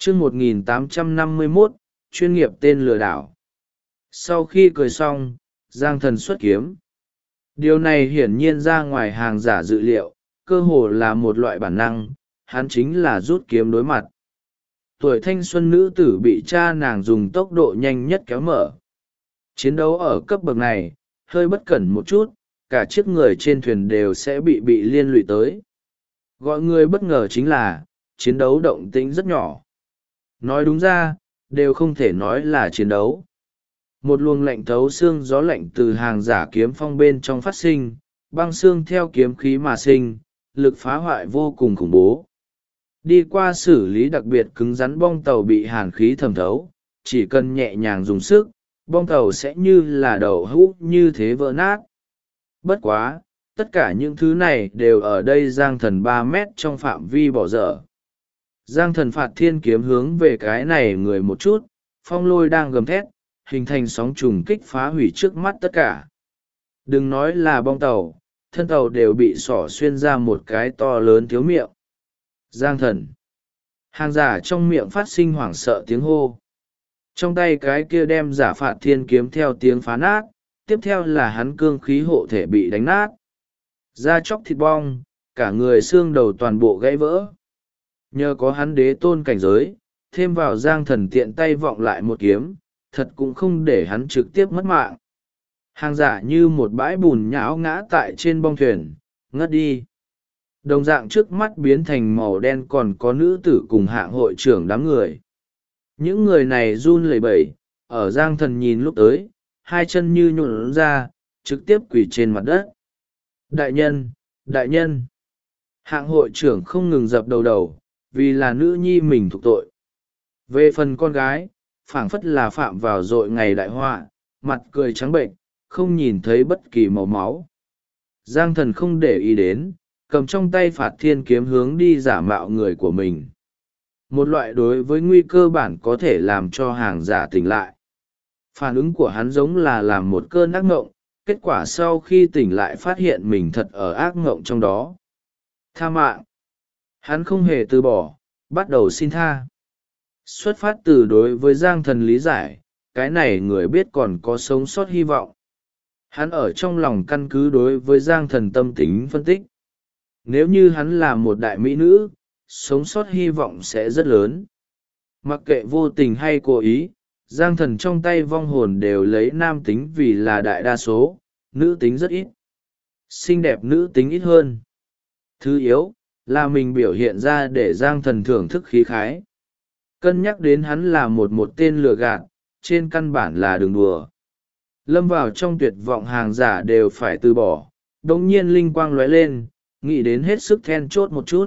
chương 1851, chuyên nghiệp tên lừa đảo. Sau khi cười xong, Giang Thần xuất kiếm. Điều này hiển nhiên ra ngoài hàng giả dự liệu, cơ hồ là một loại bản năng, hắn chính là rút kiếm đối mặt. Tuổi thanh xuân nữ tử bị cha nàng dùng tốc độ nhanh nhất kéo mở. Chiến đấu ở cấp bậc này, hơi bất cẩn một chút, cả chiếc người trên thuyền đều sẽ bị liên lụy tới. Gọi người bất ngờ chính là, chiến đấu động tĩnh rất nhỏ. Nói đúng ra, đều không thể nói là chiến đấu. Một luồng lạnh thấu xương gió lạnh từ hàng giả kiếm phong bên trong phát sinh, băng xương theo kiếm khí mà sinh, lực phá hoại vô cùng khủng bố. Đi qua xử lý đặc biệt cứng rắn, bong tàu bị hàn khí thẩm thấu, chỉ cần nhẹ nhàng dùng sức, bong tàu sẽ như là đậu hũ như thế vỡ nát. Bất quá, tất cả những thứ này đều ở đây Giang Thần 3 mét trong phạm vi bỏ dở. Giang Thần phạt thiên kiếm hướng về cái này người một chút, phong lôi đang gầm thét, hình thành sóng trùng kích phá hủy trước mắt tất cả. Đừng nói là bong tàu, thân tàu đều bị xỏ xuyên ra một cái to lớn thiếu miệng. Giang Thần. Hàng giả trong miệng phát sinh hoảng sợ tiếng hô. Trong tay cái kia đem giả phạt thiên kiếm theo tiếng phá nát, tiếp theo là hắn cương khí hộ thể bị đánh nát. Da chóc thịt bong, cả người xương đầu toàn bộ gãy vỡ. Nhờ có hắn đế tôn cảnh giới, thêm vào Giang Thần tiện tay vọng lại một kiếm, thật cũng không để hắn trực tiếp mất mạng. Hàng giả như một bãi bùn nhão ngã tại trên bong thuyền, ngất đi. Đồng dạng trước mắt biến thành màu đen, còn có nữ tử cùng hạng hội trưởng đám người. Những người này run lẩy bẩy, ở Giang Thần nhìn lúc tới, hai chân như nhuộn ra, trực tiếp quỳ trên mặt đất. Đại nhân, đại nhân. Hạng hội trưởng không ngừng dập đầu, vì là nữ nhi mình thuộc tội. Về phần con gái, phảng phất là phạm vào dội ngày đại họa, mặt cười trắng bệnh, không nhìn thấy bất kỳ màu máu. Giang Thần không để ý đến, cầm trong tay phạt thiên kiếm hướng đi giả mạo người của mình. Một loại đối với nguy cơ bản có thể làm cho hàng giả tỉnh lại. Phản ứng của hắn giống là làm một cơn ác ngộng, kết quả sau khi tỉnh lại phát hiện mình thật ở ác ngộng trong đó. Tha mạng. Hắn không hề từ bỏ, bắt đầu xin tha. Xuất phát từ đối với Giang Thần lý giải, cái này người biết còn có sống sót hy vọng. Hắn ở trong lòng căn cứ đối với Giang Thần tâm tính phân tích. Nếu như hắn là một đại mỹ nữ, sống sót hy vọng sẽ rất lớn. Mặc kệ vô tình hay cố ý, Giang Thần trong tay vong hồn đều lấy nam tính vì là đại đa số, nữ tính rất ít. Xinh đẹp nữ tính ít hơn. Thứ yếu, là mình biểu hiện ra để Giang Thần thưởng thức khí khái. Cân nhắc đến hắn là một tên lừa gạt, trên căn bản là đường đùa. Lâm vào trong tuyệt vọng, hàng giả đều phải từ bỏ, đồng nhiên linh quang lóe lên, nghĩ đến hết sức then chốt một chút.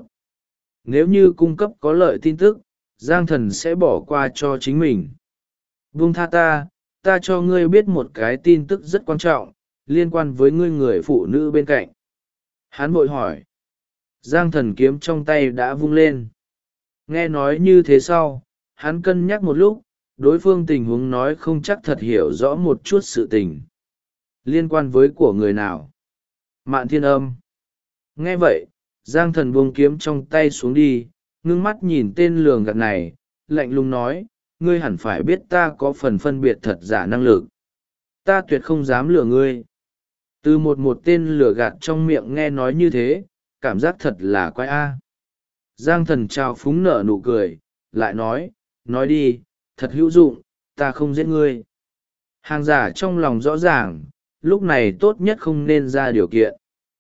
Nếu như cung cấp có lợi tin tức, Giang Thần sẽ bỏ qua cho chính mình. Buông tha ta cho ngươi biết một cái tin tức rất quan trọng, liên quan với ngươi người phụ nữ bên cạnh. Hắn vội hỏi. Giang Thần kiếm trong tay đã vung lên. Nghe nói như thế sau, hắn cân nhắc một lúc, đối phương tình huống nói không chắc thật hiểu rõ một chút sự tình. Liên quan với của người nào? Mạn Thiên Âm. Nghe vậy, Giang Thần buông kiếm trong tay xuống đi, ngưng mắt nhìn tên lường gạt này, lạnh lùng nói, ngươi hẳn phải biết ta có phần phân biệt thật giả năng lực. Ta tuyệt không dám lừa ngươi. Từ một tên lừa gạt trong miệng nghe nói như thế, cảm giác thật là quái a. Giang Thần trao phúng nở nụ cười, lại nói đi, thật hữu dụng, ta không giết ngươi. Hàng giả trong lòng rõ ràng, lúc này tốt nhất không nên ra điều kiện.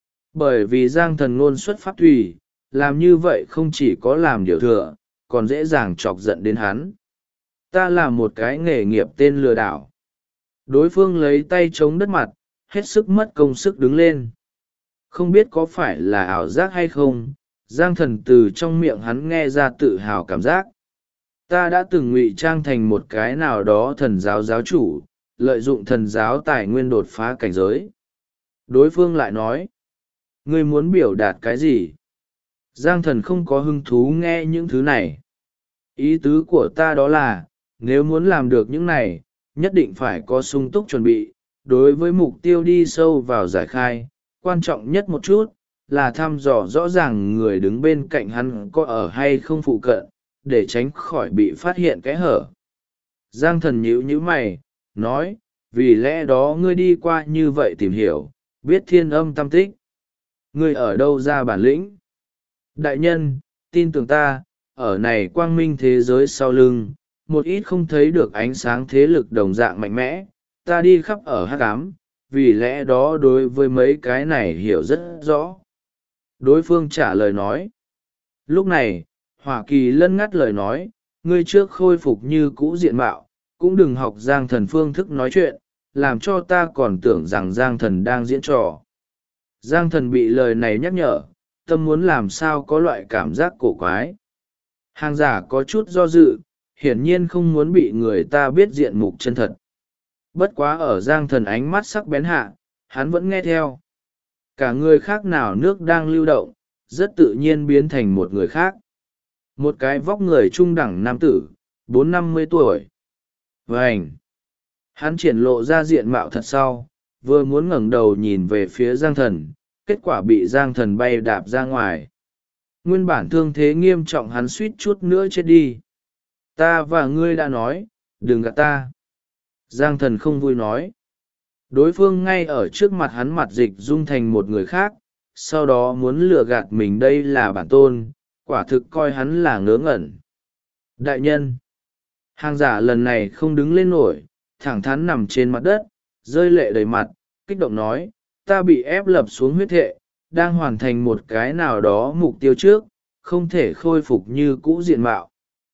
Bởi vì Giang Thần ngôn xuất pháp thủy, làm như vậy không chỉ có làm điều thừa, còn dễ dàng chọc giận đến hắn. Ta là một cái nghề nghiệp tên lừa đảo. Đối phương lấy tay chống đất mặt, hết sức mất công sức đứng lên. Không biết có phải là ảo giác hay không, Giang Thần từ trong miệng hắn nghe ra tự hào cảm giác. Ta đã từng ngụy trang thành một cái nào đó thần giáo giáo chủ, lợi dụng thần giáo tài nguyên đột phá cảnh giới. Đối phương lại nói, ngươi muốn biểu đạt cái gì? Giang Thần không có hứng thú nghe những thứ này. Ý tứ của ta đó là, nếu muốn làm được những này, nhất định phải có sung túc chuẩn bị. Đối với mục tiêu đi sâu vào giải khai, quan trọng nhất một chút, là thăm dò rõ ràng người đứng bên cạnh hắn có ở hay không phụ cận, để tránh khỏi bị phát hiện kẽ hở. Giang thần nhíu nhíu mày, nói, vì lẽ đó ngươi đi qua như vậy tìm hiểu, biết thiên âm tam tích. Ngươi ở đâu ra bản lĩnh? Đại nhân, tin tưởng ta, ở này quang minh thế giới sau lưng, một ít không thấy được ánh sáng thế lực đồng dạng mạnh mẽ, ta đi khắp ở hắc ám, vì lẽ đó đối với mấy cái này hiểu rất rõ. Đối phương trả lời nói. Lúc này, Hỏa Kỳ Lân ngắt lời nói, ngươi trước khôi phục như cũ diện mạo, cũng đừng học Giang thần phương thức nói chuyện, làm cho ta còn tưởng rằng Giang thần đang diễn trò. Giang thần bị lời này nhắc nhở, tâm muốn làm sao có loại cảm giác cổ quái. Hàng giả có chút do dự, hiển nhiên không muốn bị người ta biết diện mục chân thật. Bất quá ở Giang thần ánh mắt sắc bén hạ, hắn vẫn nghe theo. Cả người khác nào nước đang lưu động, rất tự nhiên biến thành một người khác. Một cái vóc người trung đẳng nam tử, 40-50 tuổi. Vânh! Hắn triển lộ ra diện mạo thật sau, vừa muốn ngẩng đầu nhìn về phía Giang thần, kết quả bị Giang thần bay đạp ra ngoài. Nguyên bản thương thế nghiêm trọng hắn suýt chút nữa chết đi. Ta và ngươi đã nói, đừng gạt ta. Giang thần không vui nói. Đối phương ngay ở trước mặt hắn mặt dịch dung thành một người khác, sau đó muốn lừa gạt mình đây là bản tôn, quả thực coi hắn là ngớ ngẩn. Đại nhân! Hàng giả lần này không đứng lên nổi, thẳng thắn nằm trên mặt đất, rơi lệ đầy mặt, kích động nói, ta bị ép lập xuống huyết thệ, đang hoàn thành một cái nào đó mục tiêu trước, không thể khôi phục như cũ diện mạo.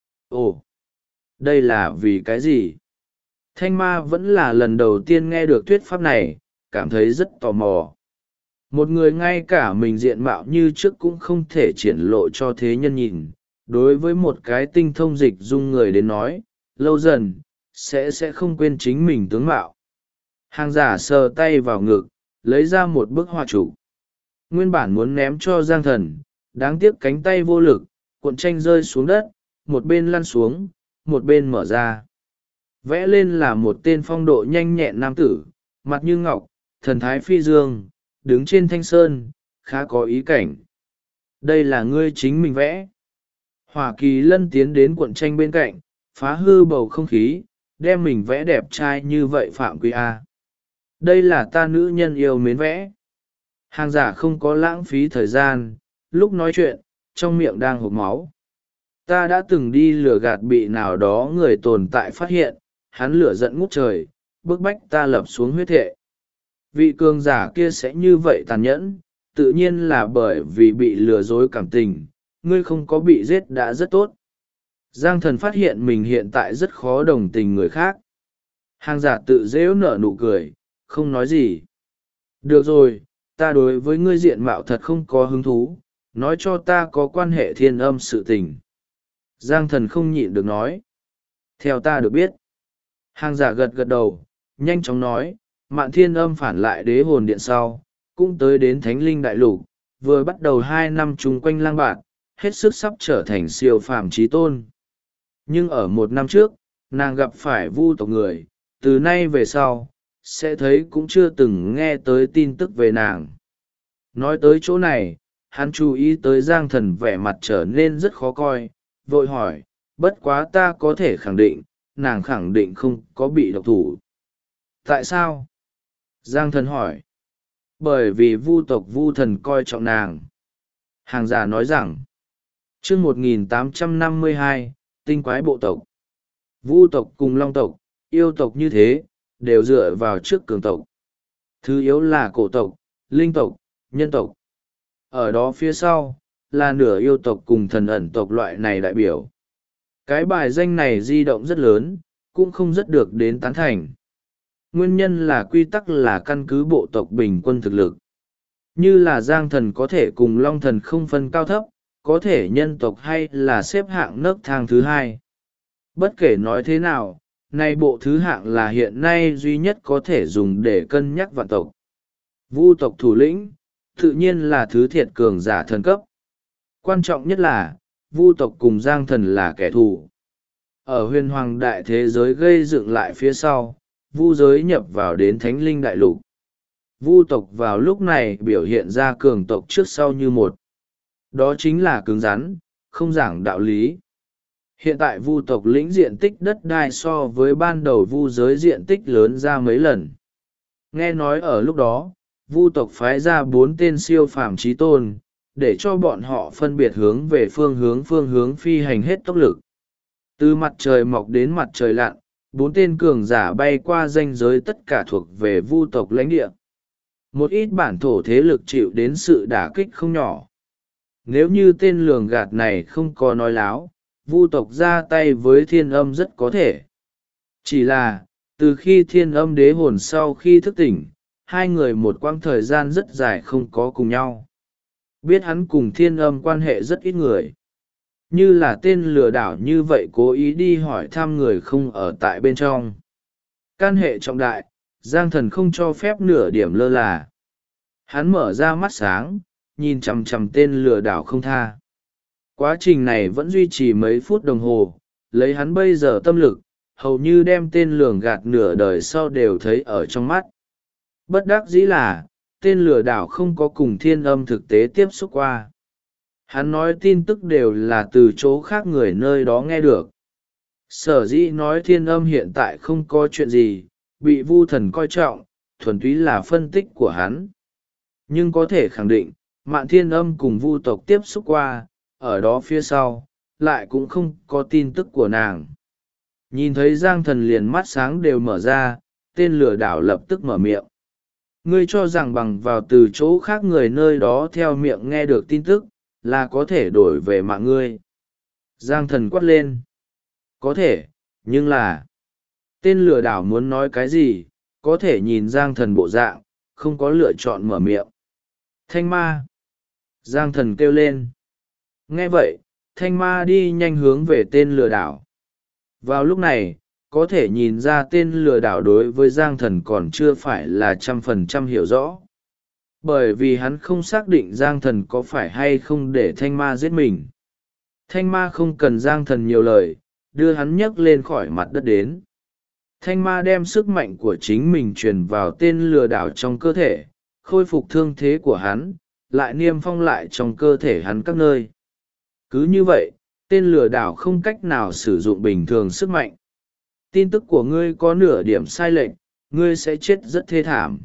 Ồ! Đây là vì cái gì? Thanh ma vẫn là lần đầu tiên nghe được thuyết pháp này, cảm thấy rất tò mò. Một người ngay cả mình diện mạo như trước cũng không thể triển lộ cho thế nhân nhìn, đối với một cái tinh thông dịch dung người đến nói, lâu dần, sẽ không quên chính mình tướng mạo. Hàng giả sờ tay vào ngực, lấy ra một bức họa chụp. Nguyên bản muốn ném cho Giang thần, đáng tiếc cánh tay vô lực, cuộn tranh rơi xuống đất, một bên lăn xuống, một bên mở ra. Vẽ lên là một tên phong độ nhanh nhẹn nam tử, mặt như ngọc, thần thái phi dương, đứng trên thanh sơn, khá có ý cảnh. Đây là ngươi chính mình vẽ. Hỏa Kỳ Lân tiến đến cuộn tranh bên cạnh, phá hư bầu không khí, đem mình vẽ đẹp trai như vậy phạm quy a. Đây là ta nữ nhân yêu mến vẽ. Hàng giả không có lãng phí thời gian, lúc nói chuyện, trong miệng đang hộc máu. Ta đã từng đi lừa gạt bị nào đó người tồn tại phát hiện, hắn lửa giận ngút trời, bức bách ta lập xuống huyết thệ. Vị cường giả kia sẽ như vậy tàn nhẫn, tự nhiên là bởi vì bị lừa dối cảm tình, ngươi không có bị giết đã rất tốt. Giang thần phát hiện mình hiện tại rất khó đồng tình người khác. Hàng giả tự dễu nở nụ cười, không nói gì. Được rồi, ta đối với ngươi diện mạo thật không có hứng thú, nói cho ta có quan hệ thiên âm sự tình. Giang thần không nhịn được nói. Theo ta được biết. Hàng giả gật gật đầu, nhanh chóng nói, Mạn Thiên Âm phản lại đế hồn điện sau, cũng tới đến Thánh Linh Đại Lục, vừa bắt đầu 2 năm chung quanh lang bạt, hết sức sắp trở thành siêu phàm trí tôn. Nhưng ở 1 năm trước, nàng gặp phải vu tộc người, từ nay về sau, sẽ thấy cũng chưa từng nghe tới tin tức về nàng. Nói tới chỗ này, hắn chú ý tới Giang thần vẻ mặt trở nên rất khó coi, vội hỏi, bất quá ta có thể khẳng định, nàng khẳng định không có bị độc thủ. Tại sao? Giang thần hỏi. Bởi vì vu tộc vu thần coi trọng nàng. Hàng giả nói rằng, chương 1852, tinh quái bộ tộc. Vu tộc cùng long tộc, yêu tộc như thế, đều dựa vào trước cường tộc. Thứ yếu là cổ tộc, linh tộc, nhân tộc. Ở đó phía sau, là nửa yêu tộc cùng thần ẩn tộc loại này đại biểu. Cái bài danh này di động rất lớn, cũng không rất được đến tán thành. Nguyên nhân là quy tắc là căn cứ bộ tộc bình quân thực lực. Như là Giang thần có thể cùng long thần không phân cao thấp, có thể nhân tộc hay là xếp hạng nấc thang thứ 2. Bất kể nói thế nào, nay bộ thứ hạng là hiện nay duy nhất có thể dùng để cân nhắc vạn tộc. Vu tộc thủ lĩnh, tự nhiên là thứ thiệt cường giả thần cấp. Quan trọng nhất là, vu tộc cùng Giang thần là kẻ thù. Ở huyền hoàng đại thế giới gây dựng lại phía sau, vu giới nhập vào đến thánh linh đại lục. Vu tộc vào lúc này biểu hiện ra cường tộc trước sau như một. Đó chính là cứng rắn, không giảng đạo lý. Hiện tại vu tộc lĩnh diện tích đất đai so với ban đầu vu giới diện tích lớn ra mấy lần. Nghe nói ở lúc đó, vu tộc phái ra 4 tên siêu phàm chí tôn, để cho bọn họ phân biệt hướng về phương hướng phi hành hết tốc lực. Từ mặt trời mọc đến mặt trời lặn, 4 tên cường giả bay qua ranh giới tất cả thuộc về vu tộc lãnh địa. Một ít bản thổ thế lực chịu đến sự đả kích không nhỏ. Nếu như tên lường gạt này không có nói láo, vu tộc ra tay với thiên âm rất có thể. Chỉ là, từ khi thiên âm đế hồn sau khi thức tỉnh, hai người một quãng thời gian rất dài không có cùng nhau. Biết hắn cùng thiên âm quan hệ rất ít người. Như là tên lừa đảo như vậy cố ý đi hỏi thăm người không ở tại bên trong. Can hệ trọng đại, Giang Thần không cho phép nửa điểm lơ là. Hắn mở ra mắt sáng, nhìn chằm chằm tên lừa đảo không tha. Quá trình này vẫn duy trì mấy phút đồng hồ, lấy hắn bây giờ tâm lực, hầu như đem tên lường gạt nửa đời sau đều thấy ở trong mắt. Bất đắc dĩ là, tên lừa đảo không có cùng thiên âm thực tế tiếp xúc qua. Hắn nói tin tức đều là từ chỗ khác người nơi đó nghe được. Sở dĩ nói thiên âm hiện tại không có chuyện gì, bị vu thần coi trọng, thuần túy là phân tích của hắn. Nhưng có thể khẳng định, Mạn Thiên Âm cùng vu tộc tiếp xúc qua, ở đó phía sau, lại cũng không có tin tức của nàng. Nhìn thấy Giang Thần liền mắt sáng đều mở ra, tên lừa đảo lập tức mở miệng. Ngươi cho rằng bằng vào từ chỗ khác người nơi đó theo miệng nghe được tin tức, là có thể đổi về mạng ngươi. Giang Thần quát lên. Có thể, nhưng là... Tên lừa đảo muốn nói cái gì, có thể nhìn Giang Thần bộ dạng, không có lựa chọn mở miệng. Thanh ma. Giang Thần kêu lên. Nghe vậy, thanh ma đi nhanh hướng về tên lừa đảo. Vào lúc này, có thể nhìn ra tên lừa đảo đối với Giang Thần còn chưa phải là 100% hiểu rõ. Bởi vì hắn không xác định Giang Thần có phải hay không để thanh ma giết mình. Thanh ma không cần Giang Thần nhiều lời, đưa hắn nhấc lên khỏi mặt đất đến. Thanh ma đem sức mạnh của chính mình truyền vào tên lừa đảo trong cơ thể, khôi phục thương thế của hắn, lại niêm phong lại trong cơ thể hắn các nơi. Cứ như vậy, tên lừa đảo không cách nào sử dụng bình thường sức mạnh. Tin tức của ngươi có nửa điểm sai lệch, ngươi sẽ chết rất thê thảm.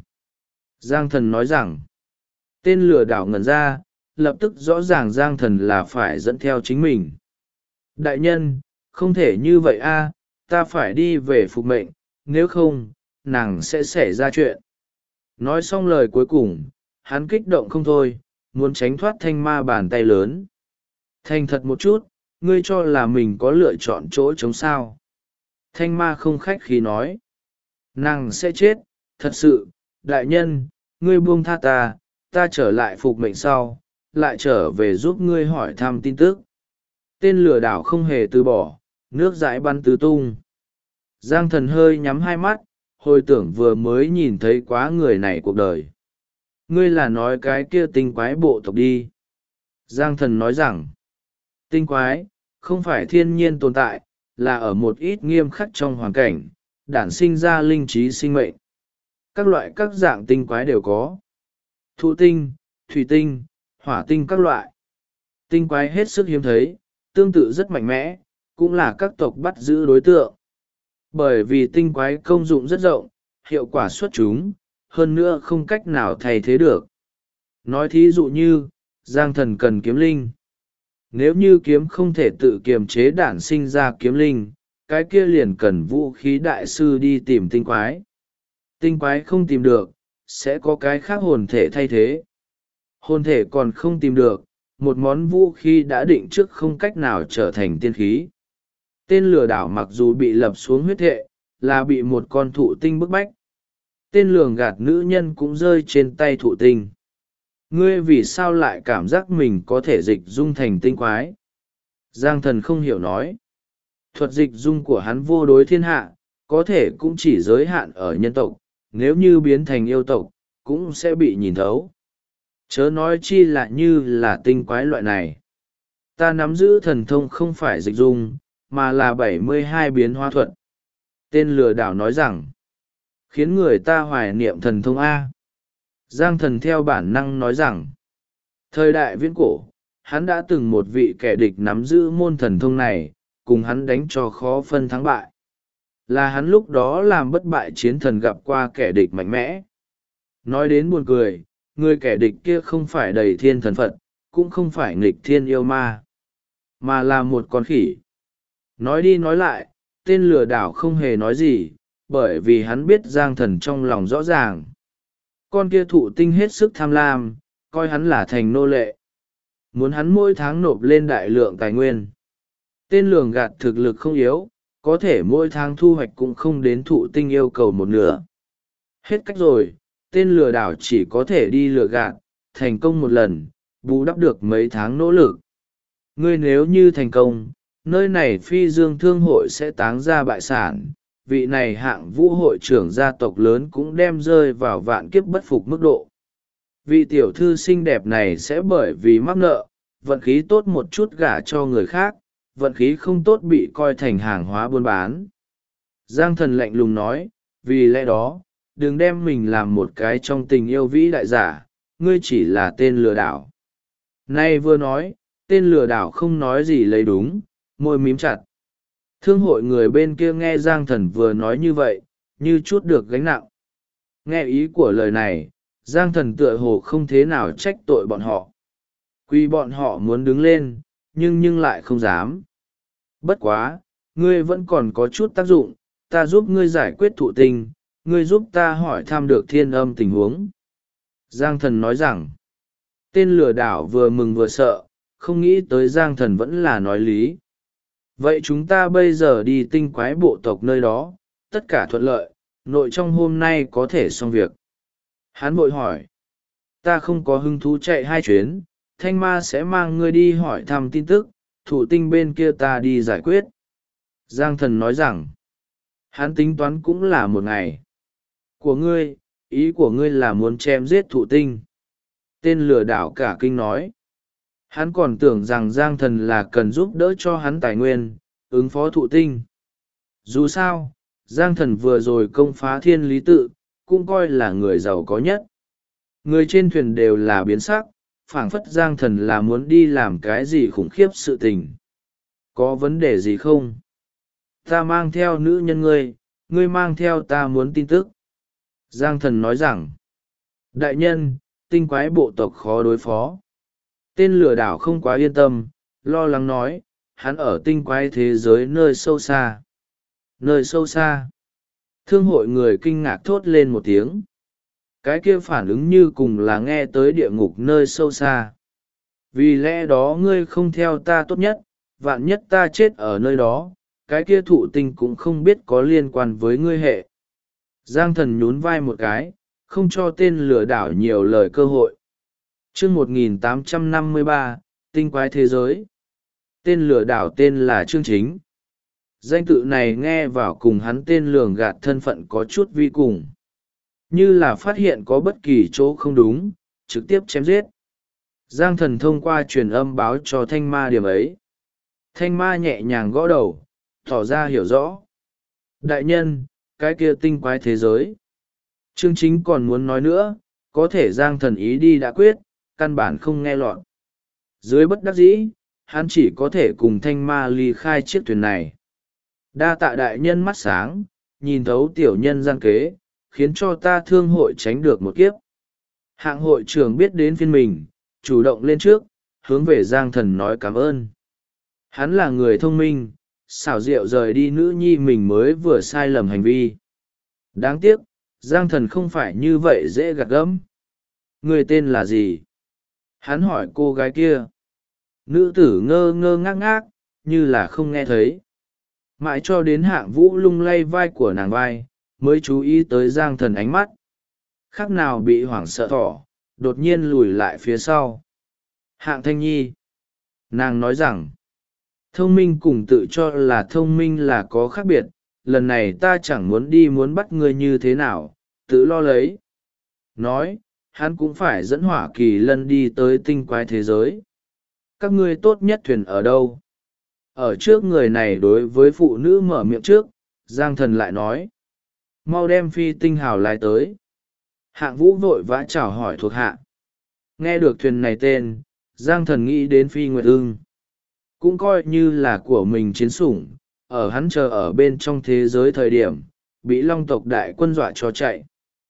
Giang Thần nói rằng, tên lừa đảo ngẩn ra, lập tức rõ ràng Giang Thần là phải dẫn theo chính mình. Đại nhân, không thể như vậy a, ta phải đi về phục mệnh, nếu không, nàng sẽ xảy ra chuyện. Nói xong lời cuối cùng, hắn kích động không thôi, muốn tránh thoát thanh ma bàn tay lớn. Thành thật một chút, ngươi cho là mình có lựa chọn chỗ chống sao. Thanh ma không khách khí nói. Nàng sẽ chết, thật sự, đại nhân, ngươi buông tha ta, ta trở lại phục mệnh sau, lại trở về giúp ngươi hỏi thăm tin tức. Tên lừa đảo không hề từ bỏ, nước dãi bắn tứ tung. Giang Thần hơi nhắm hai mắt, hồi tưởng vừa mới nhìn thấy quá người này cuộc đời. Ngươi là nói cái kia tinh quái bộ tộc đi. Giang Thần nói rằng, tinh quái, không phải thiên nhiên tồn tại, là ở một ít nghiêm khắc trong hoàn cảnh, đản sinh ra linh trí sinh mệnh. Các loại các dạng tinh quái đều có. Thụ tinh, thủy tinh, hỏa tinh các loại. Tinh quái hết sức hiếm thấy, tương tự rất mạnh mẽ, cũng là các tộc bắt giữ đối tượng. Bởi vì tinh quái công dụng rất rộng, hiệu quả xuất chúng, hơn nữa không cách nào thay thế được. Nói thí dụ như, Giang Thần cần kiếm linh. Nếu như kiếm không thể tự kiềm chế đản sinh ra kiếm linh, cái kia liền cần vũ khí đại sư đi tìm tinh quái. Tinh quái không tìm được, sẽ có cái khác hồn thể thay thế. Hồn thể còn không tìm được, một món vũ khí đã định trước không cách nào trở thành tiên khí. Tên lừa đảo mặc dù bị lập xuống huyết thệ, là bị một con thụ tinh bức bách. Tên lường gạt nữ nhân cũng rơi trên tay thụ tinh. Ngươi vì sao lại cảm giác mình có thể dịch dung thành tinh quái? Giang Thần không hiểu nói. Thuật dịch dung của hắn vô đối thiên hạ, có thể cũng chỉ giới hạn ở nhân tộc, nếu như biến thành yêu tộc, cũng sẽ bị nhìn thấu. Chớ nói chi là như là tinh quái loại này. Ta nắm giữ thần thông không phải dịch dung, mà là 72 biến hóa thuật. Tên lừa đảo nói rằng, khiến người ta hoài niệm thần thông A. Giang Thần theo bản năng nói rằng, thời đại viễn cổ, hắn đã từng một vị kẻ địch nắm giữ môn thần thông này, cùng hắn đánh cho khó phân thắng bại. Là hắn lúc đó làm bất bại chiến thần gặp qua kẻ địch mạnh mẽ. Nói đến buồn cười, người kẻ địch kia không phải đầy thiên thần Phật, cũng không phải nghịch thiên yêu ma, mà là một con khỉ. Nói đi nói lại, tên lừa đảo không hề nói gì, bởi vì hắn biết Giang Thần trong lòng rõ ràng. Con kia thụ tinh hết sức tham lam, coi hắn là thành nô lệ. Muốn hắn mỗi tháng nộp lên đại lượng tài nguyên. Tên lường gạt thực lực không yếu, có thể mỗi tháng thu hoạch cũng không đến thụ tinh yêu cầu một nửa. Hết cách rồi, tên lừa đảo chỉ có thể đi lừa gạt, thành công một lần, bù đắp được mấy tháng nỗ lực. Ngươi nếu như thành công, nơi này phi dương thương hội sẽ táng ra bại sản, vị này hạng vũ hội trưởng gia tộc lớn cũng đem rơi vào vạn kiếp bất phục mức độ. Vị tiểu thư xinh đẹp này sẽ bởi vì mắc nợ, vận khí tốt một chút gả cho người khác, vận khí không tốt bị coi thành hàng hóa buôn bán. Giang Thần lạnh lùng nói, vì lẽ đó, đừng đem mình làm một cái trong tình yêu vĩ đại giả, ngươi chỉ là tên lừa đảo. Nay vừa nói, tên lừa đảo không nói gì lấy đúng, môi mím chặt. Thương hội người bên kia nghe Giang Thần vừa nói như vậy, như chút được gánh nặng. Nghe ý của lời này, Giang Thần tựa hồ không thế nào trách tội bọn họ. Quy bọn họ muốn đứng lên, nhưng lại không dám. Bất quá, ngươi vẫn còn có chút tác dụng, ta giúp ngươi giải quyết thụ tinh, ngươi giúp ta hỏi thăm được thiên âm tình huống. Giang Thần nói rằng, tên lừa đảo vừa mừng vừa sợ, không nghĩ tới Giang Thần vẫn là nói lý. Vậy chúng ta bây giờ đi tinh quái bộ tộc nơi đó, tất cả thuận lợi, nội trong hôm nay có thể xong việc. Hắn vội hỏi, ta không có hứng thú chạy 2 chuyến, thanh ma sẽ mang ngươi đi hỏi thăm tin tức, thụ tinh bên kia ta đi giải quyết. Giang Thần nói rằng, hắn tính toán cũng là một ngày. Của ngươi, ý của ngươi là muốn chém giết thụ tinh. Tên lừa đảo cả kinh nói. Hắn còn tưởng rằng Giang Thần là cần giúp đỡ cho hắn tài nguyên, ứng phó thụ tinh. Dù sao, Giang Thần vừa rồi công phá thiên lý tự, cũng coi là người giàu có nhất. Người trên thuyền đều là biến sắc, phảng phất Giang Thần là muốn đi làm cái gì khủng khiếp sự tình. Có vấn đề gì không? Ta mang theo nữ nhân ngươi mang theo ta muốn tin tức. Giang Thần nói rằng, đại nhân, tinh quái bộ tộc khó đối phó. Tên lừa đảo không quá yên tâm, lo lắng nói, hắn ở tinh quái thế giới nơi sâu xa. Nơi sâu xa. Thương hội người kinh ngạc thốt lên một tiếng. Cái kia phản ứng như cùng là nghe tới địa ngục nơi sâu xa. Vì lẽ đó ngươi không theo ta tốt nhất, vạn nhất ta chết ở nơi đó, cái kia thụ tinh cũng không biết có liên quan với ngươi hệ. Giang Thần nhún vai một cái, không cho tên lừa đảo nhiều lời cơ hội. Chương 1853, tinh quái thế giới. Tên lừa đảo tên là Trương Chính. Danh tự này nghe vào cùng hắn tên lường gạt thân phận có chút vi cùng. Như là phát hiện có bất kỳ chỗ không đúng, trực tiếp chém giết. Giang Thần thông qua truyền âm báo cho thanh ma điểm ấy. Thanh ma nhẹ nhàng gõ đầu, tỏ ra hiểu rõ. Đại nhân, cái kia tinh quái thế giới. Trương Chính còn muốn nói nữa, có thể Giang Thần ý đi đã quyết, căn bản không nghe lọt. Dưới bất đắc dĩ, hắn chỉ có thể cùng thanh ma ly khai chiếc thuyền này. Đa tạ đại nhân mắt sáng, nhìn thấu tiểu nhân gian kế, khiến cho ta thương hội tránh được một kiếp. Hạng hội trưởng biết đến phiên mình, chủ động lên trước, hướng về Giang Thần nói cảm ơn. Hắn là người thông minh, xảo diệu rời đi nữ nhi mình mới vừa sai lầm hành vi. Đáng tiếc, Giang Thần không phải như vậy dễ gạt gẫm. Người tên là gì? Hắn hỏi cô gái kia. Nữ tử ngơ ngơ ngác ngác, như là không nghe thấy. Mãi cho đến Hạng Vũ lung lay vai của nàng vai, mới chú ý tới Giang Thần ánh mắt. Khác nào bị hoảng sợ thỏ, đột nhiên lùi lại phía sau. Hạng Thanh Nhi. Nàng nói rằng, thông minh cùng tự cho là thông minh là có khác biệt, lần này ta chẳng muốn đi muốn bắt ngươi như thế nào, tự lo lấy. Nói, hắn cũng phải dẫn Hỏa Kỳ Lân đi tới tinh quái thế giới. Các ngươi tốt nhất thuyền ở đâu? Ở trước người này đối với phụ nữ mở miệng trước, Giang Thần lại nói. Mau đem phi tinh hào lái tới. Hạng Vũ vội vã chào hỏi thuộc hạ. Nghe được thuyền này tên, Giang Thần nghĩ đến Phi Nguyệt Ưng. cũng coi như là của mình chiến sủng, ở hắn chờ ở bên trong thế giới thời điểm, bị long tộc đại quân dọa cho chạy.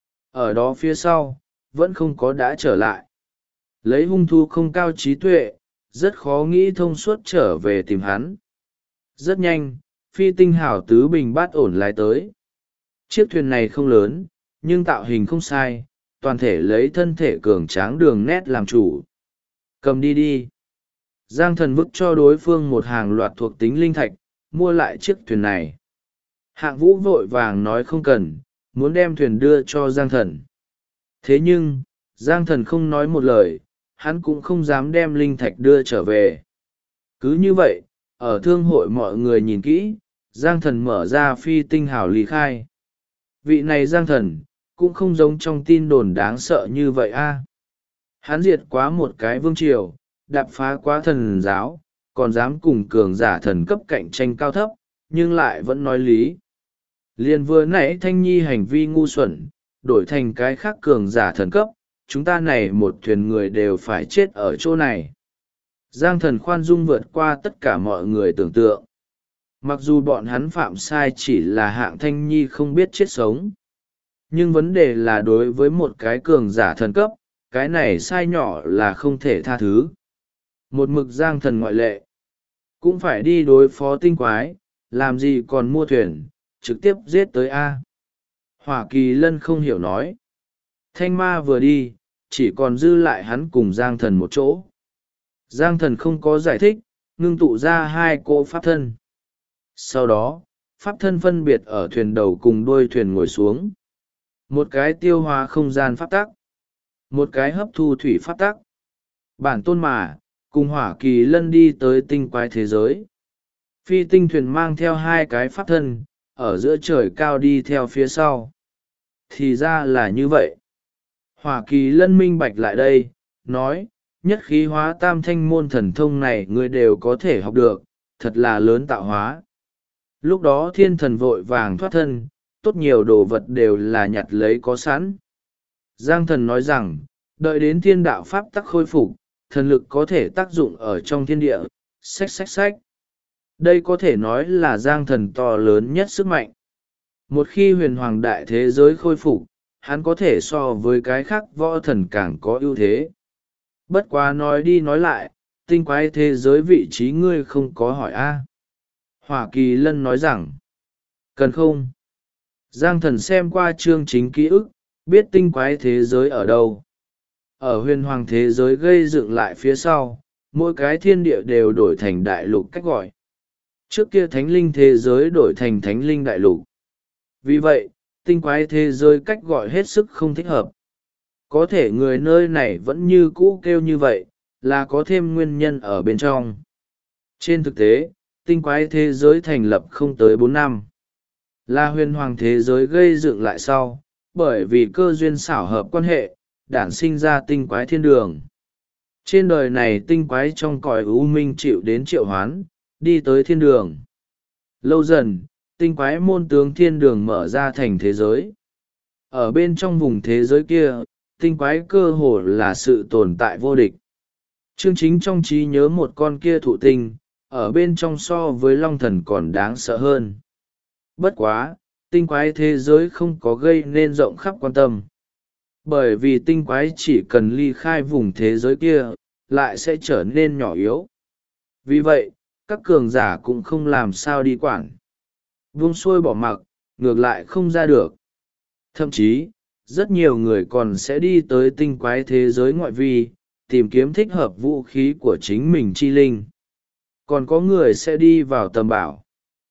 Ở đó phía sau, vẫn không có đã trở lại. Lấy hung thu không cao trí tuệ, rất khó nghĩ thông suốt trở về tìm hắn. Rất nhanh, phi tinh hảo tứ bình bát ổn lái tới. Chiếc thuyền này không lớn, nhưng tạo hình không sai, toàn thể lấy thân thể cường tráng đường nét làm chủ. Cầm đi đi. Giang thần vứt cho đối phương một hàng loạt thuộc tính linh thạch, mua lại chiếc thuyền này. Hạng vũ vội vàng nói không cần, muốn đem thuyền đưa cho Giang thần. Thế nhưng, Giang thần không nói một lời, hắn cũng không dám đem linh thạch đưa trở về. Cứ như vậy, ở thương hội mọi người nhìn kỹ, Giang thần mở ra phi tinh hào lý khai. Vị này Giang thần, cũng không giống trong tin đồn đáng sợ như vậy a. Hắn diệt quá một cái vương triều, đạp phá quá thần giáo, còn dám cùng cường giả thần cấp cạnh tranh cao thấp, nhưng lại vẫn nói lý. Liền vừa nãy Thanh Nhi hành vi ngu xuẩn, đổi thành cái khác cường giả thần cấp, chúng ta này một thuyền người đều phải chết ở chỗ này. Giang thần khoan dung vượt qua tất cả mọi người tưởng tượng. Mặc dù bọn hắn phạm sai chỉ là hạng Thanh Nhi không biết chết sống. Nhưng vấn đề là đối với một cái cường giả thần cấp, cái này sai nhỏ là không thể tha thứ. Một mực Giang thần ngoại lệ. Cũng phải đi đối phó tinh quái, làm gì còn mua thuyền, trực tiếp giết tới A. Hỏa Kỳ Lân không hiểu nói. Thanh ma vừa đi, chỉ còn dư lại hắn cùng Giang thần một chỗ. Giang thần không có giải thích, ngưng tụ ra hai cỗ pháp thân. Sau đó, pháp thân phân biệt ở thuyền đầu cùng đuôi thuyền ngồi xuống. Một cái tiêu hóa không gian pháp tắc, một cái hấp thu thủy pháp tắc. Bản tôn mà, cùng Hỏa Kỳ Lân đi tới tinh quái thế giới. Phi tinh thuyền mang theo hai cái pháp thân, ở giữa trời cao đi theo phía sau. Thì ra là như vậy. Hỏa Kỳ Lân minh bạch lại đây, nói, nhất khí hóa tam thanh môn thần thông này ngươi đều có thể học được, thật là lớn tạo hóa. Lúc đó thiên thần vội vàng thoát thân, tốt nhiều đồ vật đều là nhặt lấy có sẵn. Giang thần nói rằng, đợi đến thiên đạo pháp tắc khôi phục, thần lực có thể tác dụng ở trong thiên địa, xách. Đây có thể nói là Giang thần to lớn nhất sức mạnh. Một khi huyền hoàng đại thế giới khôi phục, hắn có thể so với cái khác võ thần càng có ưu thế. Bất quá nói đi nói lại, tinh quái thế giới vị trí ngươi không có hỏi a. Hỏa Kỳ Lân nói rằng, cần không? Giang thần xem qua chương chính ký ức, biết tinh quái thế giới ở đâu. Ở huyền hoàng thế giới gây dựng lại phía sau, mỗi cái thiên địa đều đổi thành đại lục cách gọi. Trước kia thánh linh thế giới đổi thành thánh linh đại lục. Vì vậy, tinh quái thế giới cách gọi hết sức không thích hợp. Có thể người nơi này vẫn như cũ kêu như vậy, là có thêm nguyên nhân ở bên trong. Trên thực tế, tinh quái thế giới thành lập không tới 4 năm. Là huyền hoàng thế giới gây dựng lại sau, bởi vì cơ duyên xảo hợp quan hệ, đản sinh ra tinh quái thiên đường. Trên đời này tinh quái trong cõi u minh chịu đến triệu hoán, đi tới thiên đường. Lâu dần, tinh quái môn tướng thiên đường mở ra thành thế giới. Ở bên trong vùng thế giới kia, tinh quái cơ hồ là sự tồn tại vô địch. Chương chính trong trí nhớ một con kia thụ tinh, ở bên trong so với long thần còn đáng sợ hơn. Bất quá, tinh quái thế giới không có gây nên rộng khắp quan tâm. Bởi vì tinh quái chỉ cần ly khai vùng thế giới kia, lại sẽ trở nên nhỏ yếu. Vì vậy, các cường giả cũng không làm sao đi quản. Vung xuôi bỏ mặc, ngược lại không ra được. Thậm chí, rất nhiều người còn sẽ đi tới tinh quái thế giới ngoại vi, tìm kiếm thích hợp vũ khí của chính mình chi linh. Còn có người sẽ đi vào tầm bảo.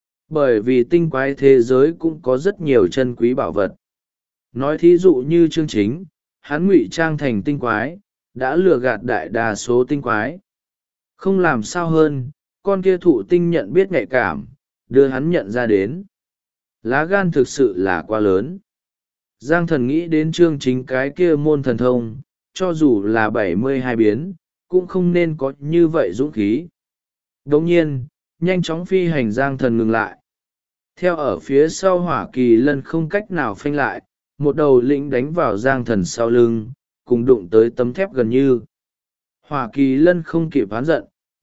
Bởi vì tinh quái thế giới cũng có rất nhiều chân quý bảo vật. Nói thí dụ như chương chính, hắn ngụy trang thành tinh quái, đã lừa gạt đại đa số tinh quái. Không làm sao hơn, con kia thụ tinh nhận biết nhạy cảm, đưa hắn nhận ra đến. Lá gan thực sự là quá lớn. Giang thần nghĩ đến chương chính cái kia môn thần thông, cho dù là 72 biến, cũng không nên có như vậy dũng khí. Đồng nhiên, nhanh chóng phi hành Giang thần ngừng lại. Theo ở phía sau Hỏa Kỳ Lân không cách nào phanh lại, một đầu lĩnh đánh vào Giang thần sau lưng, cùng đụng tới tấm thép gần như. Hỏa Kỳ Lân không kịp oán giận,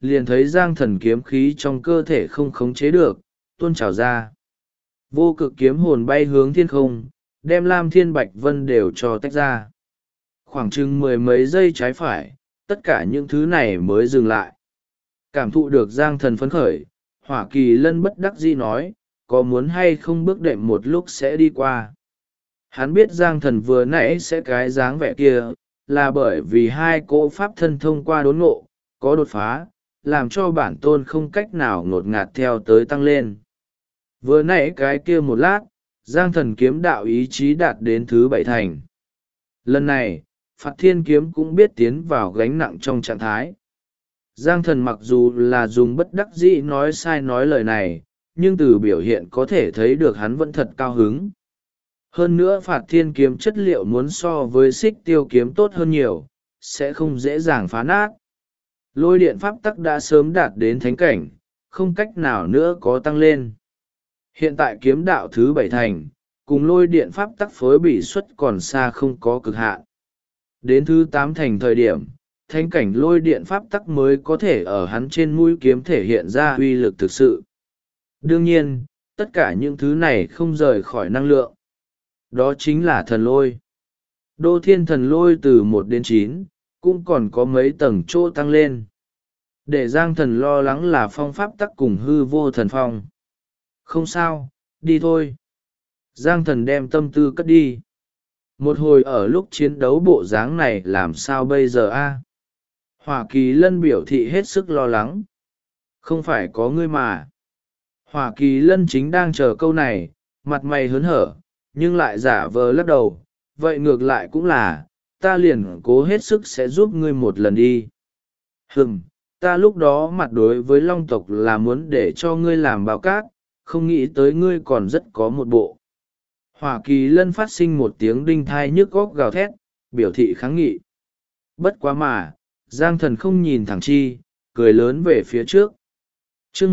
liền thấy giang thần kiếm khí trong cơ thể không khống chế được, tuôn trào ra. Vô cực kiếm hồn bay hướng thiên không, đem Lam Thiên Bạch Vân đều cho tách ra. Khoảng chừng mười mấy giây trái phải, tất cả những thứ này mới dừng lại. Cảm thụ được giang thần phấn khởi, Hỏa Kỳ Lân bất đắc dĩ nói, có muốn hay không bước đệm một lúc sẽ đi qua. Hắn biết giang thần vừa nãy sẽ cái dáng vẻ kia, là bởi vì hai cỗ pháp thân thông qua đốn ngộ, có đột phá, làm cho bản tôn không cách nào ngột ngạt theo tới tăng lên. Vừa nãy cái kia một lát, giang thần kiếm đạo ý chí đạt đến thứ 7 thành. Lần này, Phạt Thiên kiếm cũng biết tiến vào gánh nặng trong trạng thái. Giang thần mặc dù là dùng bất đắc dĩ nói sai nói lời này, nhưng từ biểu hiện có thể thấy được hắn vẫn thật cao hứng. Hơn nữa Phạt Thiên kiếm chất liệu muốn so với Xích Tiêu kiếm tốt hơn nhiều, sẽ không dễ dàng phá nát. Lôi điện pháp tắc đã sớm đạt đến thánh cảnh, không cách nào nữa có tăng lên. Hiện tại kiếm đạo thứ 7 thành, cùng lôi điện pháp tắc phối bỉ suất còn xa không có cực hạn. Đến thứ 8 thành thời điểm, thánh cảnh lôi điện pháp tắc mới có thể ở hắn trên mũi kiếm thể hiện ra uy lực thực sự. Đương nhiên, tất cả những thứ này không rời khỏi năng lượng. Đó chính là thần lôi. Đô thiên thần lôi từ 1 đến 9, cũng còn có mấy tầng chỗ tăng lên. Để giang thần lo lắng là phong pháp tắc cùng hư vô thần phong. Không sao, đi thôi. Giang thần đem tâm tư cất đi. Một hồi ở lúc chiến đấu bộ dáng này làm sao bây giờ a? Hỏa Kỳ Lân biểu thị hết sức lo lắng. Không phải có ngươi mà. Hỏa Kỳ Lân chính đang chờ câu này, mặt mày hớn hở, nhưng lại giả vờ lắc đầu. Vậy ngược lại cũng là, ta liền cố hết sức sẽ giúp ngươi một lần đi. Ta lúc đó mặt đối với Long tộc là muốn để cho ngươi làm bào cát, không nghĩ tới ngươi còn rất có một bộ. Hỏa Kỳ Lân phát sinh một tiếng đinh thai nhức góc gào thét, biểu thị kháng nghị. Bất quá mà, giang thần không nhìn thẳng chi, cười lớn về phía trước. Chương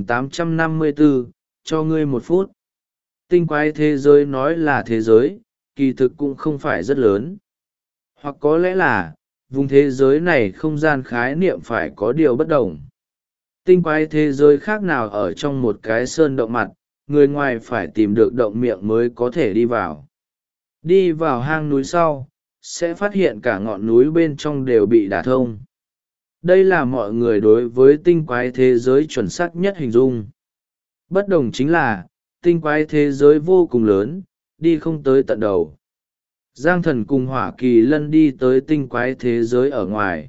1854, cho ngươi 1 phút. Tinh quái thế giới nói là thế giới, kỳ thực cũng không phải rất lớn. Hoặc có lẽ là, vùng thế giới này không gian khái niệm phải có điều bất đồng. Tinh quái thế giới khác nào ở trong một cái sơn động mặt, người ngoài phải tìm được động miệng mới có thể đi vào. Đi vào hang núi sau, sẽ phát hiện cả ngọn núi bên trong đều bị đả thông. Đây là mọi người đối với tinh quái thế giới chuẩn xác nhất hình dung. Bất đồng chính là, tinh quái thế giới vô cùng lớn, đi không tới tận đầu. Giang thần cùng Hỏa Kỳ Lân đi tới tinh quái thế giới ở ngoài.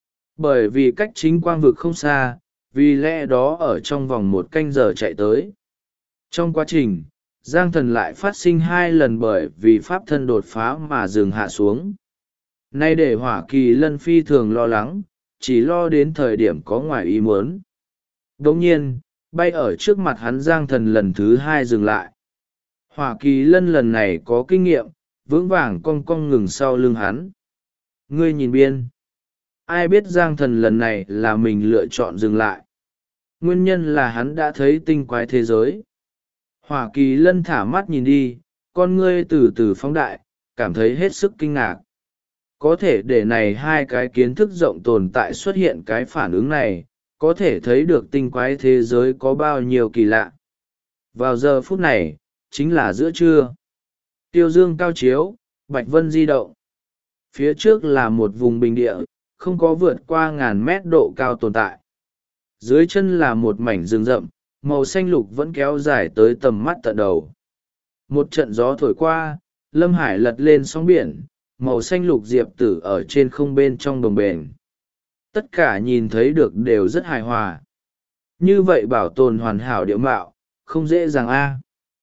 Bởi vì cách chính quang vực không xa, vì lẽ đó ở trong vòng 1 canh giờ chạy tới. Trong quá trình, Giang thần lại phát sinh 2 lần bởi vì pháp thân đột phá mà dừng hạ xuống. Nay để Hỏa Kỳ Lân phi thường lo lắng, chỉ lo đến thời điểm có ngoài ý muốn. Đồng nhiên, bay ở trước mặt hắn Giang thần lần thứ 2 dừng lại. Hỏa Kỳ Lân lần này có kinh nghiệm, vững vàng cong cong ngừng sau lưng hắn. Ngươi nhìn biên. Ai biết giang thần lần này là mình lựa chọn dừng lại. Nguyên nhân là hắn đã thấy tinh quái thế giới. Hỏa Kỳ Lân thả mắt nhìn đi, con ngươi từ từ phóng đại, cảm thấy hết sức kinh ngạc. Có thể để này 2 cái kiến thức rộng tồn tại xuất hiện cái phản ứng này, có thể thấy được tinh quái thế giới có bao nhiêu kỳ lạ. Vào giờ phút này, chính là giữa trưa. Tiêu dương cao chiếu, bạch vân di động. Phía trước là một vùng bình địa, không có vượt qua 1000 mét độ cao tồn tại. Dưới chân là một mảnh rừng rậm, màu xanh lục vẫn kéo dài tới tầm mắt tận đầu. Một trận gió thổi qua, Lâm Hải lật lên sóng biển, màu xanh lục diệp tử ở trên không bên trong đồng bền. Tất cả nhìn thấy được đều rất hài hòa. Như vậy bảo tồn hoàn hảo địa mạo, không dễ dàng a.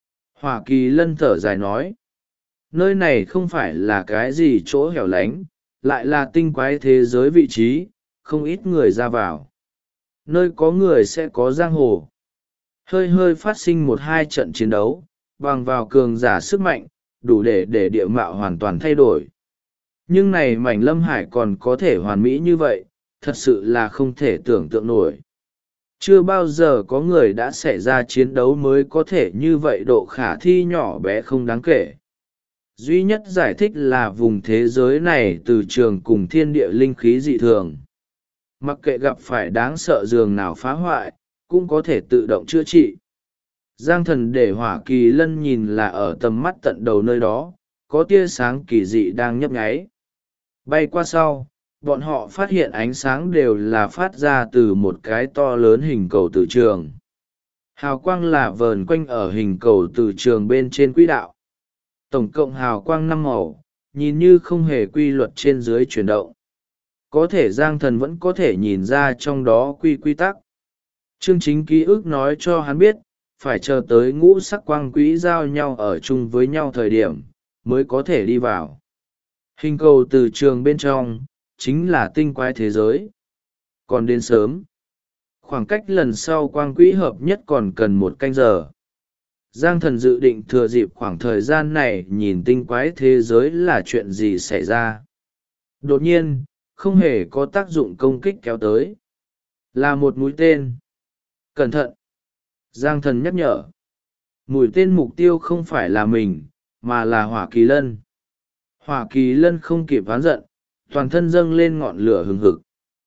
Hỏa Kỳ Lân thở dài nói. Nơi này không phải là cái gì chỗ hẻo lánh, lại là tinh quái thế giới vị trí, không ít người ra vào. Nơi có người sẽ có giang hồ. Hơi hơi phát sinh 1-2 trận chiến đấu, bằng vào cường giả sức mạnh, đủ để địa mạo hoàn toàn thay đổi. Nhưng này mảnh Lâm Hải còn có thể hoàn mỹ như vậy, thật sự là không thể tưởng tượng nổi. Chưa bao giờ có người đã xảy ra chiến đấu mới có thể như vậy, độ khả thi nhỏ bé không đáng kể. Duy nhất giải thích là vùng thế giới này từ trường cùng thiên địa linh khí dị thường. mặc kệ gặp phải đáng sợ giường nào phá hoại cũng có thể tự động chữa trị. Giang thần để hỏa kỳ lân nhìn là ở tầm mắt tận đầu nơi đó có tia sáng kỳ dị đang nhấp nháy. Bay qua sau, bọn họ phát hiện ánh sáng đều là phát ra từ một cái to lớn hình cầu từ trường. Hào quang là vờn quanh ở hình cầu từ trường bên trên quỹ đạo. Tổng cộng hào quang 5 màu, nhìn như không hề quy luật trên dưới chuyển động. Có thể Giang thần vẫn có thể nhìn ra trong đó quy tắc. Chương chính ký ức nói cho hắn biết, phải chờ tới ngũ sắc quang quỹ giao nhau ở chung với nhau thời điểm, mới có thể đi vào. Hình cầu từ trường bên trong, chính là tinh quái thế giới. Còn đến sớm, khoảng cách lần sau quang quỹ hợp nhất còn cần 1 canh giờ. Giang thần dự định thừa dịp khoảng thời gian này nhìn tinh quái thế giới là chuyện gì xảy ra. Đột nhiên, không hề có tác dụng công kích kéo tới. Là một mũi tên. Cẩn thận! Giang thần nhắc nhở. Mũi tên mục tiêu không phải là mình, mà là hỏa kỳ lân. Hỏa kỳ lân không kịp oán giận, toàn thân dâng lên ngọn lửa hừng hực.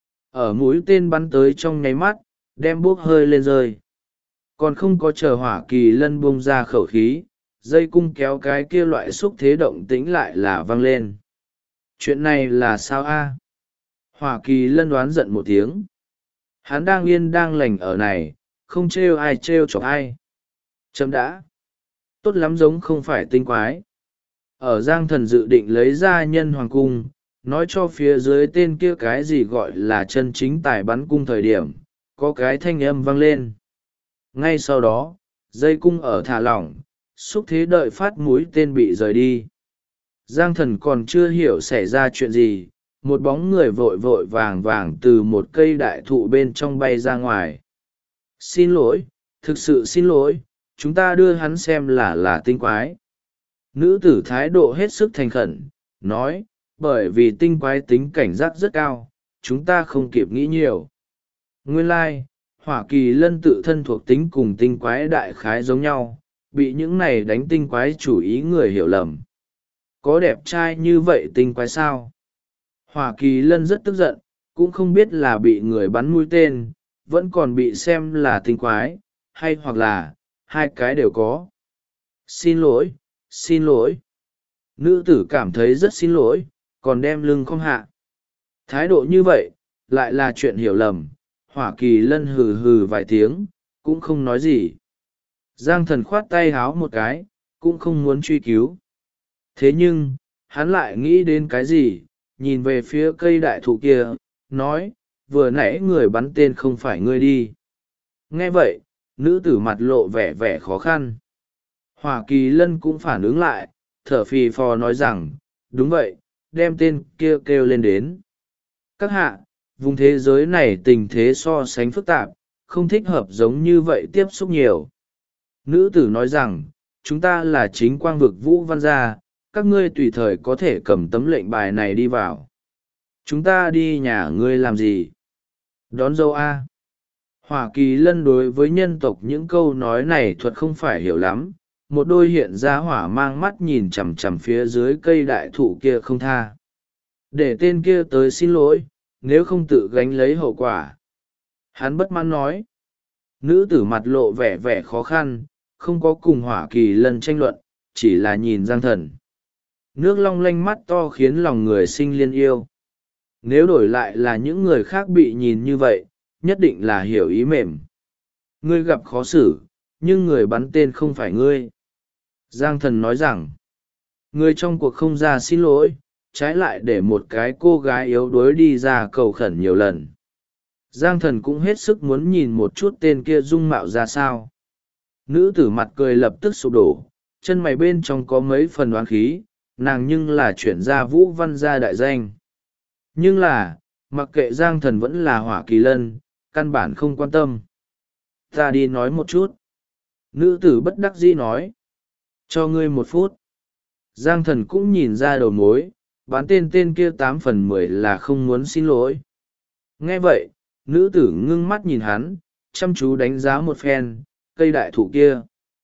Ở mũi tên bắn tới trong nháy mắt, đem bốc hơi lên rơi. Còn không có chờ hỏa kỳ lân buông ra khẩu khí, dây cung kéo cái kia loại xúc thế động tĩnh lại là văng lên. Chuyện này là sao a? Hỏa kỳ lân đoán giận một tiếng. Hắn đang yên đang lành ở này, không trêu ai trêu chọc ai. Chấm đã. Tốt lắm, giống không phải tinh quái. Ở Giang thần dự định lấy ra nhân hoàng cung, nói cho phía dưới tên kia cái gì gọi là chân chính tài bắn cung thời điểm, có cái thanh âm vang lên. Ngay sau đó, dây cung ở thả lỏng, xúc thế đợi phát mũi tên bị rời đi. Giang thần còn chưa hiểu xảy ra chuyện gì, một bóng người vội vội vàng vàng từ một cây đại thụ bên trong bay ra ngoài. Xin lỗi, thực sự xin lỗi, chúng ta đưa hắn xem là tinh quái. Nữ tử thái độ hết sức thành khẩn, nói, bởi vì tinh quái tính cảnh giác rất cao, chúng ta không kịp nghĩ nhiều. Nguyên lai, hỏa kỳ lân tự thân thuộc tính cùng tinh quái đại khái giống nhau, bị những này đánh tinh quái chủ ý người hiểu lầm. Có đẹp trai như vậy tinh quái sao? Hỏa kỳ lân rất tức giận, cũng không biết là bị người bắn mũi tên, vẫn còn bị xem là tinh quái, hay hoặc là, hai cái đều có. Xin lỗi, xin lỗi. Nữ tử cảm thấy rất xin lỗi, còn đem lưng cong hạ. Thái độ như vậy, lại là chuyện hiểu lầm. Hỏa kỳ lân hừ hừ vài tiếng, cũng không nói gì. Giang thần khoát tay háo một cái, cũng không muốn truy cứu. Thế nhưng, hắn lại nghĩ đến cái gì, nhìn về phía cây đại thụ kia, nói, vừa nãy người bắn tên không phải ngươi đi. Nghe vậy, nữ tử mặt lộ vẻ vẻ khó khăn. Hỏa kỳ lân cũng phản ứng lại, thở phì phò nói rằng, đúng vậy, đem tên kia kêu lên đến. Các hạ, vùng thế giới này tình thế so sánh phức tạp, không thích hợp giống như vậy tiếp xúc nhiều. Nữ tử nói rằng, chúng ta là chính quang vực Vũ Văn gia, các ngươi tùy thời có thể cầm tấm lệnh bài này đi vào. Chúng ta đi nhà ngươi làm gì? Đón dâu A. Hỏa kỳ lân đối với nhân tộc những câu nói này thuật không phải hiểu lắm, một đôi hiện ra hỏa mang mắt nhìn chằm chằm phía dưới cây đại thụ kia không tha. Để tên kia tới xin lỗi, nếu không tự gánh lấy hậu quả. Hắn bất mãn nói. Nữ tử mặt lộ vẻ vẻ khó khăn, không có cùng hỏa kỳ lân tranh luận, chỉ là nhìn Giang thần. Nước long lanh mắt to khiến lòng người sinh liên yêu. Nếu đổi lại là những người khác bị nhìn như vậy, nhất định là hiểu ý mềm. Ngươi gặp khó xử, nhưng người bắn tên không phải ngươi. Giang thần nói rằng, người trong cuộc không ra xin lỗi, trái lại để một cái cô gái yếu đuối đi ra cầu khẩn nhiều lần. Giang thần cũng hết sức muốn nhìn một chút tên kia dung mạo ra sao. Nữ tử mặt cười lập tức sụp đổ, chân mày bên trong có mấy phần oán khí, nàng nhưng là chuyển ra Vũ Văn gia đại danh. Nhưng là, mặc kệ Giang thần vẫn là hỏa kỳ lân, căn bản không quan tâm. Ta đi nói một chút. Nữ tử bất đắc dĩ nói. Cho ngươi 1 phút. Giang thần cũng nhìn ra đầu mối, bán tên kia 8/10 là không muốn xin lỗi. Nghe vậy, nữ tử ngưng mắt nhìn hắn, chăm chú đánh giá một phen, cây đại thụ kia.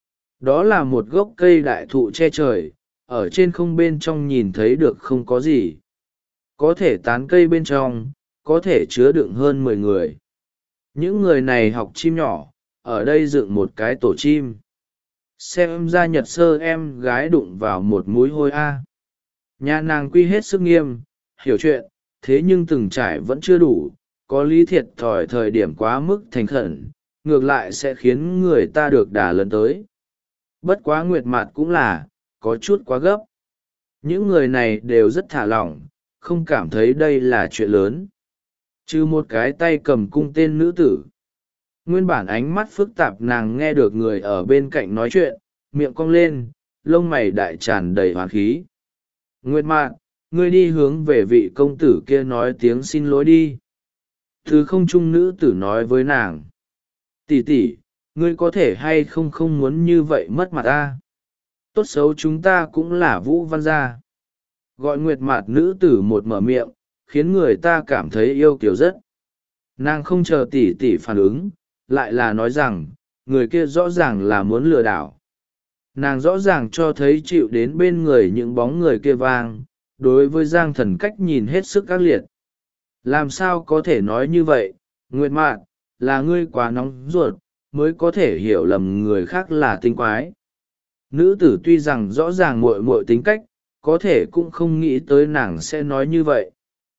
Đó là một gốc cây đại thụ che trời, ở trên không bên trong nhìn thấy được không có gì. Có thể tán cây bên trong, có thể chứa đựng hơn 10 người. Những người này học chim nhỏ, ở đây dựng một cái tổ chim. Xem ra Nhật Sơ em gái đụng vào một múi hôi a. Nhà nàng quy hết sức nghiêm, hiểu chuyện, thế nhưng từng trải vẫn chưa đủ, có lý thiệt thòi thời điểm quá mức thành khẩn, ngược lại sẽ khiến người ta được đà lớn tới. Bất quá Nguyệt Mạt cũng là, có chút quá gấp. Những người này đều rất thả lỏng, không cảm thấy đây là chuyện lớn. Trừ một cái tay cầm cung tên nữ tử. Nguyên bản ánh mắt phức tạp nàng nghe được người ở bên cạnh nói chuyện, miệng cong lên, lông mày đại tràn đầy hoán khí. Nguyệt Mạt, ngươi đi hướng về vị công tử kia nói tiếng xin lỗi đi. Thứ không trung nữ tử nói với nàng. Tỷ tỷ, ngươi có thể hay không không muốn như vậy mất mặt ta. Tốt xấu chúng ta cũng là Vũ Văn gia. Gọi Nguyệt Mạt nữ tử một mở miệng, khiến người ta cảm thấy yêu kiều rất. Nàng không chờ tỷ tỷ phản ứng, lại là nói rằng, người kia rõ ràng là muốn lừa đảo. Nàng rõ ràng cho thấy chịu đến bên người những bóng người kia vang, đối với Giang Thần cách nhìn hết sức ác liệt. Làm sao có thể nói như vậy, Nguyệt Mạt, là ngươi quá nóng ruột, mới có thể hiểu lầm người khác là tinh quái. Nữ tử tuy rằng rõ ràng muội muội tính cách, có thể cũng không nghĩ tới nàng sẽ nói như vậy.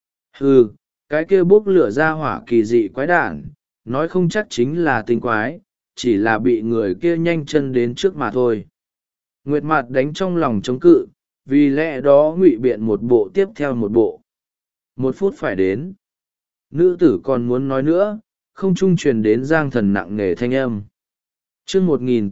Cái kia bốc lửa ra hỏa kỳ dị quái đản, nói không chắc chính là tinh quái, chỉ là bị người kia nhanh chân đến trước mà thôi. Nguyệt Mạt đánh trong lòng chống cự, vì lẽ đó ngụy biện một bộ tiếp theo một bộ. 1 phút phải đến. Nữ tử còn muốn nói nữa, không trung truyền đến Giang Thần nặng nề thanh âm. Chương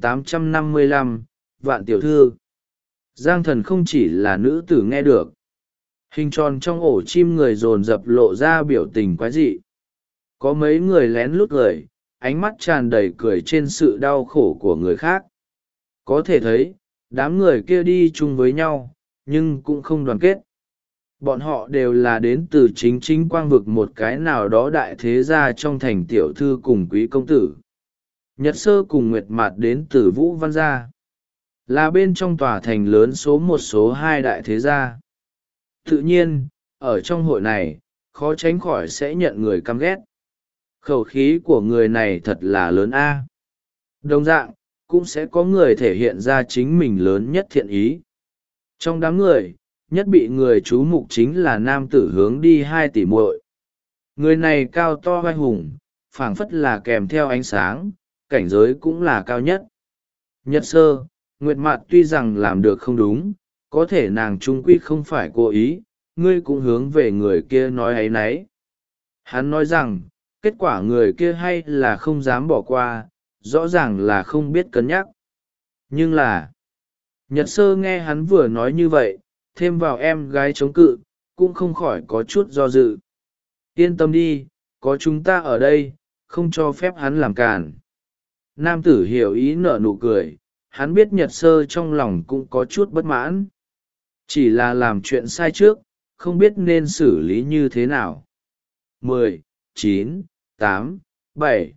1855, Vạn tiểu thư. Giang Thần không chỉ là nữ tử nghe được. Hình tròn trong ổ chim người dồn dập lộ ra biểu tình quái dị. Có mấy người lén lút cười, ánh mắt tràn đầy cười trên sự đau khổ của người khác. Có thể thấy, đám người kia đi chung với nhau, nhưng cũng không đoàn kết. Bọn họ đều là đến từ chính quang vực một cái nào đó đại thế gia trong thành tiểu thư cùng quý công tử. Nhật Sơ cùng Nguyệt Mạt đến từ Vũ Văn gia, là bên trong tòa thành lớn số 1 số 2 đại thế gia. Tự nhiên, ở trong hội này, khó tránh khỏi sẽ nhận người căm ghét. Khẩu khí của người này thật là lớn a. Đồng dạng, cũng sẽ có người thể hiện ra chính mình lớn nhất thiện ý. Trong đám người, nhất bị người chú mục chính là nam tử hướng đi 2 tỷ muội. Người này cao to vai hùng, phảng phất là kèm theo ánh sáng, cảnh giới cũng là cao nhất. Nhật Sơ, Nguyệt Mạt tuy rằng làm được không đúng, có thể nàng trung quy không phải cố ý, ngươi cũng hướng về người kia nói ấy nấy. Hắn nói rằng, kết quả người kia hay là không dám bỏ qua, rõ ràng là không biết cân nhắc. Nhưng là, Nhật Sơ nghe hắn vừa nói như vậy, thêm vào em gái chống cự, cũng không khỏi có chút do dự. Yên tâm đi, có chúng ta ở đây, không cho phép hắn làm cản. Nam tử hiểu ý nở nụ cười, hắn biết Nhật Sơ trong lòng cũng có chút bất mãn. Chỉ là làm chuyện sai trước, không biết nên xử lý như thế nào. 10, 9, 8, 7.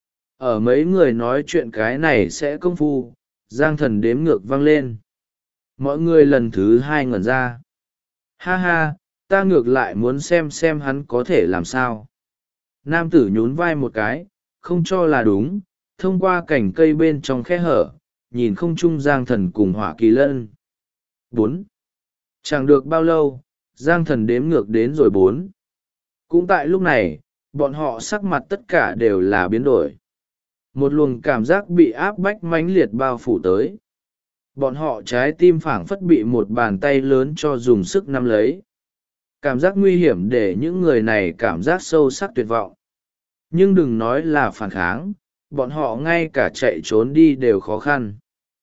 Ở mấy người nói chuyện cái này sẽ công phu, Giang Thần đếm ngược vang lên. Mọi người lần thứ 2 ngẩn ra. Ha ha, ta ngược lại muốn xem hắn có thể làm sao. Nam tử nhún vai một cái, không cho là đúng, thông qua cành cây bên trong khe hở, nhìn không trung Giang Thần cùng Hỏa Kỳ Lân. 4. Chẳng được bao lâu, Giang Thần đếm ngược đến rồi 4. Cũng tại lúc này, bọn họ sắc mặt tất cả đều là biến đổi. Một luồng cảm giác bị áp bách mãnh liệt bao phủ tới. Bọn họ trái tim phảng phất bị một bàn tay lớn cho dùng sức nắm lấy. Cảm giác nguy hiểm để những người này cảm giác sâu sắc tuyệt vọng. Nhưng đừng nói là phản kháng, bọn họ ngay cả chạy trốn đi đều khó khăn.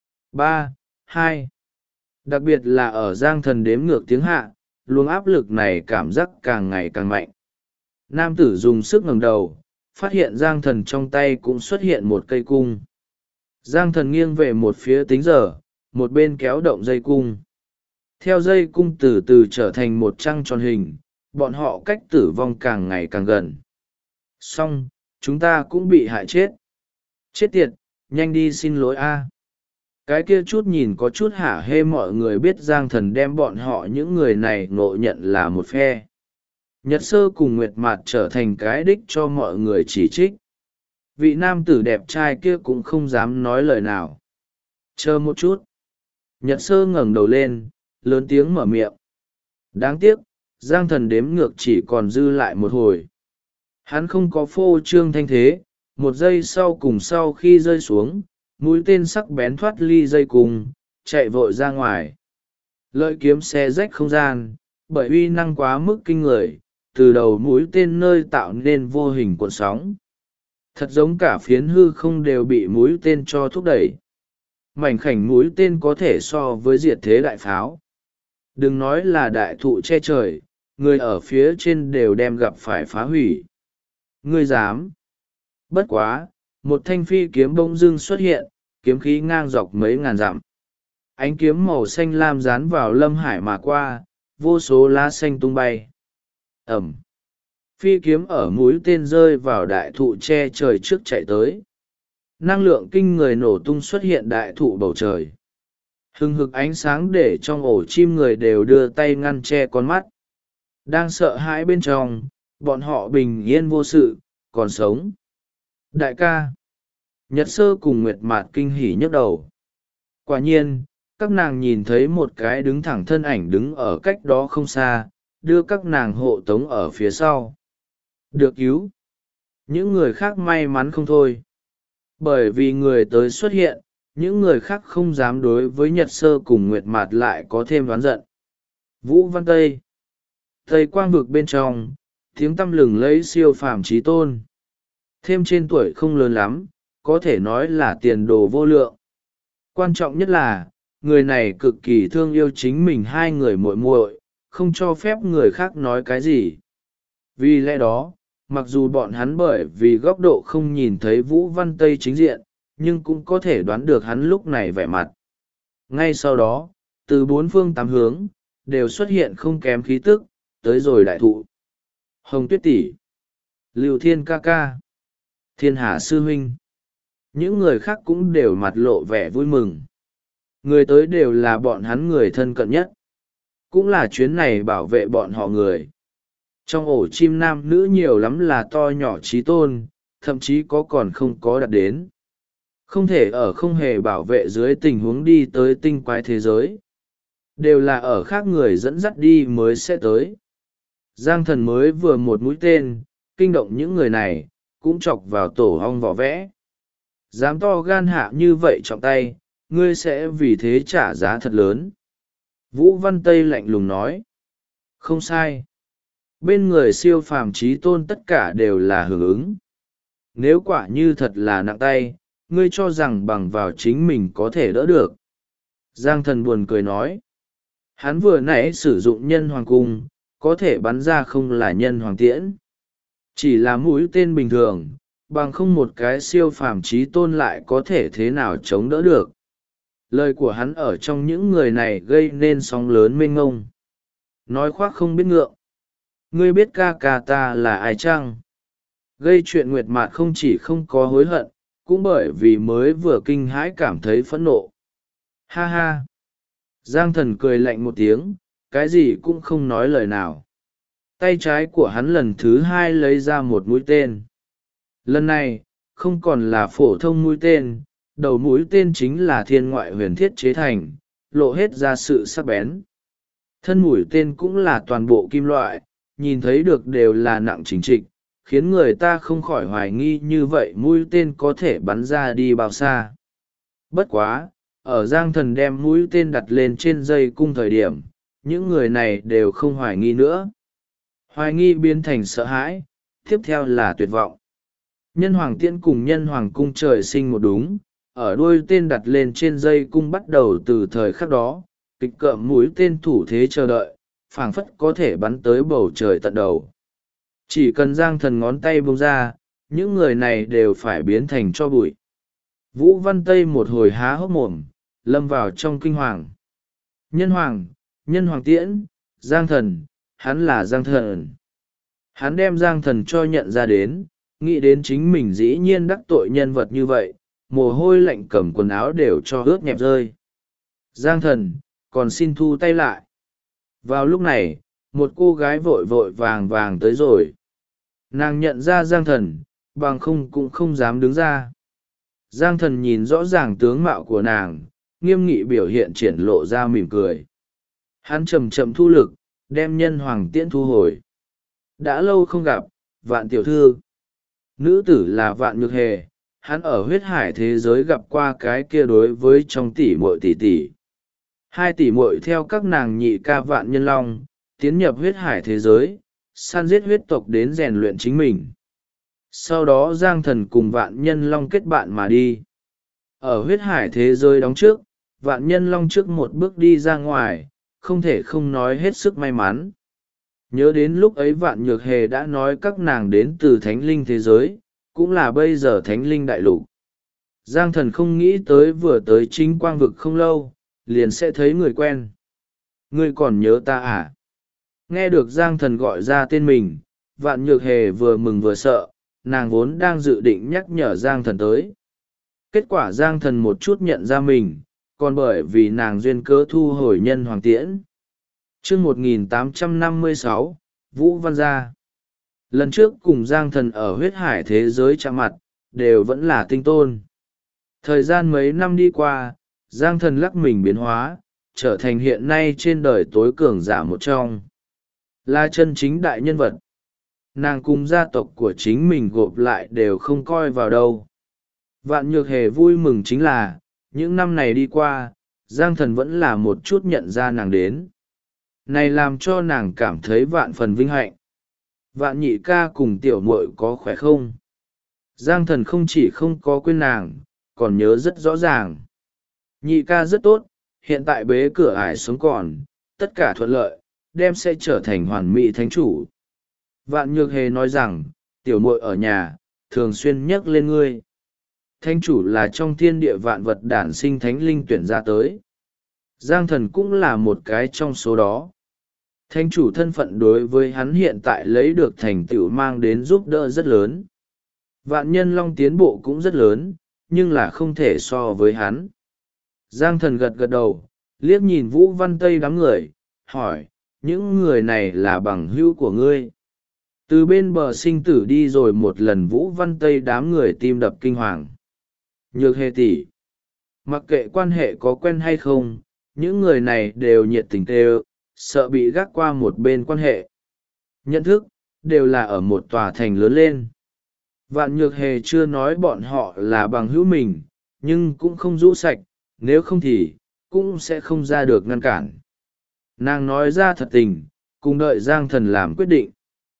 3, 2. Đặc biệt là ở Giang Thần đếm ngược tiếng hạ, luồng áp lực này cảm giác càng ngày càng mạnh. Nam tử dùng sức ngẩng đầu, phát hiện Giang Thần trong tay cũng xuất hiện một cây cung. Giang Thần nghiêng về một phía tính giờ, một bên kéo động dây cung. Theo dây cung từ từ trở thành một trăng tròn hình, bọn họ cách tử vong càng ngày càng gần. Xong, chúng ta cũng bị hại chết. Chết tiệt, nhanh đi xin lỗi a. Cái kia chút nhìn có chút hả hê mọi người biết Giang Thần đem bọn họ những người này ngộ nhận là một phe. Nhật Sơ cùng Nguyệt Mạt trở thành cái đích cho mọi người chỉ trích. Vị nam tử đẹp trai kia cũng không dám nói lời nào. Chờ một chút. Nhật Sơ ngẩng đầu lên, lớn tiếng mở miệng. Đáng tiếc, Giang Thần đếm ngược chỉ còn dư lại một hồi. Hắn không có phô trương thanh thế, một giây sau cùng sau khi rơi xuống, mũi tên sắc bén thoát ly dây cùng, chạy vội ra ngoài. Lợi kiếm xé rách không gian, bởi uy năng quá mức kinh người, từ đầu mũi tên nơi tạo nên vô hình cuộn sóng. Thật giống cả phiến hư không đều bị mũi tên cho thúc đẩy. Mảnh khảnh mũi tên có thể so với diệt thế đại pháo. Đừng nói là đại thụ che trời, người ở phía trên đều đem gặp phải phá hủy. Ngươi dám? Bất quá, một thanh phi kiếm bỗng dưng xuất hiện, kiếm khí ngang dọc mấy ngàn dặm. Ánh kiếm màu xanh lam dán vào Lâm Hải mà qua, vô số lá xanh tung bay. Ẩm. Phi kiếm ở mũi tên rơi vào đại thụ che trời trước chạy tới. Năng lượng kinh người nổ tung xuất hiện đại thụ bầu trời. Hừng hực ánh sáng để trong ổ chim người đều đưa tay ngăn che con mắt. Đang sợ hãi bên trong, bọn họ bình yên vô sự, còn sống. Đại ca. Nhật Sơ cùng Nguyệt Mạt kinh hỉ nhức đầu. Quả nhiên, các nàng nhìn thấy một cái đứng thẳng thân ảnh đứng ở cách đó không xa, đưa các nàng hộ tống ở phía sau. Được cứu. Những người khác may mắn không thôi. Bởi vì người tới xuất hiện, những người khác không dám đối với Nhật Sơ cùng Nguyệt Mạt lại có thêm đoán giận. Vũ Văn Tây. Tây Quang vực bên trong, tiếng tăm lừng lấy siêu phàm trí tôn. Thêm trên tuổi không lớn lắm, có thể nói là tiền đồ vô lượng. Quan trọng nhất là, người này cực kỳ thương yêu chính mình hai người muội muội, không cho phép người khác nói cái gì. Vì lẽ đó, mặc dù bọn hắn bởi vì góc độ không nhìn thấy Vũ Văn Tây chính diện, nhưng cũng có thể đoán được hắn lúc này vẻ mặt. Ngay sau đó, từ bốn phương tám hướng, đều xuất hiện không kém khí tức, tới rồi đại thụ. Hồng Tuyết tỷ, Lưu Thiên ca ca, Thiên Hà sư huynh. Những người khác cũng đều mặt lộ vẻ vui mừng. Người tới đều là bọn hắn người thân cận nhất. Cũng là chuyến này bảo vệ bọn họ người. Trong ổ chim nam nữ nhiều lắm là to nhỏ trí tôn, thậm chí có còn không có đạt đến. Không thể ở không hề bảo vệ dưới tình huống đi tới tinh quái thế giới. Đều là ở khác người dẫn dắt đi mới sẽ tới. Giang Thần mới vừa một mũi tên, kinh động những người này, cũng chọc vào tổ hong vỏ vẽ. Dám to gan hạ như vậy trọng tay, ngươi sẽ vì thế trả giá thật lớn. Vũ Văn Tây lạnh lùng nói. Không sai. Bên người siêu phàm trí tôn tất cả đều là hưởng ứng. Nếu quả như thật là nặng tay, ngươi cho rằng bằng vào chính mình có thể đỡ được. Giang Thần buồn cười nói. Hắn vừa nãy sử dụng nhân hoàng cung, có thể bắn ra không là nhân hoàng tiễn. Chỉ là mũi tên bình thường, bằng không một cái siêu phàm trí tôn lại có thể thế nào chống đỡ được. Lời của hắn ở trong những người này gây nên sóng lớn mênh ngông. Nói khoác không biết ngượng. Ngươi biết ca ca ta là ai chăng? Gây chuyện Nguyệt Mạt không chỉ không có hối hận, cũng bởi vì mới vừa kinh hãi cảm thấy phẫn nộ. Ha ha! Giang Thần cười lạnh một tiếng, cái gì cũng không nói lời nào. Tay trái của hắn lần thứ hai lấy ra một mũi tên. Lần này, không còn là phổ thông mũi tên, đầu mũi tên chính là thiên ngoại huyền thiết chế thành, lộ hết ra sự sắc bén. Thân mũi tên cũng là toàn bộ kim loại, nhìn thấy được đều là nặng chính trịch, khiến người ta không khỏi hoài nghi như vậy mũi tên có thể bắn ra đi bao xa. Bất quá, ở Giang Thần đem mũi tên đặt lên trên dây cung thời điểm, những người này đều không hoài nghi nữa. Hoài nghi biến thành sợ hãi, tiếp theo là tuyệt vọng. Nhân hoàng tiễn cùng nhân hoàng cung trời sinh một đúng, ở đuôi tên đặt lên trên dây cung bắt đầu từ thời khắc đó, kịch cợm mũi tên thủ thế chờ đợi, phảng phất có thể bắn tới bầu trời tận đầu. Chỉ cần Giang Thần ngón tay buông ra, những người này đều phải biến thành tro bụi. Vũ Văn Tây một hồi há hốc mồm, lâm vào trong kinh hoàng. Nhân hoàng tiễn, Giang Thần, hắn là Giang Thần. Hắn đem Giang Thần cho nhận ra đến, nghĩ đến chính mình dĩ nhiên đắc tội nhân vật như vậy, mồ hôi lạnh cầm quần áo đều cho ướt nhẹp rơi. Giang Thần, còn xin thu tay lại. Vào lúc này, một cô gái vội vội vàng vàng tới rồi. Nàng nhận ra Giang Thần, bằng không cũng không dám đứng ra. Giang Thần nhìn rõ ràng tướng mạo của nàng, nghiêm nghị biểu hiện triển lộ ra mỉm cười. Hắn chậm chậm thu lực, đem nhân hoàng tiễn thu hồi. Đã lâu không gặp, Vạn tiểu thư. Nữ tử là Vạn Nhược Hề, hắn ở huyết hải thế giới gặp qua cái kia đối với trong tỷ muội tỷ tỷ. Hai tỷ muội theo các nàng nhị ca Vạn Nhân Long, tiến nhập huyết hải thế giới, săn giết huyết tộc đến rèn luyện chính mình. Sau đó Giang Thần cùng Vạn Nhân Long kết bạn mà đi. Ở huyết hải thế giới đóng trước, Vạn Nhân Long trước một bước đi ra ngoài, không thể không nói hết sức may mắn. Nhớ đến lúc ấy Vạn Nhược Hề đã nói các nàng đến từ thánh linh thế giới, cũng là bây giờ thánh linh đại lục. Giang Thần không nghĩ tới vừa tới chính quang vực không lâu, liền sẽ thấy người quen. Ngươi còn nhớ ta à? Nghe được Giang Thần gọi ra tên mình, Vạn Nhược Hề vừa mừng vừa sợ, nàng vốn đang dự định nhắc nhở Giang Thần tới. Kết quả Giang Thần một chút nhận ra mình, còn bởi vì nàng duyên cớ thu hồi nhân hoàng tiễn. Chương 1856, Vũ Văn Gia. Lần trước cùng Giang Thần ở huyết hải thế giới chạm mặt, đều vẫn là tinh tôn. Thời gian mấy năm đi qua, Giang Thần lắc mình biến hóa, trở thành hiện nay trên đời tối cường giả một trong. Là chân chính đại nhân vật. Nàng cùng gia tộc của chính mình gộp lại đều không coi vào đâu. Vạn Nhược Hề vui mừng chính là, những năm này đi qua, Giang Thần vẫn là một chút nhận ra nàng đến. Này làm cho nàng cảm thấy vạn phần vinh hạnh. Vạn nhị ca cùng tiểu muội có khỏe không? Giang Thần không chỉ không có quên nàng, còn nhớ rất rõ ràng. Nhị ca rất tốt, hiện tại bế cửa ải sống còn, tất cả thuận lợi, đem sẽ trở thành hoàn mỹ thánh chủ. Vạn Nhược Hề nói rằng, tiểu muội ở nhà, thường xuyên nhắc lên ngươi. Thánh chủ là trong thiên địa vạn vật đản sinh thánh linh tuyển ra tới. Giang Thần cũng là một cái trong số đó. Thánh chủ thân phận đối với hắn hiện tại lấy được thành tựu mang đến giúp đỡ rất lớn. Vạn Nhân Long tiến bộ cũng rất lớn, nhưng là không thể so với hắn. Giang Thần gật gật đầu, liếc nhìn Vũ Văn Tây đám người, hỏi, những người này là bằng hữu của ngươi? Từ bên bờ sinh tử đi rồi một lần Vũ Văn Tây đám người tim đập kinh hoàng. Nhược Hề tỷ, mặc kệ quan hệ có quen hay không, những người này đều nhiệt tình tê, sợ bị gác qua một bên quan hệ. Nhận thức, đều là ở một tòa thành lớn lên. Vạn Nhược Hề chưa nói bọn họ là bằng hữu mình, nhưng cũng không rũ sạch, nếu không thì, cũng sẽ không ra được ngăn cản. Nàng nói ra thật tình, cùng đợi Giang Thần làm quyết định.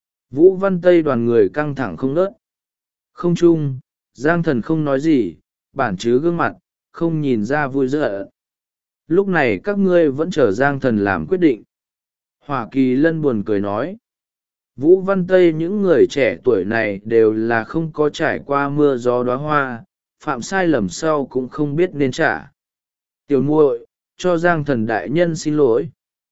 Vũ Văn Tây đoàn người căng thẳng không nớt. Không chung, Giang Thần không nói gì, bản chứ gương mặt, không nhìn ra vui dở. Lúc này các ngươi vẫn chờ Giang Thần làm quyết định. Hỏa Kỳ Lân buồn cười nói. Vũ Văn Tây những người trẻ tuổi này đều là không có trải qua mưa gió đóa hoa, phạm sai lầm sau cũng không biết nên trả. Tiểu muội, cho Giang Thần đại nhân xin lỗi.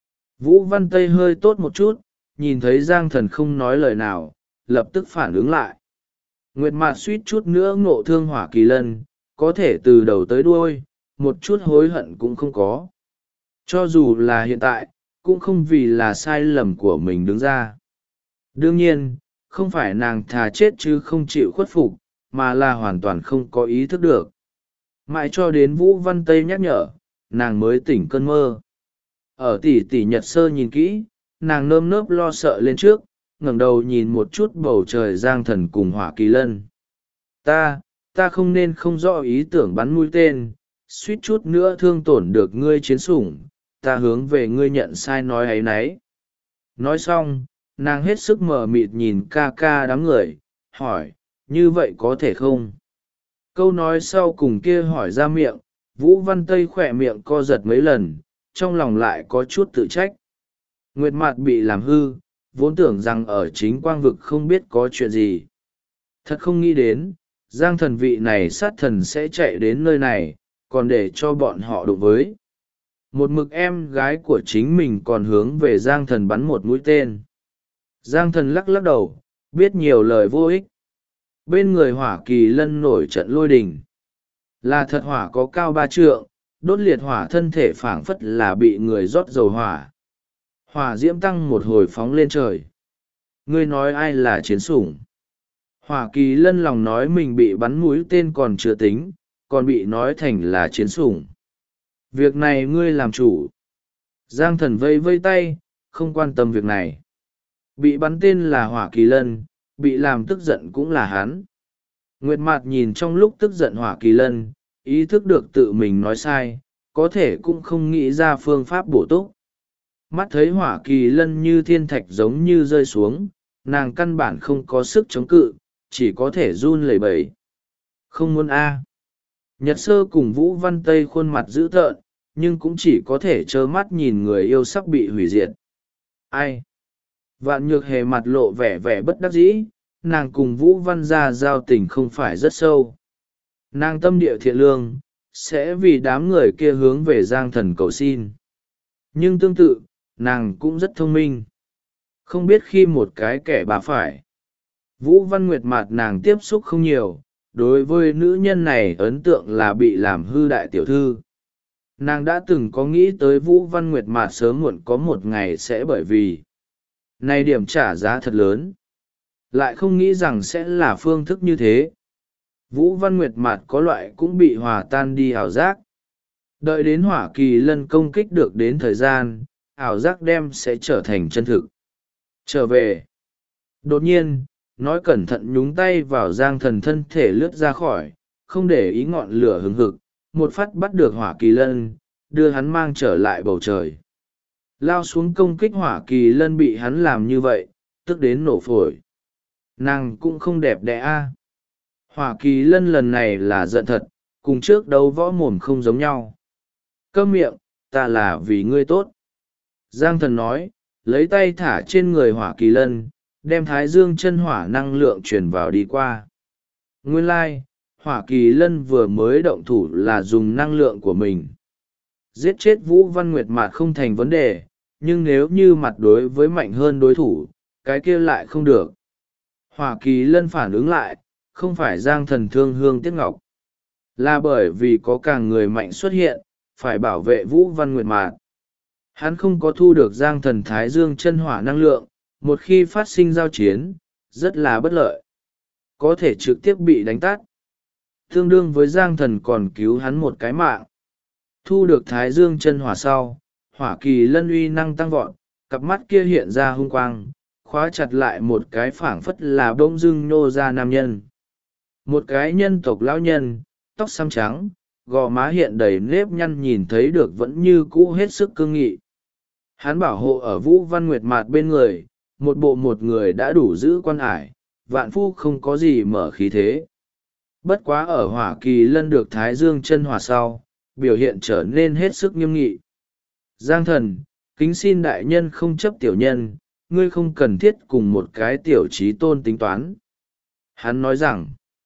Vũ Văn Tây hơi tốt một chút, nhìn thấy Giang Thần không nói lời nào, lập tức phản ứng lại. Nguyệt Mạt suýt chút nữa ngộ thương Hỏa Kỳ Lân, có thể từ đầu tới đuôi, một chút hối hận cũng không có. Cho dù là hiện tại, cũng không vì là sai lầm của mình đứng ra. Đương nhiên, không phải nàng thà chết chứ không chịu khuất phục, mà là hoàn toàn không có ý thức được. Mãi cho đến Vũ Văn Tây nhắc nhở, nàng mới tỉnh cơn mơ. Ở tỷ tỷ Nhật Sơ nhìn kỹ, nàng nơm nớp lo sợ lên trước, ngẩng đầu nhìn một chút bầu trời Giang Thần cùng Hỏa Kỳ Lân. Ta không nên không rõ ý tưởng bắn mũi tên, suýt chút nữa thương tổn được ngươi chiến sủng, ta hướng về ngươi nhận sai nói ấy nấy. Nói xong, nàng hết sức mờ mịt nhìn ca ca đám người, hỏi, như vậy có thể không? Câu nói sau cùng kia hỏi ra miệng, Vũ Văn Tây khỏe miệng co giật mấy lần, trong lòng lại có chút tự trách. Nguyệt Mạt bị làm hư, vốn tưởng rằng ở chính quang vực không biết có chuyện gì. Thật không nghĩ đến, Giang Thần vị này sát thần sẽ chạy đến nơi này, còn để cho bọn họ đụng với. Một mực em gái của chính mình còn hướng về Giang Thần bắn một mũi tên. Giang Thần lắc lắc đầu, biết nhiều lời vô ích. Bên người Hỏa Kỳ Lân nổi trận lôi đình. Là thật hỏa có cao 3 trượng, đốt liệt hỏa thân thể phảng phất là bị người rót dầu hỏa. Hỏa diễm tăng một hồi phóng lên trời. Ngươi nói ai là chiến sủng? Hỏa Kỳ Lân lòng nói mình bị bắn mũi tên còn chưa tính, còn bị nói thành là chiến sủng. Việc này ngươi làm chủ. Giang Thần vây vây tay, không quan tâm việc này. Bị bắn tên là Hỏa Kỳ Lân, bị làm tức giận cũng là hắn. Nguyệt Mạt nhìn trong lúc tức giận Hỏa Kỳ Lân, ý thức được tự mình nói sai, có thể cũng không nghĩ ra phương pháp bổ túc. Mắt thấy Hỏa Kỳ Lân như thiên thạch giống như rơi xuống, nàng căn bản không có sức chống cự, chỉ có thể run lẩy bẩy. Không muốn a. Nhật Sơ cùng Vũ Văn Tây khuôn mặt dữ tợn, nhưng cũng chỉ có thể trơ mắt nhìn người yêu sắp bị hủy diệt. Ai? Vạn Nhược Hề mặt lộ vẻ vẻ bất đắc dĩ, nàng cùng Vũ Văn gia giao tình không phải rất sâu. Nàng tâm địa thiện lương, sẽ vì đám người kia hướng về Giang Thần cầu xin. Nhưng tương tự, nàng cũng rất thông minh. Không biết khi một cái kẻ bà phải. Vũ Văn Nguyệt mặt nàng tiếp xúc không nhiều, đối với nữ nhân này ấn tượng là bị làm hư đại tiểu thư. Nàng đã từng có nghĩ tới Vũ Văn Nguyệt mặt sớm muộn có một ngày sẽ bởi vì này điểm trả giá thật lớn. Lại không nghĩ rằng sẽ là phương thức như thế. Vũ Văn Nguyệt mặt có loại cũng bị hòa tan đi ảo giác. Đợi đến Hỏa Kỳ Lân công kích được đến thời gian, ảo giác đem sẽ trở thành chân thực. Trở về. Đột nhiên, nói cẩn thận nhúng tay vào Giang Thần thân thể lướt ra khỏi, không để ý ngọn lửa hừng hực, một phát bắt được Hỏa Kỳ Lân, đưa hắn mang trở lại bầu trời. Lao xuống công kích Hỏa Kỳ Lân bị hắn làm như vậy, tức đến nổ phổi. Nàng cũng không đẹp đẽ a. Hỏa Kỳ Lân lần này là giận thật, cùng trước đấu võ mồm không giống nhau. Câm miệng, ta là vì ngươi tốt. Giang Thần nói, lấy tay thả trên người Hỏa Kỳ Lân, đem Thái Dương chân hỏa năng lượng truyền vào đi qua. Nguyên lai, Hỏa Kỳ Lân vừa mới động thủ là dùng năng lượng của mình. Giết chết Vũ Văn Nguyệt Mạt không thành vấn đề, nhưng nếu như mặt đối với mạnh hơn đối thủ, cái kia lại không được. Hỏa Kỳ Lân phản ứng lại, không phải Giang Thần thương hương tiếc ngọc, là bởi vì có càng người mạnh xuất hiện, phải bảo vệ Vũ Văn Nguyệt Mạt. Hắn không có thu được Giang Thần Thái Dương chân hỏa năng lượng, một khi phát sinh giao chiến, rất là bất lợi. Có thể trực tiếp bị đánh tát. Tương đương với Giang Thần còn cứu hắn một cái mạng. Thu được Thái Dương chân hỏa sau, Hỏa Kỳ Lân uy năng tăng vọt, cặp mắt kia hiện ra hung quang, khóa chặt lại một cái phảng phất là bỗng dưng nhô ra nam nhân. Một cái nhân tộc lão nhân, tóc xám trắng, gò má hiện đầy nếp nhăn nhìn thấy được vẫn như cũ hết sức cương nghị. Hắn bảo hộ ở Vũ Văn Nguyệt Mạt bên người, một bộ một người đã đủ giữ quan ải, vạn phu không có gì mở khí thế. Bất quá ở Hỏa Kỳ Lân được Thái Dương chân hỏa sau, biểu hiện trở nên hết sức nghiêm nghị. Giang Thần, kính xin đại nhân không chấp tiểu nhân, ngươi không cần thiết cùng một cái tiểu trí tôn tính toán. Hắn nói rằng,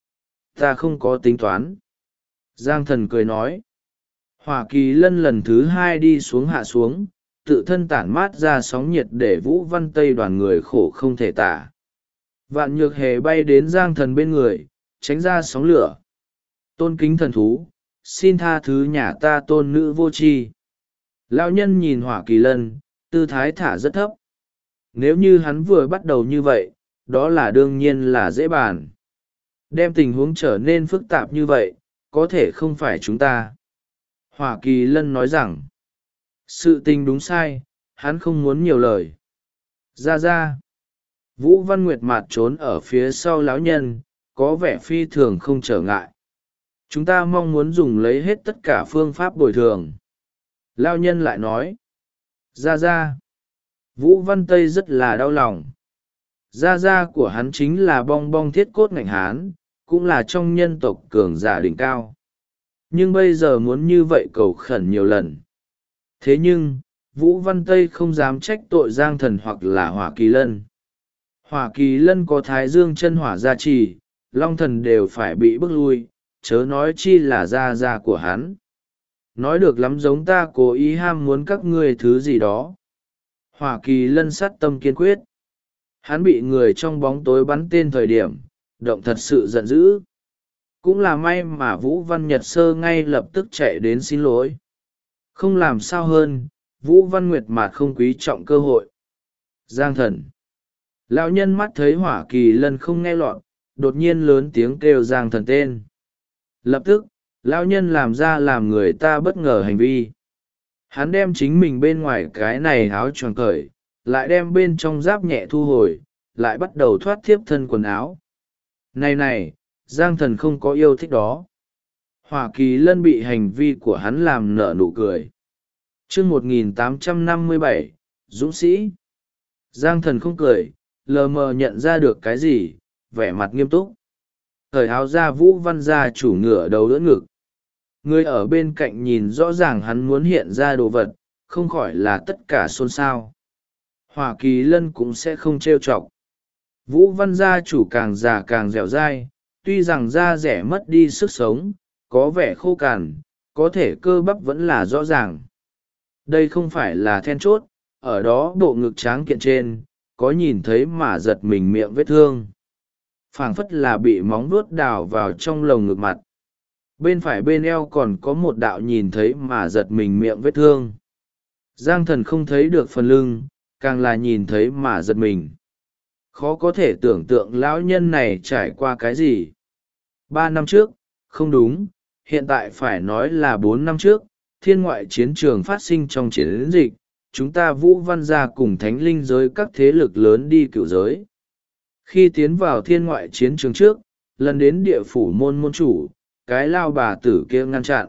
ta không có tính toán. Giang Thần cười nói, Hỏa Kỳ Lân lần thứ hai đi xuống hạ xuống, tự thân tản mát ra sóng nhiệt để Vũ Văn Tây đoàn người khổ không thể tả. Vạn Nhược Hề bay đến Giang Thần bên người, tránh ra sóng lửa. Tôn kính thần thú, xin tha thứ nhà ta tôn nữ vô tri. Lão nhân nhìn Hỏa Kỳ Lân, tư thái thả rất thấp. Nếu như hắn vừa bắt đầu như vậy, đó là đương nhiên là dễ bàn. Đem tình huống trở nên phức tạp như vậy, có thể không phải chúng ta. Hỏa Kỳ Lân nói rằng, sự tình đúng sai, hắn không muốn nhiều lời. Ra. Vũ Văn Nguyệt Mạt trốn ở phía sau lão nhân, có vẻ phi thường không trở ngại. Chúng ta mong muốn dùng lấy hết tất cả phương pháp bồi thường. Lão nhân lại nói, ra. Vũ Văn Tây rất là đau lòng. Gia của hắn chính là bong bong thiết cốt ngạnh hán, cũng là trong nhân tộc cường giả đỉnh cao. Nhưng bây giờ muốn như vậy cầu khẩn nhiều lần. Thế nhưng, Vũ Văn Tây không dám trách tội Giang Thần hoặc là Hỏa Kỳ Lân. Hỏa Kỳ Lân có Thái Dương chân hỏa gia trì, Long Thần đều phải bị bức lui, chớ nói chi là gia của hắn. Nói được lắm giống ta cố ý ham muốn các ngươi thứ gì đó. Hỏa Kỳ Lân sát tâm kiên quyết. Hắn bị người trong bóng tối bắn tên thời điểm, động thật sự giận dữ. Cũng là may mà Vũ Văn Nhật Sơ ngay lập tức chạy đến xin lỗi. Không làm sao hơn, Vũ Văn Nguyệt Mạt không quý trọng cơ hội. Giang thần. Lão nhân mắt thấy Hỏa Kỳ Lân không nghe lọt, đột nhiên lớn tiếng kêu Giang thần tên. Lập tức, lão nhân làm ra làm người ta bất ngờ hành vi. Hắn đem chính mình bên ngoài cái này áo choàng cởi, lại đem bên trong giáp nhẹ thu hồi, lại bắt đầu thoát thiếp thân quần áo. Này, Giang thần không có yêu thích đó. Hỏa Kỳ Lân bị hành vi của hắn làm nở nụ cười. Chương 1857, Dũng sĩ. Giang thần không cười, lờ mờ nhận ra được cái gì, vẻ mặt nghiêm túc. Thời áo ra, Vũ Văn gia chủ ngửa đầu đỡ ngực. Người ở bên cạnh nhìn rõ ràng hắn muốn hiện ra đồ vật, không khỏi là tất cả xôn xao. Hỏa Kỳ Lân cũng sẽ không trêu chọc. Vũ Văn gia chủ càng già càng dẻo dai, tuy rằng da rẻ mất đi sức sống, có vẻ khô cằn, có thể cơ bắp vẫn là rõ ràng. Đây không phải là then chốt, ở đó bộ ngực tráng kiện trên, có nhìn thấy mà giật mình miệng vết thương. Phảng phất là bị móng vuốt đào vào trong lồng ngực mặt. Bên phải bên eo còn có một đạo nhìn thấy mà giật mình miệng vết thương. Giang thần không thấy được phần lưng, càng là nhìn thấy mà giật mình. Khó có thể tưởng tượng lão nhân này trải qua cái gì. 3 năm trước, không đúng, hiện tại phải nói là 4 năm trước, thiên ngoại chiến trường phát sinh trong chiến dịch, chúng ta Vũ Văn gia cùng thánh linh giới các thế lực lớn đi cựu giới. Khi tiến vào thiên ngoại chiến trường trước, lần đến địa phủ môn chủ, cái lao bà tử kia ngăn chặn.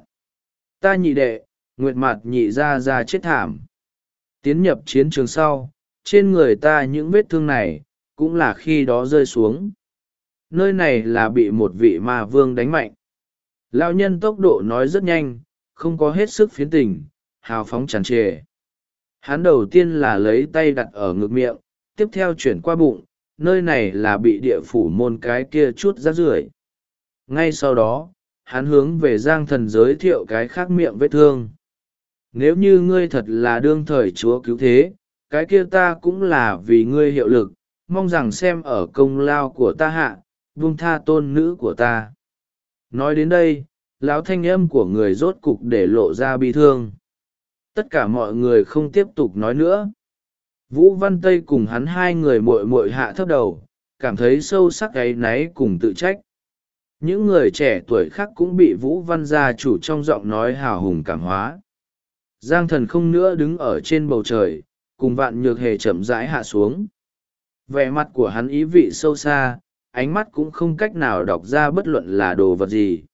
Ta nhị đệ, Nguyệt Mạt nhị ra chết thảm. Tiến nhập chiến trường sau, trên người ta những vết thương này, cũng là khi đó rơi xuống. Nơi này là bị một vị ma vương đánh mạnh. Lão nhân tốc độ nói rất nhanh, không có hết sức phiến tình, hào phóng tràn trề. Hắn đầu tiên là lấy tay đặt ở ngực miệng, tiếp theo chuyển qua bụng, nơi này là bị địa phủ môn cái kia chút rác rưởi. Ngay sau đó, hắn hướng về Giang thần giới thiệu cái khác miệng vết thương. Nếu như ngươi thật là đương thời chúa cứu thế, cái kia ta cũng là vì ngươi hiệu lực, mong rằng xem ở công lao của ta hạ, buông tha tôn nữ của ta. Nói đến đây, lão thanh âm của người rốt cục để lộ ra bi thương. Tất cả mọi người không tiếp tục nói nữa. Vũ Văn Tây cùng hắn hai người muội muội hạ thấp đầu, cảm thấy sâu sắc áy náy cùng tự trách. Những người trẻ tuổi khác cũng bị Vũ Văn gia chủ trong giọng nói hào hùng cảm hóa. Giang thần không nữa đứng ở trên bầu trời, cùng Vạn Nhược Hề chậm rãi hạ xuống. Vẻ mặt của hắn ý vị sâu xa, ánh mắt cũng không cách nào đọc ra bất luận là đồ vật gì.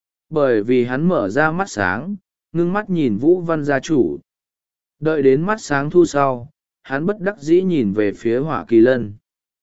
Bởi vì hắn mở ra mắt sáng, ngưng mắt nhìn Vũ Văn gia chủ. Đợi đến mắt sáng thu sau, hắn bất đắc dĩ nhìn về phía Hỏa Kỳ Lân.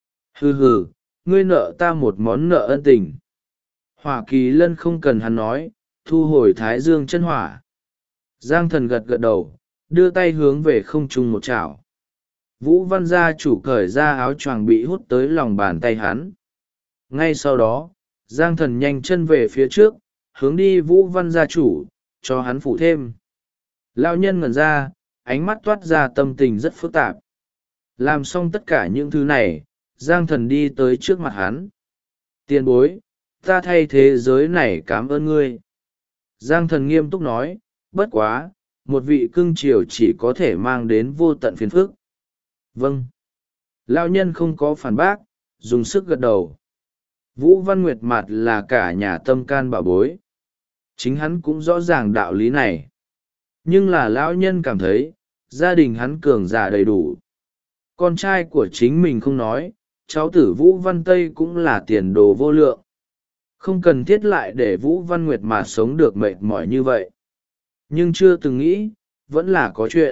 Hừ, ngươi nợ ta một món nợ ân tình. Hỏa Kỳ Lân không cần hắn nói, thu hồi Thái Dương chân hỏa. Giang thần gật đầu, đưa tay hướng về không trung một chảo. Vũ Văn gia chủ cởi ra áo choàng bị hút tới lòng bàn tay hắn. Ngay sau đó, Giang thần nhanh chân về phía trước, hướng đi Vũ Văn gia chủ, cho hắn phụ thêm. Lão nhân ngẩn ra, ánh mắt toát ra tâm tình rất phức tạp. Làm xong tất cả những thứ này, Giang thần đi tới trước mặt hắn. Tiền bối, ta thay thế giới này cảm ơn ngươi. Giang thần nghiêm túc nói, bất quá, một vị cưng chiều chỉ có thể mang đến vô tận phiền phức. Vâng. Lão nhân không có phản bác, dùng sức gật đầu. Vũ Văn Nguyệt Mạt là cả nhà tâm can bảo bối. Chính hắn cũng rõ ràng đạo lý này. Nhưng là lão nhân cảm thấy, gia đình hắn cường giả đầy đủ. Con trai của chính mình không nói, cháu tử Vũ Văn Tây cũng là tiền đồ vô lượng. Không cần thiết lại để Vũ Văn Nguyệt mà sống được mệt mỏi như vậy. Nhưng chưa từng nghĩ, vẫn là có chuyện.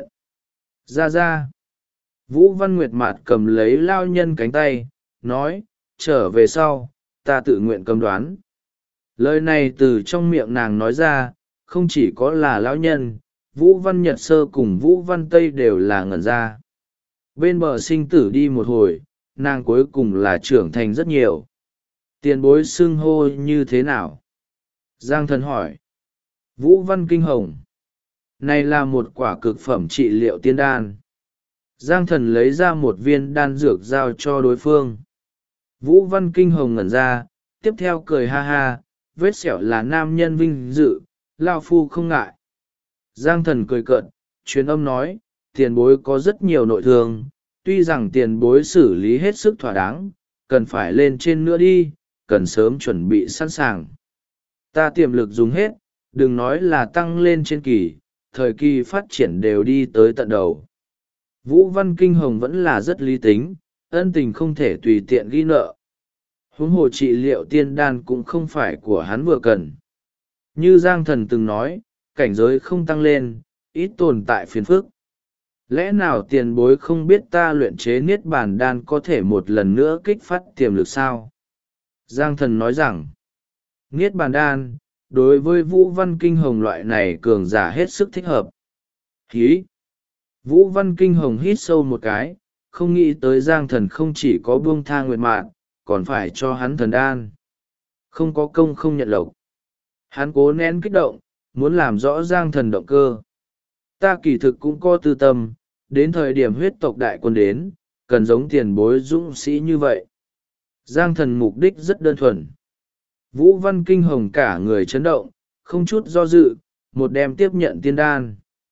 Ra. Vũ Văn Nguyệt Mạt cầm lấy lao nhân cánh tay, nói, trở về sau, ta tự nguyện cấm đoán. Lời này từ trong miệng nàng nói ra, không chỉ có là lão nhân, Vũ Văn Nhật Sơ cùng Vũ Văn Tây đều là ngẩn ra. Bên bờ sinh tử đi một hồi, nàng cuối cùng là trưởng thành rất nhiều. Tiền bối xưng hô như thế nào? Giang thần hỏi. Vũ Văn Kinh Hồng. Này là một quả cực phẩm trị liệu tiên đan. Giang thần lấy ra một viên đan dược giao cho đối phương. Vũ Văn Kinh Hồng ngẩn ra, tiếp theo cười ha ha, vết sẹo là nam nhân vinh dự, lao phu không ngại. Giang thần cười cợt, truyền âm nói, tiền bối có rất nhiều nội thương, tuy rằng tiền bối xử lý hết sức thỏa đáng, cần phải lên trên nữa đi, cần sớm chuẩn bị sẵn sàng. Ta tiềm lực dùng hết, đừng nói là tăng lên trên kỳ, thời kỳ phát triển đều đi tới tận đầu. Vũ Văn Kinh Hồng vẫn là rất lý tính, ân tình không thể tùy tiện ghi nợ. Huống hồ trị liệu tiên đan cũng không phải của hắn vừa cần. Như Giang Thần từng nói, cảnh giới không tăng lên, ít tồn tại phiền phức. Lẽ nào tiền bối không biết ta luyện chế niết bàn đan có thể một lần nữa kích phát tiềm lực sao? Giang Thần nói rằng, niết bàn đan, đối với Vũ Văn Kinh Hồng loại này cường giả hết sức thích hợp. Hí! Vũ Văn Kinh Hồng hít sâu một cái, không nghĩ tới Giang Thần không chỉ có buông tha nguyệt mạn, còn phải cho hắn thần đan. Không có công không nhận lộc. Hắn cố nén kích động, muốn làm rõ Giang Thần động cơ. Ta kỳ thực cũng có tư tâm, đến thời điểm huyết tộc đại quân đến, cần giống tiền bối dũng sĩ như vậy. Giang Thần mục đích rất đơn thuần. Vũ Văn Kinh Hồng cả người chấn động, không chút do dự, một đem tiếp nhận tiên đan.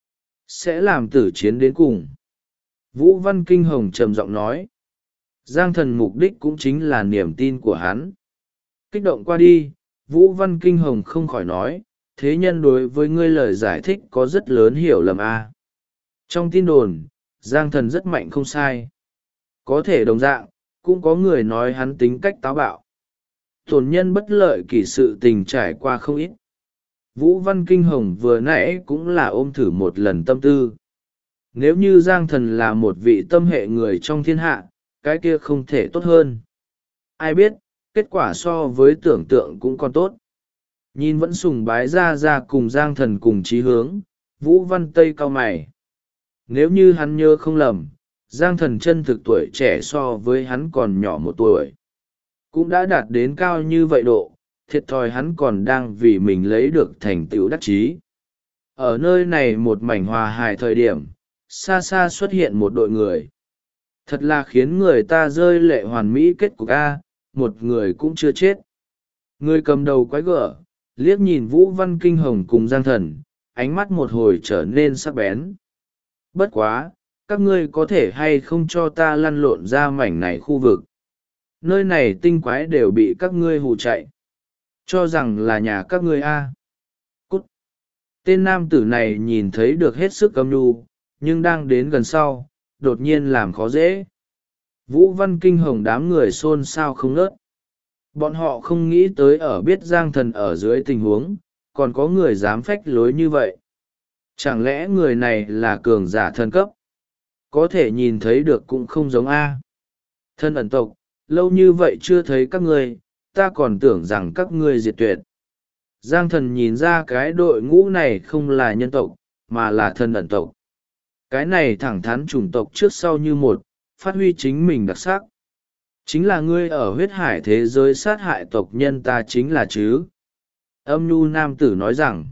Sẽ làm tử chiến đến cùng. Vũ Văn Kinh Hồng trầm giọng nói. Giang Thần mục đích cũng chính là niềm tin của hắn. Kích động qua đi, Vũ Văn Kinh Hồng không khỏi nói, thế nhân đối với ngươi lời giải thích có rất lớn hiểu lầm a. Trong tin đồn, Giang Thần rất mạnh không sai. Có thể đồng dạng, cũng có người nói hắn tính cách táo bạo. Tổn nhân bất lợi kỳ sự tình trải qua không ít. Vũ Văn Kinh Hồng vừa nãy cũng là ôm thử một lần tâm tư. Nếu như Giang Thần là một vị tâm hệ người trong thiên hạ, cái kia không thể tốt hơn. Ai biết, kết quả so với tưởng tượng cũng còn tốt. Nhìn vẫn sùng bái ra cùng Giang Thần cùng chí hướng, Vũ Văn Tây cau mày. Nếu như hắn nhớ không lầm, Giang Thần chân thực tuổi trẻ so với hắn còn nhỏ một tuổi. Cũng đã đạt đến cao như vậy độ, thiệt thòi hắn còn đang vì mình lấy được thành tựu đắc chí. Ở nơi này một mảnh hòa hài thời điểm, xa xa xuất hiện một đội người. Thật là khiến người ta rơi lệ hoàn mỹ kết cục A, một người cũng chưa chết. Người cầm đầu quái gở, liếc nhìn Vũ Văn Kinh Hồng cùng Giang Thần, ánh mắt một hồi trở nên sắc bén. Bất quá, các ngươi có thể hay không cho ta lăn lộn ra mảnh này khu vực. Nơi này tinh quái đều bị các ngươi hù chạy. Cho rằng là nhà các ngươi A. Cút! Tên nam tử này nhìn thấy được hết sức âm nhu, nhưng đang đến gần sau, đột nhiên làm khó dễ. Vũ Văn Kinh Hồng đám người xôn xao không ngớt. Bọn họ không nghĩ tới ở biết Giang Thần ở dưới tình huống, còn có người dám phách lối như vậy. Chẳng lẽ người này là cường giả thần cấp? Có thể nhìn thấy được cũng không giống A. Thân ẩn tộc, lâu như vậy chưa thấy các ngươi, ta còn tưởng rằng các ngươi diệt tuyệt. Giang Thần nhìn ra cái đội ngũ này không là nhân tộc, mà là thân ẩn tộc. Cái này thẳng thắn chủng tộc trước sau như một, phát huy chính mình đặc sắc. Chính là ngươi ở huyết hải thế giới sát hại tộc nhân ta chính là chứ. Âm nhu nam tử nói rằng,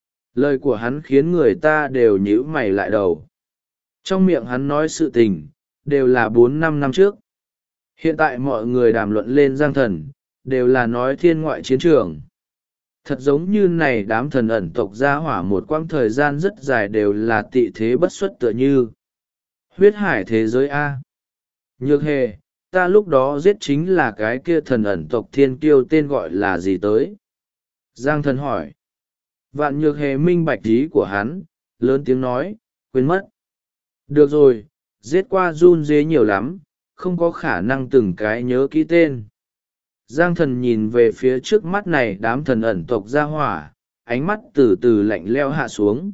lời của hắn khiến người ta đều nhíu mày lại đầu. Trong miệng hắn nói sự tình, đều là 4-5 năm trước. Hiện tại mọi người đàm luận lên Giang Thần, đều là nói thiên ngoại chiến trường. Thật giống như này đám thần ẩn tộc ra hỏa một quãng thời gian rất dài đều là tị thế bất xuất tựa như. Huyết hải thế giới A. Nhược hề, ta lúc đó giết chính là cái kia thần ẩn tộc thiên kiêu tên gọi là gì tới? Giang Thần hỏi. Vạn nhược hề minh bạch ý của hắn, lớn tiếng nói, quên mất. Được rồi, giết qua run dế nhiều lắm, không có khả năng từng cái nhớ kỹ tên. Giang Thần nhìn về phía trước mắt này đám thần ẩn tộc ra hỏa, ánh mắt từ từ lạnh leo hạ xuống.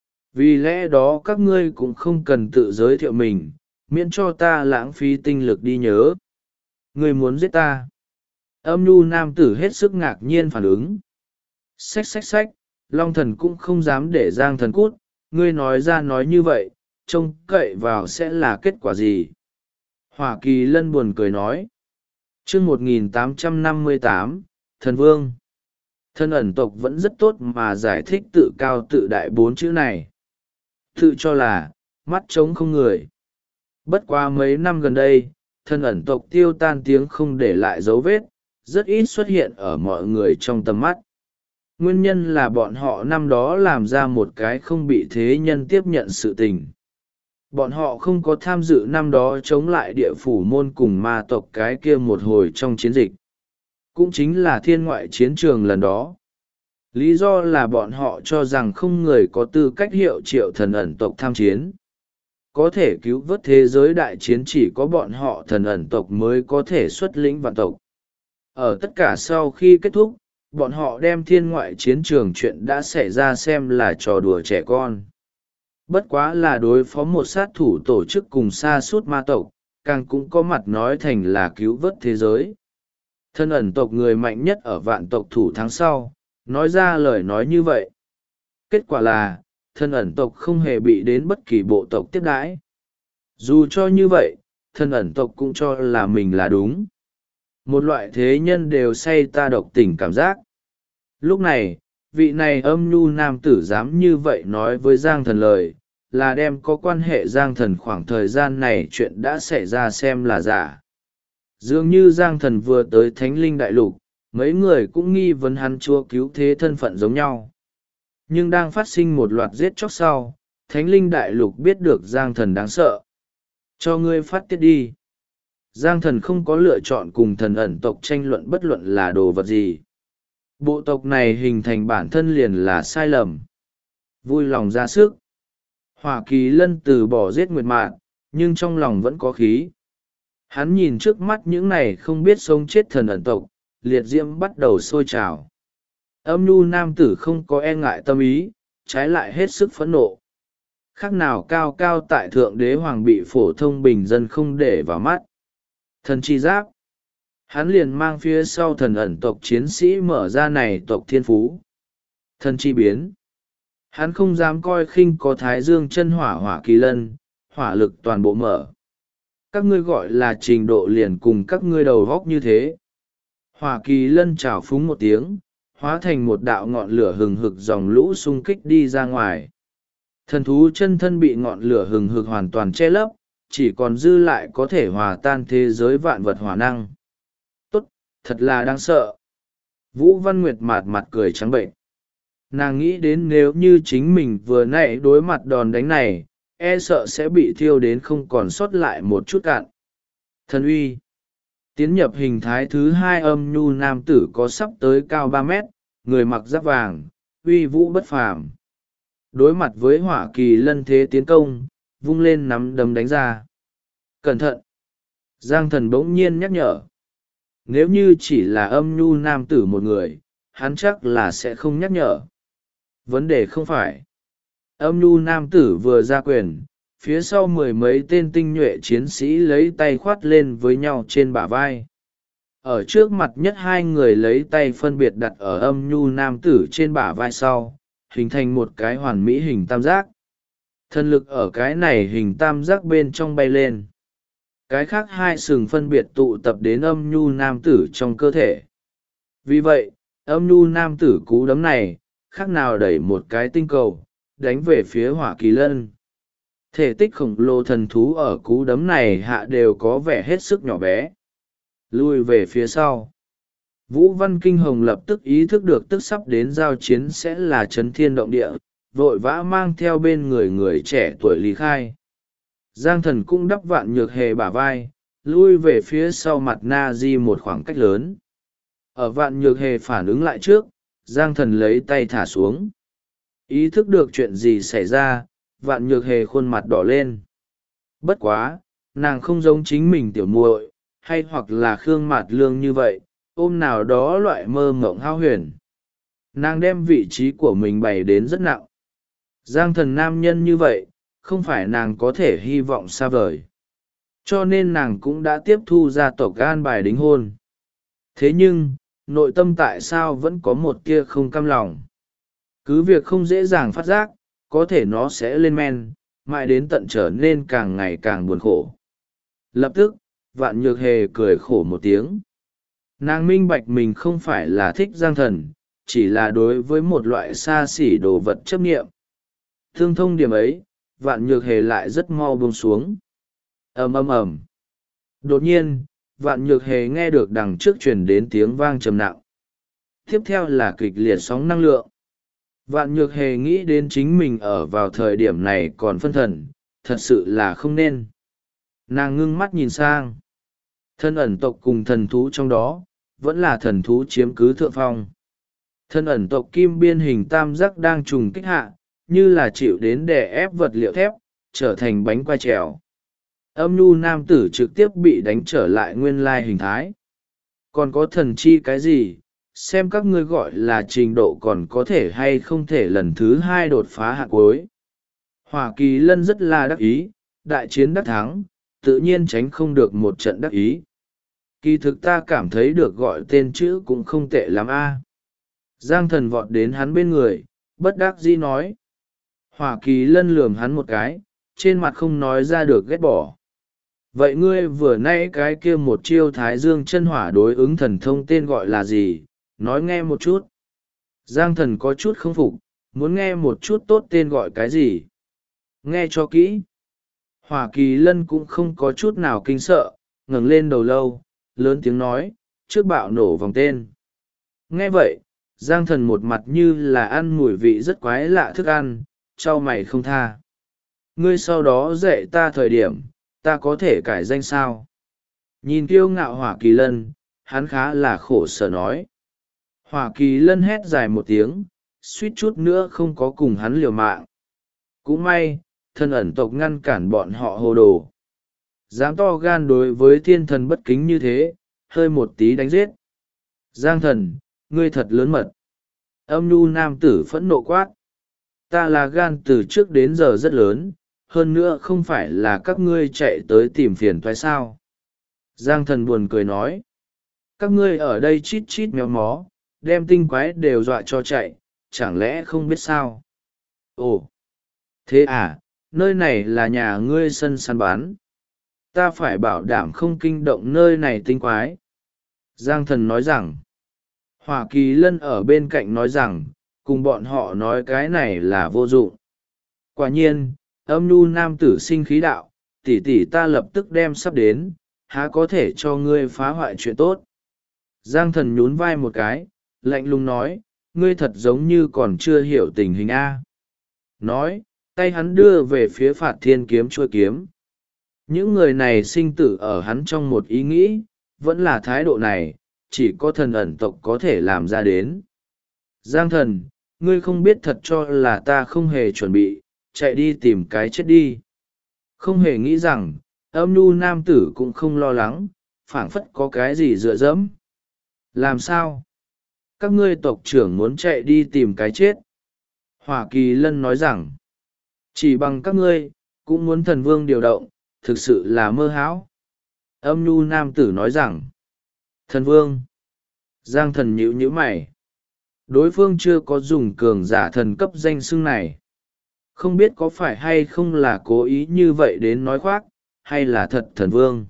Vì lẽ đó các ngươi cũng không cần tự giới thiệu mình, miễn cho ta lãng phí tinh lực đi nhớ. Ngươi muốn giết ta? Âm nhu nam tử hết sức ngạc nhiên phản ứng. Xách xách xách, Long Thần cũng không dám để Giang Thần cút, ngươi nói ra nói như vậy, trông cậy vào sẽ là kết quả gì? Hỏa Kỳ Lân buồn cười nói. Chương 1858, Thần Vương. Thân ẩn tộc vẫn rất tốt mà giải thích tự cao tự đại 4 chữ này. Tự cho là, mắt trống không người. Bất quá mấy năm gần đây, thân ẩn tộc tiêu tan tiếng không để lại dấu vết, rất ít xuất hiện ở mọi người trong tầm mắt. Nguyên nhân là bọn họ năm đó làm ra một cái không bị thế nhân tiếp nhận sự tình. Bọn họ không có tham dự năm đó chống lại địa phủ môn cùng ma tộc cái kia một hồi trong chiến dịch. Cũng chính là thiên ngoại chiến trường lần đó. Lý do là bọn họ cho rằng không người có tư cách hiệu triệu thần ẩn tộc tham chiến. Có thể cứu vớt thế giới đại chiến chỉ có bọn họ thần ẩn tộc mới có thể xuất lĩnh vạn tộc. Ở tất cả sau khi kết thúc, bọn họ đem thiên ngoại chiến trường chuyện đã xảy ra xem là trò đùa trẻ con. Bất quá là đối phó một sát thủ tổ chức cùng sa sút ma tộc, càng cũng có mặt nói thành là cứu vớt thế giới. Thân ẩn tộc người mạnh nhất ở vạn tộc thủ thắng sau, nói ra lời nói như vậy. Kết quả là, thân ẩn tộc không hề bị đến bất kỳ bộ tộc tiếp đãi. Dù cho như vậy, thân ẩn tộc cũng cho là mình là đúng. Một loại thế nhân đều say ta độc tình cảm giác. Lúc này, vị này âm nhu nam tử dám như vậy nói với Giang Thần lời, là đem có quan hệ Giang Thần khoảng thời gian này chuyện đã xảy ra xem là giả. Dường như Giang Thần vừa tới Thánh Linh Đại Lục, mấy người cũng nghi vấn hắn chúa cứu thế thân phận giống nhau. Nhưng đang phát sinh một loạt giết chóc sau, Thánh Linh Đại Lục biết được Giang Thần đáng sợ. Cho ngươi phát tiết đi. Giang Thần không có lựa chọn cùng thần ẩn tộc tranh luận bất luận là đồ vật gì. Bộ tộc này hình thành bản thân liền là sai lầm. Vui lòng ra sức. Hỏa Kỳ Lân từ bỏ giết Nguyệt Mạn, nhưng trong lòng vẫn có khí. Hắn nhìn trước mắt những này không biết sống chết thần ẩn tộc, liệt diễm bắt đầu sôi trào. Âm nhu nam tử không có e ngại tâm ý, trái lại hết sức phẫn nộ. Khác nào cao cao tại thượng đế hoàng bị phổ thông bình dân không để vào mắt. Thần chi giáp. Hắn liền mang phía sau thần ẩn tộc chiến sĩ mở ra này tộc thiên phú. Thần chi biến. Hắn không dám coi khinh có thái dương chân hỏa hỏa kỳ lân, hỏa lực toàn bộ mở. Các ngươi gọi là trình độ liền cùng các ngươi đầu góc như thế. Hỏa kỳ lân trào phúng một tiếng, hóa thành một đạo ngọn lửa hừng hực dòng lũ xung kích đi ra ngoài. Thần thú chân thân bị ngọn lửa hừng hực hoàn toàn che lấp, chỉ còn dư lại có thể hòa tan thế giới vạn vật hỏa năng. Tốt, thật là đáng sợ. Vũ Văn Nguyệt mạt mặt cười trắng bệnh. Nàng nghĩ đến nếu như chính mình vừa nãy đối mặt đòn đánh này, e sợ sẽ bị thiêu đến không còn sót lại một chút cạn. Thần uy. Tiến nhập hình thái thứ hai âm nhu nam tử có sắp tới cao 3 mét, người mặc giáp vàng, uy vũ bất phàm. Đối mặt với hỏa kỳ lân thế tiến công, vung lên nắm đấm đánh ra. Cẩn thận! Giang Thần bỗng nhiên nhắc nhở. Nếu như chỉ là âm nhu nam tử một người, hắn chắc là sẽ không nhắc nhở. Vấn đề không phải. Âm nhu nam tử vừa ra quyền, phía sau mười mấy tên tinh nhuệ chiến sĩ lấy tay khoát lên với nhau trên bả vai. Ở trước mặt nhất hai người lấy tay phân biệt đặt ở âm nhu nam tử trên bả vai sau, hình thành một cái hoàn mỹ hình tam giác. Thần lực ở cái này hình tam giác bên trong bay lên. Cái khác hai sừng phân biệt tụ tập đến âm nhu nam tử trong cơ thể. Vì vậy, âm nhu nam tử cú đấm này, khác nào đẩy một cái tinh cầu, đánh về phía hỏa kỳ lân. Thể tích khổng lồ thần thú ở cú đấm này hạ đều có vẻ hết sức nhỏ bé. Lui về phía sau. Vũ Văn Kinh Hồng lập tức ý thức được tức sắp đến giao chiến sẽ là chấn thiên động địa, vội vã mang theo bên người người trẻ tuổi lý khai. Giang Thần cũng đắp Vạn Nhược Hề bả vai, lui về phía sau mặt Na Di một khoảng cách lớn. Ở Vạn Nhược Hề phản ứng lại trước, Giang Thần lấy tay thả xuống. Ý thức được chuyện gì xảy ra, Vạn Nhược Hề khuôn mặt đỏ lên. Bất quá, nàng không giống chính mình tiểu muội, hay hoặc là Khương Mạt Lương như vậy, ôm nào đó loại mơ mộng hao huyền. Nàng đem vị trí của mình bày đến rất nặng. Giang Thần nam nhân như vậy, không phải nàng có thể hy vọng xa vời. Cho nên nàng cũng đã tiếp thu gia tộc an bài đính hôn. Thế nhưng, nội tâm tại sao vẫn có một tia không cam lòng. Cứ việc không dễ dàng phát giác, có thể nó sẽ lên men, mãi đến tận trở nên càng ngày càng buồn khổ. Lập tức, Vạn Nhược Hề cười khổ một tiếng. Nàng minh bạch mình không phải là thích Giang Thần, chỉ là đối với một loại xa xỉ đồ vật chấp nghiệm. Thương thông điểm ấy, Vạn Nhược Hề lại rất mau buông xuống. Ầm ầm ầm. Đột nhiên, Vạn Nhược Hề nghe được đằng trước truyền đến tiếng vang trầm nặng. Tiếp theo là kịch liệt sóng năng lượng. Vạn Nhược Hề nghĩ đến chính mình ở vào thời điểm này còn phân thần, thật sự là không nên. Nàng ngưng mắt nhìn sang. Thân ẩn tộc cùng thần thú trong đó, vẫn là thần thú chiếm cứ thượng phong. Thân ẩn tộc kim biên hình tam giác đang trùng kích hạ, như là chịu đến đè ép vật liệu thép, trở thành bánh quai trèo. Âm nhu nam tử trực tiếp bị đánh trở lại nguyên lai hình thái. Còn có thần chi cái gì, xem các ngươi gọi là trình độ còn có thể hay không thể lần thứ hai đột phá hạ cuối. Hỏa Kỳ Lân rất là đắc ý, đại chiến đắc thắng, tự nhiên tránh không được một trận đắc ý. Kỳ thực ta cảm thấy được gọi tên chữ cũng không tệ lắm a. Giang Thần vọt đến hắn bên người, bất đắc dĩ nói. Hỏa Kỳ Lân lườm hắn một cái, trên mặt không nói ra được ghét bỏ. Vậy ngươi vừa nãy cái kia một chiêu Thái Dương chân hỏa đối ứng thần thông tên gọi là gì, nói nghe một chút. Giang Thần có chút không phục, muốn nghe một chút tốt tên gọi cái gì. Nghe cho kỹ. Hỏa Kỳ Lân cũng không có chút nào kinh sợ, ngẩng lên đầu lâu, lớn tiếng nói, trước bạo nổ vòng tên. Nghe vậy, Giang Thần một mặt như là ăn mùi vị rất quái lạ thức ăn, trao mày không tha. Ngươi sau đó dạy ta thời điểm, ta có thể cải danh sao? Nhìn kiêu ngạo Hỏa Kỳ Lân, hắn khá là khổ sở nói. Hỏa Kỳ Lân hét dài một tiếng, suýt chút nữa không có cùng hắn liều mạng. Cũng may, thân ẩn tộc ngăn cản bọn họ hồ đồ. Dám to gan đối với thiên thần bất kính như thế, hơi một tí đánh giết. Giang Thần, ngươi thật lớn mật. Âm nhu nam tử phẫn nộ quát. Ta là gan từ trước đến giờ rất lớn, hơn nữa không phải là các ngươi chạy tới tìm phiền toái sao. Giang Thần buồn cười nói. Các ngươi ở đây chít chít méo mó, đem tinh quái đều dọa cho chạy, chẳng lẽ không biết sao? Ồ, thế à, nơi này là nhà ngươi sân săn bắn. Ta phải bảo đảm không kinh động nơi này tinh quái. Giang Thần nói rằng. Hỏa Kỳ Lân ở bên cạnh nói rằng, cùng bọn họ nói cái này là vô dụng. Quả nhiên, âm nhu nam tử sinh khí đạo, tỷ tỷ ta lập tức đem sắp đến, há có thể cho ngươi phá hoại chuyện tốt. Giang Thần nhún vai một cái, lạnh lùng nói, ngươi thật giống như còn chưa hiểu tình hình A. Nói, tay hắn đưa về phía Phạt Thiên kiếm chuôi kiếm. Những người này sinh tử ở hắn trong một ý nghĩ, vẫn là thái độ này, chỉ có thần ẩn tộc có thể làm ra đến. Giang Thần, ngươi không biết thật cho là ta không hề chuẩn bị, chạy đi tìm cái chết đi. Không hề nghĩ rằng, âm nhu nam tử cũng không lo lắng, phảng phất có cái gì dựa dẫm. Làm sao? Các ngươi tộc trưởng muốn chạy đi tìm cái chết. Hỏa Kỳ Lân nói rằng, chỉ bằng các ngươi, cũng muốn thần vương điều động, thực sự là mơ hão. Âm nhu nam tử nói rằng, thần vương. Giang Thần nhíu nhíu mày. Đối phương chưa có dùng cường giả thần cấp danh xưng này. Không biết có phải hay không là cố ý như vậy đến nói khoác, hay là thật thần vương.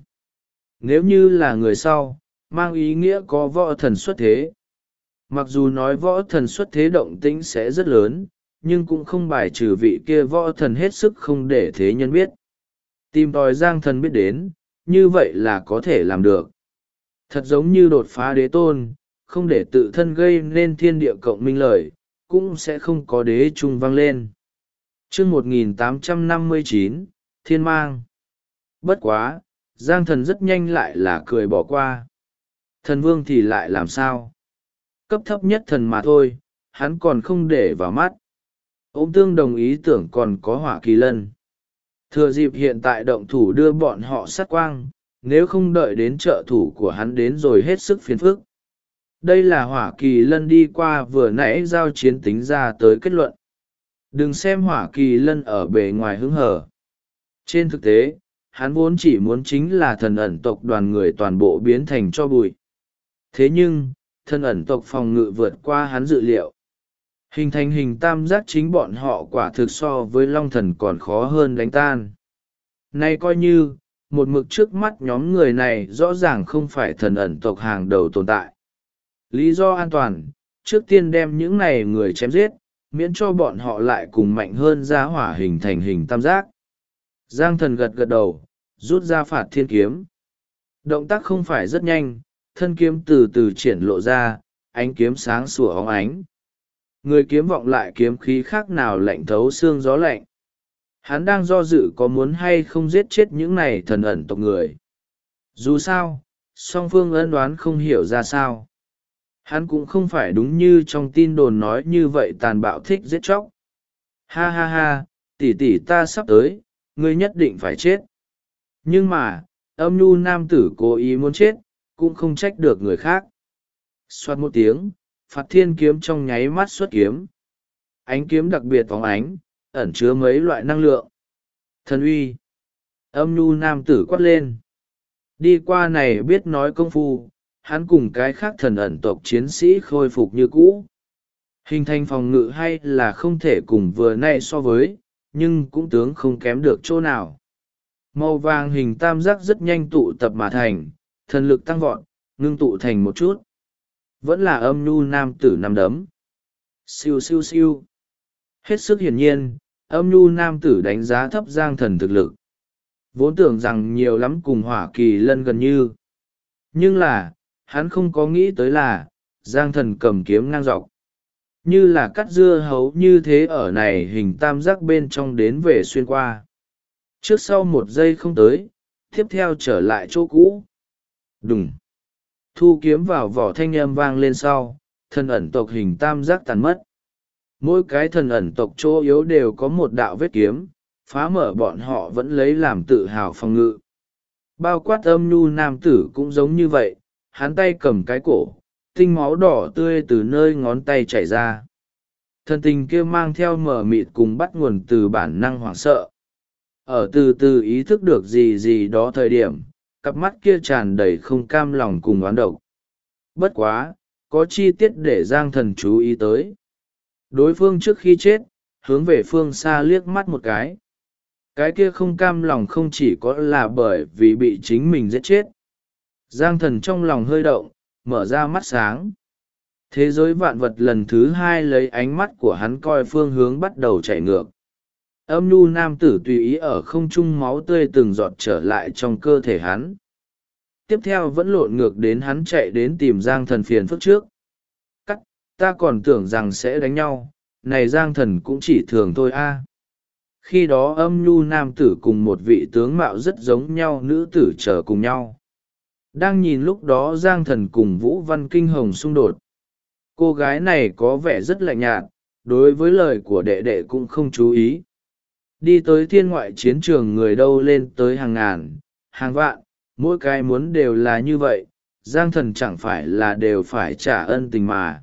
Nếu như là người sau, mang ý nghĩa có võ thần xuất thế. Mặc dù nói võ thần xuất thế động tĩnh sẽ rất lớn, nhưng cũng không bài trừ vị kia võ thần hết sức không để thế nhân biết. Tìm tòi Giang Thần biết đến, như vậy là có thể làm được. Thật giống như đột phá đế tôn, không để tự thân gây nên thiên địa cộng minh lợi, cũng sẽ không có đế trung vang lên. Chương 1859, Thiên Mang. Bất quá, Giang Thần rất nhanh lại là cười bỏ qua. Thần vương thì lại làm sao? Cấp thấp nhất thần mà thôi, hắn còn không để vào mắt. Ôm tương đồng ý tưởng còn có Hỏa Kỳ Lân. Thừa dịp hiện tại động thủ đưa bọn họ sát quang, nếu không đợi đến trợ thủ của hắn đến rồi hết sức phiền phức. Đây là Hỏa Kỳ Lân đi qua vừa nãy giao chiến tính ra tới kết luận. Đừng xem Hỏa Kỳ Lân ở bề ngoài hứng hở. Trên thực tế, hắn vốn chỉ muốn chính là thần ẩn tộc đoàn người toàn bộ biến thành cho bụi. Thế nhưng, thần ẩn tộc phòng ngự vượt qua hắn dự liệu. Hình thành hình tam giác chính bọn họ quả thực so với long thần còn khó hơn đánh tan. Nay coi như, một mực trước mắt nhóm người này rõ ràng không phải thần ẩn tộc hàng đầu tồn tại. Lý do an toàn, trước tiên đem những này người chém giết, miễn cho bọn họ lại cùng mạnh hơn ra hỏa hình thành hình tam giác. Giang Thần gật gật đầu, rút ra Phạt Thiên kiếm. Động tác không phải rất nhanh, thân kiếm từ từ triển lộ ra, ánh kiếm sáng sủa óng ánh. Người kiếm vọng lại kiếm khí khác nào lạnh thấu xương gió lạnh. Hắn đang do dự có muốn hay không giết chết những này thần ẩn tộc người. Dù sao, song phương ân đoán không hiểu ra sao. Hắn cũng không phải đúng như trong tin đồn nói như vậy tàn bạo thích giết chóc. Ha ha ha, tỷ tỷ ta sắp tới, ngươi nhất định phải chết. Nhưng mà, âm nhu nam tử cố ý muốn chết, cũng không trách được người khác. Xoát một tiếng, Phạt Thiên kiếm trong nháy mắt xuất kiếm. Ánh kiếm đặc biệt phóng ánh, ẩn chứa mấy loại năng lượng. Thần uy. Âm nhu nam tử quát lên. Đi qua này biết nói công phu, hắn cùng cái khác thần ẩn tộc chiến sĩ khôi phục như cũ. Hình thành phòng ngự hay là không thể cùng vừa nay so với, nhưng cũng tướng không kém được chỗ nào. Màu vàng hình tam giác rất nhanh tụ tập mà thành, thần lực tăng vọt, ngưng tụ thành một chút. Vẫn là âm nhu nam tử nằm đấm. Siêu siêu siêu. Hết sức hiển nhiên, âm nhu nam tử đánh giá thấp Giang Thần thực lực. Vốn tưởng rằng nhiều lắm cùng Hỏa Kỳ Lân gần như. Nhưng là, hắn không có nghĩ tới là, Giang Thần cầm kiếm ngang dọc. Như là cắt dưa hấu như thế ở này hình tam giác bên trong đến về xuyên qua. Trước sau một giây không tới, tiếp theo trở lại chỗ cũ. Đùng. Thu kiếm vào vỏ thanh âm vang lên sau, thần ẩn tộc hình tam giác tàn mất. Mỗi cái thần ẩn tộc chỗ yếu đều có một đạo vết kiếm, phá mở bọn họ vẫn lấy làm tự hào phòng ngự. Bao quát âm nhu nam tử cũng giống như vậy, hắn tay cầm cái cổ, tinh máu đỏ tươi từ nơi ngón tay chảy ra. Thần tình kia mang theo mở mịt cùng bắt nguồn từ bản năng hoảng sợ. Ở từ từ ý thức được gì gì đó thời điểm, cặp mắt kia tràn đầy không cam lòng cùng oán độc. Bất quá, có chi tiết để Giang Thần chú ý tới. Đối phương trước khi chết, hướng về phương xa liếc mắt một cái. Cái kia không cam lòng không chỉ có là bởi vì bị chính mình giết chết. Giang Thần trong lòng hơi động, mở ra mắt sáng. Thế giới vạn vật lần thứ hai lấy ánh mắt của hắn coi phương hướng bắt đầu chảy ngược. Âm nhu nam tử tùy ý ở không trung máu tươi từng giọt trở lại trong cơ thể hắn. Tiếp theo vẫn lộn ngược đến hắn chạy đến tìm Giang Thần phiền phức trước. Cắt, ta còn tưởng rằng sẽ đánh nhau, này Giang Thần cũng chỉ thường thôi a. Khi đó âm nhu nam tử cùng một vị tướng mạo rất giống nhau nữ tử chờ cùng nhau. Đang nhìn lúc đó Giang Thần cùng Vũ Văn Kinh Hồng xung đột. Cô gái này có vẻ rất lạnh nhạt, đối với lời của đệ đệ cũng không chú ý. Đi tới thiên ngoại chiến trường người đâu lên tới hàng ngàn, hàng vạn, mỗi cái muốn đều là như vậy, Giang Thần chẳng phải là đều phải trả ân tình mà.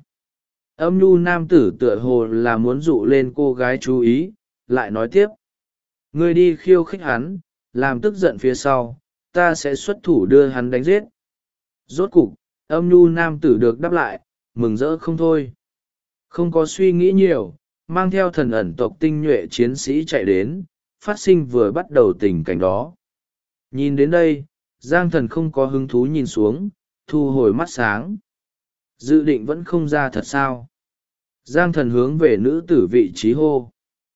Âm nhu nam tử tựa hồ là muốn dụ lên cô gái chú ý, lại nói tiếp. Ngươi đi khiêu khích hắn, làm tức giận phía sau, ta sẽ xuất thủ đưa hắn đánh giết. Rốt cục, âm nhu nam tử được đáp lại, mừng rỡ không thôi. Không có suy nghĩ nhiều, mang theo thần ẩn tộc tinh nhuệ chiến sĩ chạy đến, phát sinh vừa bắt đầu tình cảnh đó. Nhìn đến đây, Giang Thần không có hứng thú nhìn xuống, thu hồi mắt sáng. Dự định vẫn không ra thật sao. Giang Thần hướng về nữ tử vị trí hô.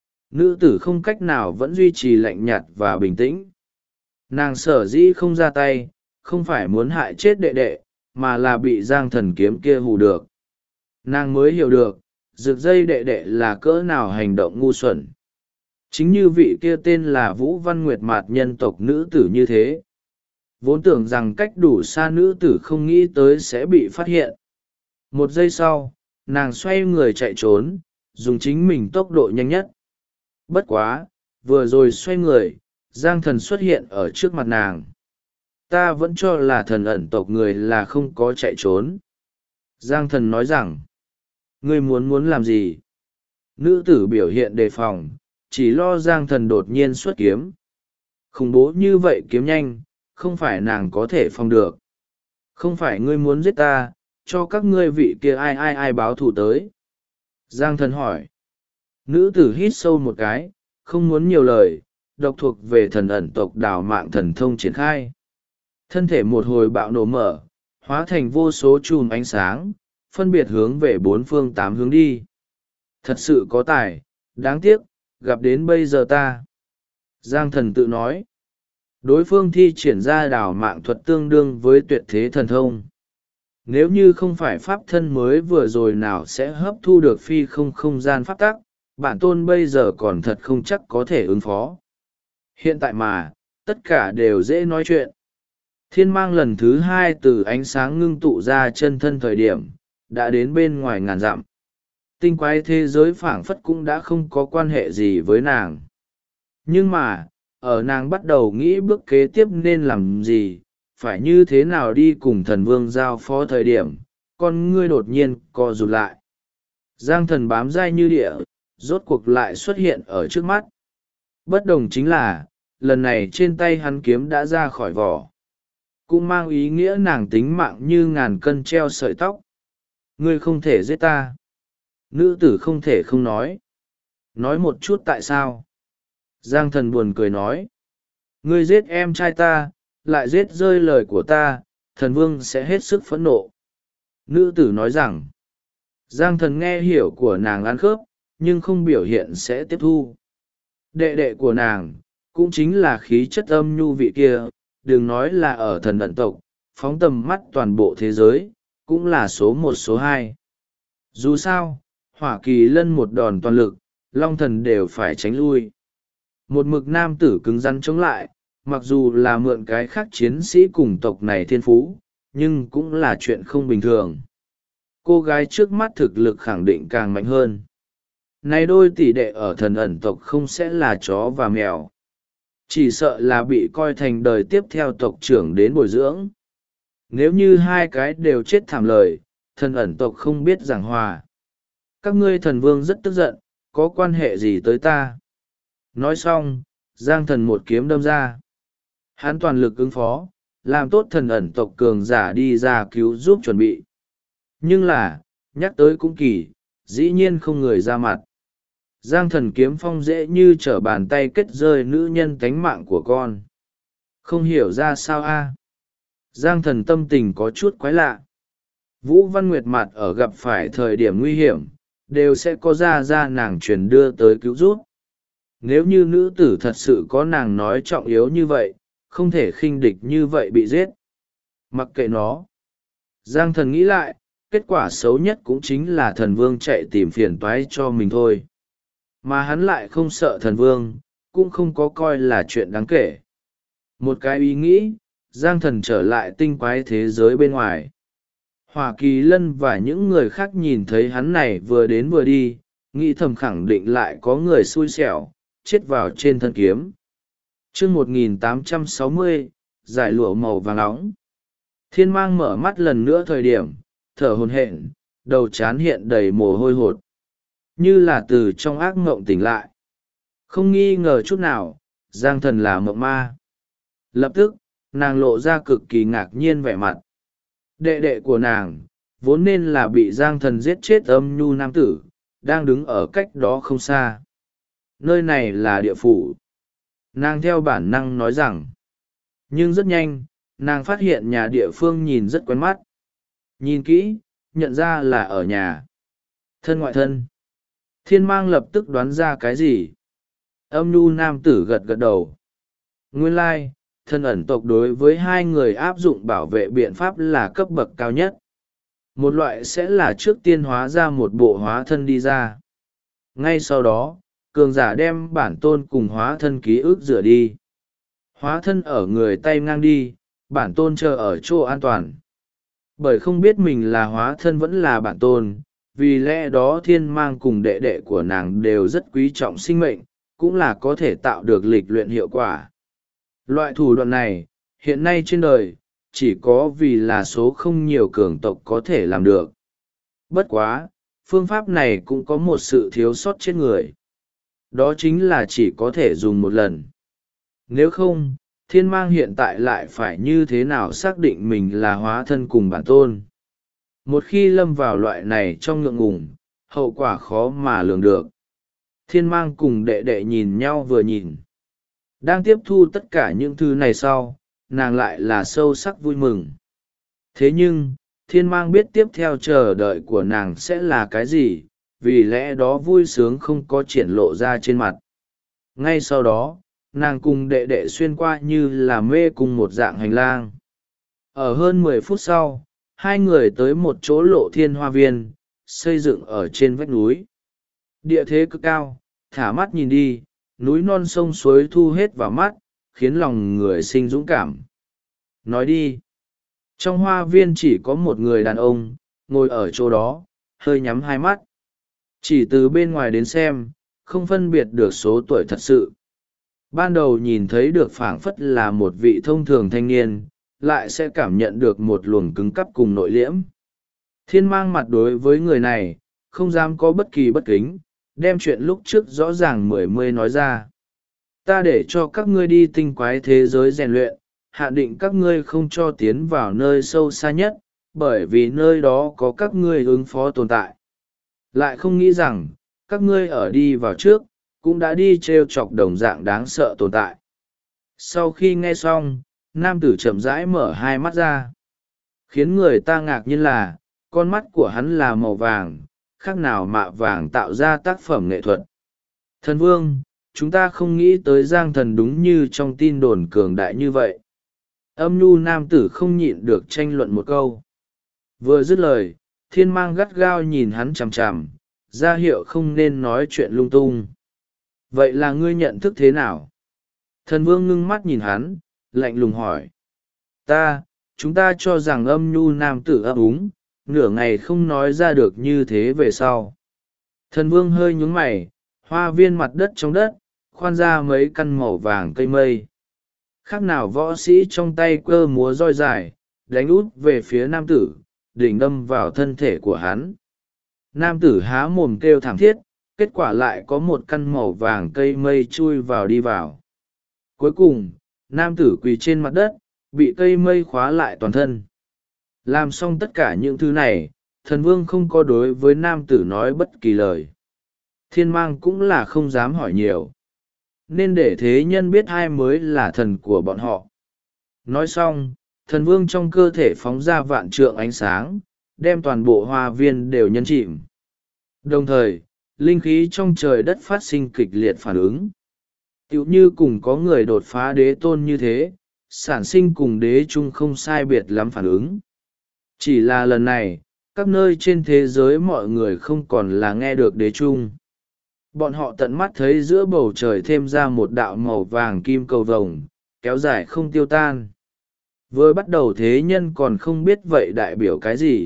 Nữ tử không cách nào vẫn duy trì lạnh nhạt và bình tĩnh. Nàng sở dĩ không ra tay, không phải muốn hại chết đệ đệ, mà là bị Giang Thần kiếm kia hù được. Nàng mới hiểu được, rực dây đệ đệ là cỡ nào hành động ngu xuẩn. Chính như vị kia tên là Vũ Văn Nguyệt mạt nhân tộc nữ tử như thế. Vốn tưởng rằng cách đủ xa nữ tử không nghĩ tới sẽ bị phát hiện. Một giây sau, nàng xoay người chạy trốn, dùng chính mình tốc độ nhanh nhất. Bất quá, vừa rồi xoay người, Giang Thần xuất hiện ở trước mặt nàng. Ta vẫn cho là thần ẩn tộc người là không có chạy trốn. Giang Thần nói rằng, ngươi muốn làm gì? Nữ tử biểu hiện đề phòng, chỉ lo Giang Thần đột nhiên xuất kiếm. Khủng bố như vậy kiếm nhanh, không phải nàng có thể phòng được. Không phải ngươi muốn giết ta, cho các ngươi vị kia ai báo thù tới. Giang Thần hỏi. Nữ tử hít sâu một cái, không muốn nhiều lời, độc thuộc về thần ẩn tộc đào mạng thần thông triển khai. Thân thể một hồi bạo nổ mở, hóa thành vô số chùm ánh sáng, phân biệt hướng về bốn phương tám hướng đi. Thật sự có tài, đáng tiếc, gặp đến bây giờ ta. Giang Thần tự nói. Đối phương thi triển ra đào mạng thuật tương đương với tuyệt thế thần thông. Nếu như không phải pháp thân mới vừa rồi nào sẽ hấp thu được phi không gian pháp tắc, bản tôn bây giờ còn thật không chắc có thể ứng phó. Hiện tại mà, tất cả đều dễ nói chuyện. Thiên mang lần thứ hai từ ánh sáng ngưng tụ ra chân thân thời điểm, đã đến bên ngoài ngàn dặm. Tinh quái thế giới phảng phất cũng đã không có quan hệ gì với nàng. Nhưng mà, ở nàng bắt đầu nghĩ bước kế tiếp nên làm gì, phải như thế nào đi cùng thần vương giao phó thời điểm, con ngươi đột nhiên co rụt lại. Giang thần bám dai như địa, rốt cuộc lại xuất hiện ở trước mắt. Bất đồng chính là, lần này trên tay hắn kiếm đã ra khỏi vỏ. Cũng mang ý nghĩa nàng tính mạng như ngàn cân treo sợi tóc. Ngươi không thể giết ta. Nữ tử không thể không nói. Nói một chút tại sao. Giang thần buồn cười nói. Ngươi giết em trai ta, lại giết rơi lời của ta, thần vương sẽ hết sức phẫn nộ. Nữ tử nói rằng. Giang thần nghe hiểu của nàng ăn khớp, nhưng không biểu hiện sẽ tiếp thu. Đệ đệ của nàng, cũng chính là khí chất âm nhu vị kia, đừng nói là ở thần ẩn tộc, phóng tầm mắt toàn bộ thế giới, cũng là số một số hai. Dù sao, hỏa kỳ lân một đòn toàn lực, long thần đều phải tránh lui. Một mực nam tử cứng rắn chống lại, mặc dù là mượn cái khác chiến sĩ cùng tộc này thiên phú, nhưng cũng là chuyện không bình thường. Cô gái trước mắt thực lực khẳng định càng mạnh hơn. Này đôi tỷ đệ ở thần ẩn tộc không sẽ là chó và mèo. Chỉ sợ là bị coi thành đời tiếp theo tộc trưởng đến bồi dưỡng. Nếu như hai cái đều chết thảm lời, thần ẩn tộc không biết giảng hòa. Các ngươi thần vương rất tức giận, có quan hệ gì tới ta? Nói xong, Giang thần một kiếm đâm ra. Hắn toàn lực ứng phó, làm tốt thần ẩn tộc cường giả đi ra cứu giúp chuẩn bị. Nhưng là, nhắc tới cũng kỳ, dĩ nhiên không người ra mặt. Giang thần kiếm phong dễ như trở bàn tay kết rơi nữ nhân tánh mạng của con. Không hiểu ra sao a. Giang thần tâm tình có chút quái lạ. Vũ Văn Nguyệt mặt ở gặp phải thời điểm nguy hiểm, đều sẽ có ra nàng truyền đưa tới cứu giúp. Nếu như nữ tử thật sự có nàng nói trọng yếu như vậy, không thể khinh địch như vậy bị giết. Mặc kệ nó. Giang thần nghĩ lại, kết quả xấu nhất cũng chính là thần vương chạy tìm phiền toái cho mình thôi. Mà hắn lại không sợ thần vương, cũng không có coi là chuyện đáng kể. Một cái ý nghĩ, Giang thần trở lại tinh quái thế giới bên ngoài. Hỏa Kỳ Lân và những người khác nhìn thấy hắn này vừa đến vừa đi, nghĩ thầm khẳng định lại có người xui xẻo, chết vào trên thân kiếm. chương 1860, giải lụa màu vàng nóng. Thiên mang mở mắt lần nữa thời điểm, thở hổn hển, đầu trán hiện đầy mồ hôi hột. Như là từ trong ác mộng tỉnh lại. Không nghi ngờ chút nào, Giang thần là mộng ma. Lập tức, nàng lộ ra cực kỳ ngạc nhiên vẻ mặt. Đệ đệ của nàng, vốn nên là bị Giang thần giết chết âm nhu nam tử, đang đứng ở cách đó không xa. Nơi này là địa phủ. Nàng theo bản năng nói rằng. Nhưng rất nhanh, nàng phát hiện nhà địa phương nhìn rất quen mắt. Nhìn kỹ, nhận ra là ở nhà. Thân ngoại thân. Thiên mang lập tức đoán ra cái gì. Âm nhu nam tử gật gật đầu. Nguyên lai, thân ẩn tộc đối với hai người áp dụng bảo vệ biện pháp là cấp bậc cao nhất. Một loại sẽ là trước tiên hóa ra một bộ hóa thân đi ra. Ngay sau đó, cường giả đem bản tôn cùng hóa thân ký ức rửa đi. Hóa thân ở người tay ngang đi, bản tôn chờ ở chỗ an toàn. Bởi không biết mình là hóa thân vẫn là bản tôn, vì lẽ đó thiên mang cùng đệ đệ của nàng đều rất quý trọng sinh mệnh, cũng là có thể tạo được lịch luyện hiệu quả. Loại thủ đoạn này, hiện nay trên đời, chỉ có vì là số không nhiều cường tộc có thể làm được. Bất quá, phương pháp này cũng có một sự thiếu sót trên người. Đó chính là chỉ có thể dùng một lần. Nếu không, thiên mang hiện tại lại phải như thế nào xác định mình là hóa thân cùng bản tôn. Một khi lâm vào loại này trong ngượng ngùng, hậu quả khó mà lường được. Thiên mang cùng đệ đệ nhìn nhau vừa nhìn. Đang tiếp thu tất cả những thứ này sau, nàng lại là sâu sắc vui mừng. Thế nhưng, thiên mang biết tiếp theo chờ đợi của nàng sẽ là cái gì, vì lẽ đó vui sướng không có triển lộ ra trên mặt. Ngay sau đó, nàng cùng đệ đệ xuyên qua như là mê cùng một dạng hành lang. Ở hơn 10 phút sau, hai người tới một chỗ lộ thiên hoa viên, xây dựng ở trên vách núi. Địa thế cực cao, thả mắt nhìn đi, núi non sông suối thu hết vào mắt, khiến lòng người sinh dũng cảm. Nói đi. Trong hoa viên chỉ có một người đàn ông, ngồi ở chỗ đó, hơi nhắm hai mắt. Chỉ từ bên ngoài đến xem, không phân biệt được số tuổi thật sự. Ban đầu nhìn thấy được phảng phất là một vị thông thường thanh niên, lại sẽ cảm nhận được một luồng cứng cắp cùng nội liễm. Thiên mang mặt đối với người này, không dám có bất kỳ bất kính, đem chuyện lúc trước rõ ràng mươi nói ra. Ta để cho các ngươi đi tinh quái thế giới rèn luyện, hạ định các ngươi không cho tiến vào nơi sâu xa nhất, bởi vì nơi đó có các ngươi ứng phó tồn tại. Lại không nghĩ rằng, các ngươi ở đi vào trước, cũng đã đi t r e o chọc đồng dạng đáng sợ tồn tại. Sau khi nghe xong, nam tử chậm rãi mở hai mắt ra. Khiến người ta ngạc nhiên là, con mắt của hắn là màu vàng, khác nào mạ vàng tạo ra tác phẩm nghệ thuật. Thần vương, chúng ta không nghĩ tới Giang thần đúng như trong tin đồn cường đại như vậy. Âm nhu nam tử không nhịn được tranh luận một câu. Vừa dứt lời, thiên mang gắt gao nhìn hắn chằm chằm, ra hiệu không nên nói chuyện lung tung. Vậy là ngươi nhận thức thế nào? Thần vương ngưng mắt nhìn hắn, lạnh lùng hỏi. Chúng ta cho rằng âm nhu nam tử ấp úng, nửa ngày không nói ra được như thế về sau. Thần vương hơi nhướng mày, hoa viên mặt đất trong đất, khoan ra mấy căn màu vàng cây mây. Khác nào võ sĩ trong tay cơ múa roi dài, đánh út về phía nam tử, đỉnh đâm vào thân thể của hắn. Nam tử há mồm kêu thảm thiết, kết quả lại có một căn màu vàng cây mây chui vào đi vào. Cuối cùng, nam tử quỳ trên mặt đất, bị cây mây khóa lại toàn thân. Làm xong tất cả những thứ này, thần vương không có đối với nam tử nói bất kỳ lời. Thiên mang cũng là không dám hỏi nhiều. Nên để thế nhân biết ai mới là thần của bọn họ. Nói xong, thần vương trong cơ thể phóng ra vạn trượng ánh sáng, đem toàn bộ hoa viên đều nhấn chìm. Đồng thời, linh khí trong trời đất phát sinh kịch liệt phản ứng. Tựu như cùng có người đột phá đế tôn như thế, sản sinh cùng đế chung không sai biệt lắm phản ứng. Chỉ là lần này, các nơi trên thế giới mọi người không còn là nghe được đế chung. Bọn họ tận mắt thấy giữa bầu trời thêm ra một đạo màu vàng kim cầu vồng, kéo dài không tiêu tan. Vừa bắt đầu thế nhân còn không biết vậy đại biểu cái gì.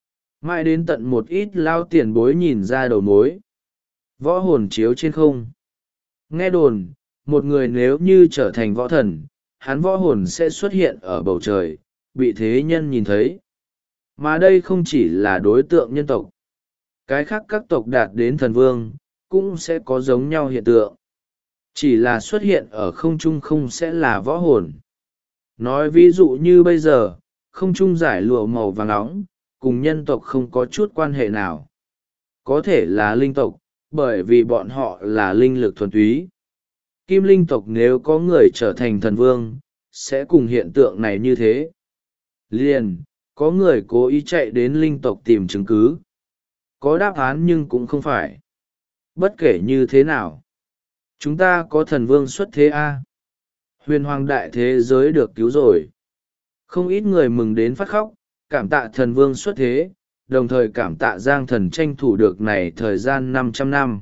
Mãi đến tận một ít lao tiền bối nhìn ra đầu mối. Võ hồn chiếu trên không. Nghe đồn, một người nếu như trở thành võ thần, hắn võ hồn sẽ xuất hiện ở bầu trời, bị thế nhân nhìn thấy. Mà đây không chỉ là đối tượng nhân tộc. Cái khác các tộc đạt đến thần vương, cũng sẽ có giống nhau hiện tượng. Chỉ là xuất hiện ở không trung không sẽ là võ hồn. Nói ví dụ như bây giờ, không trung giải lụa màu vàng nóng, cùng nhân tộc không có chút quan hệ nào. Có thể là linh tộc, bởi vì bọn họ là linh lực thuần túy. Kim linh tộc nếu có người trở thành thần vương, sẽ cùng hiện tượng này như thế. Liền, có người cố ý chạy đến linh tộc tìm chứng cứ. Có đáp án nhưng cũng không phải. Bất kể như thế nào, chúng ta có thần vương xuất thế a. Huyền hoàng đại thế giới được cứu rồi. Không ít người mừng đến phát khóc, cảm tạ thần vương xuất thế, đồng thời cảm tạ Giang thần tranh thủ được này thời gian 500 năm.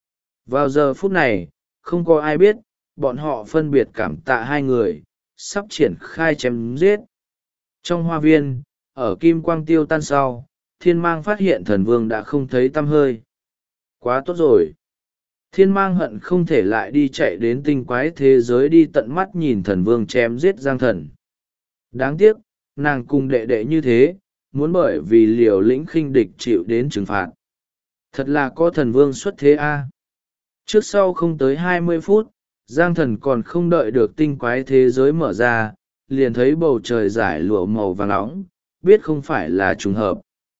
Vào giờ phút này, không có ai biết, bọn họ phân biệt cảm tạ hai người, sắp triển khai chém giết. Trong hoa viên, ở kim quang tiêu tan sau, thiên mang phát hiện thần vương đã không thấy tăm hơi. Quá tốt rồi. Thiên mang hận không thể lại đi chạy đến tinh quái thế giới đi tận mắt nhìn thần vương chém giết Giang thần. Đáng tiếc, nàng cùng đệ đệ như thế, muốn bởi vì liều lĩnh khinh địch chịu đến trừng phạt. Thật là có thần vương xuất thế a. Trước sau không tới 20 phút, Giang thần còn không đợi được tinh quái thế giới mở ra, liền thấy bầu trời giải lụa màu vàng nóng, biết không phải là trùng hợp.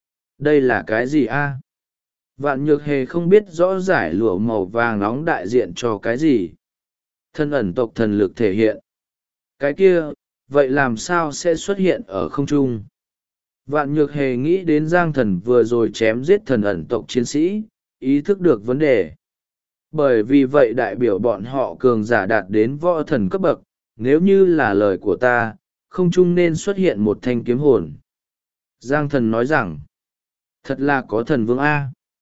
Đây là cái gì a? Vạn nhược hề không biết rõ giải lụa màu vàng nóng đại diện cho cái gì. Thân ẩn tộc thần lực thể hiện. Cái kia, vậy làm sao sẽ xuất hiện ở không trung? Vạn nhược hề nghĩ đến Giang thần vừa rồi chém giết thần ẩn tộc chiến sĩ, ý thức được vấn đề. Bởi vì vậy đại biểu bọn họ cường giả đạt đến võ thần cấp bậc, nếu như là lời của ta, không trung nên xuất hiện một thanh kiếm hồn. Giang thần nói rằng, thật là có thần vương A.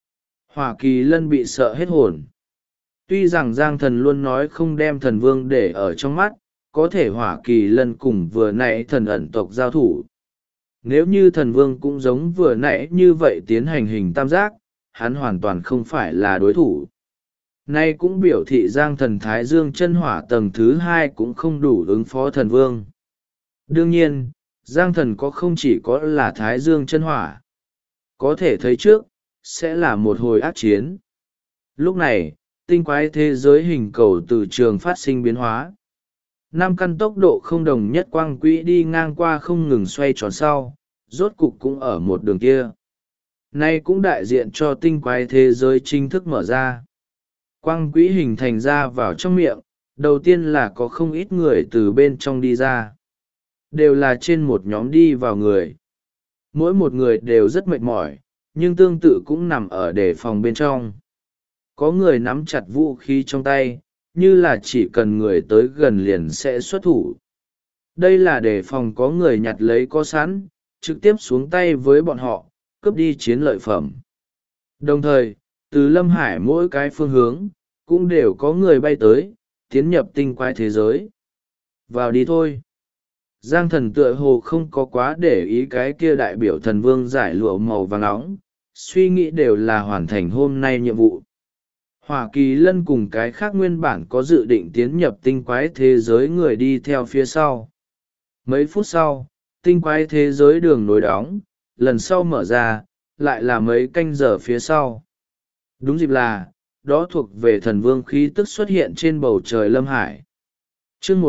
Hỏa Kỳ Lân bị sợ hết hồn. Tuy rằng Giang Thần luôn nói không đem thần vương để ở trong mắt, có thể Hỏa Kỳ Lân cùng vừa nãy thần ẩn tộc giao thủ. Nếu như thần vương cũng giống vừa nãy như vậy tiến hành hình tam giác, hắn hoàn toàn không phải là đối thủ. Nay cũng biểu thị Giang Thần Thái Dương chân hỏa tầng thứ 2 cũng không đủ ứng phó thần vương. Đương nhiên, Giang Thần có không chỉ có là Thái Dương chân hỏa. Có thể thấy trước, sẽ là một hồi ác chiến. Lúc này, tinh quái thế giới hình cầu từ trường phát sinh biến hóa. 5 căn tốc độ không đồng nhất quang quỹ đi ngang qua không ngừng xoay tròn sau, rốt cục cũng ở một đường kia. Nay cũng đại diện cho tinh quái thế giới chính thức mở ra. Quang quỹ hình thành ra vào trong miệng, đầu tiên là có không ít người từ bên trong đi ra. Đều là trên một nhóm đi vào người. Mỗi một người đều rất mệt mỏi, nhưng tương tự cũng nằm ở đề phòng bên trong. Có người nắm chặt vũ khí trong tay, như là chỉ cần người tới gần liền sẽ xuất thủ. Đây là đề phòng có người nhặt lấy có sẵn, trực tiếp xuống tay với bọn họ, cướp đi chiến lợi phẩm. Đồng thời, từ Lâm Hải mỗi cái phương hướng, cũng đều có người bay tới, tiến nhập tinh quái thế giới. Vào đi thôi. Giang Thần tựa hồ không có quá để ý cái kia đại biểu thần vương giải lụa màu vàng nóng, suy nghĩ đều là hoàn thành hôm nay nhiệm vụ. Hỏa Kỳ Lân cùng cái khác nguyên bản có dự định tiến nhập tinh quái thế giới người đi theo phía sau. Mấy phút sau, tinh quái thế giới đường nối đóng, lần sau mở ra, lại là mấy canh giờ phía sau. Đúng dịp là, đó thuộc về thần vương khí tức xuất hiện trên bầu trời Lâm Hải. Chương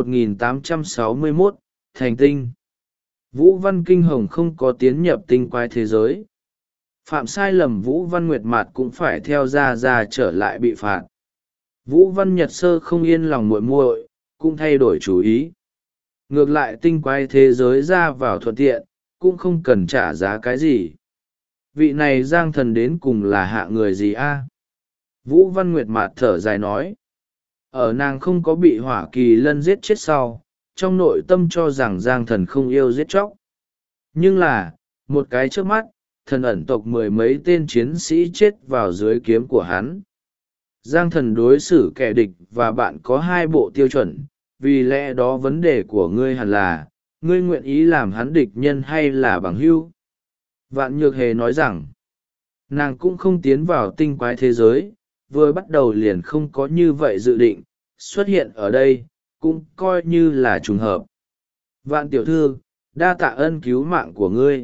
1861, Thành Tinh. Vũ Văn Kinh Hồng không có tiến nhập tinh quái thế giới. Phạm sai lầm Vũ Văn Nguyệt Mạt cũng phải theo ra trở lại bị phạt. Vũ Văn Nhật Sơ không yên lòng muội muội, cũng thay đổi chủ ý. Ngược lại tinh quái thế giới ra vào thuận tiện, cũng không cần trả giá cái gì. Vị này Giang Thần đến cùng là hạ người gì a? Vũ Văn Nguyệt Mạt thở dài nói. Ở nàng không có bị Hỏa Kỳ Lân giết chết sau, trong nội tâm cho rằng Giang Thần không yêu giết chóc. Nhưng là, một cái trước mắt, thần ẩn tộc mười mấy tên chiến sĩ chết vào dưới kiếm của hắn. Giang Thần đối xử kẻ địch và bạn có hai bộ tiêu chuẩn, vì lẽ đó vấn đề của ngươi hẳn là, ngươi nguyện ý làm hắn địch nhân hay là bằng hữu? Vạn Nhược Hề nói rằng, nàng cũng không tiến vào tinh quái thế giới, vừa bắt đầu liền không có như vậy dự định, xuất hiện ở đây, cũng coi như là trùng hợp. Vạn tiểu thư, đa tạ ân cứu mạng của ngươi.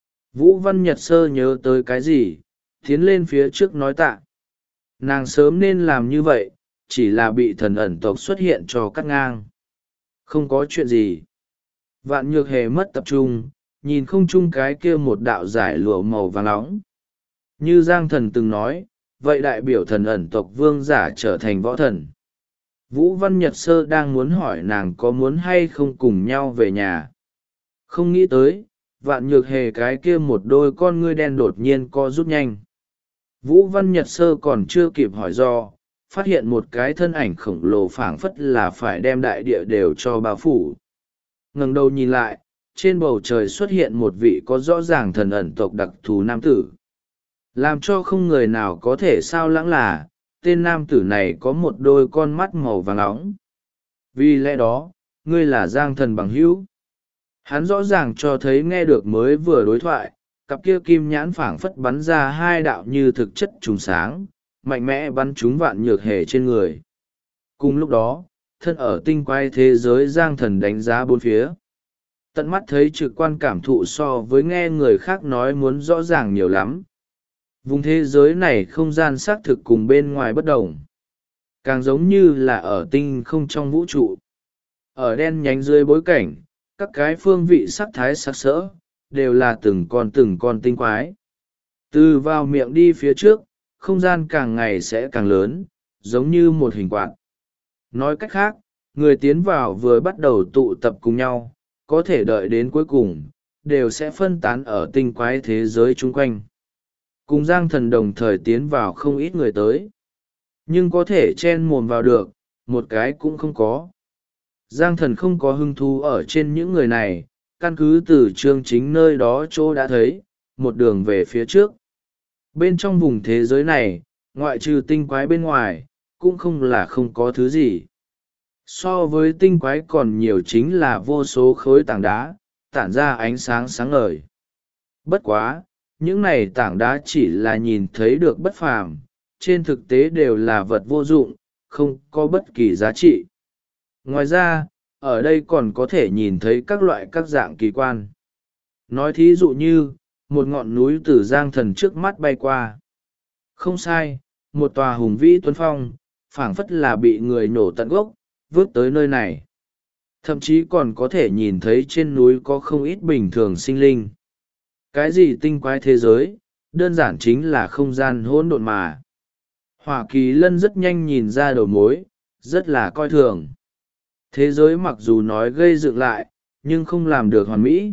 Vũ Văn Nhật Sơ nhớ tới cái gì, tiến lên phía trước nói tạ. Nàng sớm nên làm như vậy, chỉ là bị thần ẩn tộc xuất hiện cho cắt ngang. Không có chuyện gì. Vạn Nhược Hề mất tập trung, nhìn không chung cái kia một đạo giải lụa màu vàng nóng. Như Giang Thần từng nói, vậy đại biểu thần ẩn tộc vương giả trở thành võ thần. Vũ Văn Nhật Sơ đang muốn hỏi nàng có muốn hay không cùng nhau về nhà. Không nghĩ tới, Vạn Nhược Hề cái kia một đôi con ngươi đen đột nhiên co rút nhanh. Vũ Văn Nhật Sơ còn chưa kịp hỏi do, phát hiện một cái thân ảnh khổng lồ phảng phất là phải đem đại địa đều cho bao phủ. Ngẩng đầu nhìn lại, trên bầu trời xuất hiện một vị có rõ ràng thần ẩn tộc đặc thù nam tử. Làm cho không người nào có thể sao lãng là, tên nam tử này có một đôi con mắt màu vàng óng. Vì lẽ đó, ngươi là Giang Thần bằng hữu. Hắn rõ ràng cho thấy nghe được mới vừa đối thoại, cặp kia kim nhãn phảng phất bắn ra hai đạo như thực chất trùng sáng, mạnh mẽ bắn trúng Vạn Nhược Hề trên người. Cùng lúc đó, thân ở tinh quái thế giới Giang Thần đánh giá bốn phía. Tận mắt thấy trực quan cảm thụ so với nghe người khác nói muốn rõ ràng nhiều lắm. Vùng thế giới này không gian xác thực cùng bên ngoài bất đồng. Càng giống như là ở tinh không trong vũ trụ. Ở đen nhánh dưới bối cảnh, các cái phương vị sắc thái sắc sỡ, đều là từng con tinh quái. Từ vào miệng đi phía trước, không gian càng ngày sẽ càng lớn, giống như một hình quạt. Nói cách khác, người tiến vào vừa bắt đầu tụ tập cùng nhau, có thể đợi đến cuối cùng, đều sẽ phân tán ở tinh quái thế giới chung quanh. Cùng Giang Thần đồng thời tiến vào không ít người tới. Nhưng có thể chen mồm vào được, một cái cũng không có. Giang Thần không có hứng thú ở trên những người này, căn cứ từ chương chính nơi đó chỗ đã thấy, một đường về phía trước. Bên trong vùng thế giới này, ngoại trừ tinh quái bên ngoài, cũng không là không có thứ gì. So với tinh quái còn nhiều chính là vô số khối tảng đá, tản ra ánh sáng sáng ngời. Bất quá, những này tảng đá chỉ là nhìn thấy được bất phàm, trên thực tế đều là vật vô dụng, không có bất kỳ giá trị. Ngoài ra, ở đây còn có thể nhìn thấy các loại các dạng kỳ quan. Nói thí dụ như, một ngọn núi từ giang thần trước mắt bay qua. Không sai, một tòa hùng vĩ tuấn phong, phảng phất là bị người nổ tận gốc, vứt tới nơi này. Thậm chí còn có thể nhìn thấy trên núi có không ít bình thường sinh linh. Cái gì tinh quái thế giới, đơn giản chính là không gian hỗn độn mà. Hỏa Kỳ Lân rất nhanh nhìn ra đầu mối, rất là coi thường. Thế giới mặc dù nói gây dựng lại, nhưng không làm được hoàn mỹ.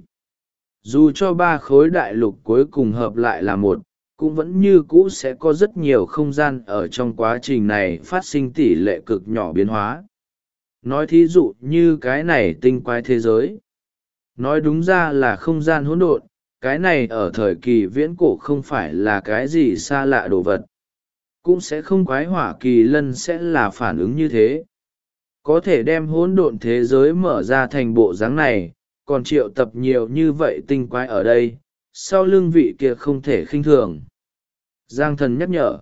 Dù cho ba khối đại lục cuối cùng hợp lại là một, cũng vẫn như cũ sẽ có rất nhiều không gian ở trong quá trình này phát sinh tỷ lệ cực nhỏ biến hóa. Nói thí dụ như cái này tinh quái thế giới. Nói đúng ra là không gian hỗn độn, cái này ở thời kỳ viễn cổ không phải là cái gì xa lạ đồ vật. Cũng sẽ không quái Hỏa Kỳ Lân sẽ là phản ứng như thế. Có thể đem hỗn độn thế giới mở ra thành bộ dáng này, còn triệu tập nhiều như vậy tinh quái ở đây, sau lưng vị kia không thể khinh thường. Giang thần nhắc nhở.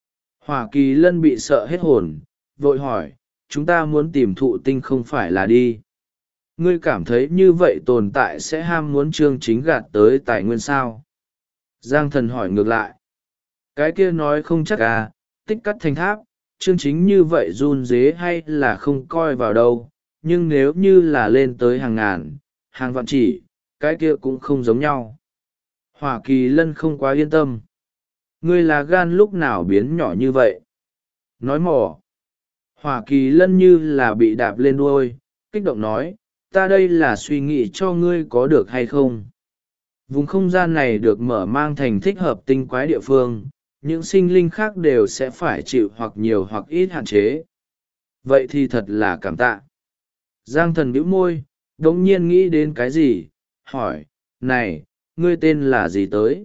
Hỏa Kỳ Lân bị sợ hết hồn, vội hỏi, chúng ta muốn tìm thụ tinh không phải là đi. Ngươi cảm thấy như vậy tồn tại sẽ ham muốn chương chính gạt tới tài nguyên sao? Giang thần hỏi ngược lại. Cái kia nói không chắc à, tích cắt thành tháp, chương chính như vậy run dế hay là không coi vào đâu, nhưng nếu như là lên tới hàng ngàn, hàng vạn chỉ, cái kia cũng không giống nhau. Hỏa Kỳ Lân không quá yên tâm. Ngươi là gan lúc nào biến nhỏ như vậy? Nói mỏ. Hỏa Kỳ Lân như là bị đạp lên đuôi, kích động nói, ta đây là suy nghĩ cho ngươi có được hay không. Vùng không gian này được mở mang thành thích hợp tinh quái địa phương, những sinh linh khác đều sẽ phải chịu hoặc nhiều hoặc ít hạn chế. Vậy thì thật là cảm tạ. Giang thần bĩu môi, đống nhiên nghĩ đến cái gì, hỏi, này, ngươi tên là gì tới?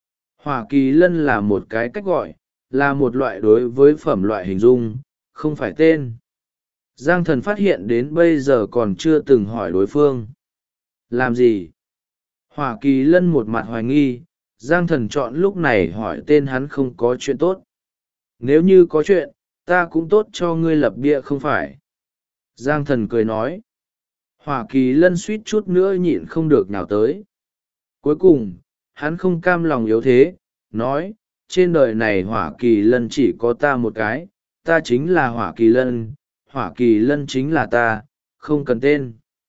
Hỏa Kỳ Lân là một cái cách gọi, là một loại đối với phẩm loại hình dung, không phải tên. Giang thần phát hiện đến bây giờ còn chưa từng hỏi đối phương. Làm gì? Hỏa Kỳ Lân một mặt hoài nghi, Giang thần chọn lúc này hỏi tên hắn không có chuyện tốt. Nếu như có chuyện, ta cũng tốt cho ngươi lập bia không phải. Giang thần cười nói. Hỏa Kỳ Lân suýt chút nữa nhịn không được nào tới. Cuối cùng, hắn không cam lòng yếu thế, nói, trên đời này Hỏa Kỳ Lân chỉ có ta một cái, ta chính là Hỏa Kỳ Lân, Hỏa Kỳ Lân chính là ta, không cần tên.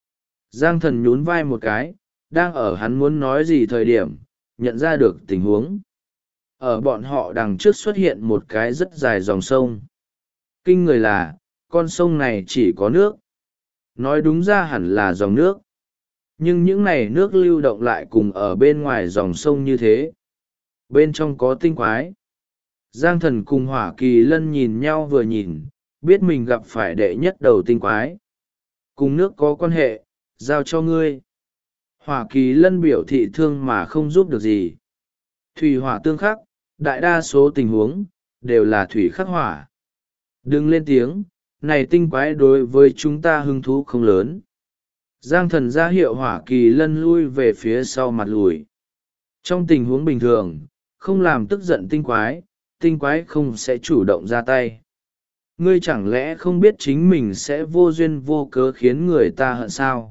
Giang thần nhún vai một cái, đang ở hắn muốn nói gì thời điểm, nhận ra được tình huống. Ở bọn họ đằng trước xuất hiện một cái rất dài dòng sông. Kinh người là, con sông này chỉ có nước. Nói đúng ra hẳn là dòng nước. Nhưng những này nước lưu động lại cùng ở bên ngoài dòng sông như thế. Bên trong có tinh quái. Giang thần cùng Hỏa Kỳ Lân nhìn nhau vừa nhìn, biết mình gặp phải đệ nhất đầu tinh quái. Cùng nước có quan hệ, giao cho ngươi. Hỏa Kỳ Lân biểu thị thương mà không giúp được gì. Thủy hỏa tương khắc, đại đa số tình huống, đều là thủy khắc hỏa. Đừng lên tiếng, này tinh quái đối với chúng ta hứng thú không lớn. Giang thần ra hiệu Hỏa Kỳ Lân lui về phía sau mặt lùi. Trong tình huống bình thường, không làm tức giận tinh quái không sẽ chủ động ra tay. Ngươi chẳng lẽ không biết chính mình sẽ vô duyên vô cớ khiến người ta hận sao?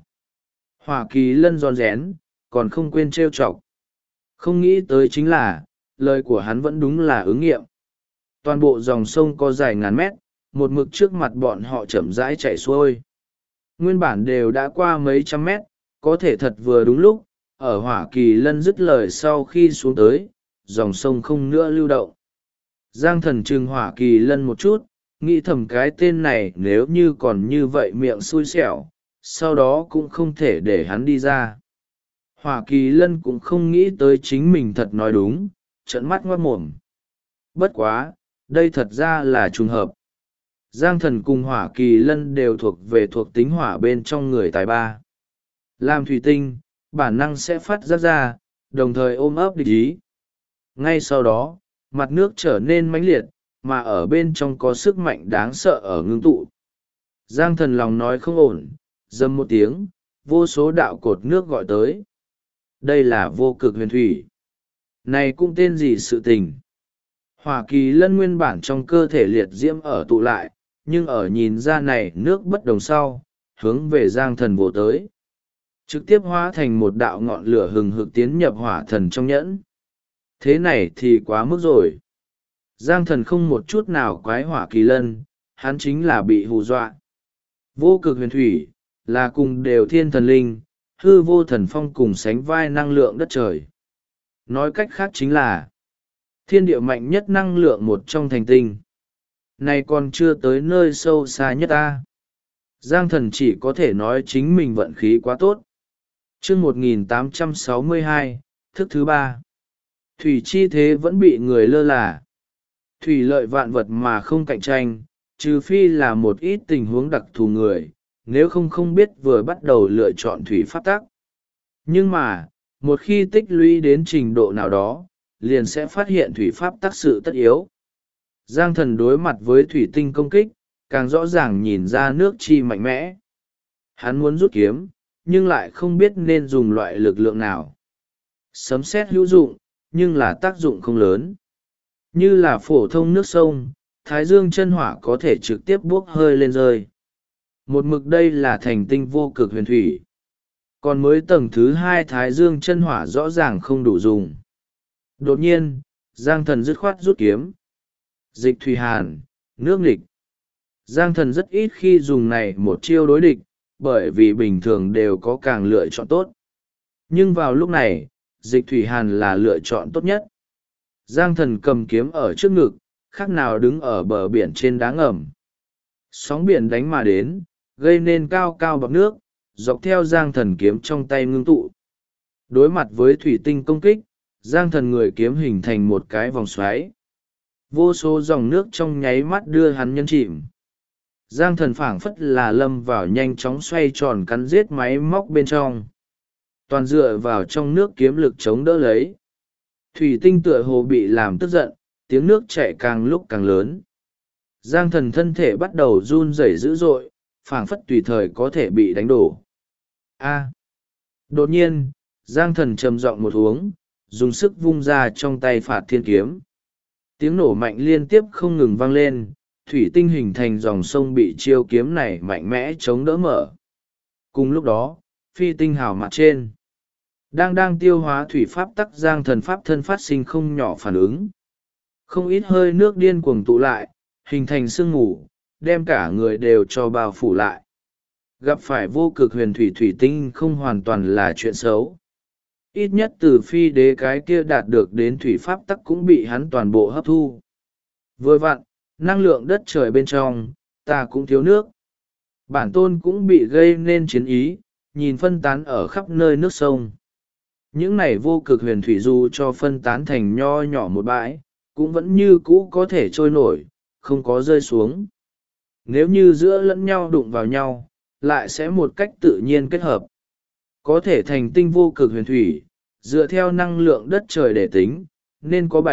Hỏa Kỳ Lân giòn rén, còn không quên trêu chọc. Không nghĩ tới chính là, lời của hắn vẫn đúng là ứng nghiệm. Toàn bộ dòng sông có dài ngàn mét, một mực trước mặt bọn họ chậm rãi chảy xuôi. Nguyên bản đều đã qua mấy trăm mét, có thể thật vừa đúng lúc, ở Hỏa Kỳ Lân dứt lời sau khi xuống tới, dòng sông không nữa lưu động. Giang thần trừng Hỏa Kỳ Lân một chút, nghĩ thầm cái tên này nếu như còn như vậy miệng xui xẻo, sau đó cũng không thể để hắn đi ra. Hỏa Kỳ Lân cũng không nghĩ tới chính mình thật nói đúng, trợn mắt ngoác mồm. Bất quá, đây thật ra là trùng hợp. Giang thần cùng Hỏa Kỳ Lân đều thuộc về thuộc tính hỏa bên trong người tài ba. Làm thủy tinh, bản năng sẽ phát ra, đồng thời ôm ấp địch ý. Ngay sau đó, mặt nước trở nên mãnh liệt, mà ở bên trong có sức mạnh đáng sợ ở ngưng tụ. Giang Thần lòng nói không ổn, rầm một tiếng, vô số đạo cột nước gọi tới. Đây là vô cực huyền thủy. Này cũng tên gì sự tình. Hỏa kỳ lân nguyên bản trong cơ thể liệt diễm ở tụ lại, nhưng ở nhìn ra này nước bất đồng sau, hướng về Giang Thần vồ tới. Trực tiếp hóa thành một đạo ngọn lửa hừng hực tiến nhập hỏa thần trong nhẫn. Thế này thì quá mức rồi. Giang Thần không một chút nào quái hỏa kỳ lân, hắn chính là bị hù dọa. Vô cực huyền thủy, là cùng đều thiên thần linh, hư vô thần phong cùng sánh vai năng lượng đất trời. Nói cách khác chính là thiên địa mạnh nhất năng lượng một trong thành tinh. Này còn chưa tới nơi sâu xa nhất ta. Giang Thần chỉ có thể nói chính mình vận khí quá tốt. Chương 1862, thức thứ 3. Thủy chi thế vẫn bị người lơ là. Thủy lợi vạn vật mà không cạnh tranh, trừ phi là một ít tình huống đặc thù người, nếu không biết vừa bắt đầu lựa chọn thủy pháp tắc. Nhưng mà, một khi tích lũy đến trình độ nào đó, liền sẽ phát hiện thủy pháp tắc sự tất yếu. Giang Thần đối mặt với thủy tinh công kích, càng rõ ràng nhìn ra nước chi mạnh mẽ. Hắn muốn rút kiếm, nhưng lại không biết nên dùng loại lực lượng nào. Sấm sét hữu dụng, nhưng là tác dụng không lớn. Như là phổ thông nước sông, thái dương chân hỏa có thể trực tiếp buốc hơi lên rơi. Một mực đây là thành tinh vô cực huyền thủy. Còn mới tầng thứ 2 thái dương chân hỏa rõ ràng không đủ dùng. Đột nhiên, Giang Thần dứt khoát rút kiếm. Dịch thủy hàn, nước nghịch. Giang Thần rất ít khi dùng này một chiêu đối địch, bởi vì bình thường đều có càng lựa chọn tốt. Nhưng vào lúc này, dịch thủy hàn là lựa chọn tốt nhất. Giang Thần cầm kiếm ở trước ngực, khác nào đứng ở bờ biển trên đá ngầm. Sóng biển đánh mà đến, gây nên cao cao bọt nước, dọc theo Giang Thần kiếm trong tay ngưng tụ. Đối mặt với thủy tinh công kích, Giang Thần người kiếm hình thành một cái vòng xoáy. Vô số dòng nước trong nháy mắt đưa hắn nhấn chìm. Giang Thần phảng phất là lâm vào nhanh chóng xoay tròn cắn giết máy móc bên trong. Toàn dựa vào trong nước kiếm lực chống đỡ lấy. Thủy tinh tựa hồ bị làm tức giận, tiếng nước chảy càng lúc càng lớn. Giang Thần thân thể bắt đầu run rẩy dữ dội, phảng phất tùy thời có thể bị đánh đổ. A! Đột nhiên, Giang Thần trầm giọng một uống, dùng sức vung ra trong tay phạt thiên kiếm. Tiếng nổ mạnh liên tiếp không ngừng vang lên, thủy tinh hình thành dòng sông bị chiêu kiếm này mạnh mẽ chống đỡ mở. Cùng lúc đó, phi tinh hào mặt trên đang tiêu hóa thủy pháp tắc Giang Thần pháp thân phát sinh không nhỏ phản ứng. Không ít hơi nước điên cuồng tụ lại, hình thành sương mù, đem cả người đều cho bao phủ lại. Gặp phải vô cực huyền thủy thủy tinh không hoàn toàn là chuyện xấu. Ít nhất từ phi đế cái kia đạt được đến thủy pháp tắc cũng bị hắn toàn bộ hấp thu. Vừa vặn, năng lượng đất trời bên trong, ta cũng thiếu nước. Bản tôn cũng bị gây nên chiến ý, nhìn phân tán ở khắp nơi nước sông. Những này vô cực huyền thủy dù cho phân tán thành nho nhỏ một bãi, cũng vẫn như cũ có thể trôi nổi, không có rơi xuống. Nếu như giữa lẫn nhau đụng vào nhau, lại sẽ một cách tự nhiên kết hợp. Có thể thành tinh vô cực huyền thủy, dựa theo năng lượng đất trời để tính, nên có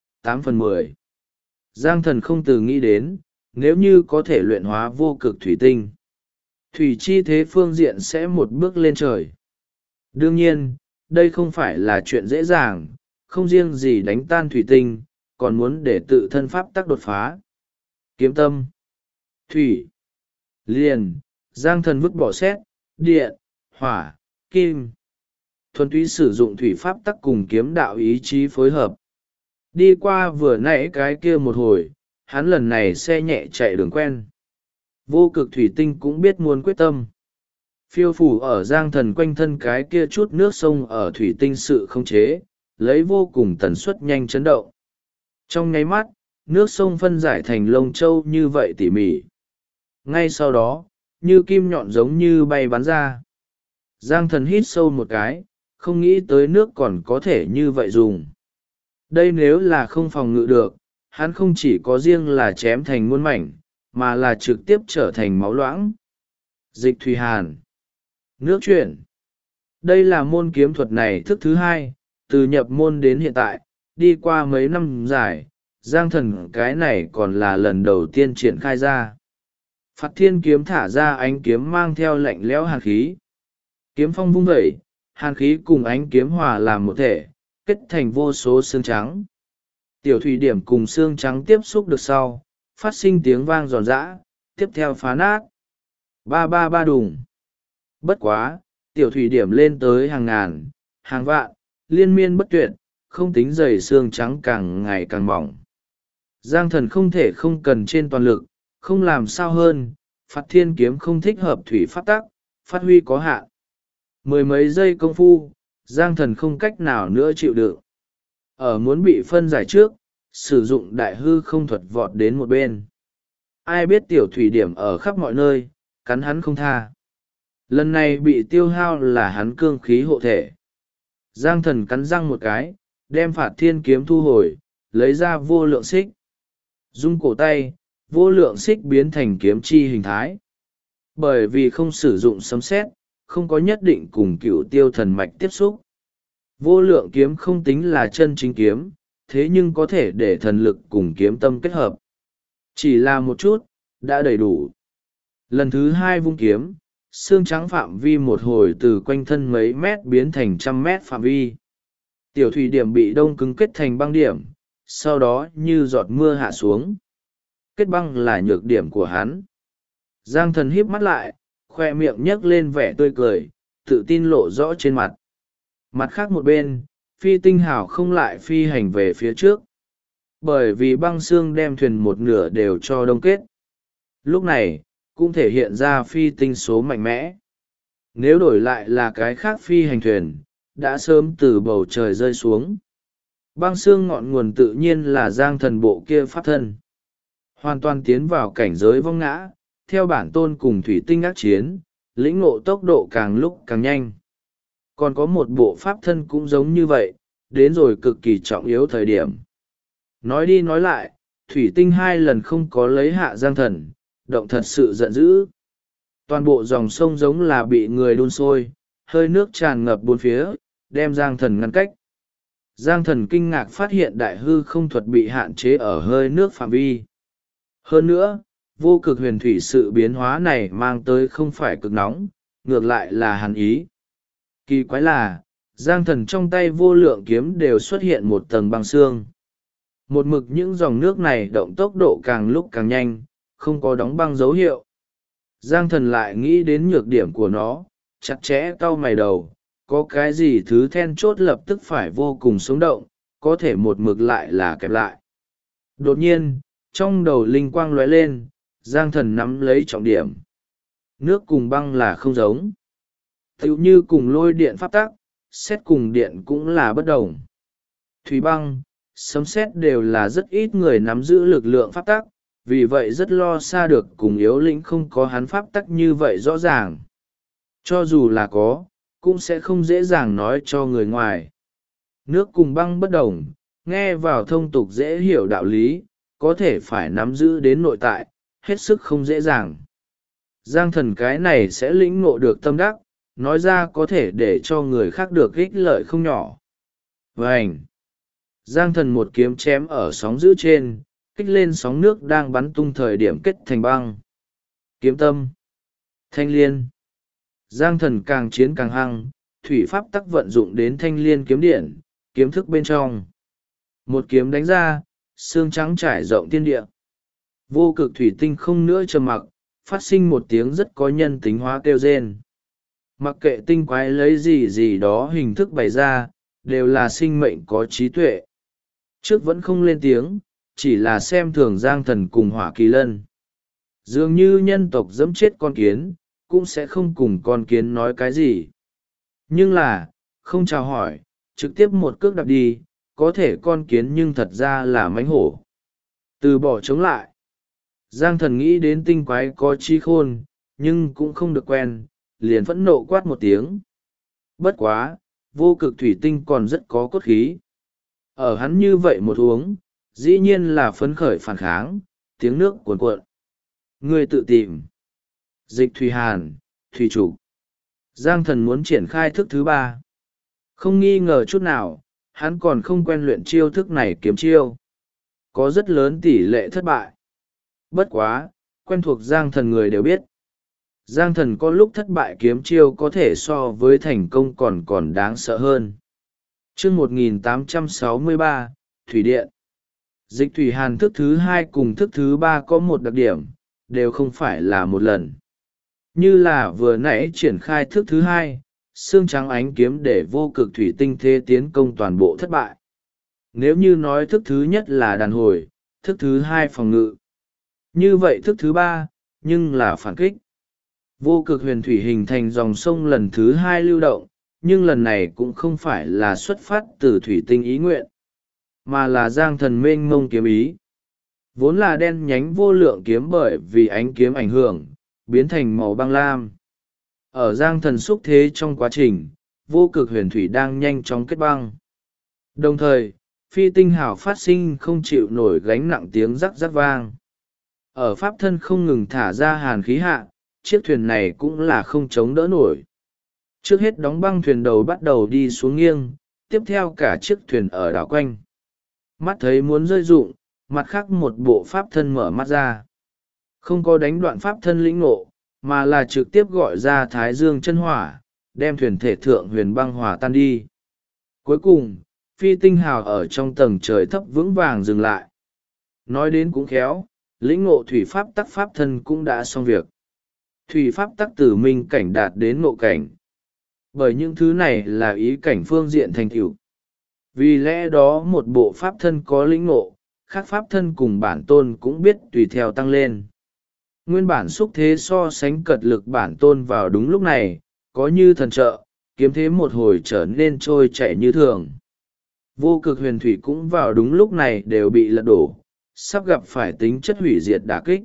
7-8/10. Giang Thần không từ nghĩ đến, nếu như có thể luyện hóa vô cực thủy tinh, thủy chi thế phương diện sẽ một bước lên trời. Đương nhiên, đây không phải là chuyện dễ dàng, không riêng gì đánh tan thủy tinh, còn muốn để tự thân pháp tắc đột phá. Kiếm tâm, thủy, liền, Giang Thần vứt bỏ sét, điện, hỏa, kim. Thuần túy sử dụng thủy pháp tắc cùng kiếm đạo ý chí phối hợp. Đi qua vừa nãy cái kia một hồi, hắn lần này xe nhẹ chạy đường quen. Vô cực thủy tinh cũng biết muốn quyết tâm. Phiêu phủ ở Giang Thần quanh thân cái kia chút nước sông ở thủy tinh sự không chế, lấy vô cùng tần suất nhanh chấn động. Trong nháy mắt, nước sông phân giải thành lông châu như vậy tỉ mỉ. Ngay sau đó, như kim nhọn giống như bay bắn ra. Giang Thần hít sâu một cái, không nghĩ tới nước còn có thể như vậy dùng. Đây nếu là không phòng ngự được, hắn không chỉ có riêng là chém thành muôn mảnh, mà là trực tiếp trở thành máu loãng. Dịch thủy hàn. Nước chuyển. Đây là môn kiếm thuật này thức thứ 2, từ nhập môn đến hiện tại, đi qua mấy năm dài, Giang thần cái này còn là lần đầu tiên triển khai ra. Phạt thiên kiếm thả ra ánh kiếm mang theo lạnh lẽo hàn khí. Kiếm phong vung vẩy, hàn khí cùng ánh kiếm hòa làm một thể, kết thành vô số xương trắng. Tiểu thủy điểm cùng xương trắng tiếp xúc được sau, phát sinh tiếng vang giòn giã, tiếp theo phá nát. Ba ba ba đùng. Bất quá, tiểu thủy điểm lên tới hàng ngàn, hàng vạn, liên miên bất tuyệt, không tính dày xương trắng càng ngày càng mỏng. Giang thần không thể không cần trên toàn lực, không làm sao hơn, phạt thiên kiếm không thích hợp thủy pháp tắc, phát huy có hạn. Mười mấy giây công phu, Giang thần không cách nào nữa chịu đựng. Ở muốn bị phân giải trước, sử dụng đại hư không thuật vọt đến một bên. Ai biết tiểu thủy điểm ở khắp mọi nơi, cắn hắn không tha. Lần này bị tiêu hao là hắn cương khí hộ thể. Giang thần cắn răng một cái, đem phạt thiên kiếm thu hồi, lấy ra vô lượng xích. Dung cổ tay, vô lượng xích biến thành kiếm chi hình thái. Bởi vì không sử dụng sấm sét, không có nhất định cùng cựu tiêu thần mạch tiếp xúc. Vô lượng kiếm không tính là chân chính kiếm, thế nhưng có thể để thần lực cùng kiếm tâm kết hợp. Chỉ là một chút, đã đầy đủ. Lần thứ hai vung kiếm, xương trắng phạm vi một hồi từ quanh thân mấy mét biến thành trăm mét phạm vi. Tiểu thủy điểm bị đông cứng kết thành băng điểm, sau đó như giọt mưa hạ xuống. Kết băng là nhược điểm của hắn. Giang thần híp mắt lại, khoe miệng nhấc lên vẻ tươi cười, tự tin lộ rõ trên mặt. Mặt khác một bên, phi tinh hào không lại phi hành về phía trước. Bởi vì băng xương đem thuyền một nửa đều cho đông kết. Lúc này, cũng thể hiện ra phi tinh số mạnh mẽ. Nếu đổi lại là cái khác phi hành thuyền, đã sớm từ bầu trời rơi xuống. Băng xương ngọn nguồn tự nhiên là giang thần bộ kia pháp thân. Hoàn toàn tiến vào cảnh giới vong ngã, theo bản tôn cùng thủy tinh ác chiến, lĩnh ngộ tốc độ càng lúc càng nhanh. Còn có một bộ pháp thân cũng giống như vậy, đến rồi cực kỳ trọng yếu thời điểm. Nói đi nói lại, thủy tinh hai lần không có lấy hạ giang thần, động thật sự giận dữ. Toàn bộ dòng sông giống là bị người đun sôi, hơi nước tràn ngập bốn phía, đem giang thần ngăn cách. Giang thần kinh ngạc phát hiện đại hư không thuật bị hạn chế ở hơi nước phạm vi. Hơn nữa, vô cực huyền thủy sự biến hóa này mang tới không phải cực nóng, ngược lại là hàn ý. Kỳ quái là, giang thần trong tay vô lượng kiếm đều xuất hiện một tầng băng xương. Một mực những dòng nước này động tốc độ càng lúc càng nhanh, không có đóng băng dấu hiệu. Giang thần lại nghĩ đến nhược điểm của nó, chặt chẽ cau mày đầu, có cái gì thứ then chốt lập tức phải vô cùng sống động, có thể một mực lại là kẹp lại. Đột nhiên, trong đầu linh quang lóe lên, giang thần nắm lấy trọng điểm. Nước cùng băng là không giống. Tựu như cùng lôi điện pháp tắc, sét cùng điện cũng là bất đồng. Thủy băng, sấm sét đều là rất ít người nắm giữ lực lượng pháp tắc, vì vậy rất lo xa được cùng yếu lĩnh không có hắn pháp tắc như vậy rõ ràng. Cho dù là có, cũng sẽ không dễ dàng nói cho người ngoài. Nước cùng băng bất đồng, nghe vào thông tục dễ hiểu đạo lý, có thể phải nắm giữ đến nội tại, hết sức không dễ dàng. Giang thần cái này sẽ lĩnh ngộ được tâm đắc, nói ra có thể để cho người khác được ích lợi không nhỏ. Vânh! Giang thần một kiếm chém ở sóng dữ trên, kích lên sóng nước đang bắn tung thời điểm kết thành băng. Kiếm tâm! Thanh liên! Giang thần càng chiến càng hăng, thủy pháp tắc vận dụng đến thanh liên kiếm điện, kiếm thức bên trong. Một kiếm đánh ra, xương trắng trải rộng thiên địa. Vô cực thủy tinh không nữa trầm mặc, phát sinh một tiếng rất có nhân tính hóa kêu rên. Mặc kệ tinh quái lấy gì gì đó hình thức bày ra, đều là sinh mệnh có trí tuệ. Trước vẫn không lên tiếng, chỉ là xem thường giang thần cùng hỏa kỳ lân. Dường như nhân tộc dẫm chết con kiến, cũng sẽ không cùng con kiến nói cái gì. Nhưng là, không chào hỏi, trực tiếp một cước đạp đi, có thể con kiến nhưng thật ra là mãnh hổ. Từ bỏ chống lại. Giang thần nghĩ đến tinh quái có trí khôn, nhưng cũng không được quen, liền phẫn nộ quát một tiếng. Bất quá, vô cực thủy tinh còn rất có cốt khí. Ở hắn như vậy một uống, dĩ nhiên là phấn khởi phản kháng, tiếng nước cuồn cuộn. Người tự tìm. Dịch thủy hàn, thủy trục. Giang thần muốn triển khai thức thứ ba. Không nghi ngờ chút nào, hắn còn không quen luyện chiêu thức này kiếm chiêu. có rất lớn tỷ lệ thất bại. Bất quá, quen thuộc Giang Thần người đều biết. Giang Thần có lúc thất bại kiếm chiêu có thể so với thành công còn đáng sợ hơn. Chương 1863, Thủy Điện. Dịch thủy hàn thức thứ hai cùng thức thứ ba có một đặc điểm, đều không phải là một lần. Như là vừa nãy triển khai thức thứ hai, xương trắng ánh kiếm để vô cực thủy tinh thế tiến công toàn bộ thất bại. Nếu như nói thức thứ nhất là đàn hồi, thức thứ hai phòng ngự. Như vậy thức thứ ba, nhưng là phản kích. Vô cực huyền thủy hình thành dòng sông lần thứ hai lưu động, nhưng lần này cũng không phải là xuất phát từ thủy tinh ý nguyện, mà là Giang Thần mênh mông kiếm ý. Vốn là đen nhánh vô lượng kiếm bởi vì ánh kiếm ảnh hưởng, biến thành màu băng lam. Ở Giang Thần xúc thế trong quá trình, vô cực huyền thủy đang nhanh chóng kết băng. Đồng thời, phi tinh hào phát sinh không chịu nổi gánh nặng tiếng rắc rắc vang. Ở pháp thân không ngừng thả ra hàn khí hạ, chiếc thuyền này cũng là không chống đỡ nổi. Trước hết đóng băng thuyền đầu bắt đầu đi xuống nghiêng, tiếp theo cả chiếc thuyền ở đảo quanh. Mắt thấy muốn rơi rụng, mặt khác một bộ pháp thân mở mắt ra. Không có đánh đoạn pháp thân lĩnh ngộ, mà là trực tiếp gọi ra thái dương chân hỏa, đem thuyền thể thượng huyền băng hỏa tan đi. Cuối cùng, phi tinh hào ở trong tầng trời thấp vững vàng dừng lại. Nói đến cũng khéo, lĩnh ngộ thủy pháp tắc pháp thân cũng đã xong việc. Thủy pháp tắc từ minh cảnh đạt đến ngộ cảnh. Bởi những thứ này là ý cảnh phương diện thành tựu. Vì lẽ đó một bộ pháp thân có lĩnh ngộ, khác pháp thân cùng bản tôn cũng biết tùy theo tăng lên. Nguyên bản xúc thế so sánh cật lực bản tôn vào đúng lúc này, có như thần trợ, kiếm thế một hồi trở nên trôi chảy như thường. Vô cực huyền thủy cũng vào đúng lúc này đều bị lật đổ, sắp gặp phải tính chất hủy diệt đả kích.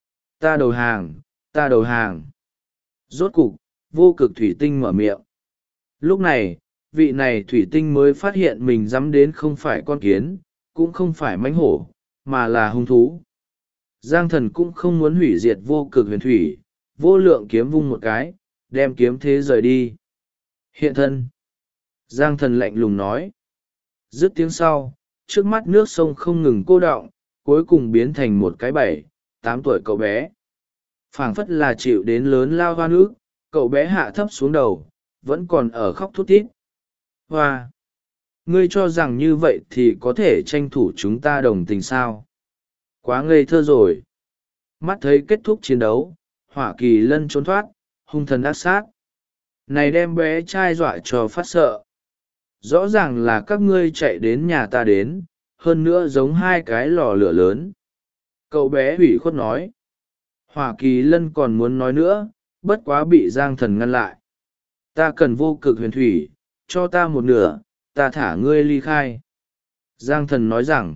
Ta đầu hàng, ta đầu hàng. Rốt cục, vô cực thủy tinh mở miệng. Lúc này, vị này thủy tinh mới phát hiện mình dám đến không phải con kiến, cũng không phải mãnh hổ, mà là hung thú. Giang Thần cũng không muốn hủy diệt vô cực huyền thủy, vô lượng kiếm vung một cái, đem kiếm thế rời đi. Hiện thân. Giang Thần lạnh lùng nói. Dứt tiếng sau, trước mắt nước sông không ngừng cô đọng, cuối cùng biến thành một cái 7, 8 tuổi cậu bé. Phảng phất là chịu đến lớn lao hoa nước, cậu bé hạ thấp xuống đầu, vẫn còn ở khóc thút thít. Hoa! Ngươi cho rằng như vậy thì có thể tranh thủ chúng ta đồng tình sao? Quá ngây thơ rồi. Mắt thấy kết thúc chiến đấu, Hỏa Kỳ Lân trốn thoát, hung thần ác sát. Này đem bé trai dọa cho phát sợ. Rõ ràng là các ngươi chạy đến nhà ta đến, hơn nữa giống hai cái lò lửa lớn. Cậu bé ủy khuất nói. Hỏa Kỳ Lân còn muốn nói nữa, bất quá bị Giang Thần ngăn lại. Ta cần vô cực huyền thủy, cho ta một nửa, ta thả ngươi ly khai. Giang Thần nói rằng,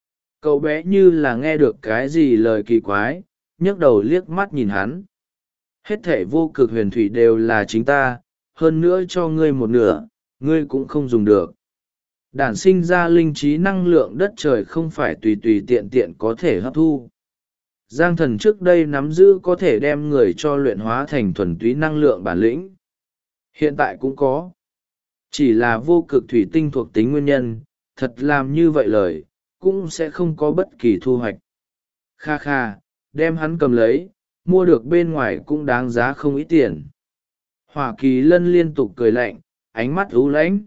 cậu bé như là nghe được cái gì lời kỳ quái, nhấc đầu liếc mắt nhìn hắn. Hết thể vô cực huyền thủy đều là chính ta, hơn nữa cho ngươi một nửa, ngươi cũng không dùng được. Đản sinh ra linh trí năng lượng đất trời không phải tùy tùy tiện tiện có thể hấp thu. Giang Thần trước đây nắm giữ có thể đem người cho luyện hóa thành thuần túy năng lượng bản lĩnh. Hiện tại cũng có. Chỉ là vô cực thủy tinh thuộc tính nguyên nhân, thật làm như vậy lời, cũng sẽ không có bất kỳ thu hoạch. Kha kha, đem hắn cầm lấy, mua được bên ngoài cũng đáng giá không ít tiền. Hỏa Kỳ Lân liên tục cười lạnh, ánh mắt u lãnh.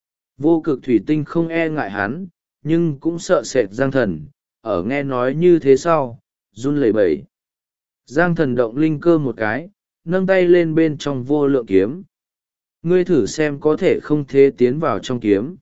Vô cực thủy tinh không e ngại hắn, nhưng cũng sợ sệt Giang Thần, ở nghe nói như thế sau, run lẩy bẩy. Giang Thần động linh cơ một cái, nâng tay lên bên trong vô lượng kiếm. Ngươi thử xem có thể không thế tiến vào trong kiếm.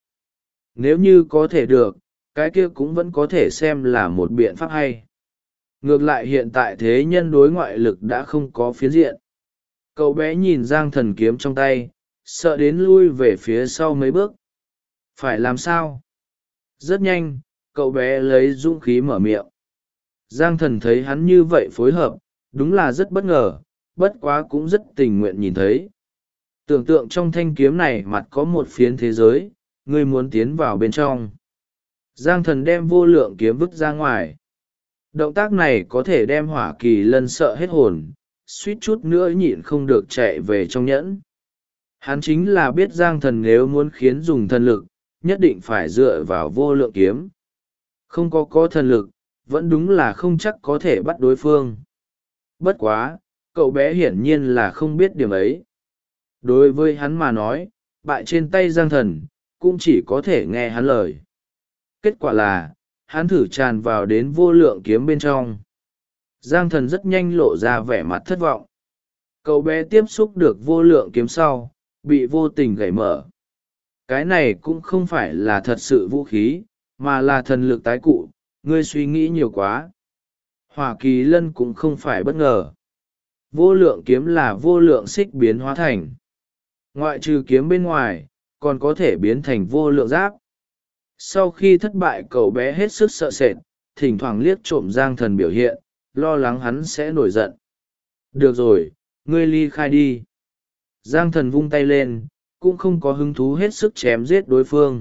Nếu như có thể được, cái kia cũng vẫn có thể xem là một biện pháp hay. Ngược lại hiện tại thế nhân đối ngoại lực đã không có phiến diện. Cậu bé nhìn Giang Thần kiếm trong tay, sợ đến lui về phía sau mấy bước. Phải làm sao? Rất nhanh, cậu bé lấy dũng khí mở miệng. Giang Thần thấy hắn như vậy phối hợp, đúng là rất bất ngờ, bất quá cũng rất tình nguyện nhìn thấy. Tưởng tượng trong thanh kiếm này mặt có một phiến thế giới, ngươi muốn tiến vào bên trong. Giang Thần đem vô lượng kiếm vứt ra ngoài. Động tác này có thể đem Hỏa Kỳ Lân sợ hết hồn, suýt chút nữa nhịn không được chạy về trong nhẫn. Hắn chính là biết Giang Thần nếu muốn khiến dùng thần lực, nhất định phải dựa vào vô lượng kiếm. Không có thần lực, vẫn đúng là không chắc có thể bắt đối phương. Bất quá, cậu bé hiển nhiên là không biết điểm ấy. Đối với hắn mà nói, bại trên tay Giang Thần, cũng chỉ có thể nghe hắn lời. Kết quả là, hắn thử tràn vào đến vô lượng kiếm bên trong. Giang Thần rất nhanh lộ ra vẻ mặt thất vọng. Cậu bé tiếp xúc được vô lượng kiếm sau, bị vô tình gãy mở. Cái này cũng không phải là thật sự vũ khí, mà là thần lực tái cụ, ngươi suy nghĩ nhiều quá. Hỏa Kỳ Lân cũng không phải bất ngờ. Vô lượng kiếm là vô lượng xích biến hóa thành. Ngoại trừ kiếm bên ngoài, còn có thể biến thành vô lượng giáp. Sau khi thất bại, cậu bé hết sức sợ sệt, thỉnh thoảng liếc trộm Giang Thần biểu hiện, lo lắng hắn sẽ nổi giận. Được rồi, ngươi ly khai đi. Giang Thần vung tay lên, cũng không có hứng thú hết sức chém giết đối phương.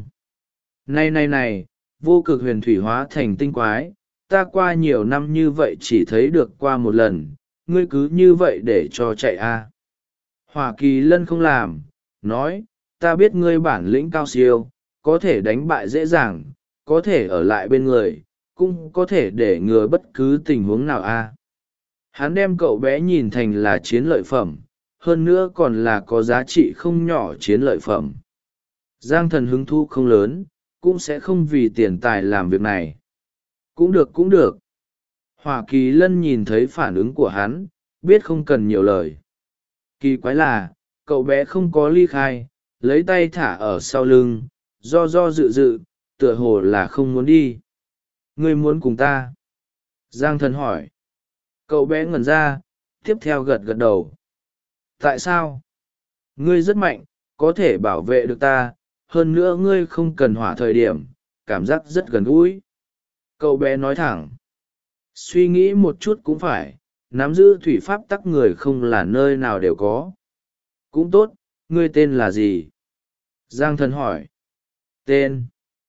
Này, vô cực huyền thủy hóa thành tinh quái, ta qua nhiều năm như vậy chỉ thấy được qua một lần, ngươi cứ như vậy để cho chạy à. Hỏa Kỳ Lân không làm, nói, ta biết ngươi bản lĩnh cao siêu, có thể đánh bại dễ dàng, có thể ở lại bên người, cũng có thể để ngừa bất cứ tình huống nào a. Hắn đem cậu bé nhìn thành là chiến lợi phẩm, hơn nữa còn là có giá trị không nhỏ chiến lợi phẩm. Giang Thần hứng thú không lớn, cũng sẽ không vì tiền tài làm việc này. Cũng được. Hỏa Kỳ Lân nhìn thấy phản ứng của hắn, biết không cần nhiều lời. Kỳ quái là, cậu bé không có ly khai, lấy tay thả ở sau lưng, do dự, tựa hồ là không muốn đi. Ngươi muốn cùng ta? Giang Thần hỏi. Cậu bé ngẩn ra, tiếp theo gật đầu. Tại sao? Ngươi rất mạnh, có thể bảo vệ được ta, hơn nữa ngươi không cần hỏa thời điểm, cảm giác rất gần gũi. Cậu bé nói thẳng. Suy nghĩ một chút cũng phải, nắm giữ thủy pháp tắc người không là nơi nào đều có. Cũng tốt, ngươi tên là gì? Giang Thần hỏi. Tên?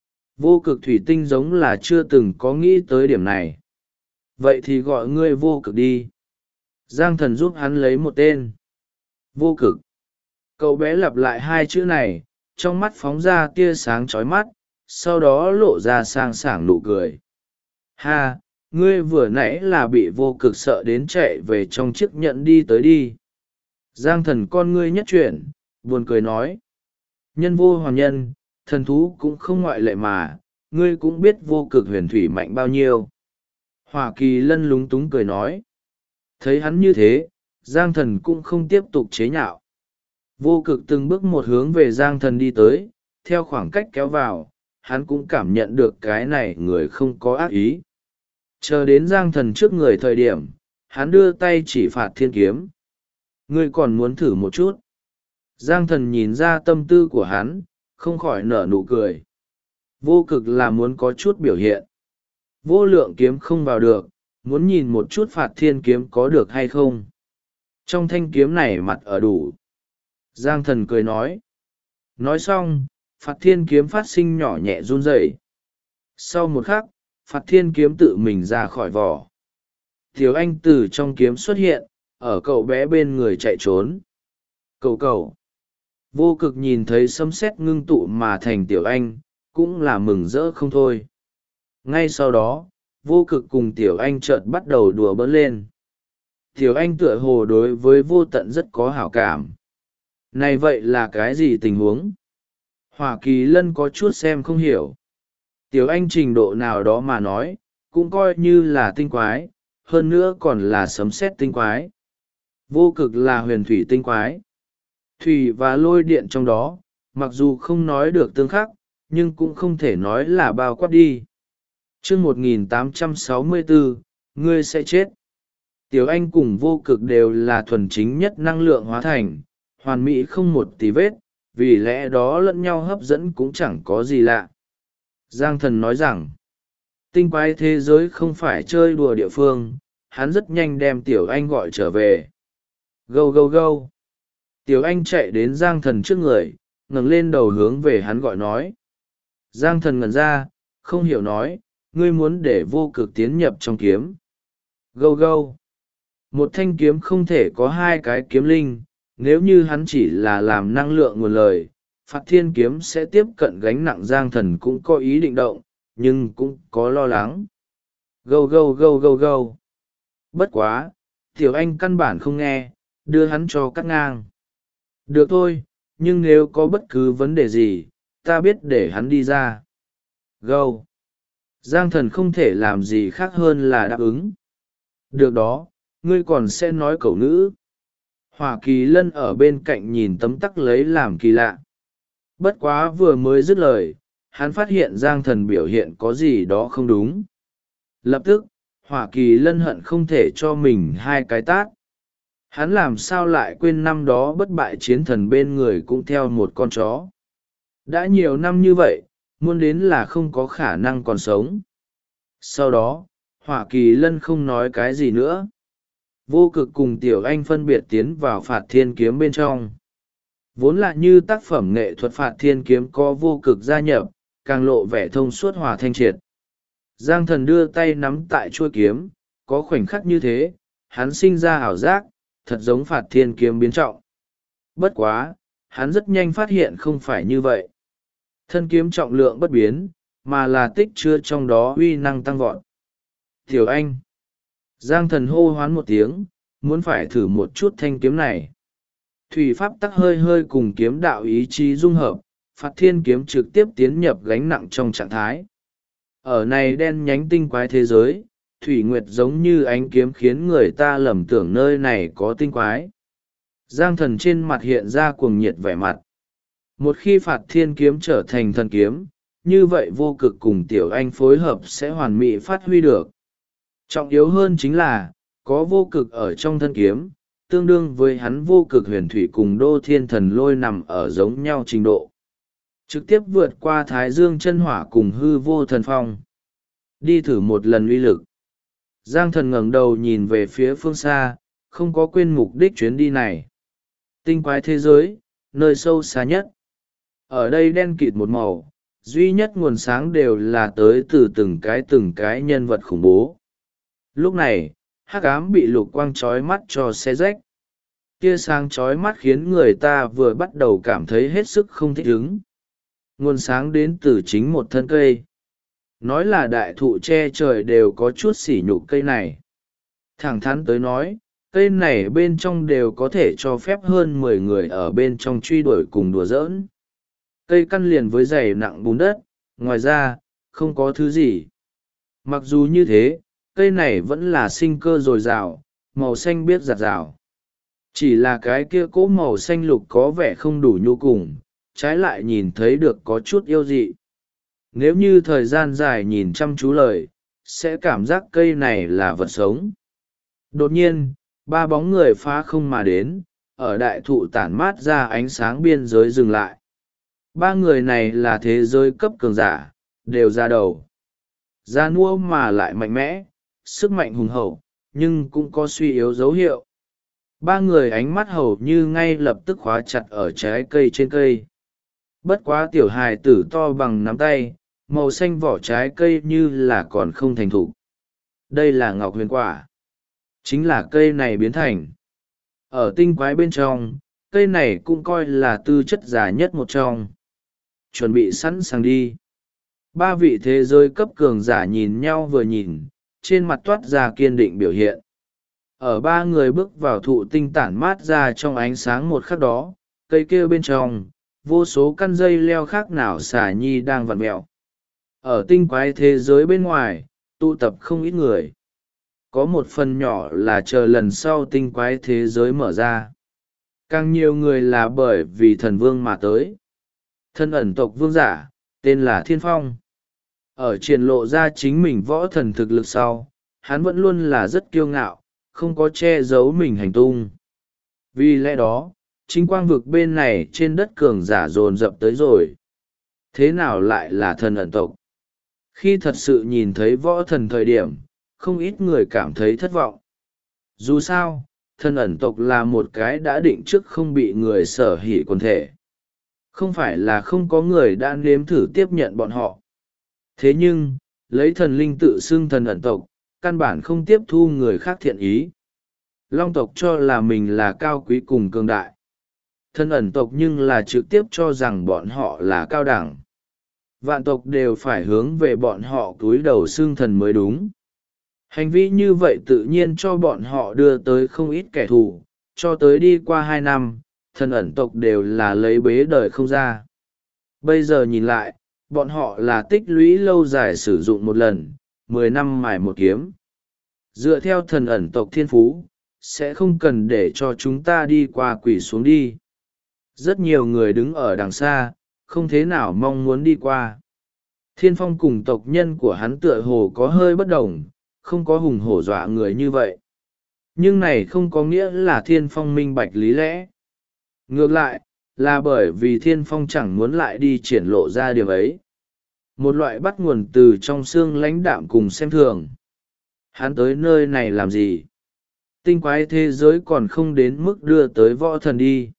Vô cực thủy tinh giống là chưa từng có nghĩ tới điểm này. Vậy thì gọi ngươi vô cực đi. Giang Thần giúp hắn lấy một tên. Vô cực. Cậu bé lặp lại hai chữ này, trong mắt phóng ra tia sáng chói mắt, sau đó lộ ra sang sảng nụ cười. Ha, ngươi vừa nãy là bị vô cực sợ đến chạy về trong chiếc nhẫn đi tới đi. Giang Thần con ngươi nhất chuyển, buồn cười nói. Nhân vô hoàn nhân, thần thú cũng không ngoại lệ mà, ngươi cũng biết vô cực huyền thủy mạnh bao nhiêu. Hỏa Kỳ Lân lúng túng cười nói. Thấy hắn như thế, Giang Thần cũng không tiếp tục chế nhạo. Vô cực từng bước một hướng về Giang Thần đi tới, theo khoảng cách kéo vào, hắn cũng cảm nhận được cái này người không có ác ý. Chờ đến Giang Thần trước người thời điểm, hắn đưa tay chỉ phạt thiên kiếm. Ngươi còn muốn thử một chút. Giang Thần nhìn ra tâm tư của hắn, không khỏi nở nụ cười. Vô cực là muốn có chút biểu hiện. Vô lượng kiếm không vào được, muốn nhìn một chút phạt thiên kiếm có được hay không. Trong thanh kiếm này mặt ở đủ. Giang Thần cười nói. Nói xong, phạt thiên kiếm phát sinh nhỏ nhẹ run rẩy. Sau một khắc, phạt thiên kiếm tự mình ra khỏi vỏ. Tiểu Anh từ trong kiếm xuất hiện, ở cậu bé bên người chạy trốn. Cậu. Vô cực nhìn thấy sấm sét ngưng tụ mà thành Tiểu Anh, cũng là mừng rỡ không thôi. Ngay sau đó, vô cực cùng Tiểu Anh chợt bắt đầu đùa bỡn lên. Tiểu Anh tựa hồ đối với vô tận rất có hảo cảm. Này vậy là cái gì tình huống? Hỏa Kỳ Lân có chút xem không hiểu. Tiểu Anh trình độ nào đó mà nói, cũng coi như là tinh quái, hơn nữa còn là sấm sét tinh quái. Vô cực là huyền thủy tinh quái. Thủy và lôi điện trong đó, mặc dù không nói được tương khắc, nhưng cũng không thể nói là bao quát đi. Chương 1864, ngươi sẽ chết. Tiểu Anh cùng vô cực đều là thuần chính nhất năng lượng hóa thành, hoàn mỹ không một tí vết, vì lẽ đó lẫn nhau hấp dẫn cũng chẳng có gì lạ. Giang Thần nói rằng, tinh quái thế giới không phải chơi đùa địa phương, hắn rất nhanh đem Tiểu Anh gọi trở về. Gâu. Tiểu Anh chạy đến Giang Thần trước người, ngẩng lên đầu hướng về hắn gọi nói. Giang Thần ngẩn ra, không hiểu nói, ngươi muốn để vô cực tiến nhập trong kiếm. Gâu. Một thanh kiếm không thể có hai cái kiếm linh, nếu như hắn chỉ là làm năng lượng nguồn lời, phạt thiên kiếm sẽ tiếp cận gánh nặng. Giang Thần cũng có ý định động, nhưng cũng có lo lắng. Gâu gâu gâu gâu gâu. Bất quá, tiểu anh căn bản không nghe, đưa hắn cho cắt ngang. Được thôi, nhưng nếu có bất cứ vấn đề gì, ta biết để hắn đi ra. Gâu. Giang thần không thể làm gì khác hơn là đáp ứng. Được đó, ngươi còn sẽ nói cẩu ngữ. Hỏa Kỳ Lân ở bên cạnh nhìn tấm tắc lấy làm kỳ lạ. Bất quá vừa mới dứt lời, hắn phát hiện Giang thần biểu hiện có gì đó không đúng. Lập tức, Hỏa Kỳ Lân hận không thể cho mình hai cái tát. Hắn làm sao lại quên năm đó bất bại chiến thần bên người cũng theo một con chó. Đã nhiều năm như vậy, muốn đến là không có khả năng còn sống. Sau đó, Hỏa Kỳ Lân không nói cái gì nữa. Vô cực cùng tiểu anh phân biệt tiến vào phạt thiên kiếm bên trong. Vốn là như tác phẩm nghệ thuật phạt thiên kiếm có vô cực gia nhập, càng lộ vẻ thông suốt hòa thanh triệt. Giang thần đưa tay nắm tại chuôi kiếm, có khoảnh khắc như thế, hắn sinh ra ảo giác, thật giống phạt thiên kiếm biến trọng. Bất quá, hắn rất nhanh phát hiện không phải như vậy. Thân kiếm trọng lượng bất biến, mà là tích chứa trong đó uy năng tăng vọt. Tiểu anh. Giang thần hô hoán một tiếng, muốn phải thử một chút thanh kiếm này. Thủy pháp tắc hơi hơi cùng kiếm đạo ý chí dung hợp, phạt thiên kiếm trực tiếp tiến nhập gánh nặng trong trạng thái. Ở này đen nhánh tinh quái thế giới, thủy nguyệt giống như ánh kiếm khiến người ta lầm tưởng nơi này có tinh quái. Giang thần trên mặt hiện ra cuồng nhiệt vẻ mặt. Một khi phạt thiên kiếm trở thành thần kiếm, như vậy vô cực cùng tiểu anh phối hợp sẽ hoàn mỹ phát huy được. Trọng yếu hơn chính là, có vô cực ở trong thân kiếm, tương đương với hắn vô cực huyền thủy cùng đô thiên thần lôi nằm ở giống nhau trình độ. Trực tiếp vượt qua thái dương chân hỏa cùng hư vô thần phong. Đi thử một lần uy lực. Giang thần ngẩng đầu nhìn về phía phương xa, không có quên mục đích chuyến đi này. Tinh quái thế giới, nơi sâu xa nhất. Ở đây đen kịt một màu, duy nhất nguồn sáng đều là tới từ từng cái nhân vật khủng bố. Lúc này, hắc ám bị lục quang chói mắt cho xé rách. Tia sáng chói mắt khiến người ta vừa bắt đầu cảm thấy hết sức không thích ứng. Nguồn sáng đến từ chính một thân cây. Nói là đại thụ che trời đều có chút sỉ nhục cây này. Thẳng thắn tới nói, cây này bên trong đều có thể cho phép hơn 10 người ở bên trong truy đuổi cùng đùa giỡn. Cây căn liền với dày nặng bùn đất, ngoài ra, không có thứ gì. Mặc dù như thế, cây này vẫn là sinh cơ dồi dào, màu xanh biếc rạt rào. Chỉ là cái kia cỗ màu xanh lục có vẻ không đủ nhu cùng, trái lại nhìn thấy được có chút yêu dị. Nếu như thời gian dài nhìn chăm chú lời, sẽ cảm giác cây này là vật sống. Đột nhiên, ba bóng người phá không mà đến, ở đại thụ tản mát ra ánh sáng biên giới dừng lại. Ba người này là thế giới cấp cường giả, đều ra đầu. Ra nua mà lại mạnh mẽ, sức mạnh hùng hậu, nhưng cũng có suy yếu dấu hiệu. Ba người ánh mắt hầu như ngay lập tức khóa chặt ở trái cây trên cây. Bất quá tiểu hài tử to bằng nắm tay, màu xanh vỏ trái cây như là còn không thành thục. Đây là ngọc huyền quả. Chính là cây này biến thành. Ở tinh quái bên trong, cây này cũng coi là tư chất già nhất một trong. Chuẩn bị sẵn sàng đi. Ba vị thế giới cấp cường giả nhìn nhau vừa nhìn, trên mặt toát ra kiên định biểu hiện. Ở ba người bước vào thụ tinh tản mát ra trong ánh sáng một khắc đó, cây kia bên trong, vô số căn dây leo khác nào xà nhi đang vặn mẹo. Ở tinh quái thế giới bên ngoài, tụ tập không ít người. Có một phần nhỏ là chờ lần sau tinh quái thế giới mở ra. Càng nhiều người là bởi vì thần vương mà tới. Thân ẩn tộc vương giả, tên là Thiên Phong. Ở triển lộ ra chính mình võ thần thực lực sau, hắn vẫn luôn là rất kiêu ngạo, không có che giấu mình hành tung. Vì lẽ đó, chính quang vực bên này trên đất cường giả dồn dập tới rồi. Thế nào lại là thần ẩn tộc? Khi thật sự nhìn thấy võ thần thời điểm, không ít người cảm thấy thất vọng. Dù sao, thần ẩn tộc là một cái đã định trước không bị người sở hỉ quần thể. Không phải là không có người đã nếm thử tiếp nhận bọn họ. Thế nhưng, lấy thần linh tự xưng thần ẩn tộc, căn bản không tiếp thu người khác thiện ý. Long tộc cho là mình là cao quý cùng cường đại. Thần ẩn tộc nhưng là trực tiếp cho rằng bọn họ là cao đẳng. vạn tộc đều phải hướng về bọn họ cúi đầu xưng thần mới đúng. Hành vi như vậy tự nhiên cho bọn họ đưa tới không ít kẻ thù, cho tới đi qua 2 năm, thần ẩn tộc đều là lấy bế đời không ra. Bây giờ nhìn lại, bọn họ là tích lũy lâu dài sử dụng một lần, 10 năm mài một kiếm. Dựa theo thần ẩn tộc thiên phú, sẽ không cần để cho chúng ta đi qua quỷ xuống đi. Rất nhiều người đứng ở đằng xa, không thế nào mong muốn đi qua. Thiên Phong cùng tộc nhân của hắn tựa hồ có hơi bất đồng, không có hùng hổ dọa người như vậy. Nhưng này không có nghĩa là Thiên Phong minh bạch lý lẽ. Ngược lại, là bởi vì Thiên Phong chẳng muốn lại đi triển lộ ra điều ấy. Một loại bắt nguồn từ trong xương lãnh đạm cùng xem thường. Hắn tới nơi này làm gì? Tinh quái thế giới còn không đến mức đưa tới võ thần đi.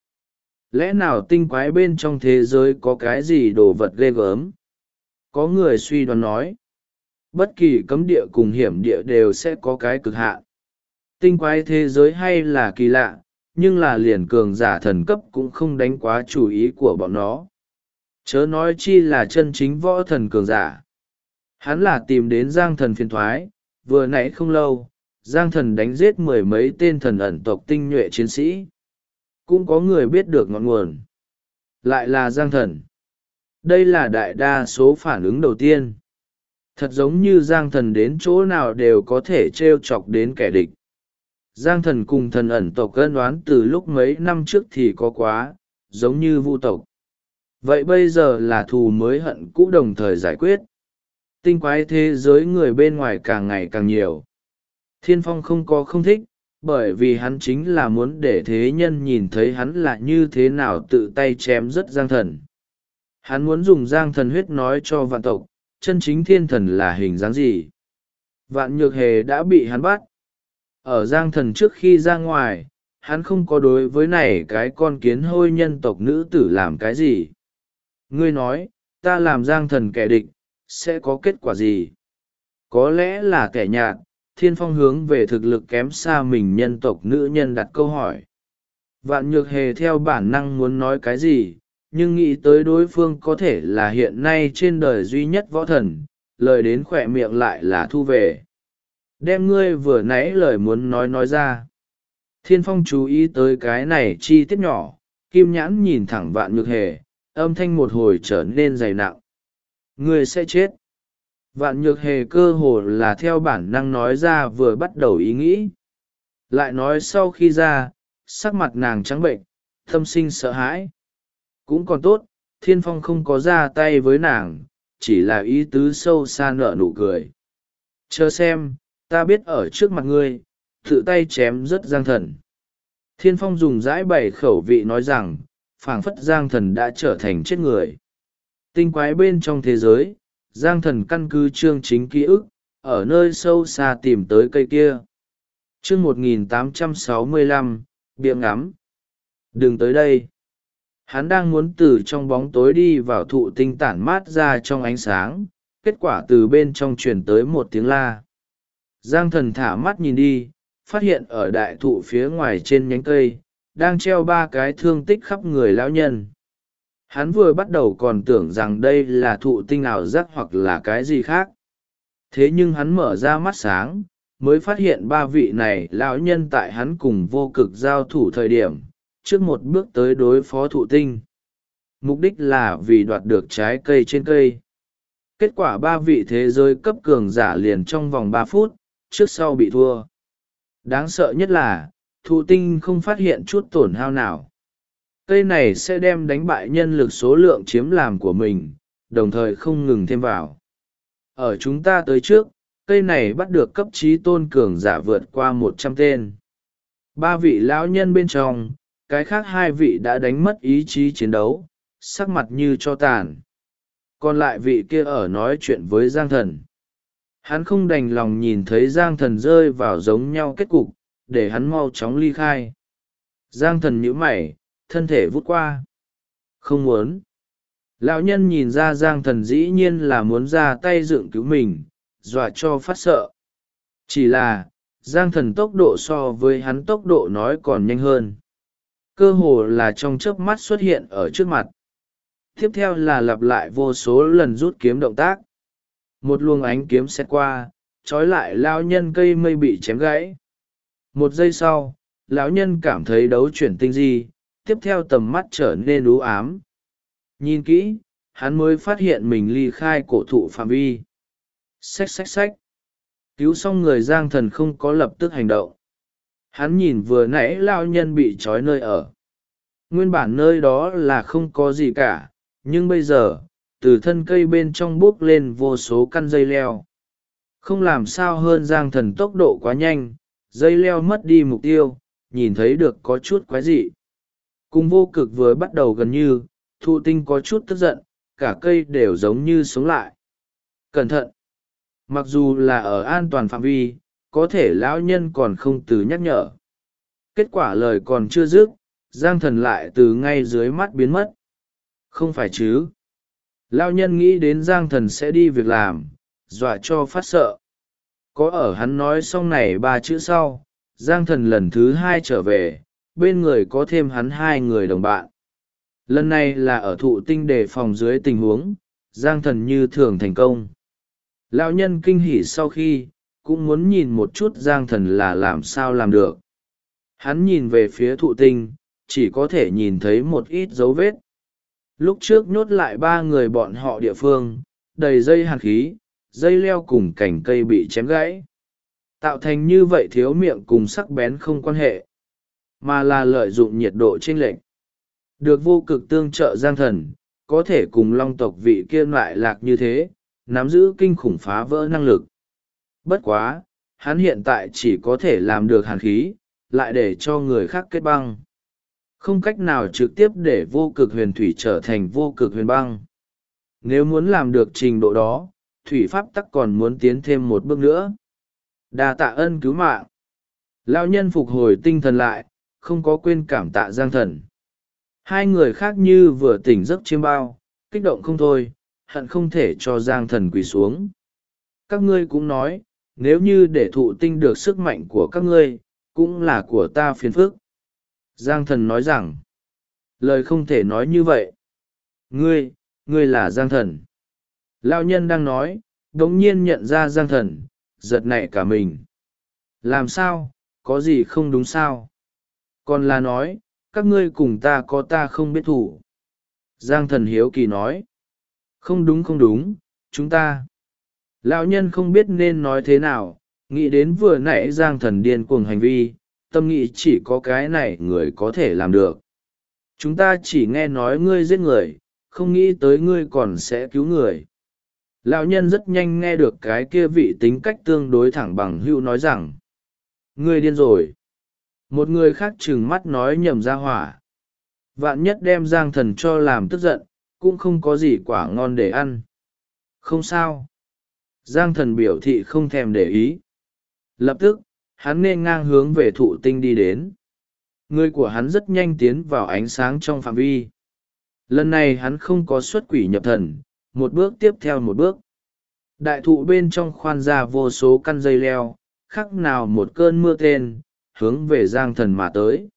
Lẽ nào tinh quái bên trong thế giới có cái gì đồ vật ghê gớm? Có người suy đoán nói. Bất kỳ cấm địa cùng hiểm địa đều sẽ có cái cực hạn. Tinh quái thế giới hay là kỳ lạ, nhưng là liền cường giả thần cấp cũng không đánh quá chủ ý của bọn nó. Chớ nói chi là chân chính võ thần cường giả. Hắn là tìm đến Giang Thần phiền thoái, vừa nãy không lâu, Giang Thần đánh giết 10 mấy tên thần ẩn tộc tinh nhuệ chiến sĩ. Cũng có người biết được ngọn nguồn. Lại là Giang Thần. Đây là đại đa số phản ứng đầu tiên. Thật giống như Giang Thần đến chỗ nào đều có thể trêu chọc đến kẻ địch. Giang Thần cùng thần ẩn tộc ân oán từ lúc mấy năm trước thì có quá, giống như Vu tộc. Vậy bây giờ là thù mới hận cũ đồng thời giải quyết. Tinh quái thế giới người bên ngoài càng ngày càng nhiều. Thiên Phong không có không thích, bởi vì hắn chính là muốn để thế nhân nhìn thấy hắn là như thế nào tự tay chém rất Giang Thần. Hắn muốn dùng Giang Thần huyết nói cho vạn tộc, chân chính thiên thần là hình dáng gì. Vạn Nhược Hề đã bị hắn bắt. Ở Giang Thần trước khi ra ngoài, hắn không có đối với này cái con kiến hôi nhân tộc nữ tử làm cái gì. Ngươi nói, ta làm Giang Thần kẻ địch, sẽ có kết quả gì? Có lẽ là kẻ nhạt. Thiên Phong hướng về thực lực kém xa mình nhân tộc nữ nhân đặt câu hỏi. Vạn Nhược Hề theo bản năng muốn nói cái gì, nhưng nghĩ tới đối phương có thể là hiện nay trên đời duy nhất võ thần, lời đến khỏe miệng lại là thu về. Đem ngươi vừa nãy lời muốn nói ra. Thiên Phong chú ý tới cái này chi tiết nhỏ, kim nhãn nhìn thẳng Vạn Nhược Hề, âm thanh một hồi trở nên dày nặng. Ngươi sẽ chết. Vạn Nhược Hề cơ hồ là theo bản năng nói ra vừa bắt đầu ý nghĩ. Lại nói sau khi ra, sắc mặt nàng trắng bệnh, tâm sinh sợ hãi. Cũng còn tốt, Thiên Phong không có ra tay với nàng, chỉ là ý tứ sâu xa nở nụ cười. Chờ xem, ta biết ở trước mặt ngươi, tự tay chém rất Giang Thần. Thiên Phong dùng dãi bày khẩu vị nói rằng, phảng phất Giang Thần đã trở thành chết người. Tinh quái bên trong thế giới, Giang Thần căn cứ chương chính ký ức, ở nơi sâu xa tìm tới cây kia. Chương 1865, bia ngắm. Đừng tới đây. Hắn đang muốn từ trong bóng tối đi vào thụ tinh tản mát ra trong ánh sáng, kết quả từ bên trong truyền tới một tiếng la. Giang Thần thả mắt nhìn đi, phát hiện ở đại thụ phía ngoài trên nhánh cây, đang treo 3 cái thương tích khắp người lão nhân. Hắn vừa bắt đầu còn tưởng rằng đây là thụ tinh ảo giác hoặc là cái gì khác. Thế nhưng hắn mở ra mắt sáng, mới phát hiện 3 vị này lão nhân tại hắn cùng vô cực giao thủ thời điểm, trước một bước tới đối phó thụ tinh. Mục đích là vì đoạt được trái cây trên cây. Kết quả 3 vị thế giới cấp cường giả liền trong vòng 3 phút, trước sau bị thua. Đáng sợ nhất là, thụ tinh không phát hiện chút tổn hao nào. Cây này sẽ đem đánh bại nhân lực số lượng chiếm làm của mình, đồng thời không ngừng thêm vào. Ở chúng ta tới trước, cây này bắt được cấp trí tôn cường giả vượt qua 100 tên. 3 vị lão nhân bên trong, cái khác 2 vị đã đánh mất ý chí chiến đấu, sắc mặt như cho tàn. Còn lại vị kia ở nói chuyện với Giang Thần. Hắn không đành lòng nhìn thấy Giang Thần rơi vào giống nhau kết cục, để hắn mau chóng ly khai. Giang Thần nhíu mày, thân thể vút qua. Không muốn. Lão nhân nhìn ra Giang Thần dĩ nhiên là muốn ra tay dựng cứu mình, dọa cho phát sợ. Chỉ là, Giang Thần tốc độ so với hắn tốc độ nói còn nhanh hơn. Cơ hồ là trong chớp mắt xuất hiện ở trước mặt. Tiếp theo là lặp lại vô số lần rút kiếm động tác. Một luồng ánh kiếm xẹt qua, trói lại lão nhân cây mây bị chém gãy. Một giây sau, lão nhân cảm thấy đấu chuyển tinh di, tiếp theo tầm mắt trở nên u ám. Nhìn kỹ, hắn mới phát hiện mình ly khai cổ thụ phạm vi. Xách xách xách. Cứu xong người Giang Thần không có lập tức hành động. Hắn nhìn vừa nãy lão nhân bị trói nơi ở. Nguyên bản nơi đó là không có gì cả, nhưng bây giờ, từ thân cây bên trong buốc lên vô số căn dây leo. Không làm sao hơn Giang Thần tốc độ quá nhanh, dây leo mất đi mục tiêu, nhìn thấy được có chút quái dị. Cùng vô cực vừa bắt đầu gần như, thụ tinh có chút tức giận, cả cây đều giống như sống lại. Cẩn thận! Mặc dù là ở an toàn phạm vi, có thể lão nhân còn không từ nhắc nhở. Kết quả lời còn chưa dứt, Giang Thần lại từ ngay dưới mắt biến mất. Không phải chứ? Lão nhân nghĩ đến Giang Thần sẽ đi việc làm, dọa cho phát sợ. Có ở hắn nói xong này 3 chữ sau, Giang Thần lần thứ 2 trở về, bên người có thêm hắn 2 người đồng bạn. Lần này là ở thụ tinh đề phòng dưới tình huống, Giang Thần như thường thành công. Lão nhân kinh hỉ sau khi, cũng muốn nhìn một chút Giang Thần là làm sao làm được. Hắn nhìn về phía thụ tinh, chỉ có thể nhìn thấy một ít dấu vết. Lúc trước nhốt lại 3 người bọn họ địa phương, đầy dây hàn khí, dây leo cùng cành cây bị chém gãy. Tạo thành như vậy thiếu miệng cùng sắc bén không quan hệ, mà là lợi dụng nhiệt độ chênh lệch. Được vô cực tương trợ Giang Thần, có thể cùng long tộc vị kia lại lạc như thế, nắm giữ kinh khủng phá vỡ năng lực. Bất quá, hắn hiện tại chỉ có thể làm được hàn khí, lại để cho người khác kết băng. Không cách nào trực tiếp để vô cực huyền thủy trở thành vô cực huyền băng. Nếu muốn làm được trình độ đó, thủy pháp tắc còn muốn tiến thêm một bước nữa. Đa tạ ân cứu mạng. Lão nhân phục hồi tinh thần lại, không có quên cảm tạ Giang Thần. 2 người khác như vừa tỉnh giấc chiêm bao, kích động không thôi, hận không thể cho Giang Thần quỳ xuống. Các ngươi cũng nói, nếu như để thụ tinh được sức mạnh của các ngươi, cũng là của ta phiền phức. Giang Thần nói rằng, lời không thể nói như vậy. Ngươi là Giang Thần. Lão nhân đang nói, đống nhiên nhận ra Giang Thần, giật nảy cả mình. Làm sao, có gì không đúng sao? Còn là nói, các ngươi cùng ta có ta không biết thủ. Giang Thần hiếu kỳ nói, không đúng, chúng ta. Lão nhân không biết nên nói thế nào, nghĩ đến vừa nãy Giang Thần điên cuồng hành vi, tâm nghĩ chỉ có cái này người có thể làm được. Chúng ta chỉ nghe nói ngươi giết người, không nghĩ tới ngươi còn sẽ cứu người. Lão nhân rất nhanh nghe được cái kia vị tính cách tương đối thẳng bằng hữu nói rằng, ngươi điên rồi. Một người khác trừng mắt nói nhầm ra hỏa. Vạn nhất đem Giang Thần cho làm tức giận, cũng không có gì quả ngon để ăn. Không sao. Giang Thần biểu thị không thèm để ý. Lập tức, hắn nên ngang hướng về thụ tinh đi đến. Người của hắn rất nhanh tiến vào ánh sáng trong phạm vi. Lần này hắn không có xuất quỷ nhập thần, một bước tiếp theo một bước. Đại thụ bên trong khoan ra vô số căn dây leo, khác nào một cơn mưa tên, hướng về Giang Thần mà tới.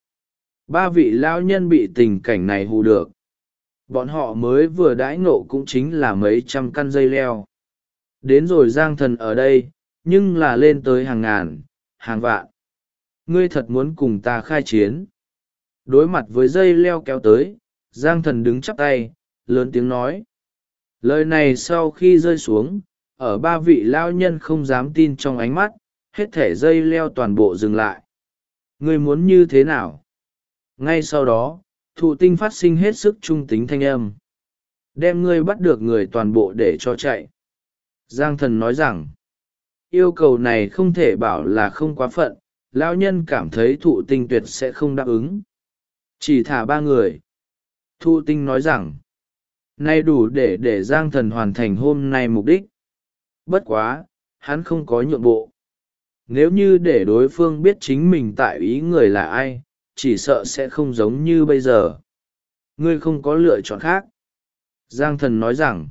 3 vị lão nhân bị tình cảnh này hù được. Bọn họ mới vừa đãi ngộ cũng chính là mấy trăm căn dây leo. Đến rồi Giang Thần ở đây, nhưng là lên tới hàng ngàn, hàng vạn. Ngươi thật muốn cùng ta khai chiến. Đối mặt với dây leo kéo tới, Giang Thần đứng chắp tay, lớn tiếng nói. Lời này sau khi rơi xuống, ở 3 vị lão nhân không dám tin trong ánh mắt, hết thể dây leo toàn bộ dừng lại. Ngươi muốn như thế nào? Ngay sau đó, thụ tinh phát sinh hết sức trung tính thanh âm. Đem ngươi bắt được người toàn bộ để cho chạy. Giang Thần nói rằng, yêu cầu này không thể bảo là không quá phận, lão nhân cảm thấy thụ tinh tuyệt sẽ không đáp ứng. Chỉ thả 3 người. Thụ tinh nói rằng, nay đủ để Giang Thần hoàn thành hôm nay mục đích. Bất quá, hắn không có nhượng bộ. Nếu như để đối phương biết chính mình tại ý người là ai, chỉ sợ sẽ không giống như bây giờ. Ngươi không có lựa chọn khác. Giang Thần nói rằng,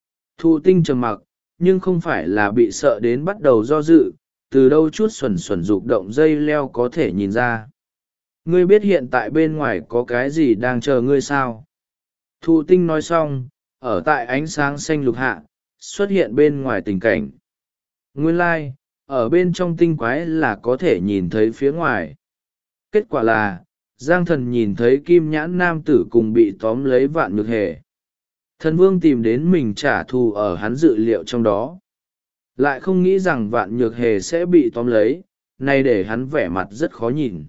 thụ tinh trầm mặc, nhưng không phải là bị sợ đến bắt đầu do dự, từ đâu chút xuẩn xuẩn dục động dây leo có thể nhìn ra. Ngươi biết hiện tại bên ngoài có cái gì đang chờ ngươi sao? Thụ tinh nói xong, ở tại ánh sáng xanh lục hạ, xuất hiện bên ngoài tình cảnh. Nguyên lai, ở bên trong tinh quái là có thể nhìn thấy phía ngoài. Kết quả là, Giang Thần nhìn thấy kim nhãn nam tử cùng bị tóm lấy Vạn Nhược Hề. Thần vương tìm đến mình trả thù ở hắn dự liệu trong đó. Lại không nghĩ rằng Vạn Nhược Hề sẽ bị tóm lấy, này để hắn vẻ mặt rất khó nhìn.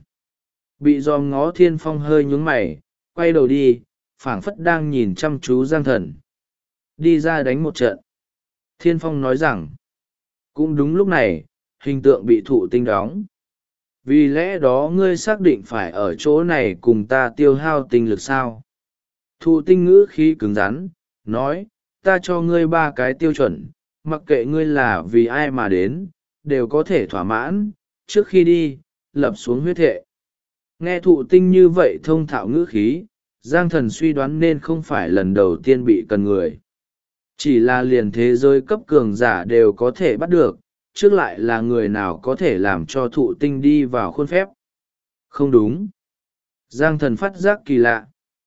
Bị dòm ngó Thiên Phong hơi nhướng mày, quay đầu đi, phảng phất đang nhìn chăm chú Giang Thần. Đi ra đánh một trận. Thiên Phong nói rằng, cũng đúng lúc này, hình tượng bị thụ tinh đóng. Vì lẽ đó ngươi xác định phải ở chỗ này cùng ta tiêu hao tinh lực sao? Thụ tinh ngữ khí cứng rắn, nói, ta cho ngươi 3 cái tiêu chuẩn, mặc kệ ngươi là vì ai mà đến, đều có thể thỏa mãn, trước khi đi, lập xuống huyết thệ. Nghe thụ tinh như vậy thông thạo ngữ khí, Giang Thần suy đoán nên không phải lần đầu tiên bị cần người. Chỉ là liền thế giới cấp cường giả đều có thể bắt được, trước lại là người nào có thể làm cho thụ tinh đi vào khuôn phép. Không đúng. Giang Thần phát giác kỳ lạ.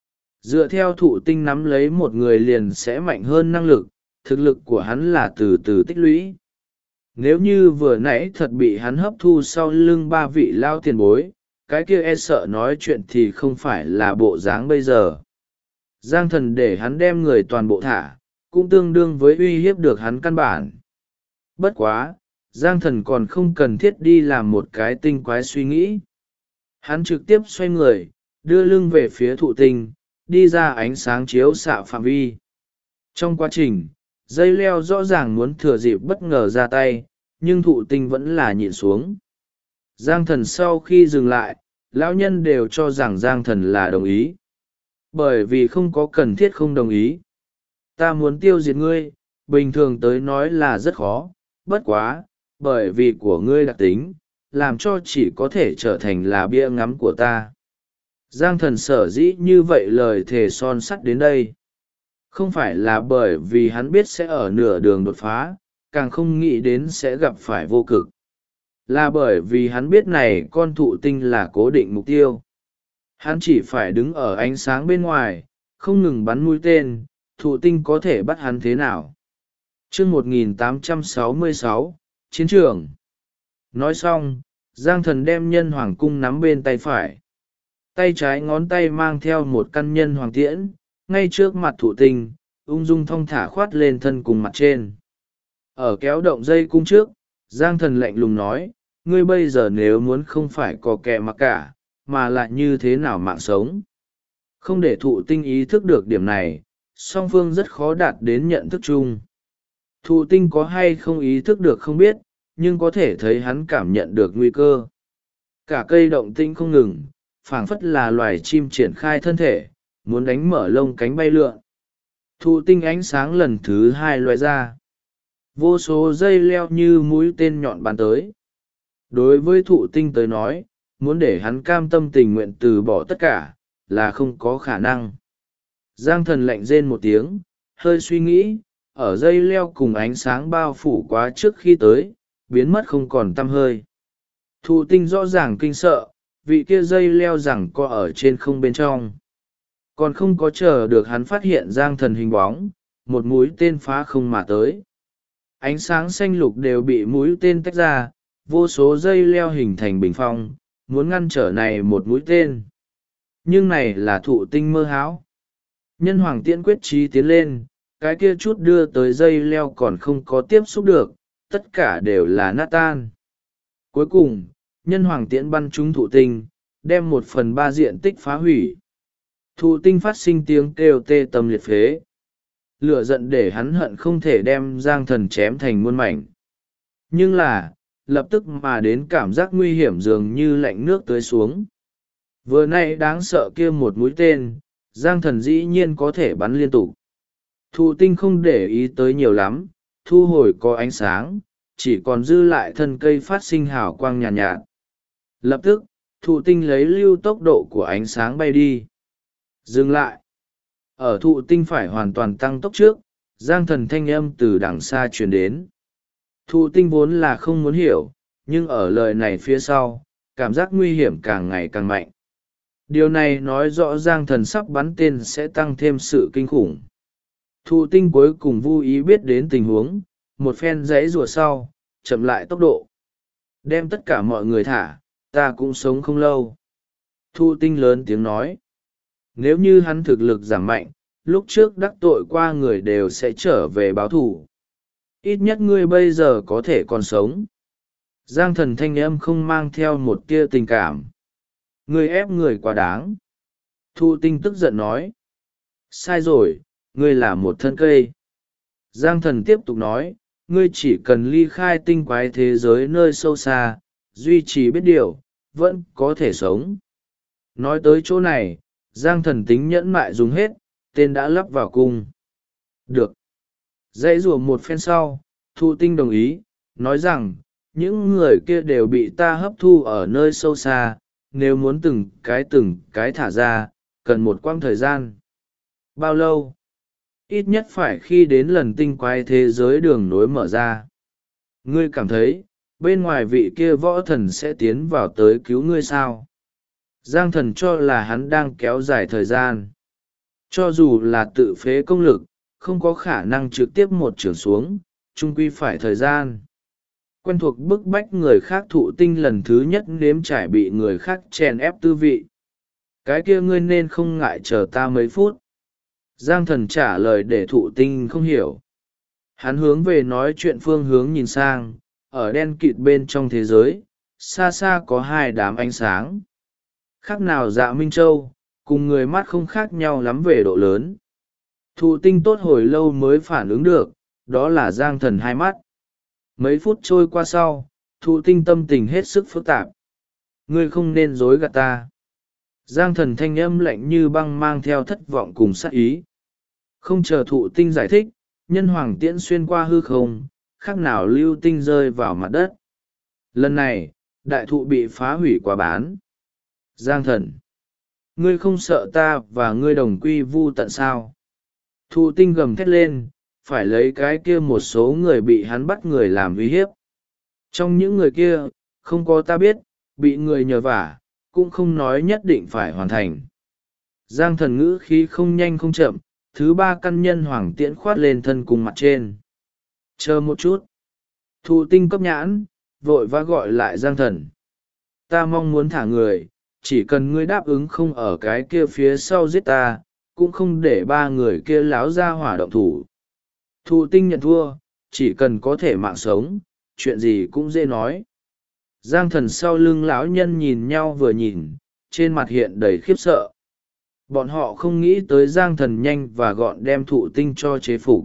Dựa theo thụ tinh nắm lấy một người liền sẽ mạnh hơn năng lực, thực lực của hắn là từ từ tích lũy. Nếu như vừa nãy thật bị hắn hấp thu sau lưng 3 vị lao tiền bối, cái kia e sợ nói chuyện thì không phải là bộ dáng bây giờ. Giang Thần để hắn đem người toàn bộ thả, cũng tương đương với uy hiếp được hắn căn bản. Bất quá, Giang Thần còn không cần thiết đi làm một cái tinh quái suy nghĩ. Hắn trực tiếp xoay người, đưa lưng về phía thụ tinh, đi ra ánh sáng chiếu xạ phạm vi. Trong quá trình, dây leo rõ ràng muốn thừa dịp bất ngờ ra tay, nhưng thụ tinh vẫn là nhịn xuống. Giang Thần sau khi dừng lại, lão nhân đều cho rằng Giang Thần là đồng ý. Bởi vì không có cần thiết không đồng ý. Ta muốn tiêu diệt ngươi, bình thường tới nói là rất khó, bất quá, bởi vì của ngươi đặc tính, làm cho chỉ có thể trở thành là bia ngắm của ta. Giang Thần sở dĩ như vậy lời thề son sắt đến đây. Không phải là bởi vì hắn biết sẽ ở nửa đường đột phá, càng không nghĩ đến sẽ gặp phải vô cực. Là bởi vì hắn biết này con thụ tinh là cố định mục tiêu. Hắn chỉ phải đứng ở ánh sáng bên ngoài, không ngừng bắn mũi tên, thụ tinh có thể bắt hắn thế nào. Chương 1866, Chiến trường. Nói xong, Giang Thần đem nhân hoàng cung nắm bên tay phải. Tay trái ngón tay mang theo một căn nhân hoàng tiễn, ngay trước mặt thụ tinh, ung dung thong thả khoát lên thân cùng mặt trên. Ở kéo động dây cung trước, Giang Thần lạnh lùng nói, ngươi bây giờ nếu muốn không phải có kẻ mặc cả, mà lại như thế nào mạng sống. Không để thụ tinh ý thức được điểm này, song phương rất khó đạt đến nhận thức chung. Thụ tinh có hay không ý thức được không biết, nhưng có thể thấy hắn cảm nhận được nguy cơ. Cả cây động tinh không ngừng, phảng phất là loài chim triển khai thân thể, muốn đánh mở lông cánh bay lượn. Thụ tinh ánh sáng lần thứ 2 loại ra. Vô số dây leo như mũi tên nhọn bắn tới. Đối với thụ tinh tới nói, muốn để hắn cam tâm tình nguyện từ bỏ tất cả, là không có khả năng. Giang Thần lạnh rên một tiếng, hơi suy nghĩ, ở dây leo cùng ánh sáng bao phủ quá trước khi tới, biến mất không còn tăm hơi. Thụ tinh rõ ràng kinh sợ, vị kia dây leo rằng co ở trên không bên trong. Còn không có chờ được hắn phát hiện Giang Thần hình bóng, một mũi tên phá không mà tới. Ánh sáng xanh lục đều bị mũi tên tách ra, vô số dây leo hình thành bình phong, muốn ngăn trở này một mũi tên. Nhưng này là thụ tinh mơ hão. Nhân hoàng tiễn quyết chí tiến lên, cái kia chút đưa tới dây leo còn không có tiếp xúc được, tất cả đều là nát tan. Cuối cùng, nhân hoàng tiễn bắn trúng thụ tinh, đem 1/3 diện tích phá hủy. Thụ tinh phát sinh tiếng kêu tê tâm liệt phế. Lửa giận để hắn hận không thể đem Giang Thần chém thành muôn mảnh. Nhưng là, lập tức mà đến cảm giác nguy hiểm dường như lạnh nước tưới xuống. Vừa nay đáng sợ kia một mũi tên, Giang Thần dĩ nhiên có thể bắn liên tục. Thụ tinh không để ý tới nhiều lắm, thu hồi có ánh sáng, chỉ còn dư lại thân cây phát sinh hào quang nhàn nhạt. Lập tức, thụ tinh lấy lưu tốc độ của ánh sáng bay đi. Dừng lại. Ở thụ tinh phải hoàn toàn tăng tốc trước, Giang Thần thanh âm từ đằng xa truyền đến. Thụ tinh vốn là không muốn hiểu, nhưng ở lời này phía sau, cảm giác nguy hiểm càng ngày càng mạnh. Điều này nói rõ Giang Thần sắp bắn tên sẽ tăng thêm sự kinh khủng. Thụ tinh cuối cùng vô ý biết đến tình huống, một phen giãy giụa sau, chậm lại tốc độ. Đem tất cả mọi người thả, ta cũng sống không lâu. Thụ tinh lớn tiếng nói. Nếu như hắn thực lực giảm mạnh, lúc trước đắc tội qua người đều sẽ trở về báo thù. Ít nhất ngươi bây giờ có thể còn sống. Giang Thần thanh âm không mang theo một tia tình cảm. Ngươi ép người quá đáng. Thụ tinh tức giận nói. Sai rồi, ngươi là một thân cây. Giang Thần tiếp tục nói, ngươi chỉ cần ly khai tinh quái thế giới nơi sâu xa, duy trì biết điều, vẫn có thể sống. Nói tới chỗ này, Giang Thần tính nhẫn mại dùng hết, tên đã lắp vào cung. Được. Dãy rùa một phen sau, thụ tinh đồng ý, nói rằng, những người kia đều bị ta hấp thu ở nơi sâu xa, nếu muốn từng cái thả ra, cần một quãng thời gian. Bao lâu? Ít nhất phải khi đến lần tinh quái thế giới đường nối mở ra. Ngươi cảm thấy, bên ngoài vị kia võ thần sẽ tiến vào tới cứu ngươi sao? Giang Thần cho là hắn đang kéo dài thời gian. Cho dù là tự phế công lực, không có khả năng trực tiếp một chưởng xuống, chung quy phải thời gian. Quen thuộc bức bách người khác thụ tinh lần thứ nhất nếm trải bị người khác chèn ép tư vị. Cái kia ngươi nên không ngại chờ ta mấy phút. Giang Thần trả lời để thụ tinh không hiểu. Hắn hướng về nói chuyện phương hướng nhìn sang, ở đen kịt bên trong thế giới, xa xa có hai đám ánh sáng. Khác nào Dạ Minh Châu, cùng người mắt không khác nhau lắm về độ lớn. Thụ tinh tốt hồi lâu mới phản ứng được, đó là Giang Thần hai mắt. Mấy phút trôi qua sau, thụ tinh tâm tình hết sức phức tạp. Ngươi không nên dối gạt ta. Giang Thần thanh âm lạnh như băng mang theo thất vọng cùng sát ý. Không chờ thụ tinh giải thích, nhân hoàng tiễn xuyên qua hư không, khác nào lưu tinh rơi vào mặt đất. Lần này, đại thụ bị phá hủy quá bán. Giang Thần, ngươi không sợ ta và ngươi đồng quy vu tận sao? Thụ tinh gầm thét lên, phải lấy cái kia một số người bị hắn bắt người làm uy hiếp. Trong những người kia, không có ta biết, bị người nhờ vả, cũng không nói nhất định phải hoàn thành. Giang Thần ngữ khí không nhanh không chậm, thứ ba căn nhân hoàng tiễn khoát lên thân cùng mặt trên. Chờ một chút. Thụ tinh cấp nhãn, vội vã gọi lại Giang Thần. Ta mong muốn thả người, chỉ cần ngươi đáp ứng không ở cái kia phía sau giết ta, cũng không để ba người kia láo ra hỏa động thủ. Thụ tinh nhận thua, chỉ cần có thể mạng sống, chuyện gì cũng dễ nói. Giang Thần sau lưng lão nhân nhìn nhau vừa nhìn, trên mặt hiện đầy khiếp sợ. Bọn họ không nghĩ tới Giang Thần nhanh và gọn đem thụ tinh cho chế phục.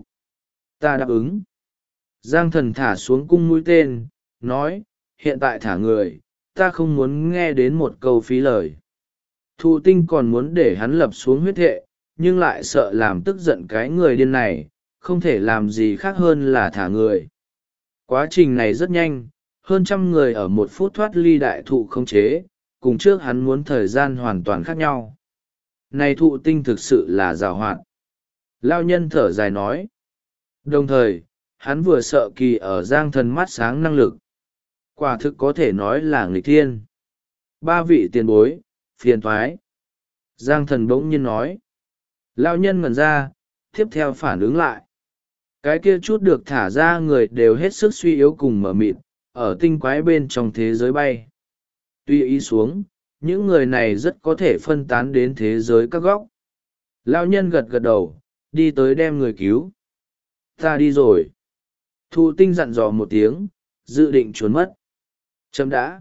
Ta đáp ứng. Giang Thần thả xuống cung mũi tên, nói, hiện tại thả người, ta không muốn nghe đến một câu phí lời. Thụ tinh còn muốn để hắn lập xuống huyết thệ, nhưng lại sợ làm tức giận cái người điên này, không thể làm gì khác hơn là thả người. Quá trình này rất nhanh, hơn 100 người ở 1 phút thoát ly đại thụ không chế, cùng trước hắn muốn thời gian hoàn toàn khác nhau. Này thụ tinh thực sự là giàu hoạt. Lao nhân thở dài nói. Đồng thời, hắn vừa sợ kỳ ở Giang Thần mắt sáng năng lực. Quả thực có thể nói là nghịch thiên. Ba vị tiền bối, phiền thoái. Giang Thần bỗng nhiên nói. Lao nhân ngẩn ra, tiếp theo phản ứng lại. Cái kia chút được thả ra người đều hết sức suy yếu cùng mở mịt, ở tinh quái bên trong thế giới bay. Tuy ý xuống, những người này rất có thể phân tán đến thế giới các góc. Lao nhân gật gật đầu, đi tới đem người cứu. Ta đi rồi. Thụ tinh dặn dò một tiếng, dự định trốn mất. Chấm đã.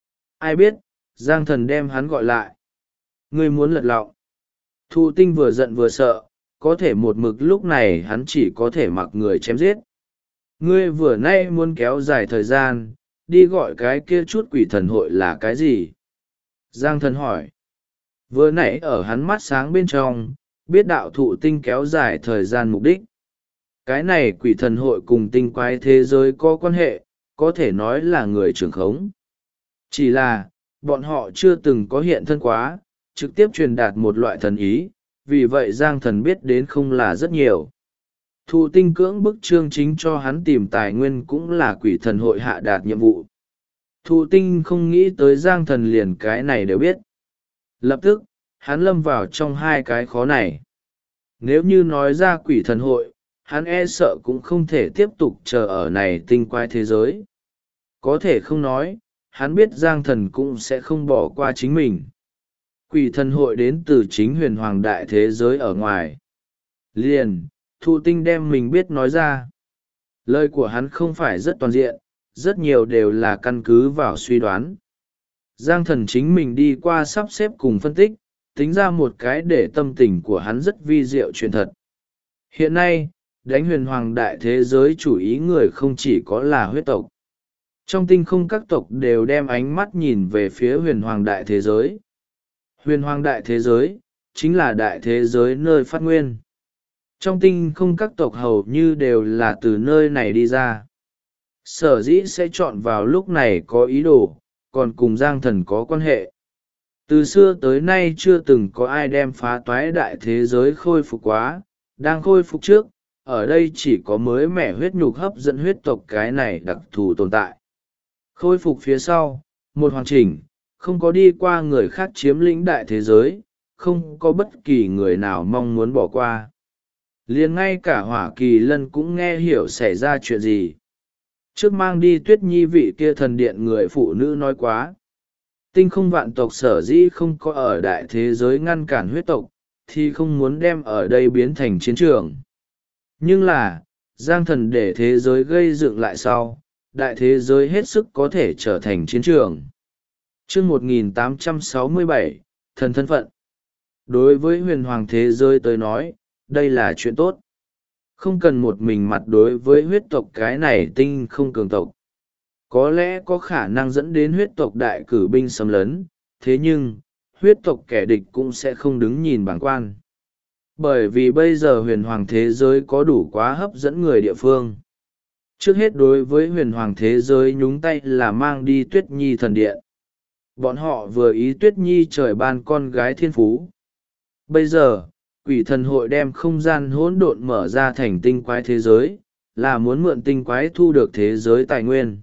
Ai biết, Giang Thần đem hắn gọi lại. Ngươi muốn lật lọng. Thụ tinh vừa giận vừa sợ, có thể một mực lúc này hắn chỉ có thể mặc người chém giết. Ngươi vừa nay muốn kéo dài thời gian, đi gọi cái kia chút quỷ thần hội là cái gì? Giang Thần hỏi. Vừa nãy ở hắn mắt sáng bên trong, biết đạo thụ tinh kéo dài thời gian mục đích. Cái này quỷ thần hội cùng tinh quái thế giới có quan hệ, có thể nói là người trưởng khống. Chỉ là, bọn họ chưa từng có hiện thân quá, trực tiếp truyền đạt một loại thần ý, vì vậy Giang Thần biết đến không là rất nhiều. Thụ tinh cưỡng bức chương chính cho hắn tìm tài nguyên cũng là quỷ thần hội hạ đạt nhiệm vụ. Thụ tinh không nghĩ tới Giang Thần liền cái này đều biết. Lập tức, hắn lâm vào trong hai cái khó này. Nếu như nói ra quỷ thần hội, hắn e sợ cũng không thể tiếp tục chờ ở này tinh quái thế giới. Có thể không nói, hắn biết Giang Thần cũng sẽ không bỏ qua chính mình. Quỷ thần hội đến từ chính huyền hoàng đại thế giới ở ngoài. Liền, Thụ Tinh đem mình biết nói ra. Lời của hắn không phải rất toàn diện, rất nhiều đều là căn cứ vào suy đoán. Giang Thần chính mình đi qua sắp xếp cùng phân tích, tính ra một cái để tâm tình của hắn rất vi diệu chuyện thật. Hiện nay, đánh huyền hoàng đại thế giới chủ ý người không chỉ có là huyết tộc. Trong tinh không các tộc đều đem ánh mắt nhìn về phía huyền hoàng đại thế giới. Huyền hoàng đại thế giới, chính là đại thế giới nơi phát nguyên. Trong tinh không các tộc hầu như đều là từ nơi này đi ra. Sở dĩ sẽ chọn vào lúc này có ý đồ, còn cùng Giang Thần có quan hệ. Từ xưa tới nay chưa từng có ai đem phá toái đại thế giới khôi phục quá, đang khôi phục trước, ở đây chỉ có mới mẻ huyết nhục hấp dẫn huyết tộc cái này đặc thù tồn tại. Khôi phục phía sau, một hoàn chỉnh, không có đi qua người khác chiếm lĩnh đại thế giới, không có bất kỳ người nào mong muốn bỏ qua. Liền ngay cả Hỏa Kỳ Lân cũng nghe hiểu xảy ra chuyện gì. Trước mang đi Tuyết Nhi vị kia thần điện người phụ nữ nói quá. Tinh không vạn tộc sở dĩ không có ở đại thế giới ngăn cản huyết tộc, thì không muốn đem ở đây biến thành chiến trường. Nhưng là, Giang Thần để thế giới gây dựng lại sau, đại thế giới hết sức có thể trở thành chiến trường. Chương 1867, thần thân phận. Đối với huyền hoàng thế giới tới nói, đây là chuyện tốt. Không cần một mình mặt đối với huyết tộc cái này tinh không cường tộc. Có lẽ có khả năng dẫn đến huyết tộc đại cử binh xâm lấn, thế nhưng, huyết tộc kẻ địch cũng sẽ không đứng nhìn bảng quan. Bởi vì bây giờ huyền hoàng thế giới có đủ quá hấp dẫn người địa phương. Trước hết đối với huyền hoàng thế giới nhúng tay là mang đi Tuyết Nhi thần điện. Bọn họ vừa ý Tuyết Nhi trời ban con gái thiên phú. Bây giờ, quỷ thần hội đem không gian hỗn độn mở ra thành tinh quái thế giới, là muốn mượn tinh quái thu được thế giới tài nguyên.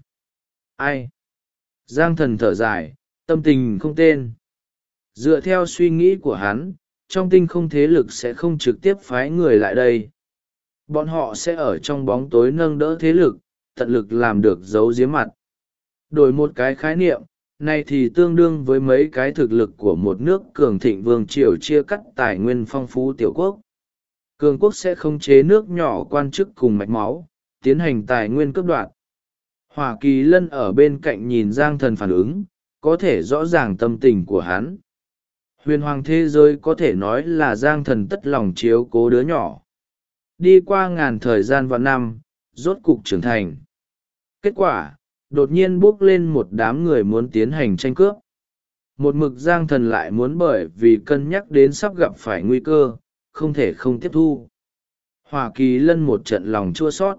Ai? Giang Thần thở dài, tâm tình không tên. Dựa theo suy nghĩ của hắn, trong tinh không thế lực sẽ không trực tiếp phái người lại đây. Bọn họ sẽ ở trong bóng tối nâng đỡ thế lực, tận lực làm được giấu giếm mặt. Đổi một cái khái niệm, này thì tương đương với mấy cái thực lực của một nước cường thịnh vương triều chia cắt tài nguyên phong phú tiểu quốc. Cường quốc sẽ khống chế nước nhỏ quan chức cùng mạch máu, tiến hành tài nguyên cấp đoạt. Hỏa Kỳ Lân ở bên cạnh nhìn Giang Thần phản ứng, có thể rõ ràng tâm tình của hắn. Huyền hoàng thế giới có thể nói là Giang Thần tất lòng chiếu cố đứa nhỏ. Đi qua ngàn thời gian và năm, rốt cục trưởng thành. Kết quả, đột nhiên bước lên một đám người muốn tiến hành tranh cướp. Một mực Giang Thần lại muốn bởi vì cân nhắc đến sắp gặp phải nguy cơ, không thể không tiếp thu. Hỏa Kỳ Lân một trận lòng chua xót.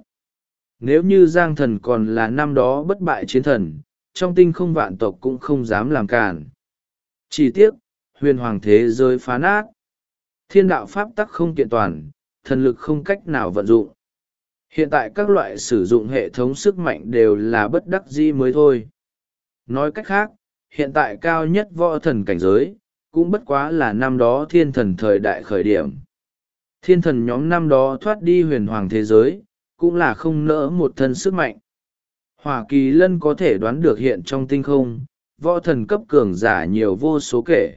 Nếu như Giang Thần còn là năm đó bất bại chiến thần, trong tinh không vạn tộc cũng không dám làm cản. Chỉ tiếc, huyền hoàng thế giới phá nát. Thiên đạo pháp tắc không kiện toàn, thần lực không cách nào vận dụng. Hiện tại các loại sử dụng hệ thống sức mạnh đều là bất đắc dĩ mới thôi. Nói cách khác, hiện tại cao nhất võ thần cảnh giới, cũng bất quá là năm đó thiên thần thời đại khởi điểm. Thiên thần nhóm năm đó thoát đi huyền hoàng thế giới, cũng là không nỡ một thân sức mạnh. Hỏa Kỳ Lân có thể đoán được hiện trong tinh không, võ thần cấp cường giả nhiều vô số kể.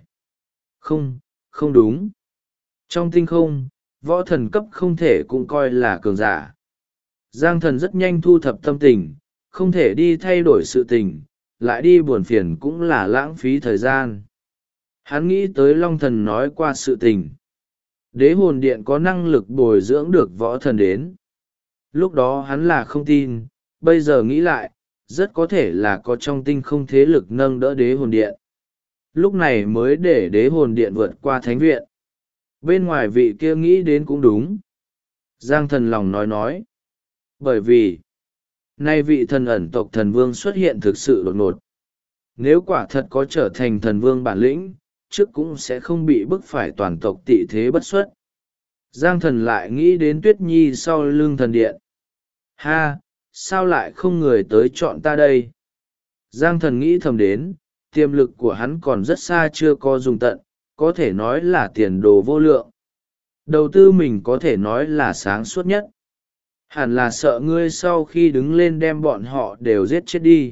Không đúng. Trong tinh không, võ thần cấp không thể cũng coi là cường giả. Giang Thần rất nhanh thu thập tâm tình, không thể đi thay đổi sự tình, lại đi buồn phiền cũng là lãng phí thời gian. Hắn nghĩ tới Long Thần nói qua sự tình. Đế hồn điện có năng lực bồi dưỡng được võ thần đến. Lúc đó hắn là không tin, bây giờ nghĩ lại, rất có thể là có trong tinh không thế lực nâng đỡ đế hồn điện. Lúc này mới để đế hồn điện vượt qua thánh viện. Bên ngoài vị kia nghĩ đến cũng đúng. Giang Thần lòng nói. Bởi vì, nay vị thần ẩn tộc thần vương xuất hiện thực sự đột ngột. Nếu quả thật có trở thành thần vương bản lĩnh, trước cũng sẽ không bị bức phải toàn tộc tị thế bất xuất. Giang Thần lại nghĩ đến Tuyết Nhi sau lưng thần điện. Ha, sao lại không người tới chọn ta đây? Giang Thần nghĩ thầm đến, tiềm lực của hắn còn rất xa chưa có dùng tận, có thể nói là tiền đồ vô lượng. Đầu tư mình có thể nói là sáng suốt nhất. Hẳn là sợ ngươi sau khi đứng lên đem bọn họ đều giết chết đi.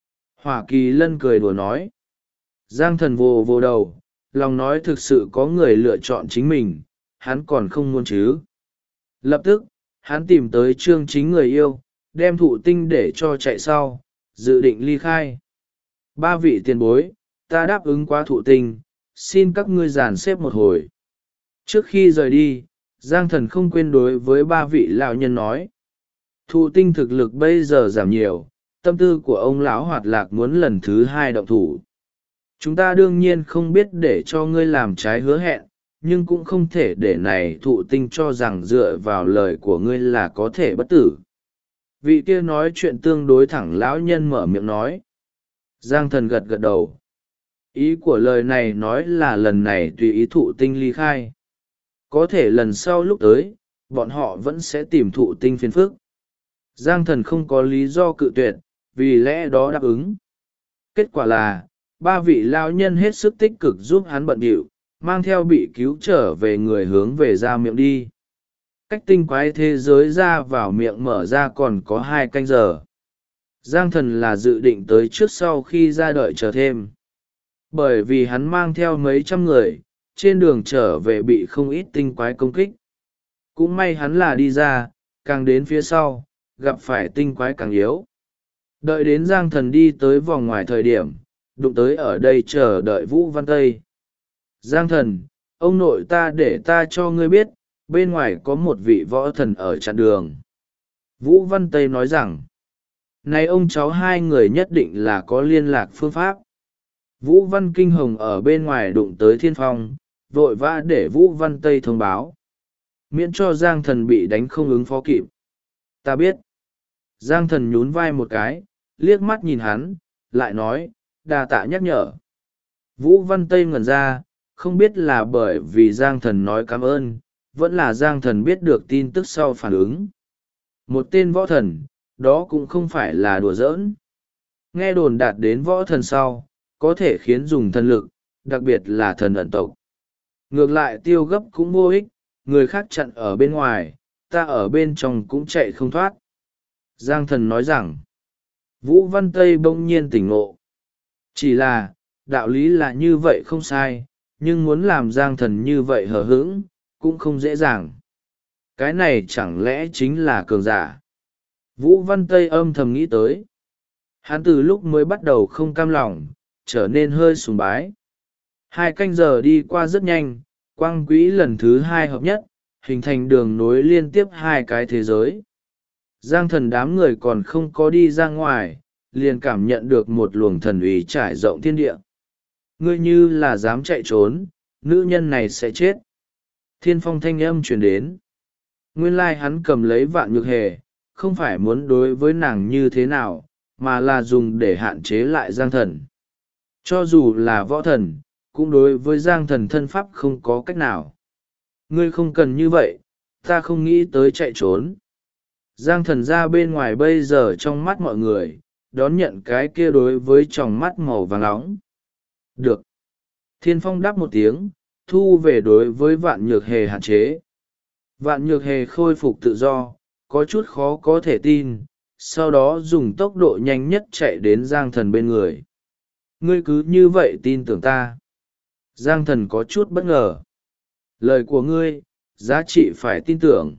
Hỏa Kỳ Lân cười đùa nói. Giang Thần vồ vồ đầu, lòng nói thực sự có người lựa chọn chính mình, hắn còn không muốn chứ. Lập tức, hắn tìm tới Trương Chính người yêu, đem thụ tinh để cho chạy sau, dự định ly khai. Ba vị tiền bối, ta đáp ứng quá thụ tinh, xin các ngươi dàn xếp một hồi. Trước khi rời đi, Giang Thần không quên đối với ba vị lão nhân nói. Thụ tinh thực lực bây giờ giảm nhiều, tâm tư của ông lão Hoạt Lạc muốn lần thứ hai động thủ. Chúng ta đương nhiên không biết để cho ngươi làm trái hứa hẹn, nhưng cũng không thể để này thụ tinh cho rằng dựa vào lời của ngươi là có thể bất tử. Vị kia nói chuyện tương đối thẳng lão nhân mở miệng nói. Giang Thần gật gật đầu. Ý của lời này nói là lần này tùy ý thụ tinh ly khai. Có thể lần sau lúc tới, bọn họ vẫn sẽ tìm thụ tinh phiền phức. Giang Thần không có lý do cự tuyệt, vì lẽ đó đáp ứng. Kết quả là, ba vị lao nhân hết sức tích cực giúp hắn bận bịu, mang theo bị cứu trở về người hướng về ra miệng đi. Cách tinh quái thế giới ra vào miệng mở ra còn có 2 canh giờ. Giang Thần là dự định tới trước sau khi ra đợi chờ thêm. Bởi vì hắn mang theo mấy trăm người, trên đường trở về bị không ít tinh quái công kích. Cũng may hắn là đi ra, càng đến phía sau, gặp phải tinh quái càng yếu. Đợi đến Giang Thần đi tới vòng ngoài thời điểm, đụng tới ở đây chờ đợi Vũ Văn Tây. Giang Thần, ông nội ta để ta cho ngươi biết, bên ngoài có một vị võ thần ở chặn đường. Vũ Văn Tây nói rằng, này ông cháu hai người nhất định là có liên lạc phương pháp. Vũ Văn Kinh Hồng ở bên ngoài đụng tới Thiên Phong, vội vã để Vũ Văn Tây thông báo. Miễn cho Giang Thần bị đánh không ứng phó kịp. Ta biết. Giang Thần nhún vai một cái, liếc mắt nhìn hắn, lại nói, đa tạ nhắc nhở. Vũ Văn Tây ngẩn ra, không biết là bởi vì Giang Thần nói cảm ơn, vẫn là Giang Thần biết được tin tức sau phản ứng. Một tên võ thần, đó cũng không phải là đùa giỡn. Nghe đồn đạt đến võ thần sau, có thể khiến dùng thần lực, đặc biệt là thần ẩn tộc. Ngược lại tiêu gấp cũng vô ích, người khác chặn ở bên ngoài, ta ở bên trong cũng chạy không thoát. Giang Thần nói rằng, Vũ Văn Tây bỗng nhiên tỉnh ngộ. Chỉ là, đạo lý là như vậy không sai, nhưng muốn làm Giang Thần như vậy hờ hững, cũng không dễ dàng. Cái này chẳng lẽ chính là cường giả? Vũ Văn Tây âm thầm nghĩ tới. Hắn từ lúc mới bắt đầu không cam lòng, trở nên hơi sùng bái. 2 canh giờ đi qua rất nhanh, quang quỹ lần thứ 2 hợp nhất, hình thành đường nối liên tiếp 2 cái thế giới. Giang Thần đám người còn không có đi ra ngoài, liền cảm nhận được một luồng thần uy trải rộng thiên địa. Ngươi như là dám chạy trốn, nữ nhân này sẽ chết. Thiên Phong thanh âm truyền đến. Nguyên lai hắn cầm lấy Vạn Nhược Hề, không phải muốn đối với nàng như thế nào, mà là dùng để hạn chế lại Giang Thần. Cho dù là võ thần, cũng đối với Giang Thần thân pháp không có cách nào. Ngươi không cần như vậy, ta không nghĩ tới chạy trốn. Giang Thần ra bên ngoài bây giờ trong mắt mọi người, đón nhận cái kia đối với tròng mắt màu vàng nóng. Được. Thiên Phong đáp một tiếng, thu về đối với Vạn Nhược Hề hạn chế. Vạn Nhược Hề khôi phục tự do, có chút khó có thể tin, sau đó dùng tốc độ nhanh nhất chạy đến Giang Thần bên người. Ngươi cứ như vậy tin tưởng ta. Giang Thần có chút bất ngờ. Lời của ngươi, giá trị phải tin tưởng.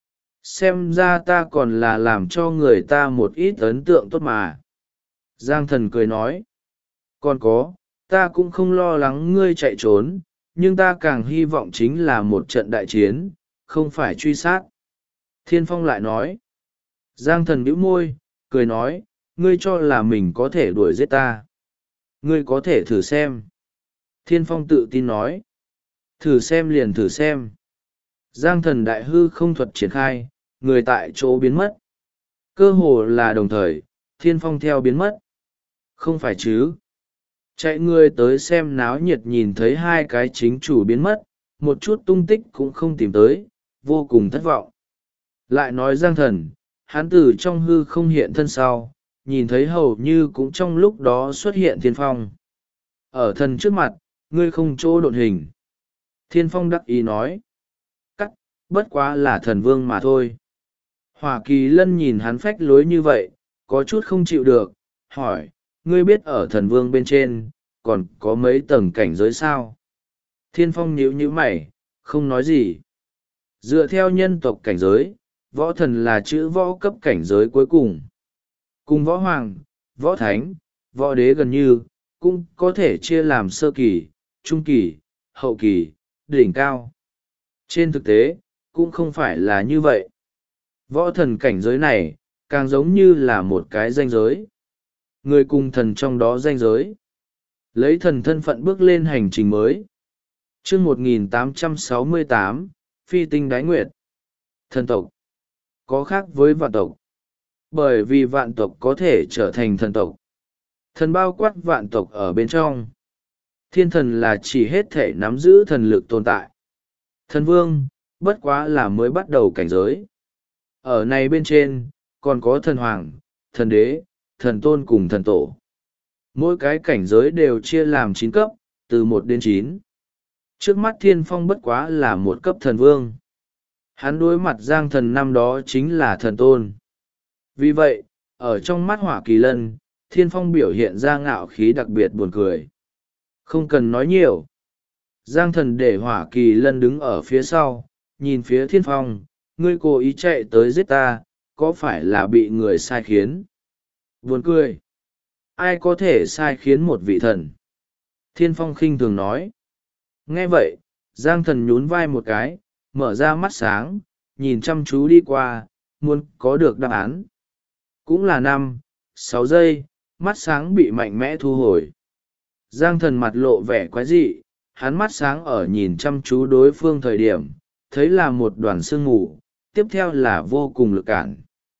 Xem ra ta còn là làm cho người ta một ít ấn tượng tốt mà. Giang Thần cười nói. Còn có, ta cũng không lo lắng ngươi chạy trốn, nhưng ta càng hy vọng chính là một trận đại chiến, không phải truy sát. Thiên Phong lại nói. Giang Thần bĩu môi, cười nói, ngươi cho là mình có thể đuổi giết ta. Ngươi có thể thử xem. Thiên Phong tự tin nói. Thử xem liền thử xem. Giang Thần đại hư không thuật triển khai, người tại chỗ biến mất. Cơ hồ là đồng thời, Thiên Phong theo biến mất. Không phải chứ. Chạy người tới xem náo nhiệt nhìn thấy 2 cái chính chủ biến mất, một chút tung tích cũng không tìm tới, vô cùng thất vọng. Lại nói Giang Thần, hắn từ trong hư không hiện thân sau, nhìn thấy hầu như cũng trong lúc đó xuất hiện Thiên Phong. Ở thần trước mặt, ngươi không chỗ độn hình. Thiên Phong đắc ý nói. Cắt, bất quá là thần vương mà thôi. Hỏa Kỳ Lân nhìn hắn phách lối như vậy, có chút không chịu được, hỏi, ngươi biết ở thần vương bên trên, còn có mấy tầng cảnh giới sao? Thiên Phong nhíu nhíu mày, không nói gì. Dựa theo nhân tộc cảnh giới, võ thần là chữ võ cấp cảnh giới cuối cùng. Cùng võ hoàng, võ thánh, võ đế gần như, cũng có thể chia làm sơ kỳ, trung kỳ, hậu kỳ, đỉnh cao. Trên thực tế, cũng không phải là như vậy. Võ thần cảnh giới này, càng giống như là một cái danh giới. Người cùng thần trong đó danh giới. Lấy thần thân phận bước lên hành trình mới. chương 1868, Phi tinh đái nguyệt. Thần tộc. Có khác với vạn tộc. Bởi vì vạn tộc có thể trở thành thần tộc. Thần bao quát vạn tộc ở bên trong. Thiên thần là chỉ hết thể nắm giữ thần lực tồn tại. Thần vương, bất quá là mới bắt đầu cảnh giới. Ở này bên trên, còn có thần hoàng, thần đế, thần tôn cùng thần tổ. Mỗi cái cảnh giới đều chia làm 9 cấp, từ 1 đến 9. Trước mắt Thiên Phong bất quá là một cấp thần vương. Hắn đối mặt Giang Thần năm đó chính là thần tôn. Vì vậy, ở trong mắt Hỏa Kỳ Lân, Thiên Phong biểu hiện ra ngạo khí đặc biệt buồn cười. Không cần nói nhiều. Giang Thần để Hỏa Kỳ Lân đứng ở phía sau, nhìn phía Thiên Phong, ngươi cố ý chạy tới giết ta, có phải là bị người sai khiến? Buồn cười. Ai có thể sai khiến một vị thần? Thiên Phong khinh thường nói. Nghe vậy, Giang Thần nhún vai một cái, mở ra mắt sáng, nhìn chăm chú đi qua, muốn có được đáp án. Cũng là 5, 6 giây, mắt sáng bị mạnh mẽ thu hồi. Giang Thần mặt lộ vẻ quái dị, hắn mắt sáng ở nhìn chăm chú đối phương thời điểm, thấy là một đoàn sương mù, tiếp theo là vô cùng lực cản.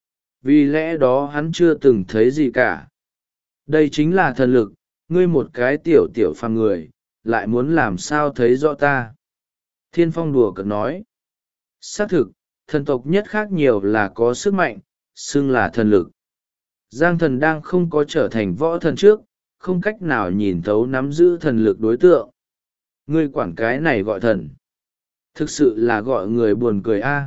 Vì lẽ đó hắn chưa từng thấy gì cả. Đây chính là thần lực, ngươi một cái tiểu tiểu phàm người, lại muốn làm sao thấy rõ ta. Thiên Phong đùa cợt nói. Xác thực, thần tộc nhất khác nhiều là có sức mạnh, xưng là thần lực. Giang Thần đang không có trở thành võ thần trước, không cách nào nhìn thấu nắm giữ thần lực đối tượng. Ngươi quản cái này gọi thần. Thực sự là gọi người buồn cười a.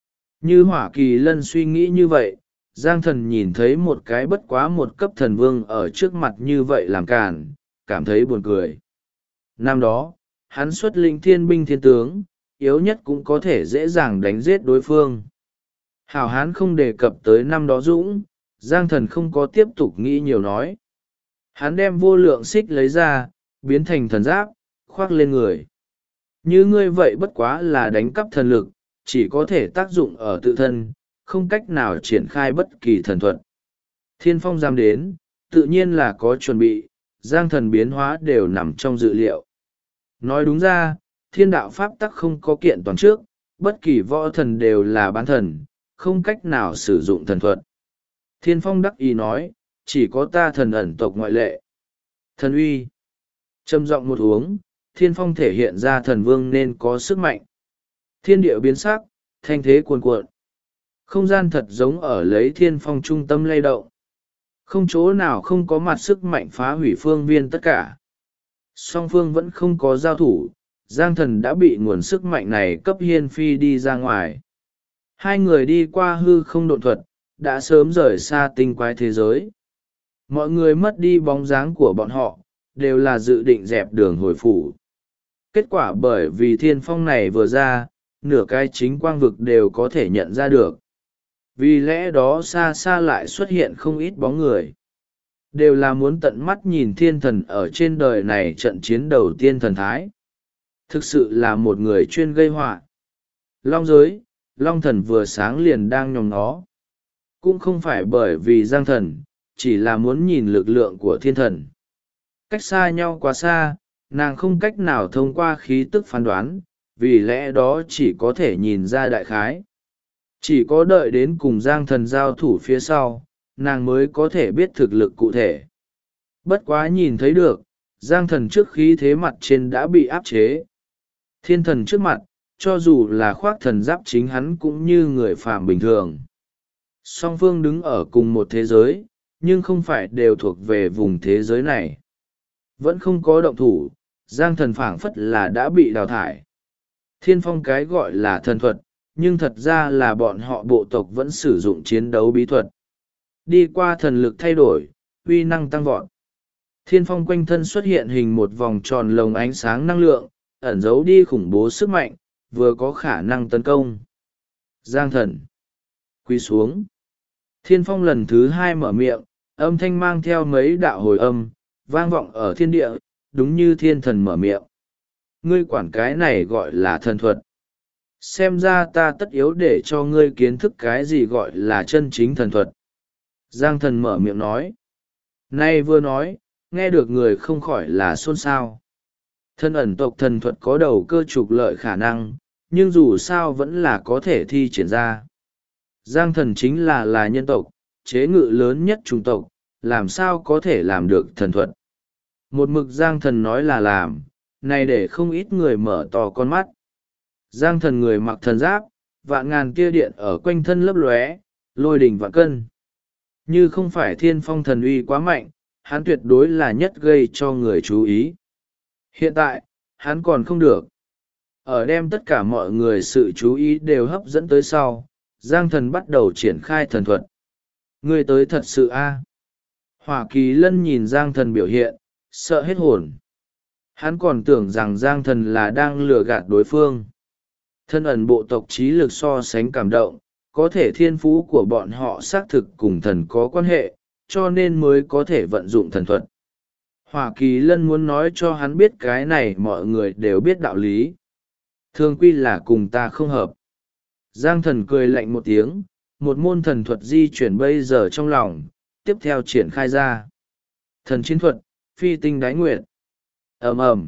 Như Hỏa Kỳ Lân suy nghĩ như vậy, Giang Thần nhìn thấy một cái bất quá một cấp thần vương ở trước mặt như vậy làm càn, cảm thấy buồn cười. Năm đó, hắn xuất lĩnh thiên binh thiên tướng, yếu nhất cũng có thể dễ dàng đánh giết đối phương. Hảo Hán không đề cập tới năm đó dũng, Giang Thần không có tiếp tục nghĩ nhiều nói. Hắn đem vô lượng xích lấy ra, biến thành thần giáp, khoác lên người. Như ngươi vậy bất quá là đánh cắp thần lực, chỉ có thể tác dụng ở tự thân, không cách nào triển khai bất kỳ thần thuật. Thiên Phong dám đến, tự nhiên là có chuẩn bị, Giang Thần biến hóa đều nằm trong dự liệu. Nói đúng ra, thiên đạo pháp tắc không có kiện toàn trước, bất kỳ võ thần đều là bán thần, không cách nào sử dụng thần thuật. Thiên Phong đắc ý nói, chỉ có ta thần ẩn tộc ngoại lệ. Thần uy. Trầm giọng một uống, Thiên Phong thể hiện ra thần vương nên có sức mạnh. Thiên địa biến sắc, thanh thế cuồn cuộn. Không gian thật giống ở lấy Thiên Phong trung tâm lay động. Không chỗ nào không có mặt sức mạnh phá hủy phương viên tất cả. Song phương vẫn không có giao thủ, Giang Thần đã bị nguồn sức mạnh này cấp hiên phi đi ra ngoài. Hai người đi qua hư không độn thuật, đã sớm rời xa tinh quái thế giới. Mọi người mất đi bóng dáng của bọn họ, đều là dự định dẹp đường hồi phủ. Kết quả bởi vì Thiên Phong này vừa ra, nửa cái chính quang vực đều có thể nhận ra được. Vì lẽ đó xa xa lại xuất hiện không ít bóng người. Đều là muốn tận mắt nhìn thiên thần ở trên đời này trận chiến đầu tiên thần thái. Thực sự là một người chuyên gây họa. Long giới, Long thần vừa sáng liền đang nhòm nó. Cũng không phải bởi vì Giang Thần, chỉ là muốn nhìn lực lượng của thiên thần. Cách xa nhau quá xa, nàng không cách nào thông qua khí tức phán đoán, vì lẽ đó chỉ có thể nhìn ra đại khái. Chỉ có đợi đến cùng Giang Thần giao thủ phía sau, nàng mới có thể biết thực lực cụ thể. Bất quá nhìn thấy được, Giang Thần trước khí thế mặt trên đã bị áp chế. Thiên thần trước mặt, cho dù là khoác thần giáp chính hắn cũng như người phàm bình thường. Song phương đứng ở cùng một thế giới, nhưng không phải đều thuộc về vùng thế giới này. Vẫn không có động thủ, Giang Thần phảng phất là đã bị đào thải. Thiên phong cái gọi là thần thuật, nhưng thật ra là bọn họ bộ tộc vẫn sử dụng chiến đấu bí thuật. Đi qua thần lực thay đổi, uy năng tăng vọt. Thiên phong quanh thân xuất hiện hình một vòng tròn lồng ánh sáng năng lượng, ẩn giấu đi khủng bố sức mạnh, vừa có khả năng tấn công. Giang Thần quỳ xuống. Thiên phong lần thứ hai mở miệng, âm thanh mang theo mấy đạo hồi âm, vang vọng ở thiên địa, đúng như thiên thần mở miệng. Ngươi quản cái này gọi là thần thuật. Xem ra ta tất yếu để cho ngươi kiến thức cái gì gọi là chân chính thần thuật. Giang Thần mở miệng nói. Nay vừa nói, nghe được người không khỏi là xôn xao. Thân ẩn tộc thần thuật có đầu cơ trục lợi khả năng, nhưng dù sao vẫn là có thể thi triển ra. Giang Thần chính là nhân tộc, chế ngự lớn nhất chủng tộc, làm sao có thể làm được thần thuật. Một mực Giang Thần nói là làm, này để không ít người mở to con mắt. Giang Thần người mặc thần giáp, vạn ngàn tia điện ở quanh thân lấp lóe, lôi đỉnh vạn cân. Như không phải thiên phong thần uy quá mạnh, hắn tuyệt đối là nhất gây cho người chú ý. Hiện tại, hắn còn không được. Ở đem tất cả mọi người sự chú ý đều hấp dẫn tới sau, Giang Thần bắt đầu triển khai thần thuật. Ngươi tới thật sự a? Hỏa Kỳ Lân nhìn Giang Thần biểu hiện, sợ hết hồn. Hắn còn tưởng rằng Giang Thần là đang lừa gạt đối phương. Thân ẩn bộ tộc trí lực so sánh cảm động, có thể thiên phú của bọn họ xác thực cùng thần có quan hệ, cho nên mới có thể vận dụng thần thuật. Hỏa Kỳ Lân muốn nói cho hắn biết cái này mọi người đều biết đạo lý. Thường quy là cùng ta không hợp. Giang Thần cười lạnh một tiếng, một môn thần thuật di chuyển bây giờ trong lòng, tiếp theo triển khai ra. Thần chiến thuật, phi tinh đái nguyệt. Ầm ầm.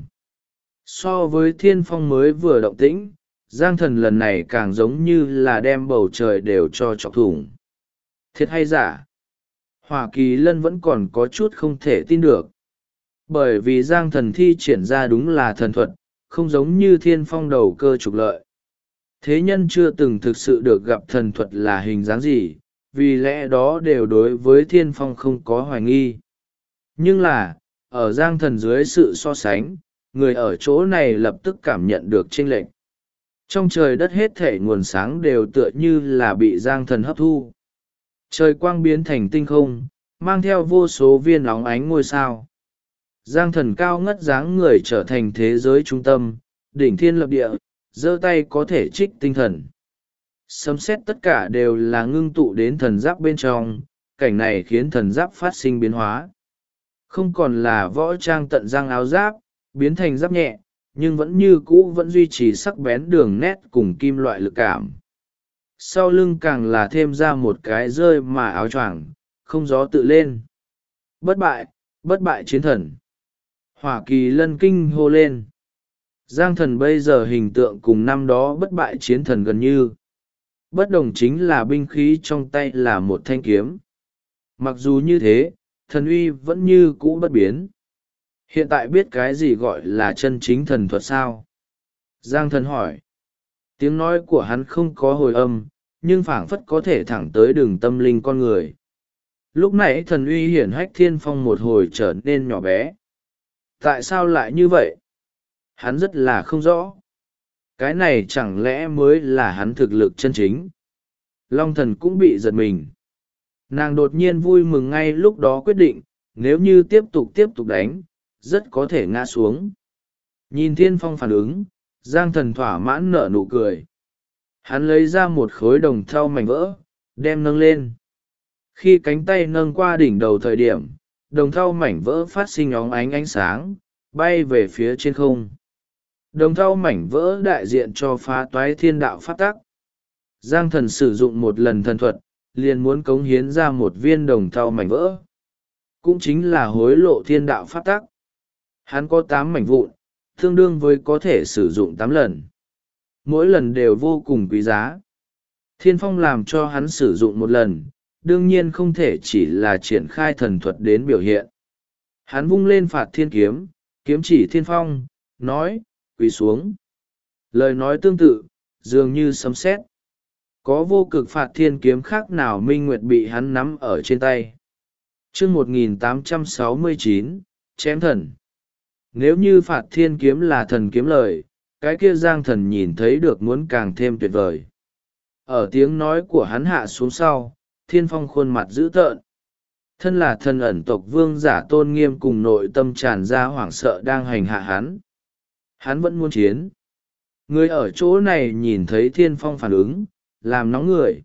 So với thiên phong mới vừa động tĩnh, Giang Thần lần này càng giống như là đem bầu trời đều cho chọc thủng. Thiệt hay giả? Hỏa Kỳ Lân vẫn còn có chút không thể tin được. Bởi vì Giang Thần thi triển ra đúng là thần thuật, không giống như thiên phong đầu cơ trục lợi. Thế nhân chưa từng thực sự được gặp thần thuật là hình dáng gì, vì lẽ đó đều đối với thiên phong không có hoài nghi. Nhưng là, ở Giang Thần dưới sự so sánh, người ở chỗ này lập tức cảm nhận được chênh lệch. Trong trời đất hết thể nguồn sáng đều tựa như là bị Giang Thần hấp thu. Trời quang biến thành tinh không, mang theo vô số viên óng ánh ngôi sao. Giang Thần cao ngất dáng người trở thành thế giới trung tâm, đỉnh thiên lập địa, giơ tay có thể trích tinh thần. Sấm sét tất cả đều là ngưng tụ đến thần giáp bên trong, cảnh này khiến thần giáp phát sinh biến hóa. Không còn là võ trang tận răng áo giáp, biến thành giáp nhẹ, nhưng vẫn như cũ vẫn duy trì sắc bén đường nét cùng kim loại lực cảm. Sau lưng càng là thêm ra một cái rơi mà áo choàng, không gió tự lên. Bất bại chiến thần. Hỏa Kỳ Lân kinh hô lên. Giang Thần bây giờ hình tượng cùng năm đó bất bại chiến thần gần như. Bất đồng chính là binh khí trong tay là một thanh kiếm. Mặc dù như thế, thần uy vẫn như cũ bất biến. Hiện tại biết cái gì gọi là chân chính thần thuật sao? Giang Thần hỏi. Tiếng nói của hắn không có hồi âm, nhưng phảng phất có thể thẳng tới đường tâm linh con người. Lúc nãy thần uy hiển hách thiên phong một hồi trở nên nhỏ bé. Tại sao lại như vậy? Hắn rất là không rõ. Cái này chẳng lẽ mới là hắn thực lực chân chính? Long Thần cũng bị giật mình. Nàng đột nhiên vui mừng ngay lúc đó quyết định, nếu như tiếp tục đánh, rất có thể ngã xuống. Nhìn thiên phong phản ứng, Giang Thần thỏa mãn nở nụ cười. Hắn lấy ra một khối đồng thau mảnh vỡ, đem nâng lên. Khi cánh tay nâng qua đỉnh đầu thời điểm, đồng thau mảnh vỡ phát sinh óng ánh sáng, bay về phía trên không. Đồng thau mảnh vỡ đại diện cho phá toái thiên đạo pháp tắc. Giang Thần sử dụng một lần thần thuật, liền muốn cống hiến ra một viên đồng thau mảnh vỡ. Cũng chính là hối lộ thiên đạo pháp tắc. Hắn có 8 mảnh vụn, tương đương với có thể sử dụng 8 lần. Mỗi lần đều vô cùng quý giá. Thiên phong làm cho hắn sử dụng một lần, đương nhiên không thể chỉ là triển khai thần thuật đến biểu hiện. Hắn vung lên phạt thiên kiếm, kiếm chỉ thiên phong, nói, quỳ xuống. Lời nói tương tự, dường như sấm sét. Có vô cực phạt thiên kiếm khác nào minh nguyệt bị hắn nắm ở trên tay. Chương 1869, chém thần. Nếu như Phạt Thiên kiếm là thần kiếm lời, cái kia Giang Thần nhìn thấy được muốn càng thêm tuyệt vời. Ở tiếng nói của hắn hạ xuống sau, Thiên Phong khuôn mặt dữ tợn. Thân là thần ẩn tộc vương giả tôn nghiêm cùng nội tâm tràn ra hoảng sợ đang hành hạ hắn. Hắn vẫn muốn chiến. Người ở chỗ này nhìn thấy Thiên Phong phản ứng, làm nóng người.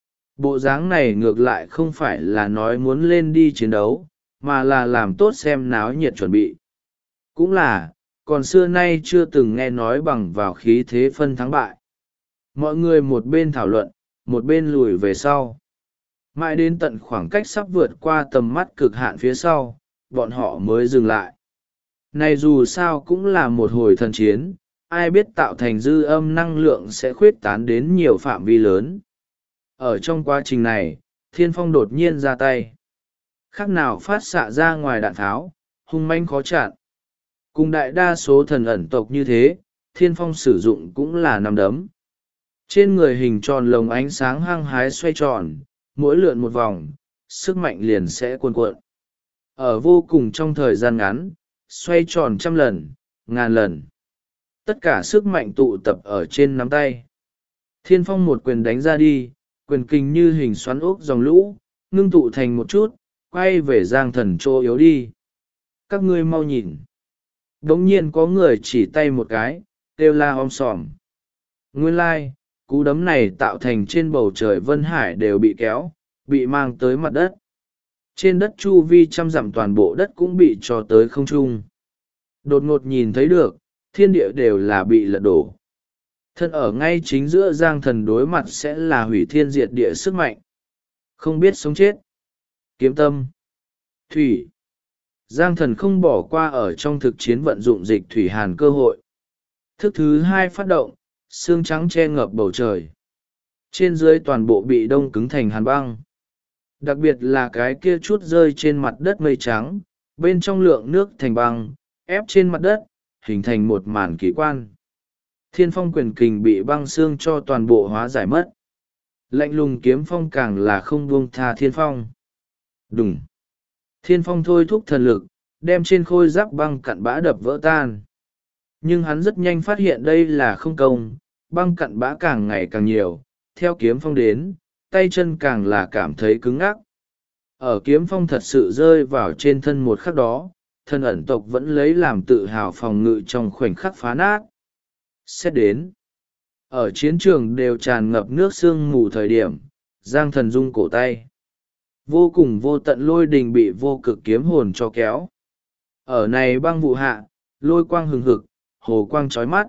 Bộ dáng này ngược lại không phải là nói muốn lên đi chiến đấu, mà là làm tốt xem náo nhiệt chuẩn bị. Cũng là, còn xưa nay chưa từng nghe nói bằng vào khí thế phân thắng bại. Mọi người một bên thảo luận, một bên lùi về sau. Mãi đến tận khoảng cách sắp vượt qua tầm mắt cực hạn phía sau, bọn họ mới dừng lại. Này dù sao cũng là một hồi thần chiến, ai biết tạo thành dư âm năng lượng sẽ khuyết tán đến nhiều phạm vi lớn. Ở trong quá trình này, Thiên Phong đột nhiên ra tay. Khác nào phát xạ ra ngoài đạn tháo, hung manh khó chặn. Cùng đại đa số thần ẩn tộc như thế, Thiên Phong sử dụng cũng là nắm đấm. Trên người hình tròn lồng ánh sáng hăng hái xoay tròn, mỗi lượn một vòng, sức mạnh liền sẽ cuồn cuộn. Ở vô cùng trong thời gian ngắn, xoay tròn 100 lần, 1000 lần. Tất cả sức mạnh tụ tập ở trên nắm tay. Thiên Phong một quyền đánh ra đi, quyền kình như hình xoắn ốc dòng lũ, ngưng tụ thành một chút, quay về Giang Thần chỗ yếu đi. Các ngươi mau nhìn. Đống nhiên có người chỉ tay một cái, kêu la om sòm. Nguyên lai, cú đấm này tạo thành trên bầu trời Vân Hải đều bị kéo, bị mang tới mặt đất. Trên đất chu vi 100 dặm toàn bộ đất cũng bị cho tới không trung. Đột ngột nhìn thấy được, thiên địa đều là bị lật đổ. Thân ở ngay chính giữa Giang Thần đối mặt sẽ là hủy thiên diệt địa sức mạnh. Không biết sống chết. Kiếm tâm. Thủy. Giang Thần không bỏ qua ở trong thực chiến vận dụng dịch thủy hàn cơ hội. Thức thứ hai phát động, sương trắng che ngập bầu trời. Trên dưới toàn bộ bị đông cứng thành hàn băng. Đặc biệt là cái kia chút rơi trên mặt đất mây trắng, bên trong lượng nước thành băng, ép trên mặt đất, hình thành một màn kỳ quan. Thiên Phong quyền kình bị băng xương cho toàn bộ hóa giải mất. Lạnh lùng kiếm phong càng là không buông tha Thiên Phong. Đùng. Thiên Phong thôi thúc thần lực, đem trên khôi giáp băng cặn bã đập vỡ tan. Nhưng hắn rất nhanh phát hiện đây là không công, băng cặn bã càng ngày càng nhiều, theo kiếm phong đến, tay chân càng là cảm thấy cứng ngắc. Ở kiếm phong thật sự rơi vào trên thân một khắc đó, thân ẩn tộc vẫn lấy làm tự hào phòng ngự trong khoảnh khắc phá nát. Xét đến, ở chiến trường đều tràn ngập nước sương mù thời điểm, Giang Thần rung cổ tay. Vô cùng vô tận lôi đình bị vô cực kiếm hồn cho kéo. Ở này băng vụ hạ, lôi quang hừng hực, hồ quang chói mắt.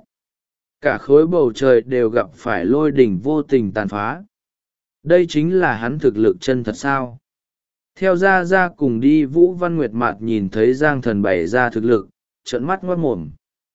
Cả khối bầu trời đều gặp phải lôi đỉnh vô tình tàn phá. Đây chính là hắn thực lực chân thật sao? Theo ra cùng đi Vũ Văn Nguyệt Mạt nhìn thấy Giang Thần bày ra thực lực, trợn mắt ngoát mồm.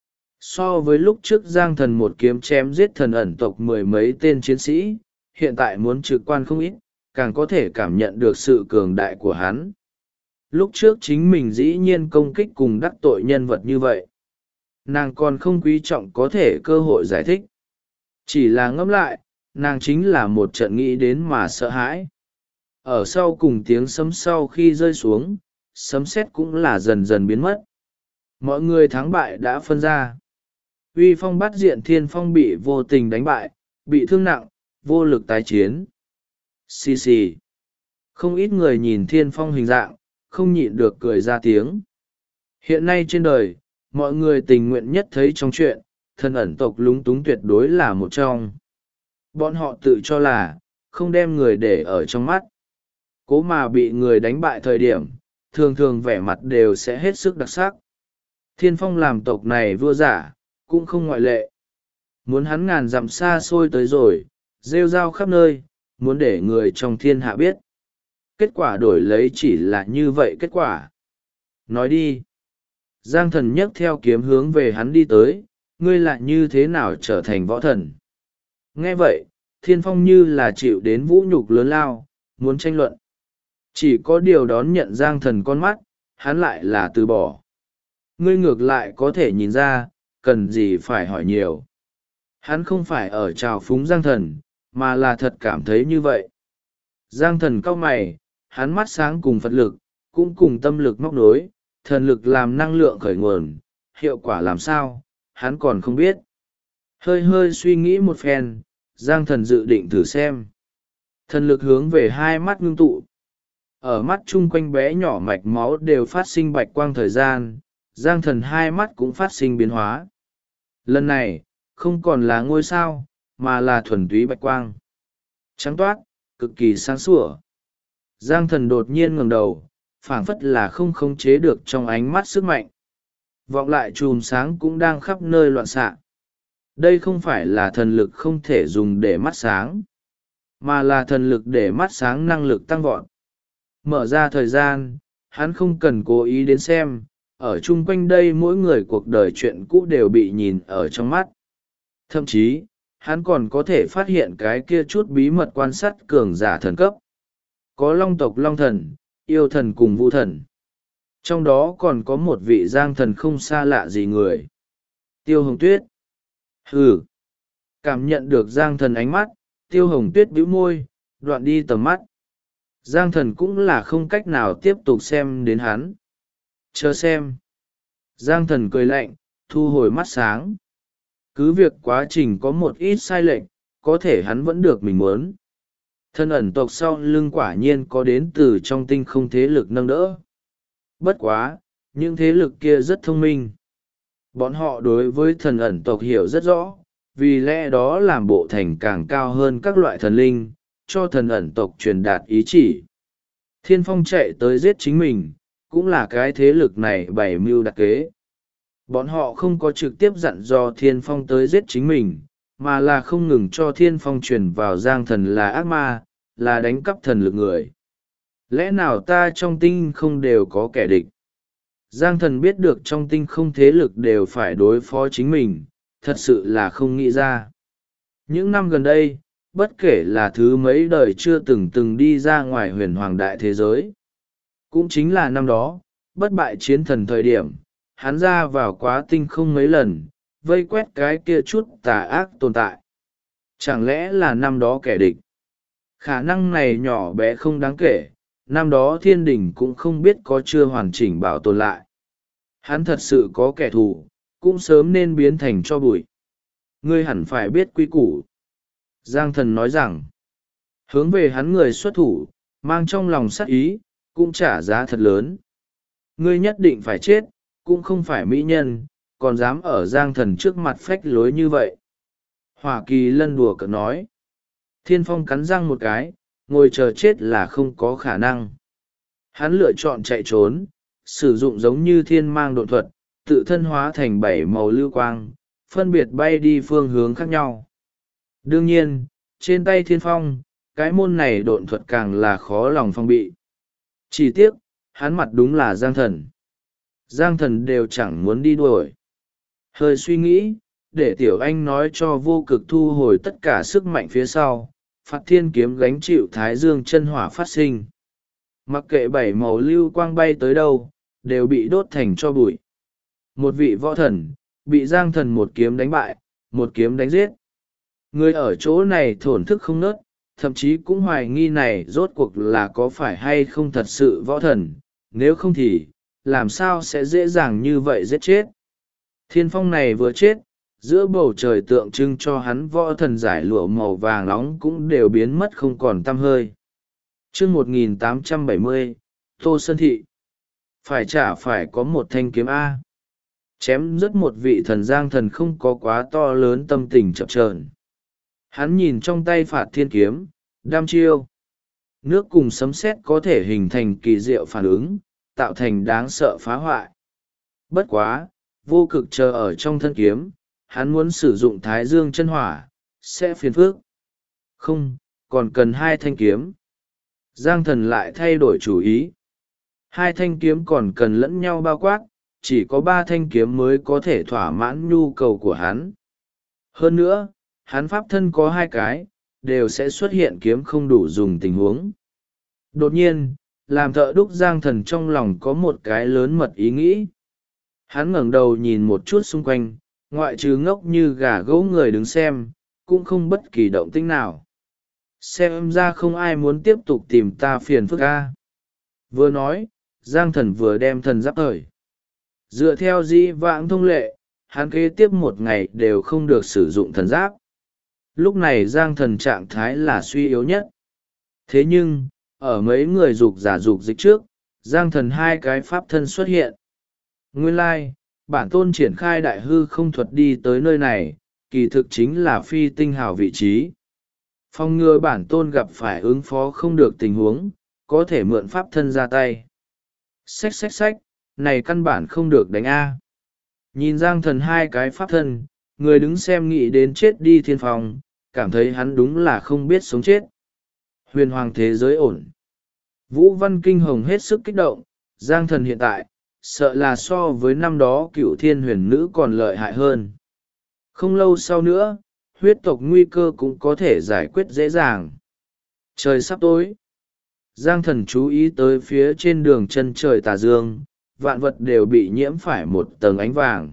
So với lúc trước Giang Thần một kiếm chém giết thần ẩn tộc 10 mấy tên chiến sĩ, hiện tại muốn trực quan không ít, càng có thể cảm nhận được sự cường đại của hắn. Lúc trước chính mình dĩ nhiên công kích cùng đắc tội nhân vật như vậy. Nàng còn không quý trọng có thể cơ hội giải thích. Chỉ là ngẫm lại, nàng chính là một trận nghĩ đến mà sợ hãi. Ở sau cùng tiếng sấm sau khi rơi xuống, sấm sét cũng là dần dần biến mất. Mọi người thắng bại đã phân ra. Uy Phong bắt diện Thiên Phong bị vô tình đánh bại, bị thương nặng, vô lực tái chiến. Xì xì. Không ít người nhìn Thiên Phong hình dạng, không nhịn được cười ra tiếng. Hiện nay trên đời, mọi người tình nguyện nhất thấy trong chuyện, thần ẩn tộc lúng túng tuyệt đối là một trong. Bọn họ tự cho là, không đem người để ở trong mắt. Cố mà bị người đánh bại thời điểm, thường thường vẻ mặt đều sẽ hết sức đặc sắc. Thiên Phong làm tộc này vua giả, cũng không ngoại lệ. Muốn hắn ngàn dặm xa xôi tới rồi, rêu rao khắp nơi, muốn để người trong thiên hạ biết. Kết quả đổi lấy chỉ là như vậy kết quả. Nói đi. Giang Thần nhấc theo kiếm hướng về hắn đi tới, ngươi lại như thế nào trở thành võ thần. Nghe vậy, Thiên Phong như là chịu đến vũ nhục lớn lao, muốn tranh luận. Chỉ có điều đón nhận Giang Thần con mắt, hắn lại là từ bỏ. Ngươi ngược lại có thể nhìn ra, cần gì phải hỏi nhiều. Hắn không phải ở trào phúng Giang Thần, mà là thật cảm thấy như vậy. Giang Thần cau mày, hắn mắt sáng cùng Phật lực, cũng cùng tâm lực móc nối, thần lực làm năng lượng khởi nguồn, hiệu quả làm sao, hắn còn không biết. Hơi hơi suy nghĩ một phen, Giang Thần dự định thử xem. Thần lực hướng về hai mắt ngưng tụ. Ở mắt chung quanh bé nhỏ mạch máu đều phát sinh bạch quang thời gian, Giang Thần hai mắt cũng phát sinh biến hóa. Lần này, không còn là ngôi sao, mà là thuần túy bạch quang. Trắng toát, cực kỳ sáng sủa. Giang Thần đột nhiên ngẩng đầu, phảng phất là không khống chế được trong ánh mắt sức mạnh. Vọng lại chùm sáng cũng đang khắp nơi loạn xạ. Đây không phải là thần lực không thể dùng để mắt sáng, mà là thần lực để mắt sáng năng lực tăng vọt. Mở ra thời gian, hắn không cần cố ý đến xem, ở chung quanh đây mỗi người cuộc đời chuyện cũ đều bị nhìn ở trong mắt. Thậm chí, hắn còn có thể phát hiện cái kia chút bí mật quan sát cường giả thần cấp. Có long tộc long thần, yêu thần cùng vu thần. Trong đó còn có một vị Giang Thần không xa lạ gì người. Tiêu Hồng Tuyết. Hừ. Cảm nhận được Giang Thần ánh mắt, Tiêu Hồng Tuyết bĩu môi, đoạn đi tầm mắt. Giang Thần cũng là không cách nào tiếp tục xem đến hắn. Chờ xem. Giang Thần cười lạnh, thu hồi mắt sáng. Cứ việc quá trình có một ít sai lệch, có thể hắn vẫn được mình muốn. Thân ẩn tộc sau lưng quả nhiên có đến từ trong tinh không thế lực nâng đỡ. Bất quá, những thế lực kia rất thông minh. Bọn họ đối với thần ẩn tộc hiểu rất rõ, vì lẽ đó làm bộ thành càng cao hơn các loại thần linh, cho thần ẩn tộc truyền đạt ý chỉ. Thiên Phong chạy tới giết chính mình, cũng là cái thế lực này bày mưu đặc kế. Bọn họ không có trực tiếp dặn dò Thiên Phong tới giết chính mình, mà là không ngừng cho Thiên Phong truyền vào Giang Thần là ác ma, là đánh cắp thần lực người. Lẽ nào ta trong tinh không đều có kẻ địch? Giang Thần biết được trong tinh không thế lực đều phải đối phó chính mình, thật sự là không nghĩ ra. Những năm gần đây, bất kể là thứ mấy đời chưa từng đi ra ngoài huyền hoàng đại thế giới. Cũng chính là năm đó, bất bại chiến thần thời điểm, hắn ra vào quá tinh không mấy lần, vây quét cái kia chút tà ác tồn tại. Chẳng lẽ là năm đó kẻ địch? Khả năng này nhỏ bé không đáng kể, năm đó thiên đình cũng không biết có chưa hoàn chỉnh bảo tồn lại. Hắn thật sự có kẻ thù, cũng sớm nên biến thành cho bụi. Ngươi hẳn phải biết quy củ. Giang Thần nói rằng, hướng về hắn người xuất thủ, mang trong lòng sát ý, cũng trả giá thật lớn. Ngươi nhất định phải chết, cũng không phải mỹ nhân, còn dám ở Giang Thần trước mặt phách lối như vậy. Hỏa Kỳ Lân đùa cợt nói. Thiên Phong cắn răng một cái, ngồi chờ chết là không có khả năng. Hắn lựa chọn chạy trốn, sử dụng giống như thiên mang độn thuật, tự thân hóa thành 7 màu lưu quang, phân biệt bay đi phương hướng khác nhau. Đương nhiên, trên tay Thiên Phong, cái môn này độn thuật càng là khó lòng phong bị. Chỉ tiếc, hắn mặt đúng là Giang Thần. Giang Thần đều chẳng muốn đi đuổi. Hơi suy nghĩ, để Tiểu Anh nói cho vô cực thu hồi tất cả sức mạnh phía sau, Phạt Thiên kiếm gánh chịu Thái Dương chân hỏa phát sinh. Mặc kệ 7 màu lưu quang bay tới đâu, đều bị đốt thành cho bụi. Một vị võ thần, bị Giang Thần một kiếm đánh bại, một kiếm đánh giết. Người ở chỗ này thổn thức không nớt, thậm chí cũng hoài nghi này rốt cuộc là có phải hay không thật sự võ thần, nếu không thì, làm sao sẽ dễ dàng như vậy giết chết. Thiên Phong này vừa chết, giữa bầu trời tượng trưng cho hắn võ thần giải lụa màu vàng nóng cũng đều biến mất không còn tăm hơi. Chương 1870, Tô Sơn Thị. Phải phải có một thanh kiếm A. Chém rất một vị thần Giang Thần không có quá to lớn tâm tình chập chờn. Hắn nhìn trong tay Phạt Thiên kiếm, đam chiêu. Nước cùng sấm sét có thể hình thành kỳ diệu phản ứng, tạo thành đáng sợ phá hoại. Bất quá, vô cực chờ ở trong thân kiếm, hắn muốn sử dụng Thái Dương chân hỏa, sẽ phiền phức. Không, còn cần 2 thanh kiếm. Giang Thần lại thay đổi chủ ý. 2 thanh kiếm còn cần lẫn nhau bao quát, chỉ có 3 thanh kiếm mới có thể thỏa mãn nhu cầu của hắn. Hơn nữa, hắn pháp thân có 2 cái, đều sẽ xuất hiện kiếm không đủ dùng tình huống. Đột nhiên, làm thợ đúc Giang Thần trong lòng có một cái lớn mật ý nghĩ. Hắn ngẩng đầu nhìn một chút xung quanh, ngoại trừ ngốc như gà gỗ người đứng xem, cũng không bất kỳ động tĩnh nào. Xem ra không ai muốn tiếp tục tìm ta phiền phức a. Vừa nói, Giang Thần vừa đem thần giáp thời. Dựa theo dĩ vãng thông lệ, hắn kế tiếp một ngày đều không được sử dụng thần giáp. Lúc này Giang Thần trạng thái là suy yếu nhất. Thế nhưng, ở mấy người dục giả dục dịch trước, Giang Thần hai cái pháp thân xuất hiện. Nguyên lai, bản tôn triển khai đại hư không thuật đi tới nơi này, kỳ thực chính là phi tinh hào vị trí. Phòng ngừa bản tôn gặp phải ứng phó không được tình huống, có thể mượn pháp thân ra tay. Xách xách xách, này căn bản không được đánh A. Nhìn Giang Thần hai cái pháp thân, người đứng xem nghĩ đến chết đi thiên phòng, cảm thấy hắn đúng là không biết sống chết. Huyền hoàng thế giới ổn. Vũ Văn Kinh Hồng hết sức kích động, Giang Thần hiện tại, sợ là so với năm đó cựu thiên huyền nữ còn lợi hại hơn. Không lâu sau nữa, huyết tộc nguy cơ cũng có thể giải quyết dễ dàng. Trời sắp tối. Giang Thần chú ý tới phía trên đường chân trời tà dương, vạn vật đều bị nhiễm phải một tầng ánh vàng.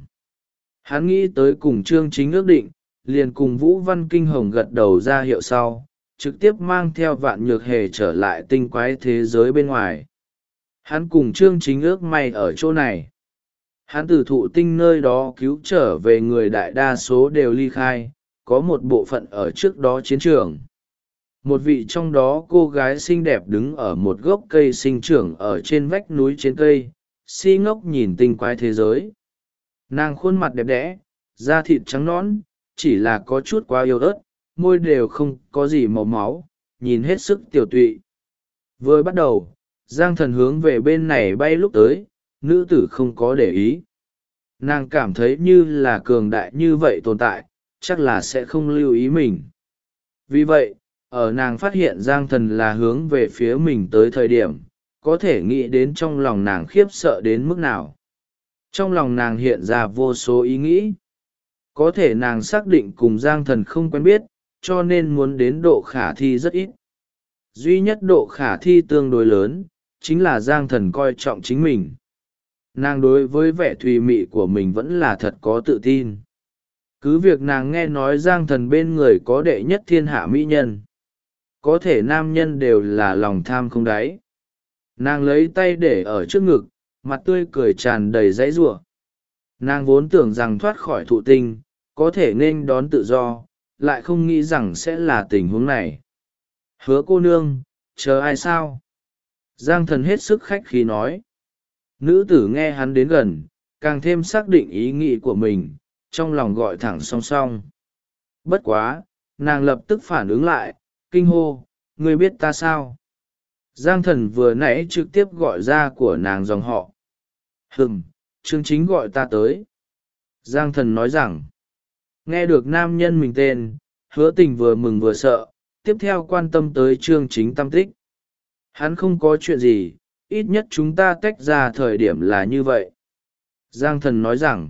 Hắn nghĩ tới cùng Chương Chính ước định, liền cùng Vũ Văn Kinh Hồng gật đầu ra hiệu sau, trực tiếp mang theo Vạn Nhược Hề trở lại tinh quái thế giới bên ngoài. Hắn cùng Chương Chính ước may ở chỗ này. Hắn từ thụ tinh nơi đó cứu trở về người đại đa số đều ly khai, có một bộ phận ở trước đó chiến trường. Một vị trong đó cô gái xinh đẹp đứng ở một gốc cây sinh trưởng ở trên vách núi trên cây, si ngốc nhìn tinh quái thế giới. Nàng khuôn mặt đẹp đẽ, da thịt trắng nõn, chỉ là có chút quá yếu ớt, môi đều không có gì màu máu, nhìn hết sức tiểu tụy. Vừa bắt đầu, Giang Thần hướng về bên này bay lúc tới, nữ tử không có để ý. Nàng cảm thấy như là cường đại như vậy tồn tại, chắc là sẽ không lưu ý mình. Vì vậy, ở nàng phát hiện Giang Thần là hướng về phía mình tới thời điểm, có thể nghĩ đến trong lòng nàng khiếp sợ đến mức nào. Trong lòng nàng hiện ra vô số ý nghĩ. Có thể nàng xác định cùng Giang Thần không quen biết, cho nên muốn đến độ khả thi rất ít. Duy nhất độ khả thi tương đối lớn, chính là Giang Thần coi trọng chính mình. Nàng đối với vẻ thùy mị của mình vẫn là thật có tự tin. Cứ việc nàng nghe nói Giang Thần bên người có đệ nhất thiên hạ mỹ nhân. Có thể nam nhân đều là lòng tham không đáy. Nàng lấy tay để ở trước ngực, mặt tươi cười tràn đầy dãy giụa. Nàng vốn tưởng rằng thoát khỏi thụ tinh, có thể nên đón tự do, lại không nghĩ rằng sẽ là tình huống này. Hứa cô nương, chờ ai sao? Giang Thần hết sức khách khí nói. Nữ tử nghe hắn đến gần, càng thêm xác định ý nghĩ của mình, trong lòng gọi thẳng song song. Bất quá, nàng lập tức phản ứng lại, kinh hô, ngươi biết ta sao? Giang Thần vừa nãy trực tiếp gọi ra của nàng dòng họ. Chương Chính gọi ta tới. Giang Thần nói rằng, nghe được nam nhân mình tên, Hứa Tình vừa mừng vừa sợ, tiếp theo quan tâm tới Chương Chính tâm tích. Hắn không có chuyện gì, ít nhất chúng ta tách ra thời điểm là như vậy. Giang Thần nói rằng,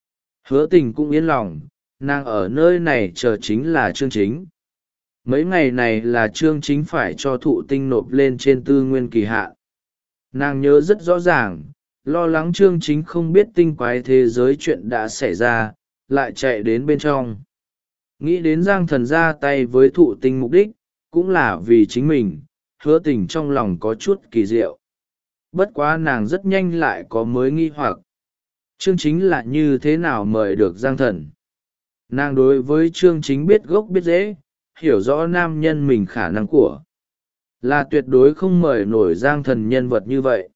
Hứa Tình cũng yên lòng, nàng ở nơi này chờ chính là Chương Chính. Mấy ngày này là Chương Chính phải cho thụ tinh nộp lên trên tư nguyên kỳ hạn. Nàng nhớ rất rõ ràng, lo lắng Chương Chính không biết tinh quái thế giới chuyện đã xảy ra, lại chạy đến bên trong. Nghĩ đến Giang Thần ra tay với thụ tinh mục đích, cũng là vì chính mình, Hứa Tình trong lòng có chút kỳ diệu. Bất quá nàng rất nhanh lại có mới nghi hoặc. Chương Chính là như thế nào mời được Giang Thần? Nàng đối với Chương Chính biết gốc biết rễ, hiểu rõ nam nhân mình khả năng của. Là tuyệt đối không mời nổi Giang Thần nhân vật như vậy.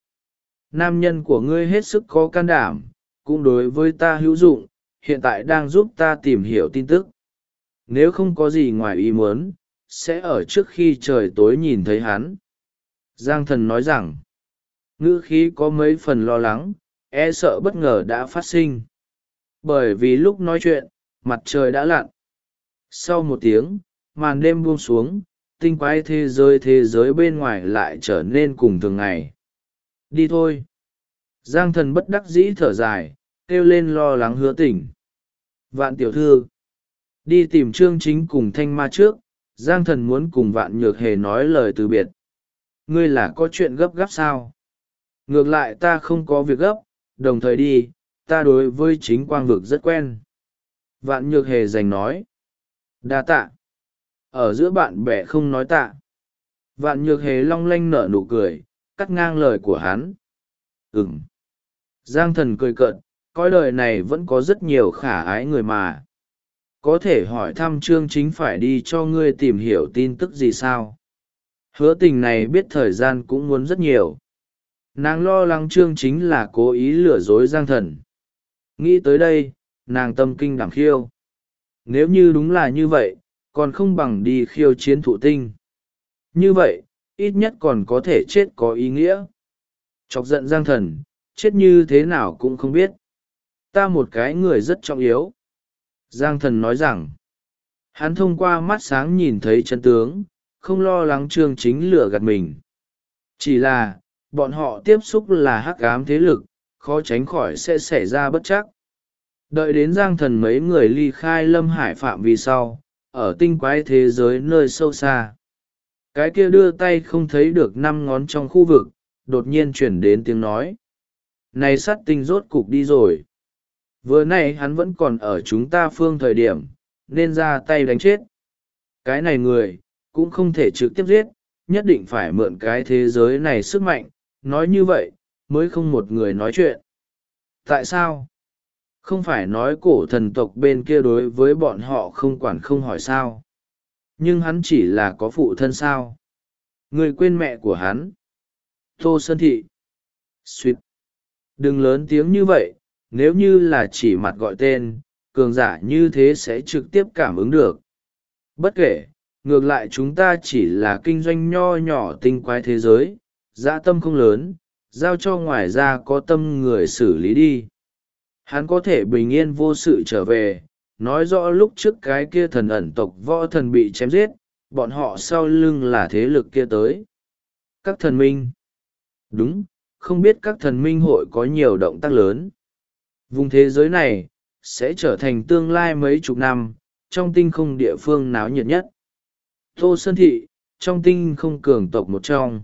Nam nhân của ngươi hết sức có can đảm, cũng đối với ta hữu dụng, hiện tại đang giúp ta tìm hiểu tin tức. Nếu không có gì ngoài ý muốn, sẽ ở trước khi trời tối nhìn thấy hắn. Giang Thần nói rằng, ngữ khí có mấy phần lo lắng, e sợ bất ngờ đã phát sinh. Bởi vì lúc nói chuyện, mặt trời đã lặn. Sau một tiếng, màn đêm buông xuống, tinh quái thế giới bên ngoài lại trở nên cùng thường ngày. Đi thôi. Giang Thần bất đắc dĩ thở dài, kêu lên lo lắng Hứa Tình. Vạn tiểu thư. Đi tìm Chương Chính cùng Thanh Ma trước, Giang Thần muốn cùng Vạn Nhược Hề nói lời từ biệt. Ngươi là có chuyện gấp gáp sao? Ngược lại ta không có việc gấp, đồng thời đi, ta đối với chính quang vực rất quen. Vạn Nhược Hề giành nói. Đa tạ. Ở giữa bạn bè không nói tạ. Vạn Nhược Hề long lanh nở nụ cười, cắt ngang lời của hắn. Giang thần cười cợt, coi đời này vẫn có rất nhiều khả ái người mà. Có thể hỏi thăm Trương Chính phải đi cho ngươi tìm hiểu tin tức gì sao? Hứa Tình này biết thời gian cũng muốn rất nhiều. Nàng lo lắng Trương Chính là cố ý lừa dối Giang thần. Nghĩ tới đây, nàng tâm kinh đảm khiêu. Nếu như đúng là như vậy, còn không bằng đi khiêu chiến thụ tinh. Như vậy, ít nhất còn có thể chết có ý nghĩa. Chọc giận Giang thần, chết như thế nào cũng không biết. Ta một cái người rất trọng yếu. Giang thần nói rằng, hắn thông qua mắt sáng nhìn thấy chân tướng, không lo lắng Trương Chính lừa gạt mình. Chỉ là, bọn họ tiếp xúc là hắc ám thế lực, khó tránh khỏi sẽ xảy ra bất trắc. Đợi đến Giang thần mấy người ly khai Lâm Hải phạm vi sau, ở tinh quái thế giới nơi sâu xa. Cái kia đưa tay không thấy được 5 ngón trong khu vực, đột nhiên chuyển đến tiếng nói. Này sát tinh rốt cục đi rồi. Vừa nay hắn vẫn còn ở chúng ta phương thời điểm, nên ra tay đánh chết. Cái này người, cũng không thể trực tiếp giết, nhất định phải mượn cái thế giới này sức mạnh, nói như vậy, mới không một người nói chuyện. Tại sao? Không phải nói cổ thần tộc bên kia đối với bọn họ không quản không hỏi sao? Nhưng hắn chỉ là có phụ thân sao? Người quên mẹ của hắn. Tô Sơn Thị. Xuyệt. Đừng lớn tiếng như vậy, nếu như là chỉ mặt gọi tên, cường giả như thế sẽ trực tiếp cảm ứng được. Bất kể, ngược lại chúng ta chỉ là kinh doanh nho nhỏ tinh quái thế giới, dã tâm không lớn, giao cho ngoài ra có tâm người xử lý đi. Hắn có thể bình yên vô sự trở về, nói rõ lúc trước cái kia thần ẩn tộc võ thần bị chém giết, bọn họ sau lưng là thế lực kia tới. Các thần minh. Đúng, không biết các thần minh hội có nhiều động tác lớn. Vùng thế giới này, sẽ trở thành tương lai mấy chục năm, trong tinh không địa phương náo nhiệt nhất. Tô Sơn Thị, trong tinh không cường tộc một trong.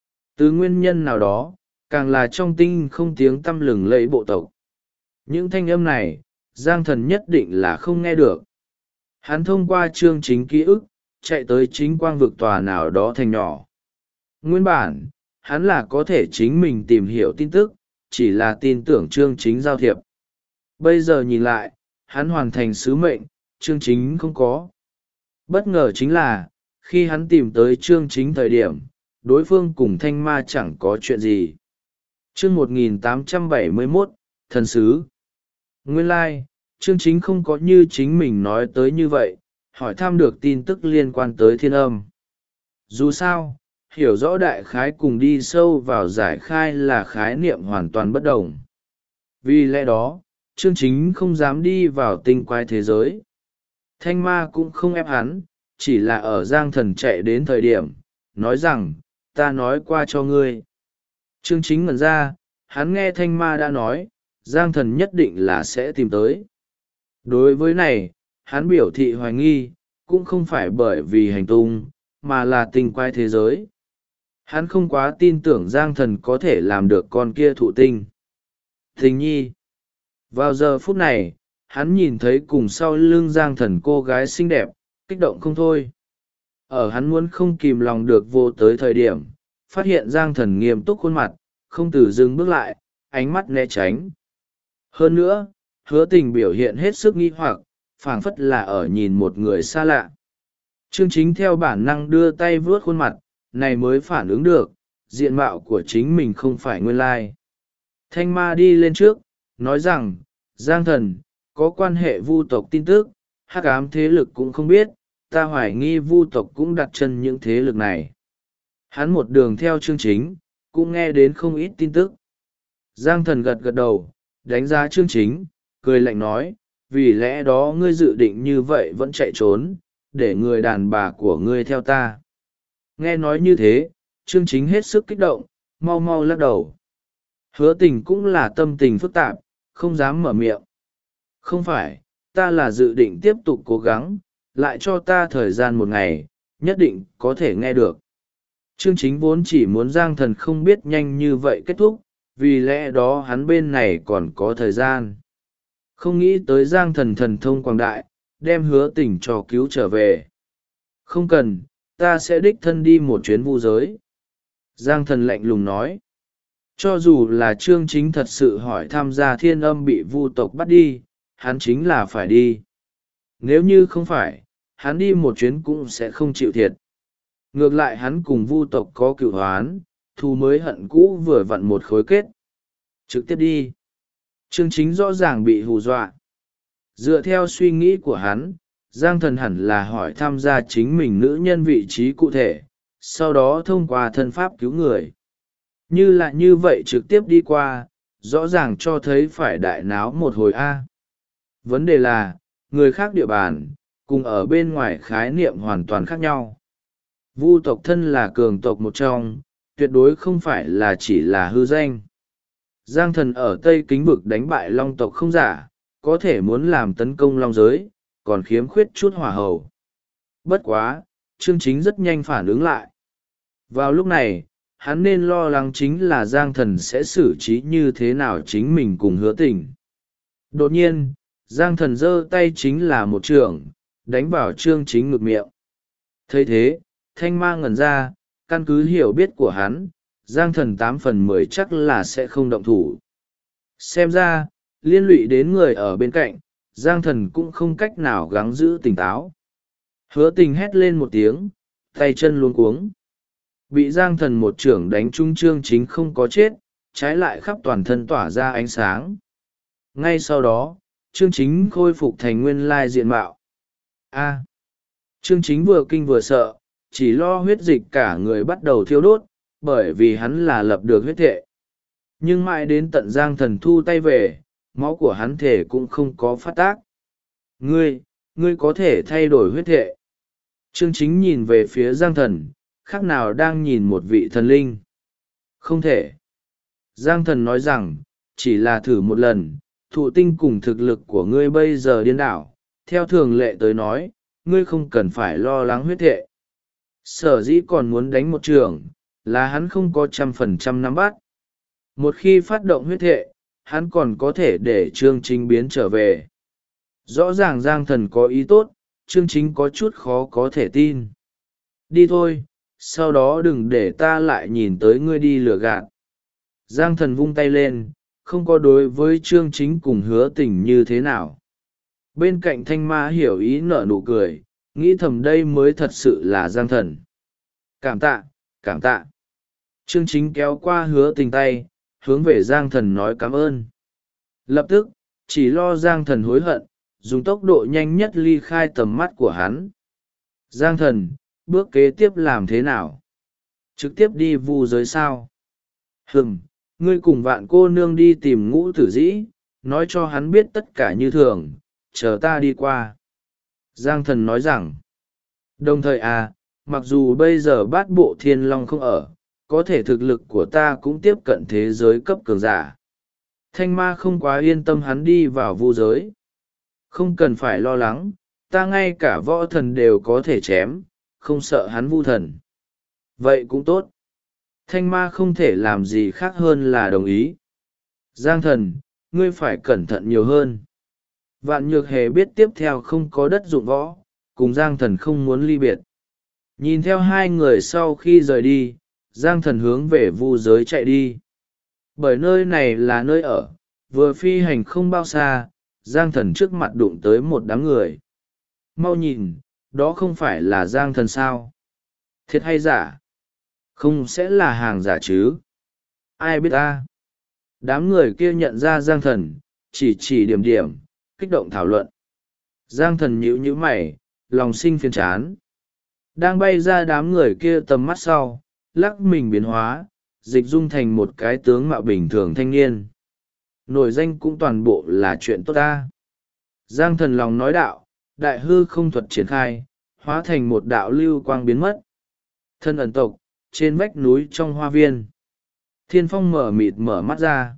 Từ nguyên nhân nào đó, càng là trong tinh không tiếng tăm lừng lẫy bộ tộc. Những thanh âm này, Giang thần nhất định là không nghe được. Hắn thông qua chương chính ký ức, chạy tới chính quang vực tòa nào đó thành nhỏ. Nguyên bản, hắn là có thể chính mình tìm hiểu tin tức, chỉ là tin tưởng chương chính giao thiệp. Bây giờ nhìn lại, hắn hoàn thành sứ mệnh, chương chính không có. Bất ngờ chính là, khi hắn tìm tới chương chính thời điểm, đối phương cùng thanh ma chẳng có chuyện gì. Chương 1871, Thần Sứ. Nguyên lai, chương chính không có như chính mình nói tới như vậy, hỏi thăm được tin tức liên quan tới thiên âm. Dù sao, hiểu rõ đại khái cùng đi sâu vào giải khai là khái niệm hoàn toàn bất đồng. Vì lẽ đó, chương chính không dám đi vào tinh quái thế giới. Thanh ma cũng không ép hắn, chỉ là ở Giang thần chạy đến thời điểm, nói rằng, ta nói qua cho ngươi. Chương chính ngẩn ra, hắn nghe thanh ma đã nói, Giang thần nhất định là sẽ tìm tới. Đối với này, hắn biểu thị hoài nghi, cũng không phải bởi vì hành tung, mà là tinh quái thế giới. Hắn không quá tin tưởng Giang thần có thể làm được con kia thụ tinh. Tình nhi. Vào giờ phút này, hắn nhìn thấy cùng sau lưng Giang thần cô gái xinh đẹp, kích động không thôi. Ở hắn muốn không kìm lòng được vô tới thời điểm, phát hiện Giang thần nghiêm túc khuôn mặt, không từ dừng bước lại, ánh mắt né tránh. Hơn nữa, Hứa Tình biểu hiện hết sức nghi hoặc, phảng phất là ở nhìn một người xa lạ. Chương chính theo bản năng đưa tay vuốt khuôn mặt, này mới phản ứng được, diện mạo của chính mình không phải nguyên lai. Thanh ma đi lên trước, nói rằng, Giang thần, có quan hệ vu tộc tin tức, hắc ám thế lực cũng không biết, ta hoài nghi vu tộc cũng đặt chân những thế lực này. Hắn một đường theo chương chính, cũng nghe đến không ít tin tức. Giang thần gật gật đầu, đánh giá chương chính, cười lạnh nói, vì lẽ đó ngươi dự định như vậy vẫn chạy trốn, để người đàn bà của ngươi theo ta. Nghe nói như thế, chương chính hết sức kích động, mau mau lắc đầu. Hứa Tình cũng là tâm tình phức tạp, không dám mở miệng. Không phải, ta là dự định tiếp tục cố gắng, lại cho ta thời gian một ngày, nhất định có thể nghe được. Chương chính vốn chỉ muốn Giang thần không biết nhanh như vậy kết thúc, vì lẽ đó hắn bên này còn có thời gian. Không nghĩ tới Giang thần thần thông quảng đại, đem Hứa Tình cho cứu trở về. Không cần, ta sẽ đích thân đi một chuyến vu giới. Giang thần lạnh lùng nói. Cho dù là Trương Chính thật sự hỏi tham gia Thiên Âm bị Vu tộc bắt đi, hắn chính là phải đi. Nếu như không phải, hắn đi một chuyến cũng sẽ không chịu thiệt. Ngược lại hắn cùng Vu tộc có cửu hoán, thù mới hận cũ vừa vặn một khối kết. Trực tiếp đi. Trương Chính rõ ràng bị hù dọa. Dựa theo suy nghĩ của hắn, Giang Thần hẳn là hỏi tham gia chính mình nữ nhân vị trí cụ thể, sau đó thông qua thân pháp cứu người. Như là như vậy trực tiếp đi qua, rõ ràng cho thấy phải đại náo một hồi A. Vấn đề là, người khác địa bàn, cùng ở bên ngoài khái niệm hoàn toàn khác nhau. Vu tộc thân là cường tộc một trong, tuyệt đối không phải là chỉ là hư danh. Giang Thần ở Tây Kính Vực đánh bại Long tộc không giả, có thể muốn làm tấn công Long giới, còn khiếm khuyết chút hỏa hầu. Bất quá, Trương Chính rất nhanh phản ứng lại. Vào lúc này, hắn nên lo lắng chính là Giang Thần sẽ xử trí như thế nào chính mình cùng Hứa Tình. Đột nhiên, Giang Thần giơ tay chính là một chưởng, đánh vào Trương Chính ngực miệng. Thấy thế, Thanh Ma ngẩn ra, căn cứ hiểu biết của hắn, Giang Thần 8/10 chắc là sẽ không động thủ. Xem ra, liên lụy đến người ở bên cạnh, Giang Thần cũng không cách nào gắng giữ tỉnh táo. Hứa Tình hét lên một tiếng, tay chân luống cuống. Bị Giang Thần một chưởng đánh trúng Trương Chính không có chết, trái lại khắp toàn thân tỏa ra ánh sáng. Ngay sau đó, Trương Chính khôi phục thành nguyên lai diện mạo. Trương Chính vừa kinh vừa sợ, chỉ lo huyết dịch cả người bắt đầu thiêu đốt, bởi vì hắn là lập được huyết thệ. Nhưng mãi đến tận Giang Thần thu tay về, máu của hắn thể cũng không có phát tác. Ngươi có thể thay đổi huyết thệ. Trương Chính nhìn về phía Giang Thần, khác nào đang nhìn một vị thần linh. Không thể. Giang Thần nói rằng, chỉ là thử một lần, thụ tinh cùng thực lực của ngươi bây giờ điên đảo. Theo thường lệ tới nói, ngươi không cần phải lo lắng huyết thệ. Sở dĩ còn muốn đánh một trường, là hắn không có 100% nắm bắt. Một khi phát động huyết thệ, hắn còn có thể để Trương Chính biến trở về. Rõ ràng Giang Thần có ý tốt, Trương Chính có chút khó có thể tin. Đi thôi, sau đó đừng để ta lại nhìn tới ngươi đi lừa gạt. Giang Thần vung tay lên, không có đối với Trương Chính cùng Hứa Tình như thế nào. Bên cạnh Thanh Ma hiểu ý nở nụ cười, nghĩ thầm đây mới thật sự là Giang Thần. Cảm tạ, cảm tạ. Trương Chính kéo qua Hứa Tình tay, hướng về Giang Thần nói cảm ơn. Lập tức, chỉ lo Giang Thần hối hận, dùng tốc độ nhanh nhất ly khai tầm mắt của hắn. Giang Thần, bước kế tiếp làm thế nào? Trực tiếp đi vu giới sao? Ngươi cùng Vạn cô nương đi tìm Ngũ Tử Dĩ, nói cho hắn biết tất cả như thường, chờ ta đi qua. Giang Thần nói rằng, đồng thời mặc dù bây giờ Bát Bộ Thiên Long không ở, có thể thực lực của ta cũng tiếp cận thế giới cấp cường giả. Thanh Ma không quá yên tâm hắn đi vào vu giới. Không cần phải lo lắng, ta ngay cả võ thần đều có thể chém, không sợ hắn vu thần. Vậy cũng tốt. Thanh Ma không thể làm gì khác hơn là đồng ý. Giang Thần, ngươi phải cẩn thận nhiều hơn. Vạn Nhược Hề biết tiếp theo không có đất dụng võ, cùng Giang Thần không muốn ly biệt. Nhìn theo hai người sau khi rời đi, Giang Thần hướng về vu giới chạy đi. Bởi nơi này là nơi ở, vừa phi hành không bao xa, Giang Thần trước mặt đụng tới một đám người. Mau nhìn, đó không phải là Giang Thần sao? Thiệt hay giả? Không sẽ là hàng giả chứ? Ai biết ta? Đám người kia nhận ra Giang Thần, chỉ điểm điểm, kích động thảo luận. Giang Thần nhíu nhíu mày, lòng sinh phiền chán. Đang bay ra đám người kia tầm mắt sau, lắc mình biến hóa, dịch dung thành một cái tướng mạo bình thường thanh niên. Nổi danh cũng toàn bộ là chuyện tốt ta. Giang Thần lòng nói đạo, đại hư không thuật triển khai, hóa thành một đạo lưu quang biến mất. Thân ẩn tộc, trên vách núi trong hoa viên. Thiên Phong mở mịt mở mắt ra.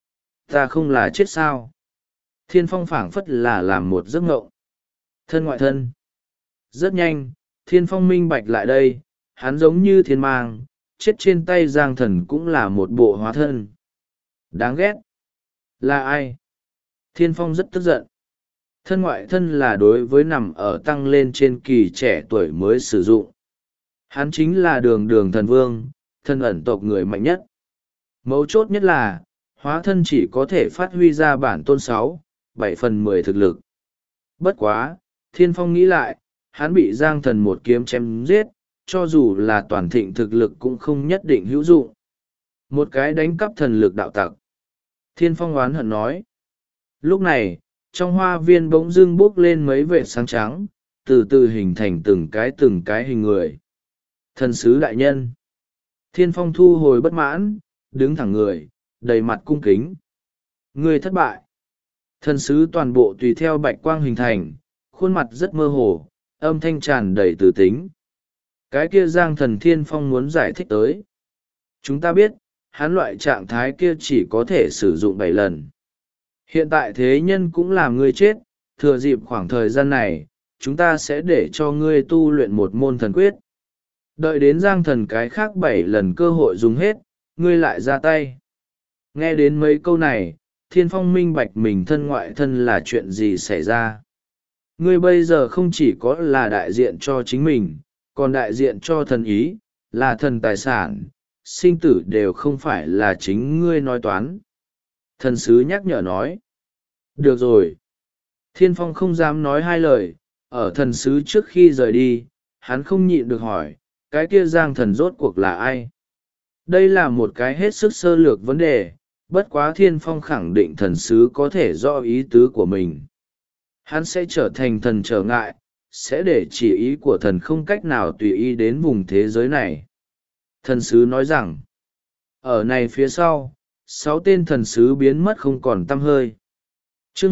Ta không là chết sao? Thiên Phong phảng phất là làm một giấc ngộng. Thân ngoại thân. Rất nhanh, Thiên Phong minh bạch lại đây, hắn giống như thiên mang, chết trên tay Giang Thần cũng là một bộ hóa thân. Đáng ghét. Là ai? Thiên Phong rất tức giận. Thân ngoại thân là đối với nằm ở tăng lên trên kỳ trẻ tuổi mới sử dụng. Hắn chính là đường đường thần vương, thân ẩn tộc người mạnh nhất. Mấu chốt nhất là, hóa thân chỉ có thể phát huy ra bản tôn 6-7 phần 10 thực lực. Bất quá, Thiên Phong nghĩ lại, hắn bị Giang Thần một kiếm chém giết, cho dù là toàn thịnh thực lực cũng không nhất định hữu dụng. Một cái đánh cắp thần lực đạo tặc. Thiên Phong oán hận nói. Lúc này, trong hoa viên bỗng dưng bốc lên mấy vệt sáng trắng, từ từ hình thành từng cái hình người. Thần sứ đại nhân. Thiên Phong thu hồi bất mãn, đứng thẳng người, đầy mặt cung kính. Ngươi thất bại. Thần sứ toàn bộ tùy theo bạch quang hình thành, khuôn mặt rất mơ hồ, âm thanh tràn đầy từ tính. Cái kia Giang Thần Thiên Phong muốn giải thích tới. Chúng ta biết, hắn loại trạng thái kia chỉ có thể sử dụng 7 lần. Hiện tại thế nhân cũng làm ngươi chết, thừa dịp khoảng thời gian này, chúng ta sẽ để cho ngươi tu luyện một môn thần quyết. Đợi đến Giang Thần cái khác 7 lần cơ hội dùng hết, ngươi lại ra tay. Nghe đến mấy câu này, Thiên Phong minh bạch mình thân ngoại thân là chuyện gì xảy ra. Ngươi bây giờ không chỉ có là đại diện cho chính mình, còn đại diện cho thần ý, là thần tài sản, sinh tử đều không phải là chính ngươi nói toán. Thần sứ nhắc nhở nói. Được rồi. Thiên Phong không dám nói hai lời, ở thần sứ trước khi rời đi, hắn không nhịn được hỏi, cái kia Giang Thần rốt cuộc là ai? Đây là một cái hết sức sơ lược vấn đề, bất quá Thiên Phong khẳng định thần sứ có thể rõ ý tứ của mình. Hắn sẽ trở thành thần trở ngại, sẽ để chỉ ý của thần không cách nào tùy ý đến vùng thế giới này. Thần sứ nói rằng, ở này phía sau, 6 tên thần sứ biến mất không còn tăm hơi. Chương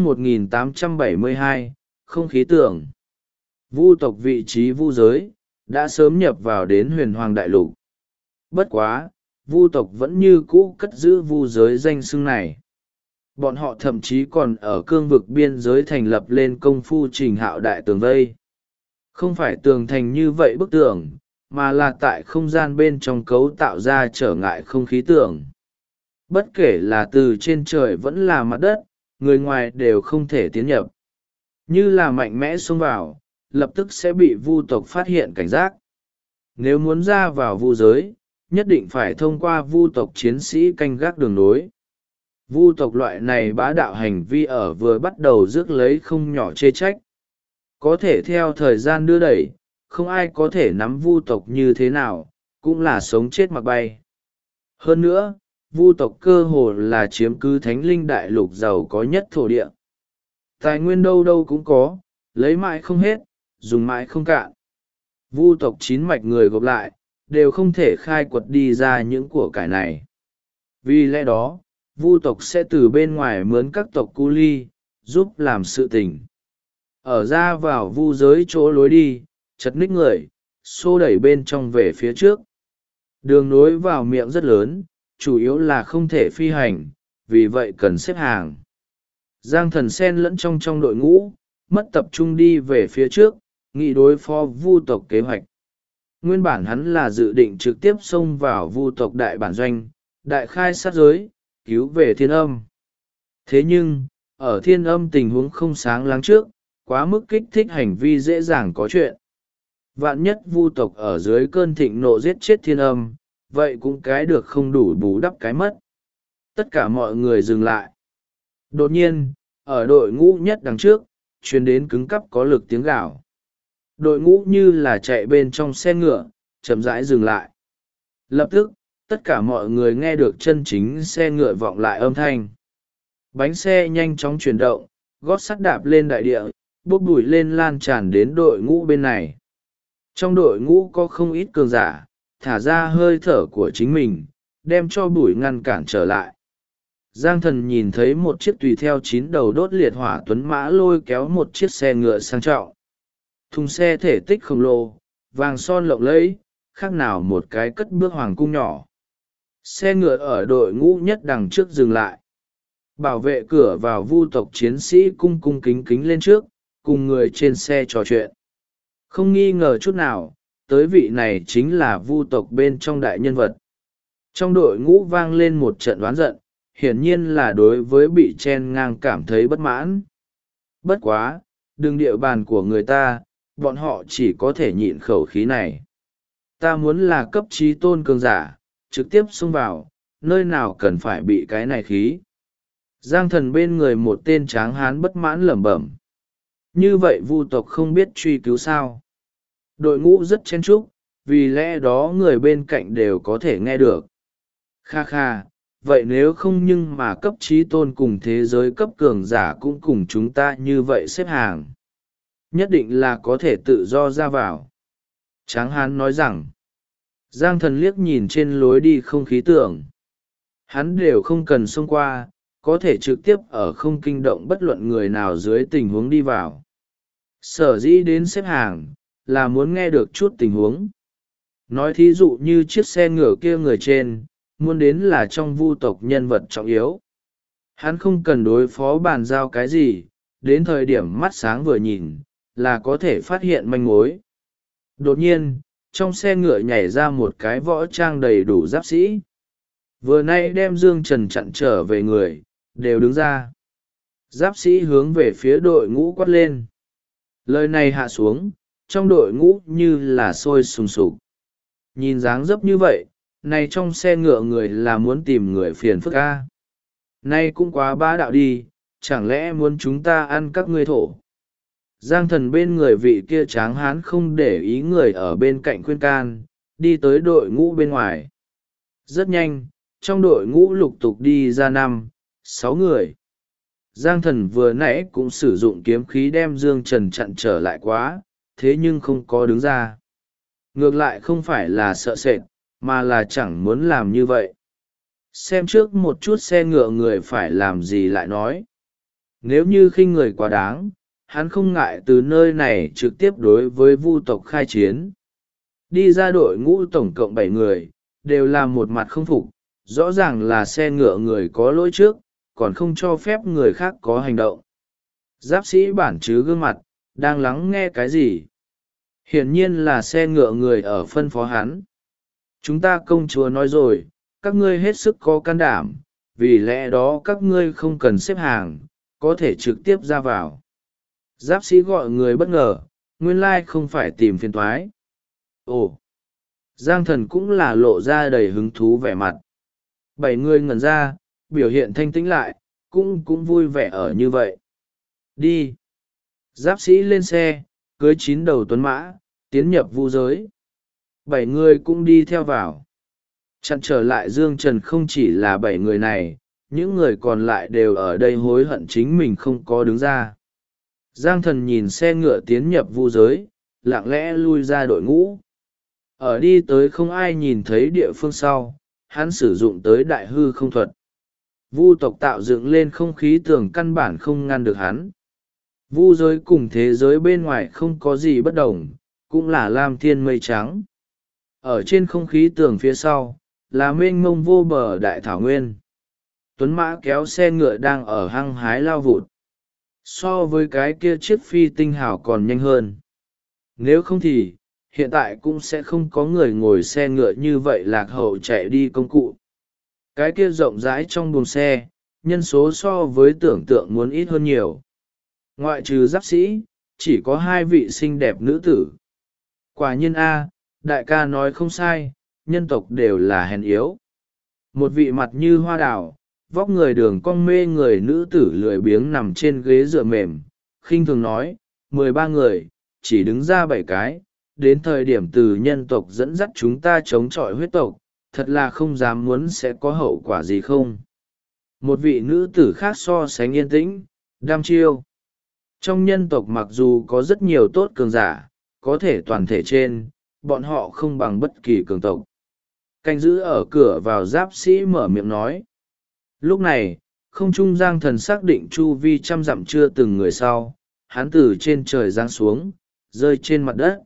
1872, không khí tưởng. Vu tộc vị trí vu giới, đã sớm nhập vào đến huyền hoàng đại lục. Bất quá, vu tộc vẫn như cũ cất giữ vu giới danh xưng này. Bọn họ thậm chí còn ở cương vực biên giới thành lập lên công phu trình hạo đại tường vây. Không phải tường thành như vậy bức tường, mà là tại không gian bên trong cấu tạo ra trở ngại không khí tường. Bất kể là từ trên trời vẫn là mặt đất, người ngoài đều không thể tiến nhập. Như là mạnh mẽ xông vào, lập tức sẽ bị vu tộc phát hiện cảnh giác. Nếu muốn ra vào vu giới, nhất định phải thông qua vu tộc chiến sĩ canh gác đường nối. Vu tộc loại này bá đạo hành vi ở vừa bắt đầu rước lấy không nhỏ chê trách. Có thể theo thời gian đưa đẩy, không ai có thể nắm vu tộc như thế nào, cũng là sống chết mặc bay. Hơn nữa, vu tộc cơ hồ là chiếm cứ thánh linh đại lục giàu có nhất thổ địa. Tài nguyên đâu đâu cũng có, lấy mãi không hết, dùng mãi không cạn. Vu tộc 9 mạch người gộp lại, đều không thể khai quật đi ra những của cải này. Vì lẽ đó, vu tộc sẽ từ bên ngoài mướn các tộc cu ly, giúp làm sự tình. Ở ra vào vu giới chỗ lối đi, chật ních người, xô đẩy bên trong về phía trước. Đường nối vào miệng rất lớn, chủ yếu là không thể phi hành, vì vậy cần xếp hàng. Giang Thần xen lẫn trong đội ngũ, mất tập trung đi về phía trước, nghị đối phó vu tộc kế hoạch. Nguyên bản hắn là dự định trực tiếp xông vào vu tộc đại bản doanh, đại khai sát giới, cứu về thiên âm. Thế nhưng, ở thiên âm tình huống không sáng láng trước, quá mức kích thích hành vi dễ dàng có chuyện. Vạn nhất vu tộc ở dưới cơn thịnh nộ giết chết thiên âm, vậy cũng cái được không đủ bù đắp cái mất. Tất cả mọi người dừng lại. Đột nhiên, ở đội ngũ nhất đằng trước, truyền đến cứng cắp có lực tiếng gào. Đội ngũ như là chạy bên trong xe ngựa, chậm rãi dừng lại. Lập tức, tất cả mọi người nghe được chân chính xe ngựa vọng lại âm thanh. Bánh xe nhanh chóng chuyển động, gót sắt đạp lên đại địa, bốc bụi lên lan tràn đến đội ngũ bên này. Trong đội ngũ có không ít cường giả, thả ra hơi thở của chính mình, đem cho bụi ngăn cản trở lại. Giang Thần nhìn thấy một chiếc tùy theo 9 đầu đốt liệt hỏa tuấn mã lôi kéo một chiếc xe ngựa sang trọng. Thùng xe thể tích khổng lồ, vàng son lộng lẫy, khác nào một cái cất bước hoàng cung nhỏ. Xe ngựa ở đội ngũ nhất đằng trước dừng lại. Bảo vệ cửa vào vu tộc chiến sĩ cung cung kính kính lên trước, cùng người trên xe trò chuyện. Không nghi ngờ chút nào, tới vị này chính là vu tộc bên trong đại nhân vật. Trong đội ngũ vang lên một trận đoán giận, hiển nhiên là đối với bị chen ngang cảm thấy bất mãn. Bất quá, đừng địa bàn của người ta, bọn họ chỉ có thể nhịn khẩu khí này. Ta muốn là cấp trí tôn cường giả, trực tiếp xông vào, nơi nào cần phải bị cái này khí. Giang Thần bên người một tên tráng hán bất mãn lẩm bẩm. Như vậy Vu tộc không biết truy cứu sao? Đội ngũ rất chen chúc, vì lẽ đó người bên cạnh đều có thể nghe được. Kha kha, vậy nếu không nhưng mà cấp trí tôn cùng thế giới cấp cường giả cũng cùng chúng ta như vậy xếp hàng. Nhất định là có thể tự do ra vào. Tráng hán nói rằng, Giang Thần liếc nhìn trên lối đi không khí tưởng. Hắn đều không cần xông qua, có thể trực tiếp ở không kinh động bất luận người nào dưới tình huống đi vào. Sở dĩ đến xếp hàng, là muốn nghe được chút tình huống. Nói thí dụ như chiếc xe ngựa kia người trên, muốn đến là trong Vu tộc nhân vật trọng yếu. Hắn không cần đối phó bàn giao cái gì, đến thời điểm mắt sáng vừa nhìn, là có thể phát hiện manh mối. Đột nhiên, trong xe ngựa nhảy ra một cái võ trang đầy đủ giáp sĩ. Vừa nay đem Dương Trần chặn trở về người, đều đứng ra. Giáp sĩ hướng về phía đội ngũ quát lên. Lời này hạ xuống, trong đội ngũ như là sôi sùng sục. Nhìn dáng dấp như vậy, này trong xe ngựa người là muốn tìm người phiền phức a. Nay cũng quá bá đạo đi, chẳng lẽ muốn chúng ta ăn các ngươi thổ. Giang Thần bên người vị kia tráng hán không để ý người ở bên cạnh khuyên can, đi tới đội ngũ bên ngoài. Rất nhanh, trong đội ngũ lục tục đi ra 5-6 người. Giang Thần vừa nãy cũng sử dụng kiếm khí đem Dương Trần chặn trở lại quá, thế nhưng không có đứng ra. Ngược lại không phải là sợ sệt, mà là chẳng muốn làm như vậy. Xem trước một chút xe ngựa người phải làm gì lại nói. Nếu như khinh người quá đáng, hắn không ngại từ nơi này trực tiếp đối với Vu tộc khai chiến. Đi ra đội ngũ tổng cộng 7 người, đều là một mặt không phục, rõ ràng là xe ngựa người có lỗi trước, còn không cho phép người khác có hành động. Giáp sĩ bản chứ gương mặt, đang lắng nghe cái gì? Hiển nhiên là xe ngựa người ở phân phó hắn. Chúng ta công chúa nói rồi, các ngươi hết sức có can đảm, vì lẽ đó các ngươi không cần xếp hàng, có thể trực tiếp ra vào. Giáp sĩ gọi người bất ngờ, nguyên lai không phải tìm phiền toái. Ồ! Giang Thần cũng là lộ ra đầy hứng thú vẻ mặt. 7 người ngẩn ra, biểu hiện thanh tĩnh lại, cũng vui vẻ ở như vậy. Đi! Giáp sĩ lên xe, cưới 9 đầu tuấn mã, tiến nhập Vu giới. 7 người cũng đi theo vào. Chặn trở lại Dương Trần không chỉ là 7 người này, những người còn lại đều ở đây hối hận chính mình không có đứng ra. Giang Thần nhìn xe ngựa tiến nhập Vu giới, lặng lẽ lui ra đội ngũ. Ở đi tới không ai nhìn thấy địa phương sau, hắn sử dụng tới đại hư không thuật. Vu tộc tạo dựng lên không khí tường căn bản không ngăn được hắn. Vu giới cùng thế giới bên ngoài không có gì bất đồng, cũng là lam thiên mây trắng. Ở trên không khí tường phía sau, là mênh mông vô bờ đại thảo nguyên. Tuấn mã kéo xe ngựa đang ở hăng hái lao vụt. So với cái kia chiếc phi tinh hào còn nhanh hơn. Nếu không thì, hiện tại cũng sẽ không có người ngồi xe ngựa như vậy lạc hậu chạy đi công cụ. Cái kia rộng rãi trong buồng xe, nhân số so với tưởng tượng muốn ít hơn nhiều. Ngoại trừ giáp sĩ, chỉ có 2 vị xinh đẹp nữ tử. Quả nhiên A, đại ca nói không sai, nhân tộc đều là hèn yếu. Một vị mặt như hoa đào, vóc người đường cong mê người nữ tử lười biếng nằm trên ghế dựa mềm, khinh thường nói, 13 người, chỉ đứng ra 7 cái, đến thời điểm từ nhân tộc dẫn dắt chúng ta chống chọi huyết tộc, thật là không dám muốn sẽ có hậu quả gì không. Một vị nữ tử khác so sánh yên tĩnh, đăm chiêu. Trong nhân tộc mặc dù có rất nhiều tốt cường giả, có thể toàn thể trên, bọn họ không bằng bất kỳ cường tộc. Canh giữ ở cửa vào giáp sĩ mở miệng nói. Lúc này, không trung Giang Thần xác định chu vi 100 dặm chưa từng người sau, hắn từ trên trời giáng xuống, rơi trên mặt đất.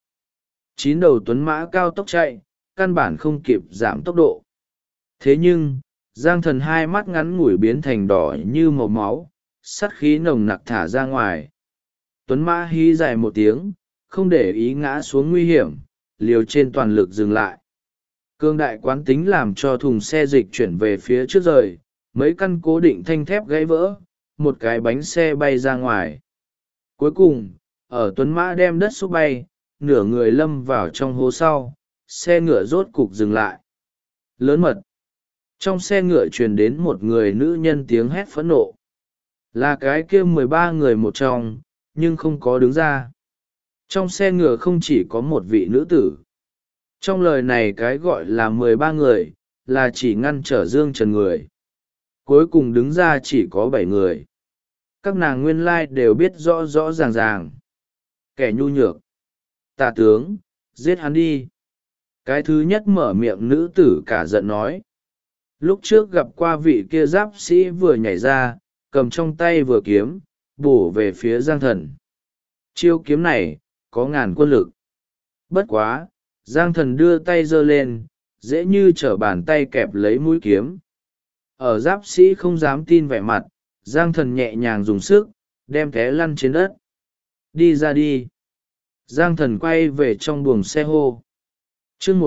9 đầu tuấn mã cao tốc chạy, căn bản không kịp giảm tốc độ. Thế nhưng, Giang Thần hai mắt ngắn ngủi biến thành đỏ như màu máu, sát khí nồng nặc thả ra ngoài. Tuấn mã hí dài một tiếng, không để ý ngã xuống nguy hiểm, liều trên toàn lực dừng lại. Cương đại quán tính làm cho thùng xe dịch chuyển về phía trước rời, mấy căn cố định thanh thép gãy vỡ, một cái bánh xe bay ra ngoài. Cuối cùng, ở Tuấn mã đem đất xúc bay, nửa người lâm vào trong hố sau, xe ngựa rốt cục dừng lại. Lớn mật. Trong xe ngựa truyền đến một người nữ nhân tiếng hét phẫn nộ. Là cái kia 13 người một trong, nhưng không có đứng ra. Trong xe ngựa không chỉ có một vị nữ tử. Trong lời này cái gọi là 13 người, là chỉ ngăn trở Dương Trần người. Cuối cùng đứng ra chỉ có 7 người. Các nàng nguyên lai đều biết rõ rõ ràng ràng. Kẻ nhu nhược. Tả tướng, giết hắn đi. Cái thứ nhất mở miệng nữ tử cả giận nói. Lúc trước gặp qua vị kia giáp sĩ vừa nhảy ra, cầm trong tay vừa kiếm, bổ về phía Giang Thần. Chiêu kiếm này, có ngàn quân lực. Bất quá, Giang Thần đưa tay giơ lên, dễ như trở bàn tay kẹp lấy mũi kiếm. Ở giáp sĩ không dám tin vẻ mặt, Giang Thần nhẹ nhàng dùng sức, đem té lăn trên đất. Đi ra đi. Giang Thần quay về trong buồng xe hô. chương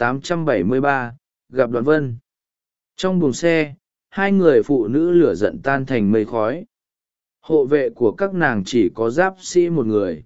1873, gặp Đoạn Vân. Trong buồng xe, hai người phụ nữ lửa giận tan thành mây khói. Hộ vệ của các nàng chỉ có giáp sĩ một người.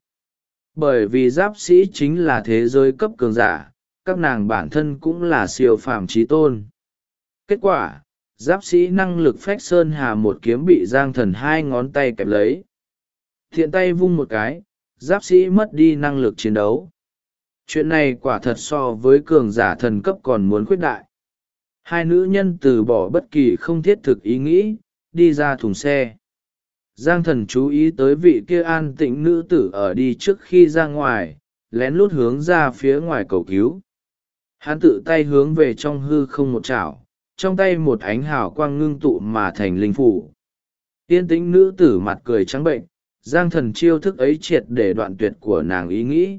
Bởi vì giáp sĩ chính là thế giới cấp cường giả, các nàng bản thân cũng là siêu phàm chí tôn. Kết quả, giáp sĩ năng lực phách sơn hà một kiếm bị Giang Thần hai ngón tay kẹp lấy. Thiện tay vung một cái, giáp sĩ mất đi năng lực chiến đấu. Chuyện này quả thật so với cường giả thần cấp còn muốn khuyết đại. Hai nữ nhân từ bỏ bất kỳ không thiết thực ý nghĩ, đi ra thùng xe. Giang Thần chú ý tới vị kia an tĩnh nữ tử ở đi trước khi ra ngoài, lén lút hướng ra phía ngoài cầu cứu. Hắn tự tay hướng về trong hư không một chảo, trong tay một ánh hào quang ngưng tụ mà thành linh phủ. Yên tĩnh nữ tử mặt cười trắng bệnh, Giang Thần chiêu thức ấy triệt để đoạn tuyệt của nàng ý nghĩ.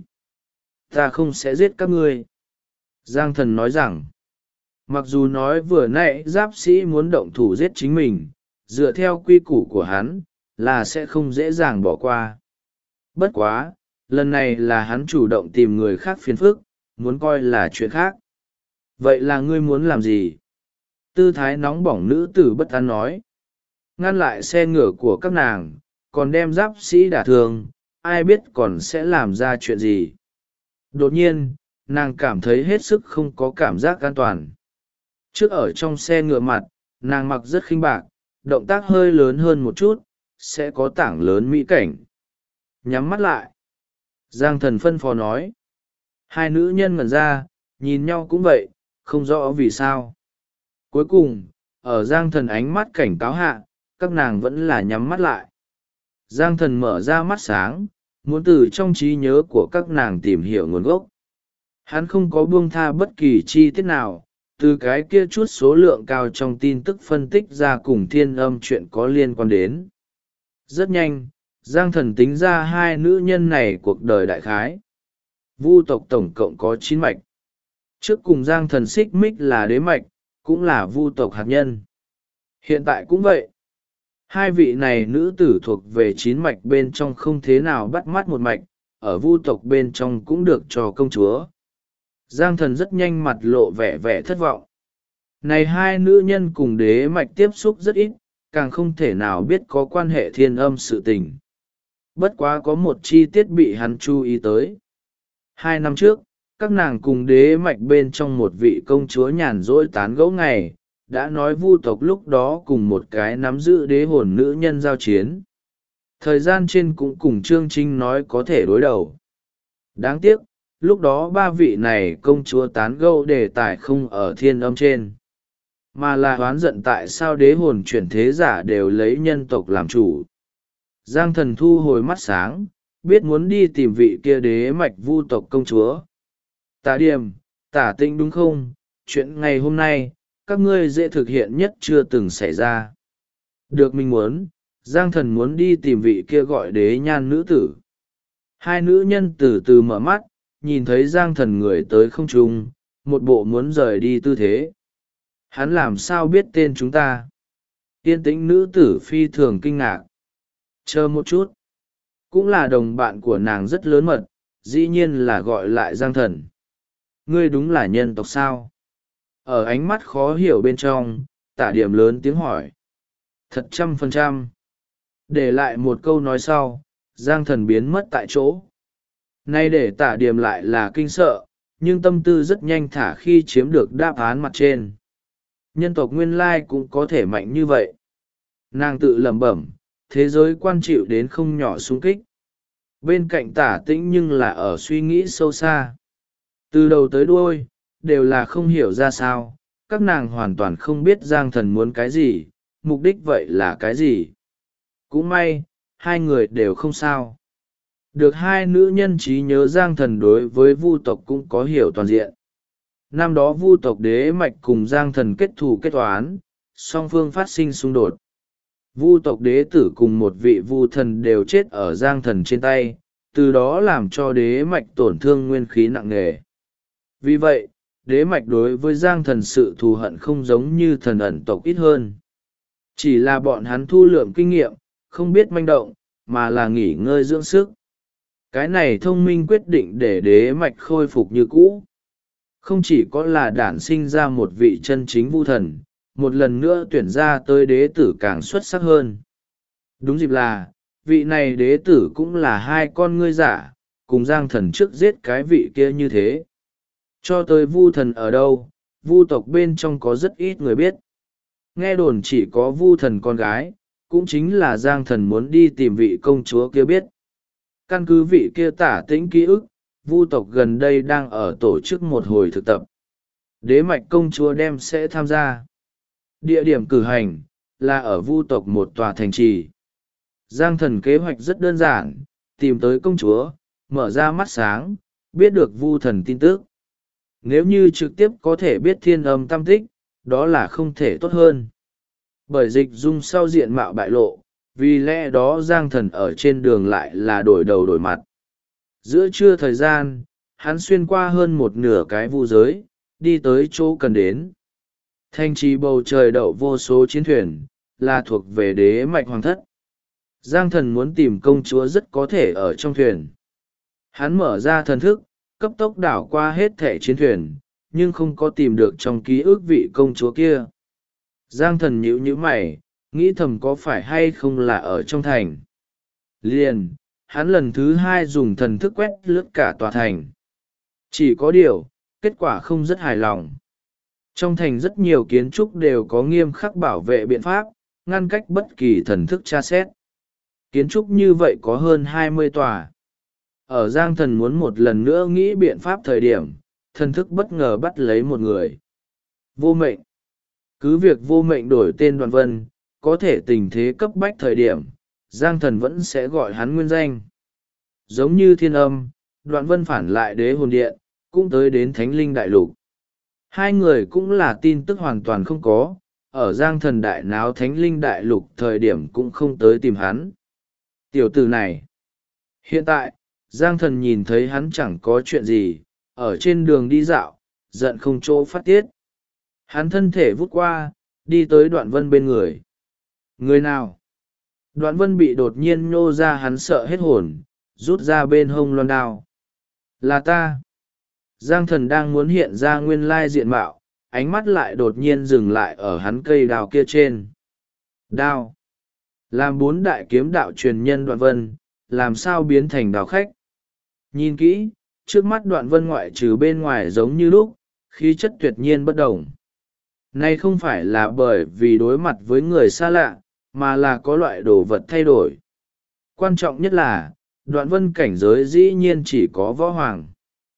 Ta không sẽ giết các ngươi. Giang Thần nói rằng, mặc dù nói vừa nãy giáp sĩ muốn động thủ giết chính mình, dựa theo quy củ của hắn, là sẽ không dễ dàng bỏ qua. Bất quá, lần này là hắn chủ động tìm người khác phiền phức, muốn coi là chuyện khác. Vậy là ngươi muốn làm gì? Tư thái nóng bỏng nữ tử bất an nói. Ngăn lại xe ngựa của các nàng, còn đem giáp sĩ đả thương, ai biết còn sẽ làm ra chuyện gì. Đột nhiên, nàng cảm thấy hết sức không có cảm giác an toàn. Trước ở trong xe ngựa mặt, nàng mặc rất khinh bạc, động tác hơi lớn hơn một chút, sẽ có tảng lớn mỹ cảnh. Nhắm mắt lại. Giang Thần phân phó nói. Hai nữ nhân ngẩn ra, nhìn nhau cũng vậy, không rõ vì sao. Cuối cùng, ở Giang Thần ánh mắt cảnh cáo hạ, các nàng vẫn là nhắm mắt lại. Giang Thần mở ra mắt sáng, muốn từ trong trí nhớ của các nàng tìm hiểu nguồn gốc. Hắn không có buông tha bất kỳ chi tiết nào, từ cái kia chút số lượng cao trong tin tức phân tích ra cùng Thiên Âm chuyện có liên quan đến. Rất nhanh, Giang Thần tính ra hai nữ nhân này cuộc đời đại khái. Vu tộc tổng cộng có 9 mạch. Trước cùng Giang Thần xích mích là đế mạch, cũng là vu tộc hạt nhân. Hiện tại cũng vậy. Hai vị này nữ tử thuộc về 9 mạch bên trong không thế nào bắt mắt một mạch, ở vu tộc bên trong cũng được cho công chúa. Giang Thần rất nhanh mặt lộ vẻ vẻ thất vọng. Này hai nữ nhân cùng đế mạch tiếp xúc rất ít, càng không thể nào biết có quan hệ thiên âm sự tình. Bất quá có một chi tiết bị hắn chú ý tới. 2 năm trước, các nàng cùng đế mạch bên trong một vị công chúa nhàn rỗi tán gẫu ngày, đã nói vu tộc lúc đó cùng một cái nắm giữ đế hồn nữ nhân giao chiến. Thời gian trên cũng cùng chương trình nói có thể đối đầu. Đáng tiếc, lúc đó ba vị này công chúa tán gẫu đề tài không ở thiên âm trên, mà là oán giận tại sao đế hồn chuyển thế giả đều lấy nhân tộc làm chủ. Giang Thần thu hồi mắt sáng, biết muốn đi tìm vị kia đế mạch vu tộc công chúa. Tả Điềm, Tả Tĩnh đúng không? Chuyện ngày hôm nay, các ngươi dễ thực hiện nhất chưa từng xảy ra. Được mình muốn, Giang Thần muốn đi tìm vị kia gọi đế nhan nữ tử. Hai nữ nhân từ từ mở mắt, nhìn thấy Giang Thần người tới không trung, một bộ muốn rời đi tư thế. Hắn làm sao biết tên chúng ta? Yên tĩnh nữ tử phi thường kinh ngạc. Chờ một chút. Cũng là đồng bạn của nàng rất lớn mật, dĩ nhiên là gọi lại Giang Thần. Ngươi đúng là nhân tộc sao? Ở ánh mắt khó hiểu bên trong, Tả Điểm lớn tiếng hỏi. Thật 100%. Để lại một câu nói sau, Giang Thần biến mất tại chỗ. Nay để Tả Điểm lại là kinh sợ, nhưng tâm tư rất nhanh thả khi chiếm được đáp án mặt trên. Nhân tộc nguyên lai cũng có thể mạnh như vậy. Nàng tự lẩm bẩm, thế giới quan chịu đến không nhỏ xung kích. Bên cạnh Tả Tĩnh nhưng là ở suy nghĩ sâu xa. Từ đầu tới đuôi, đều là không hiểu ra sao, các nàng hoàn toàn không biết Giang Thần muốn cái gì, mục đích vậy là cái gì. Cũng may, hai người đều không sao. Được hai nữ nhân trí nhớ Giang Thần đối với Vu tộc cũng có hiểu toàn diện. Năm đó Vu tộc Đế Mạch cùng Giang Thần kết thù kết toán, song phương phát sinh xung đột. Vu tộc đế tử cùng một vị Vu thần đều chết ở Giang Thần trên tay, từ đó làm cho Đế Mạch tổn thương nguyên khí nặng nề. Vì vậy, Đế Mạch đối với Giang Thần sự thù hận không giống như thần ẩn tộc ít hơn. Chỉ là bọn hắn thu lượm kinh nghiệm, không biết manh động, mà là nghỉ ngơi dưỡng sức. Cái này thông minh quyết định để Đế Mạch khôi phục như cũ. Không chỉ có là đản sinh ra một vị chân chính Vu thần, một lần nữa tuyển ra tới đế tử càng xuất sắc hơn. Đúng dịp là, vị này đế tử cũng là hai con ngươi giả, cùng Giang Thần trước giết cái vị kia như thế. Cho tới Vu thần ở đâu, Vu tộc bên trong có rất ít người biết. Nghe đồn chỉ có Vu thần con gái, cũng chính là Giang Thần muốn đi tìm vị công chúa kia biết. Căn cứ vị kia Tả Tĩnh ký ức, Vu tộc gần đây đang ở tổ chức một hồi thực tập. Đế Mạch công chúa đem sẽ tham gia. Địa điểm cử hành là ở Vu tộc một tòa thành trì. Giang Thần kế hoạch rất đơn giản, tìm tới công chúa, mở ra mắt sáng, biết được Vu thần tin tức. Nếu như trực tiếp có thể biết thiên âm tam tích, đó là không thể tốt hơn. Bởi dịch dung sau diện mạo bại lộ, vì lẽ đó Giang Thần ở trên đường lại là đổi đầu đổi mặt. Giữa trưa thời gian, hắn xuyên qua hơn một nửa cái vu giới, đi tới chỗ cần đến. Thành trì bầu trời đậu vô số chiến thuyền, là thuộc về Đế Mạch hoàng thất. Giang Thần muốn tìm công chúa rất có thể ở trong thuyền. Hắn mở ra thần thức, cấp tốc đảo qua hết thẻ chiến thuyền, nhưng không có tìm được trong ký ức vị công chúa kia. Giang Thần nhíu nhíu mày, nghĩ thầm có phải hay không là ở trong thành. Liền, hắn lần thứ hai dùng thần thức quét lướt cả tòa thành. Chỉ có điều, kết quả không rất hài lòng. Trong thành rất nhiều kiến trúc đều có nghiêm khắc bảo vệ biện pháp, ngăn cách bất kỳ thần thức tra xét. Kiến trúc như vậy có hơn 20 tòa. Ở Giang Thần muốn một lần nữa nghĩ biện pháp thời điểm, thần thức bất ngờ bắt lấy một người. Vô Mệnh. Cứ việc Vô Mệnh đổi tên Đoạn Vân, có thể tình thế cấp bách thời điểm, Giang Thần vẫn sẽ gọi hắn nguyên danh. Giống như Thiên Âm, Đoạn Vân phản lại Đế Hồn Điện, cũng tới đến Thánh Linh Đại Lục. Hai người cũng là tin tức hoàn toàn không có, ở Giang Thần đại náo Thánh Linh Đại Lục thời điểm cũng không tới tìm hắn. Tiểu tử này. Hiện tại, Giang Thần nhìn thấy hắn chẳng có chuyện gì, ở trên đường đi dạo, giận không chỗ phát tiết. Hắn thân thể vút qua, đi tới Đoạn Vân bên người. Người nào? Đoạn Vân bị đột nhiên nhô ra, hắn sợ hết hồn, rút ra bên hông loan đao. Là ta. Giang Thần đang muốn hiện ra nguyên lai diện mạo, ánh mắt lại đột nhiên dừng lại ở hắn cây đào kia trên. Đao. Làm bốn đại kiếm đạo truyền nhân Đoạn Vân, làm sao biến thành đào khách? Nhìn kỹ, trước mắt Đoạn Vân ngoại trừ bên ngoài giống như lúc, khí chất tuyệt nhiên bất đồng. Này không phải là bởi vì đối mặt với người xa lạ, mà là có loại đồ vật thay đổi. Quan trọng nhất là, Đoạn Vân cảnh giới dĩ nhiên chỉ có võ hoàng.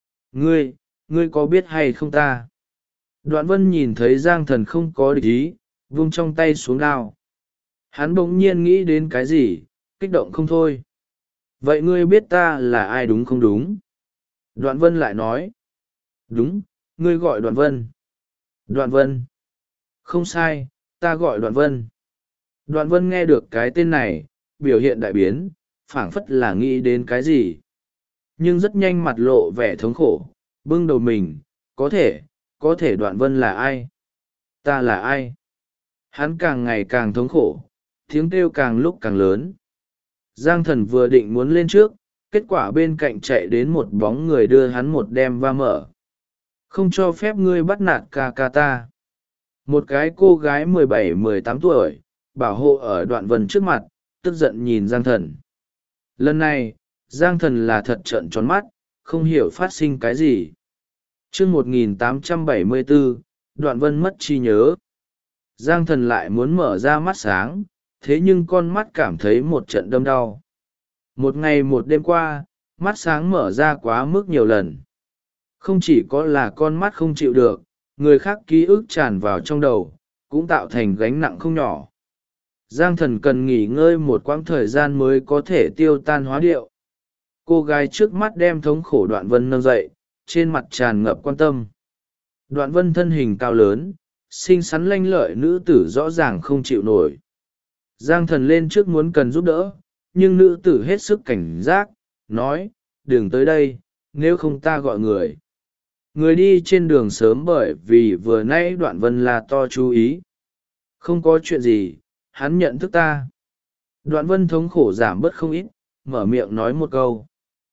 Ngươi có biết hay không ta? Đoạn Vân nhìn thấy Giang Thần không có địch ý, vung trong tay xuống đao. Hắn bỗng nhiên nghĩ đến cái gì, kích động không thôi. Vậy ngươi biết ta là ai đúng không đúng? Đoạn Vân lại nói. Đúng, ngươi gọi Đoạn Vân. Đoạn Vân. Không sai, ta gọi Đoạn Vân. Đoạn Vân nghe được cái tên này, biểu hiện đại biến, phảng phất là nghĩ đến cái gì. Nhưng rất nhanh mặt lộ vẻ thống khổ, bưng đầu mình, có thể Đoạn Vân là ai? Ta là ai? Hắn càng ngày càng thống khổ, tiếng kêu càng lúc càng lớn. Giang Thần vừa định muốn lên trước, kết quả bên cạnh chạy đến một bóng người đưa hắn một đem va mở. Không cho phép ngươi bắt nạt ca ca ta. Một cái cô gái 17-18 tuổi, bảo hộ ở Đoạn Vân trước mặt, tức giận nhìn Giang Thần. Lần này, Giang Thần là thật trợn tròn mắt, không hiểu phát sinh cái gì. Chương 1874, Đoạn Vân mất trí nhớ. Giang Thần lại muốn mở ra mắt sáng, thế nhưng con mắt cảm thấy một trận đâm đau. Một ngày một đêm qua, mắt sáng mở ra quá mức nhiều lần. Không chỉ có là con mắt không chịu được, người khác ký ức tràn vào trong đầu, cũng tạo thành gánh nặng không nhỏ. Giang Thần cần nghỉ ngơi một quãng thời gian mới có thể tiêu tan hóa điệu. Cô gái trước mắt đem thống khổ Đoạn Vân nâng dậy, trên mặt tràn ngập quan tâm. Đoạn Vân thân hình cao lớn, xinh xắn lanh lợi nữ tử rõ ràng không chịu nổi. Giang Thần lên trước muốn cần giúp đỡ, nhưng nữ tử hết sức cảnh giác, nói, đừng tới đây, nếu không ta gọi người. Người đi trên đường sớm bởi vì vừa nãy Đoạn Vân là to chú ý. Không có chuyện gì, hắn nhận thức ta. Đoạn Vân thống khổ giảm bớt không ít, mở miệng nói một câu.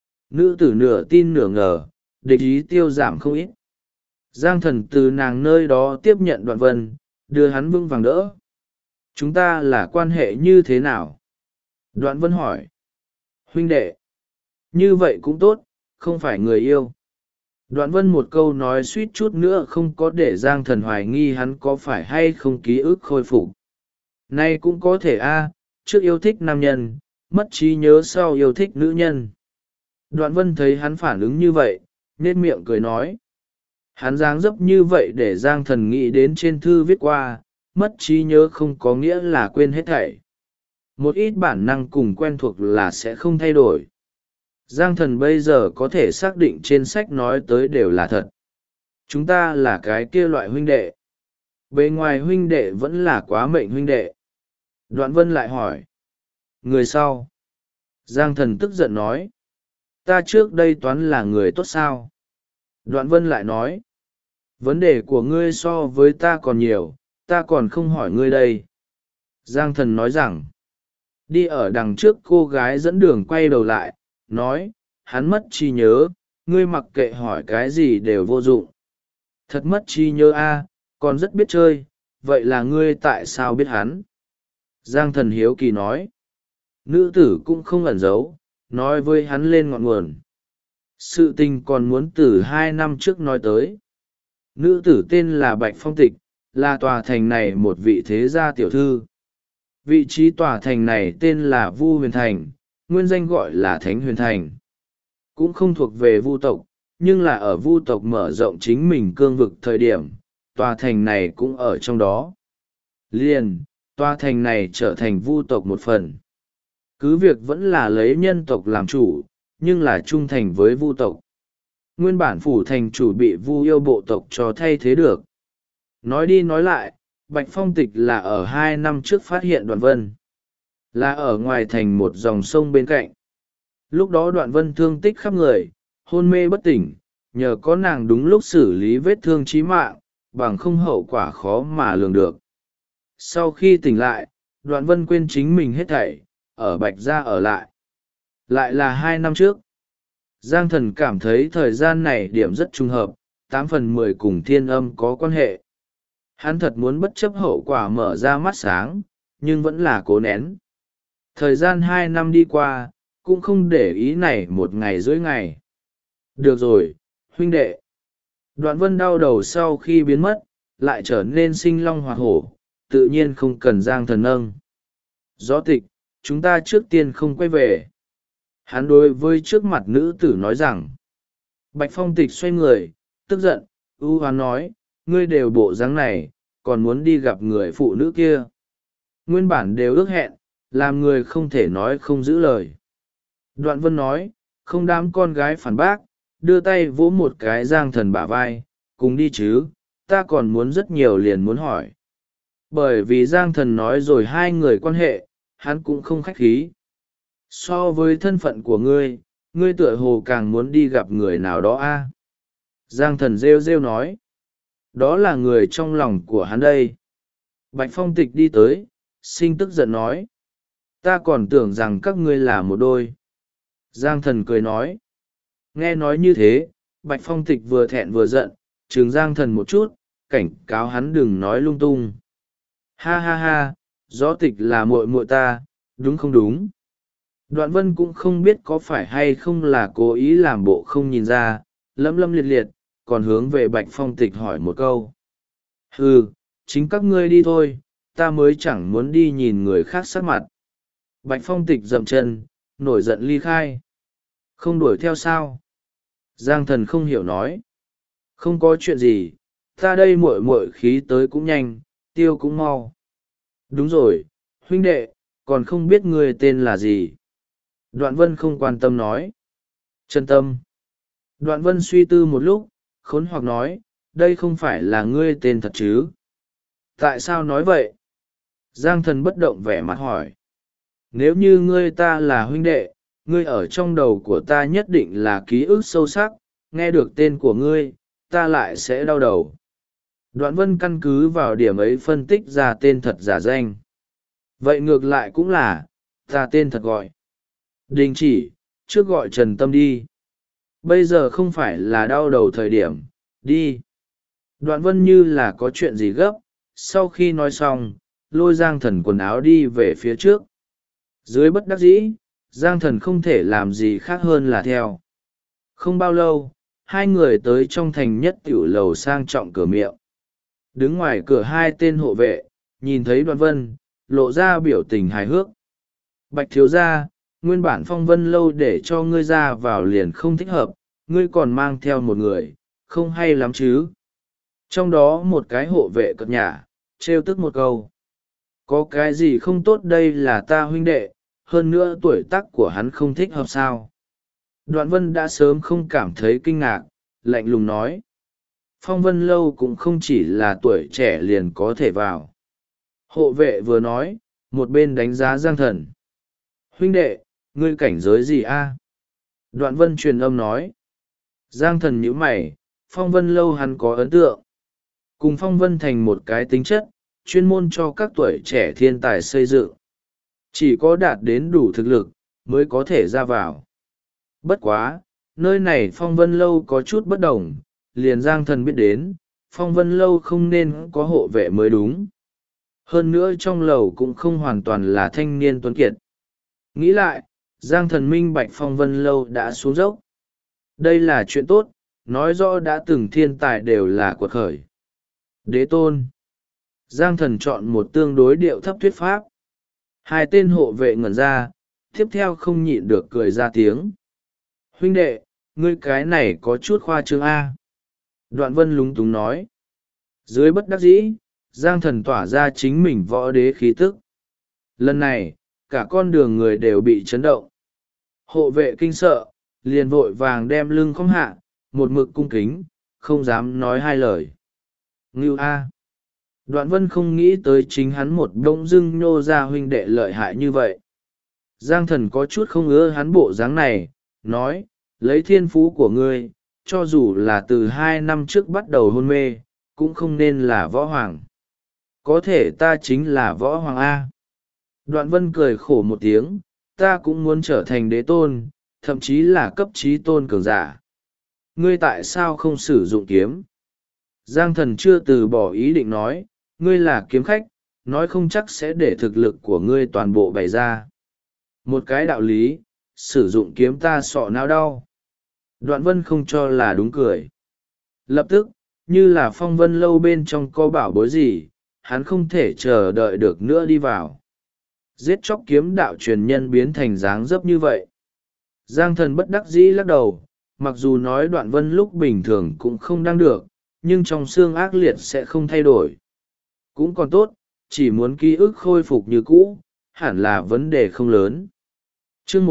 Nữ tử nửa tin nửa ngờ, địch ý tiêu giảm không ít. Giang Thần từ nàng nơi đó tiếp nhận Đoạn Vân, đưa hắn vững vàng đỡ. Chúng ta là quan hệ như thế nào? Đoạn Vân hỏi. Huynh đệ. Như vậy cũng tốt, không phải người yêu. Đoạn Vân một câu nói suýt chút nữa không có để Giang Thần hoài nghi hắn có phải hay không ký ức khôi phục. Nay cũng có thể a, trước yêu thích nam nhân, mất trí nhớ sau yêu thích nữ nhân. Đoạn Vân thấy hắn phản ứng như vậy, nên miệng cười nói. Hắn dáng dấp như vậy để Giang Thần nghĩ đến trên thư viết qua, mất trí nhớ không có nghĩa là quên hết thảy. Một ít bản năng cùng quen thuộc là sẽ không thay đổi. Giang Thần bây giờ có thể xác định trên sách nói tới đều là thật. Chúng ta là cái kia loại huynh đệ. Bề ngoài huynh đệ vẫn là quá mệnh huynh đệ. Đoạn Vân lại hỏi. Người sau. Giang Thần tức giận nói. Ta trước đây toán là người tốt sao? Đoạn Vân lại nói. Vấn đề của ngươi so với ta còn nhiều, ta còn không hỏi ngươi đây. Giang Thần nói rằng. Đi ở đằng trước cô gái dẫn đường quay đầu lại, nói, hắn mất trí nhớ, ngươi mặc kệ hỏi cái gì đều vô dụng. Thật mất trí nhớ a, còn rất biết chơi, vậy là ngươi tại sao biết hắn? Giang Thần hiếu kỳ nói. Nữ tử cũng không ẩn giấu, nói với hắn lên ngọn nguồn. Sự tình còn muốn từ 2 năm trước nói tới. Nữ tử tên là Bạch Phong Tịch, là tòa thành này một vị thế gia tiểu thư. Vị trí tòa thành này tên là Vu Huyền Thành, nguyên danh gọi là Thánh Huyền Thành. Cũng không thuộc về Vu tộc, nhưng là ở Vu tộc mở rộng chính mình cương vực thời điểm, tòa thành này cũng ở trong đó. Liền, tòa thành này trở thành Vu tộc một phần. Cứ việc vẫn là lấy nhân tộc làm chủ, nhưng là trung thành với Vu tộc. Nguyên bản phủ thành chủ bị Vu yêu bộ tộc cho thay thế được. Nói đi nói lại, Bạch Phong Tịch là ở 2 năm trước phát hiện Đoạn Vân. Là ở ngoài thành một dòng sông bên cạnh. Lúc đó Đoạn Vân thương tích khắp người, hôn mê bất tỉnh, nhờ có nàng đúng lúc xử lý vết thương chí mạng, bằng không hậu quả khó mà lường được. Sau khi tỉnh lại, Đoạn Vân quên chính mình hết thảy, ở Bạch Gia ở lại. Lại là 2 năm trước. Giang Thần cảm thấy thời gian này điểm rất trùng hợp, 8/10 cùng Thiên Âm có quan hệ. Hắn thật muốn bất chấp hậu quả mở ra mắt sáng, nhưng vẫn là cố nén. Thời gian 2 năm đi qua, cũng không để ý này một ngày rưỡi ngày. Được rồi, huynh đệ. Đoạn Vân đau đầu sau khi biến mất, lại trở nên sinh long hoạt hổ, tự nhiên không cần Giang Thần nâng. Gió Tịch, chúng ta trước tiên không quay về. Hắn đối với trước mặt nữ tử nói rằng. Bạch Phong Tịch xoay người, tức giận, ưu hoán nói, ngươi đều bộ dáng này, còn muốn đi gặp người phụ nữ kia. Nguyên bản đều ước hẹn, làm người không thể nói không giữ lời. Đoạn Vân nói, không đám con gái phản bác, đưa tay vỗ một cái Giang Thần bả vai, cùng đi chứ, ta còn muốn rất nhiều liền muốn hỏi. Bởi vì Giang Thần nói rồi 2 người quan hệ, hắn cũng không khách khí. So với thân phận của ngươi, ngươi tựa hồ càng muốn đi gặp người nào đó a. Giang Thần rêu rêu nói, đó là người trong lòng của hắn đây. Bạch Phong Tịch đi tới, sinh tức giận nói, ta còn tưởng rằng các ngươi là một đôi. Giang Thần cười nói, nghe nói như thế, Bạch Phong Tịch vừa thẹn vừa giận, trừng Giang Thần một chút, cảnh cáo hắn đừng nói lung tung. Ha ha ha, Gió Tịch là muội muội ta, đúng không đúng? Đoạn Vân cũng không biết có phải hay không là cố ý làm bộ không nhìn ra, lấm lấm liệt liệt, còn hướng về Bạch Phong Tịch hỏi một câu. chính các ngươi đi thôi, ta mới chẳng muốn đi nhìn người khác sắc mặt. Bạch Phong Tịch dậm chân, nổi giận ly khai. Không đuổi theo sao? Giang Thần không hiểu nói. Không có chuyện gì, ta đây muội muội khí tới cũng nhanh, tiêu cũng mau. Đúng rồi, huynh đệ, còn không biết ngươi tên là gì? Đoạn Vân không quan tâm nói. Trần Tâm. Đoạn Vân suy tư một lúc, khốn hoặc nói, đây không phải là ngươi tên thật chứ? Tại sao nói vậy? Giang Thần bất động vẻ mặt hỏi. Nếu như ngươi ta là huynh đệ, ngươi ở trong đầu của ta nhất định là ký ức sâu sắc, nghe được tên của ngươi, ta lại sẽ đau đầu. Đoạn Vân căn cứ vào điểm ấy phân tích ra tên thật giả danh. Vậy ngược lại cũng là, ta tên thật gọi. Đình chỉ, trước gọi Trần Tâm đi. Bây giờ không phải là đau đầu thời điểm, đi. Đoạn Vân như là có chuyện gì gấp, sau khi nói xong, lôi Giang Thần quần áo đi về phía trước. Dưới bất đắc dĩ, Giang Thần không thể làm gì khác hơn là theo. Không bao lâu, hai người tới trong thành nhất tiểu lầu sang trọng cửa miệng. Đứng ngoài cửa hai tên hộ vệ, nhìn thấy Đoạn Vân, lộ ra biểu tình hài hước. Bạch thiếu gia, nguyên bản Phong Vân lâu để cho ngươi ra vào liền không thích hợp, ngươi còn mang theo một người, không hay lắm chứ. Trong đó một cái hộ vệ cợt nhả, trêu tức một câu. Có cái gì không tốt, đây là ta huynh đệ, hơn nữa tuổi tác của hắn không thích hợp sao. Đoạn Vân đã sớm không cảm thấy kinh ngạc, lạnh lùng nói. Phong Vân lâu cũng không chỉ là tuổi trẻ liền có thể vào. Hộ vệ vừa nói, một bên đánh giá Giang Thần. Huynh đệ, ngươi cảnh giới gì a? Đoạn Vân truyền âm nói. Giang Thần nhíu mày, Phong Vân lâu hắn có ấn tượng. Cùng Phong Vân thành một cái tính chất, chuyên môn cho các tuổi trẻ thiên tài xây dựng. Chỉ có đạt đến đủ thực lực, mới có thể ra vào. Bất quá, nơi này Phong Vân lâu có chút bất đồng, liền Giang Thần biết đến, Phong Vân lâu không nên có hộ vệ mới đúng. Hơn nữa trong lầu cũng không hoàn toàn là thanh niên tuấn kiệt. Nghĩ lại, Giang Thần minh bạch Phong Vân lâu đã xuống dốc. Đây là chuyện tốt, nói rõ đã từng thiên tài đều là quật khởi. Đế tôn. Giang Thần chọn một tương đối điệu thấp thuyết pháp. Hai tên hộ vệ ngẩn ra, tiếp theo không nhịn được cười ra tiếng. Huynh đệ, ngươi cái này có chút khoa trương A. Đoạn Vân lúng túng nói. Dưới bất đắc dĩ, Giang Thần tỏa ra chính mình võ đế khí tức. Lần này, cả con đường người đều bị chấn động. Hộ vệ kinh sợ, liền vội vàng đem lưng khom hạ, một mực cung kính, không dám nói hai lời. Ngưu A. Đoạn Vân không nghĩ tới chính hắn một bỗng dưng nhô ra huynh đệ lợi hại như vậy. Giang Thần có chút không ưa hắn bộ dáng này, nói, lấy thiên phú của ngươi, cho dù là từ 2 năm trước bắt đầu hôn mê, cũng không nên là võ hoàng. Có thể ta chính là võ hoàng A. Đoạn Vân cười khổ một tiếng, ta cũng muốn trở thành đế tôn, thậm chí là cấp chí tôn cường giả. Ngươi tại sao không sử dụng kiếm? Giang Thần chưa từ bỏ ý định nói, ngươi là kiếm khách, nói không chắc sẽ để thực lực của ngươi toàn bộ bày ra. Một cái đạo lý, sử dụng kiếm ta sọ não đau. Đoạn Vân không cho là đúng cười. Lập tức, như là Phong Vân lâu bên trong có bảo bối gì, hắn không thể chờ đợi được nữa đi vào. Giết chóc kiếm đạo truyền nhân biến thành dáng dấp như vậy. Giang Thần bất đắc dĩ lắc đầu, mặc dù nói Đoạn Vân lúc bình thường cũng không đang được, nhưng trong xương ác liệt sẽ không thay đổi. Cũng còn tốt, chỉ muốn ký ức khôi phục như cũ, hẳn là vấn đề không lớn. Chương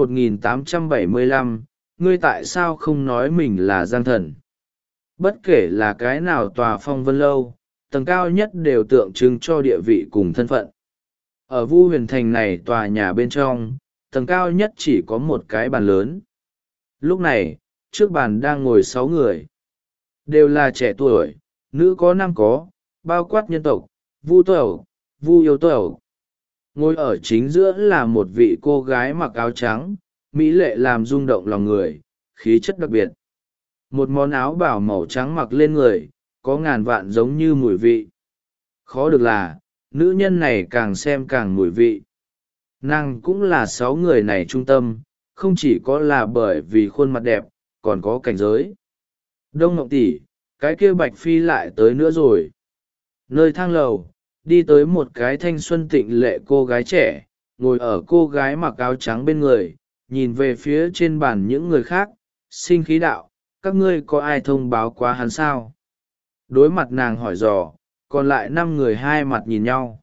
1875, ngươi tại sao không nói mình là Giang Thần? Bất kể là cái nào tòa Phong Vân lâu, tầng cao nhất đều tượng trưng cho địa vị cùng thân phận. Ở Vu Huyền Thành này tòa nhà bên trong, tầng cao nhất chỉ có một cái bàn lớn. Lúc này, trước bàn đang ngồi 6 người. Đều là trẻ tuổi, nữ có nam có, bao quát nhân tộc, Vu Tẩu, Vu Yêu Tẩu. Ngồi ở chính giữa là một vị cô gái mặc áo trắng, mỹ lệ làm rung động lòng người, khí chất đặc biệt. Một món áo bảo màu trắng mặc lên người, có ngàn vạn giống như mùi vị. Khó được là, nữ nhân này càng xem càng mùi vị. Nàng cũng là 6 người này trung tâm, không chỉ có là bởi vì khuôn mặt đẹp, còn có cảnh giới. Đông Ngọc tỷ, cái kia Bạch Phi lại tới nữa rồi. Nơi thang lầu, đi tới một cái thanh xuân tịnh lệ cô gái trẻ, ngồi ở cô gái mặc áo trắng bên người, nhìn về phía trên bàn những người khác, sinh khí đạo: các ngươi có ai thông báo quá hắn sao? Đối mặt nàng hỏi dò, còn lại 5 người hai mặt nhìn nhau.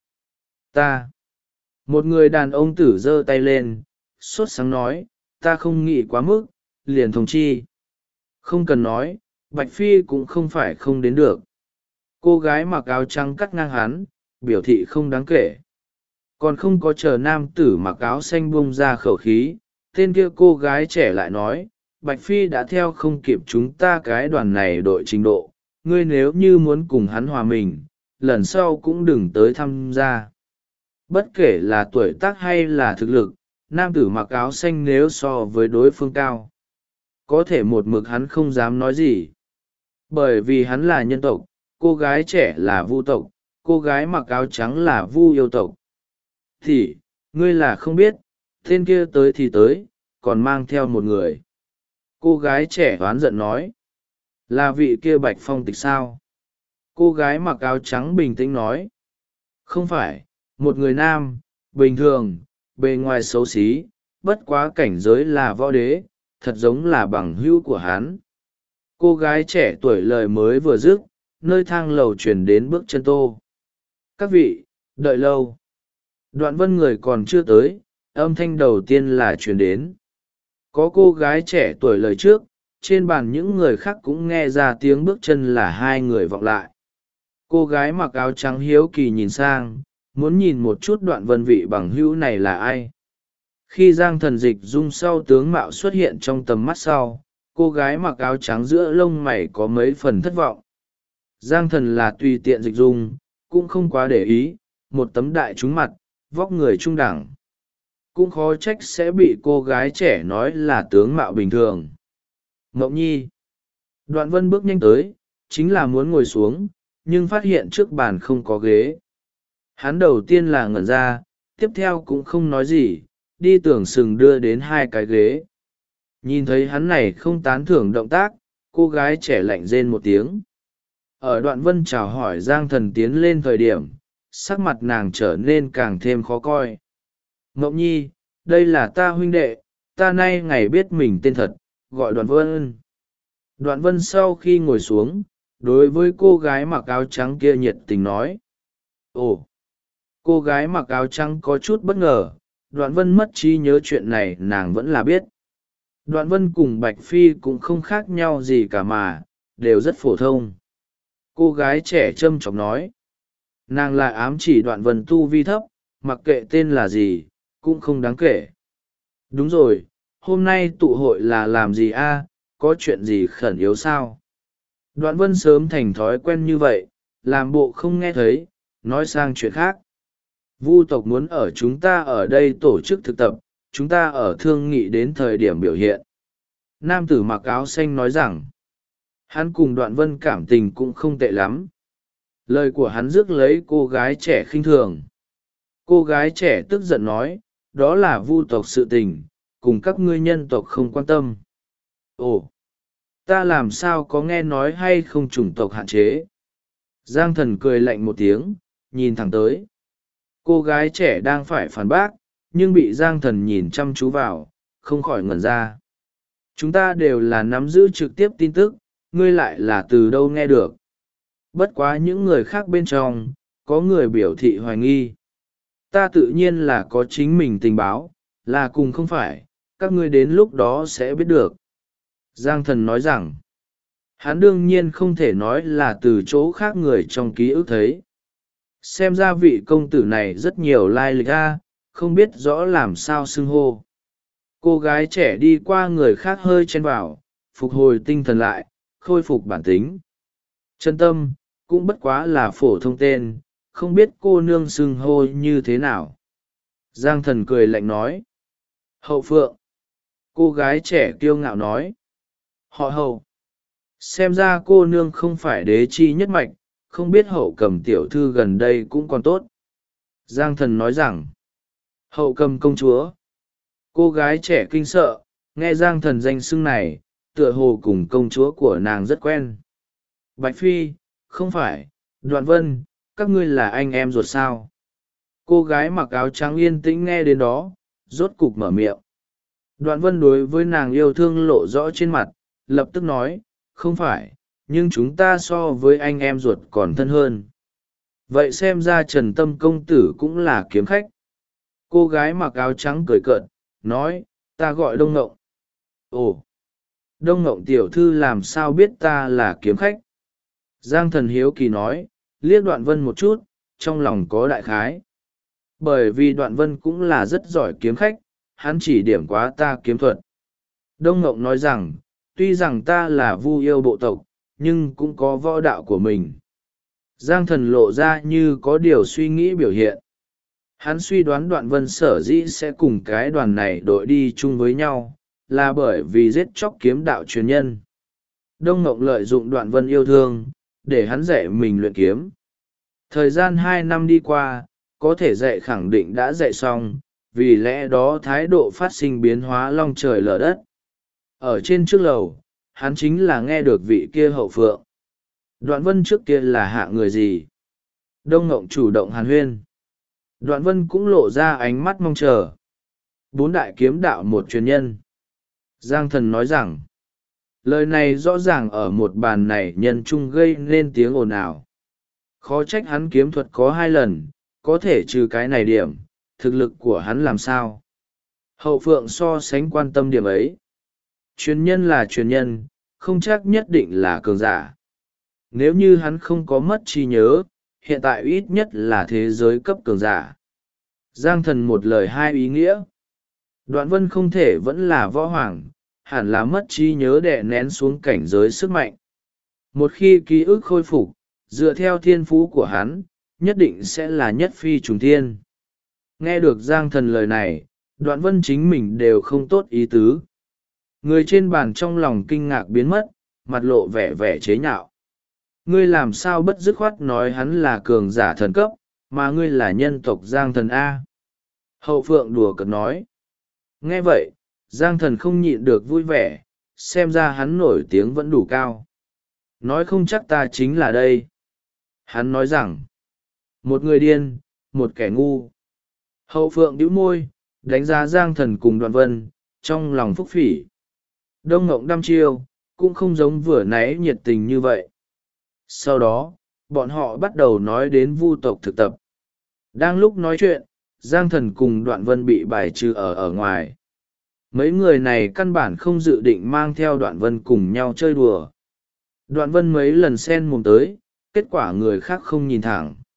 Ta. Một người đàn ông tử giơ tay lên, sốt sáng nói: ta không nghĩ quá mức, liền thông chi. Không cần nói, Bạch Phi cũng không phải không đến được. Cô gái mặc áo trắng cắt ngang hắn, biểu thị không đáng kể. Còn không có chờ nam tử mặc áo xanh bung ra khẩu khí, tên kia cô gái trẻ lại nói: Bạch Phi đã theo không kịp chúng ta cái đoàn này đội trình độ, ngươi nếu như muốn cùng hắn hòa mình, lần sau cũng đừng tới tham gia. Bất kể là tuổi tác hay là thực lực, nam tử mặc áo xanh nếu so với đối phương cao, có thể một mực hắn không dám nói gì. Bởi vì hắn là nhân tộc, cô gái trẻ là vu tộc, cô gái mặc áo trắng là vu yêu tộc. Thì, ngươi là không biết, tên kia tới thì tới, còn mang theo một người. Cô gái trẻ oán giận nói: là vị kia Bạch Phong Tịch sao? Cô gái mặc áo trắng bình tĩnh nói: không phải, một người nam, bình thường, bề ngoài xấu xí, bất quá cảnh giới là võ đế, thật giống là bằng hữu của hắn. Cô gái trẻ tuổi lời mới vừa dứt, nơi thang lầu truyền đến bước chân tô. Các vị, đợi lâu. Đoạn Vân người còn chưa tới, âm thanh đầu tiên là truyền đến. Có cô gái trẻ tuổi lời trước, trên bàn những người khác cũng nghe ra tiếng bước chân là 2 người vọng lại. Cô gái mặc áo trắng hiếu kỳ nhìn sang, muốn nhìn một chút Đoạn Vân vị bằng hữu này là ai. Khi Giang Thần Dịch Dung sau tướng mạo xuất hiện trong tầm mắt sau, cô gái mặc áo trắng giữa lông mày có mấy phần thất vọng. Giang Thần là tùy tiện dịch dung, cũng không quá để ý, một tấm đại trúng mặt, vóc người trung đẳng. Cũng khó trách sẽ bị cô gái trẻ nói là tướng mạo bình thường. Ngọc Nhi. Đoạn Vân bước nhanh tới, chính là muốn ngồi xuống, nhưng phát hiện trước bàn không có ghế. Hắn đầu tiên là ngẩn ra, tiếp theo cũng không nói gì, đi tưởng sừng đưa đến 2 cái ghế. Nhìn thấy hắn này không tán thưởng động tác, cô gái trẻ lạnh rên một tiếng. Ở Đoạn Vân chào hỏi Giang Thần tiến lên thời điểm, sắc mặt nàng trở nên càng thêm khó coi. Ngọc Nhi, đây là ta huynh đệ, ta nay ngày biết mình tên thật, gọi Đoạn Vân. Đoạn Vân sau khi ngồi xuống, đối với cô gái mặc áo trắng kia nhiệt tình nói: ồ. Cô gái mặc áo trắng có chút bất ngờ, Đoạn Vân mất trí nhớ chuyện này nàng vẫn là biết. Đoạn Vân cùng Bạch Phi cũng không khác nhau gì cả mà, đều rất phổ thông. Cô gái trẻ châm chọc nói. Nàng lại ám chỉ Đoạn Vân tu vi thấp, mặc kệ tên là gì, cũng không đáng kể. Đúng rồi, hôm nay tụ hội là làm gì a? Có chuyện gì khẩn yếu sao? Đoạn Vân sớm thành thói quen như vậy, làm bộ không nghe thấy, nói sang chuyện khác. Vu tộc muốn ở chúng ta ở đây tổ chức thực tập, chúng ta ở thương nghị đến thời điểm biểu hiện. Nam tử mặc áo xanh nói rằng, hắn cùng Đoạn Vân cảm tình cũng không tệ lắm. Lời của hắn rước lấy cô gái trẻ khinh thường. Cô gái trẻ tức giận nói, đó là vu tộc sự tình, cùng các ngươi nhân tộc không quan tâm. Ồ, ta làm sao có nghe nói hay không chủng tộc hạn chế? Giang Thần cười lạnh một tiếng, nhìn thẳng tới. Cô gái trẻ đang phải phản bác, nhưng bị Giang Thần nhìn chăm chú vào, không khỏi ngẩn ra. Chúng ta đều là nắm giữ trực tiếp tin tức, ngươi lại là từ đâu nghe được. Bất quá những người khác bên trong, có người biểu thị hoài nghi. Ta tự nhiên là có chính mình tình báo, là cùng không phải, các ngươi đến lúc đó sẽ biết được. Giang Thần nói rằng, hắn đương nhiên không thể nói là từ chỗ khác người trong ký ức thấy. Xem ra vị công tử này rất nhiều lai lịch a, không biết rõ làm sao xưng hô. Cô gái trẻ đi qua người khác hơi chen vào, phục hồi tinh thần lại, khôi phục bản tính. Chân tâm, cũng bất quá là phổ thông tên, không biết cô nương xưng hô như thế nào. Giang Thần cười lạnh nói. Hậu Phượng. Cô gái trẻ kiêu ngạo nói. Họ Hậu. Xem ra cô nương không phải đế chi nhất mạch, không biết Hậu Cầm tiểu thư gần đây cũng còn tốt. Giang Thần nói rằng. Hậu Cầm công chúa. Cô gái trẻ kinh sợ, nghe Giang Thần danh xưng này, tựa hồ cùng công chúa của nàng rất quen. Bạch Phi, không phải, Đoạn Vân, các ngươi là anh em ruột sao? Cô gái mặc áo trắng yên tĩnh nghe đến đó, rốt cục mở miệng. Đoạn vân đối với nàng yêu thương lộ rõ trên mặt, lập tức nói, không phải, nhưng chúng ta so với anh em ruột còn thân hơn. Vậy xem ra Trần Tâm công tử cũng là kiếm khách. Cô gái mặc áo trắng cười cợt, nói, ta gọi Đông Ngộng. Ồ, Đông Ngộng tiểu thư làm sao biết ta là kiếm khách? Giang Thần hiếu kỳ nói, liếc Đoạn Vân một chút, trong lòng có đại khái. Bởi vì Đoạn Vân cũng là rất giỏi kiếm khách, hắn chỉ điểm quá ta kiếm thuật. Đông Ngộng nói rằng, tuy rằng ta là Vu yêu bộ tộc, nhưng cũng có võ đạo của mình. Giang Thần lộ ra như có điều suy nghĩ biểu hiện. Hắn suy đoán Đoạn Vân sở dĩ sẽ cùng cái đoàn này đội đi chung với nhau, là bởi vì giết chóc kiếm đạo truyền nhân. Đông Ngộng lợi dụng Đoạn Vân yêu thương, để hắn dạy mình luyện kiếm. Thời gian 2 năm đi qua, có thể dạy khẳng định đã dạy xong, vì lẽ đó thái độ phát sinh biến hóa long trời lở đất. Ở trên trước lầu, hắn chính là nghe được vị kia hậu phượng. Đoạn Vân trước kia là hạ người gì? Đông Ngộng chủ động hàn huyên. Đoạn Vân cũng lộ ra ánh mắt mong chờ. 4 đại kiếm đạo một truyền nhân. Giang Thần nói rằng, lời này rõ ràng ở một bàn này nhân chung gây nên tiếng ồn ào. Khó trách hắn kiếm thuật có 2 lần, có thể trừ cái này điểm, thực lực của hắn làm sao? Hậu phượng so sánh quan tâm điểm ấy. Truyền nhân là truyền nhân, không chắc nhất định là cường giả. Nếu như hắn không có mất trí nhớ, hiện tại ít nhất là thế giới cấp cường giả. Giang Thần một lời 2 ý nghĩa. Đoạn Vân không thể vẫn là võ hoàng, hẳn là mất trí nhớ đè nén xuống cảnh giới sức mạnh. Một khi ký ức khôi phục, dựa theo thiên phú của hắn, nhất định sẽ là nhất phi trùng thiên. Nghe được Giang Thần lời này, Đoạn Vân chính mình đều không tốt ý tứ. Người trên bàn trong lòng kinh ngạc biến mất, mặt lộ vẻ vẻ chế nhạo. Ngươi làm sao bất dứt khoát nói hắn là cường giả thần cấp, mà ngươi là nhân tộc Giang Thần A. Hậu phượng đùa cợt nói. Nghe vậy, Giang Thần không nhịn được vui vẻ, xem ra hắn nổi tiếng vẫn đủ cao. Nói không chắc ta chính là đây. Hắn nói rằng, một người điên, một kẻ ngu. Hậu phượng bĩu môi, đánh giá Giang Thần cùng Đoạn Vân, trong lòng phúc phỉ. Đông Ngộng đăm chiêu, cũng không giống vừa nãy nhiệt tình như vậy. Sau đó, bọn họ bắt đầu nói đến Vu tộc thực tập. Đang lúc nói chuyện, Giang Thần cùng Đoạn Vân bị bài trừ ở ngoài. Mấy người này căn bản không dự định mang theo Đoạn Vân cùng nhau chơi đùa. Đoạn Vân mấy lần xen mồm tới, kết quả người khác không nhìn thẳng.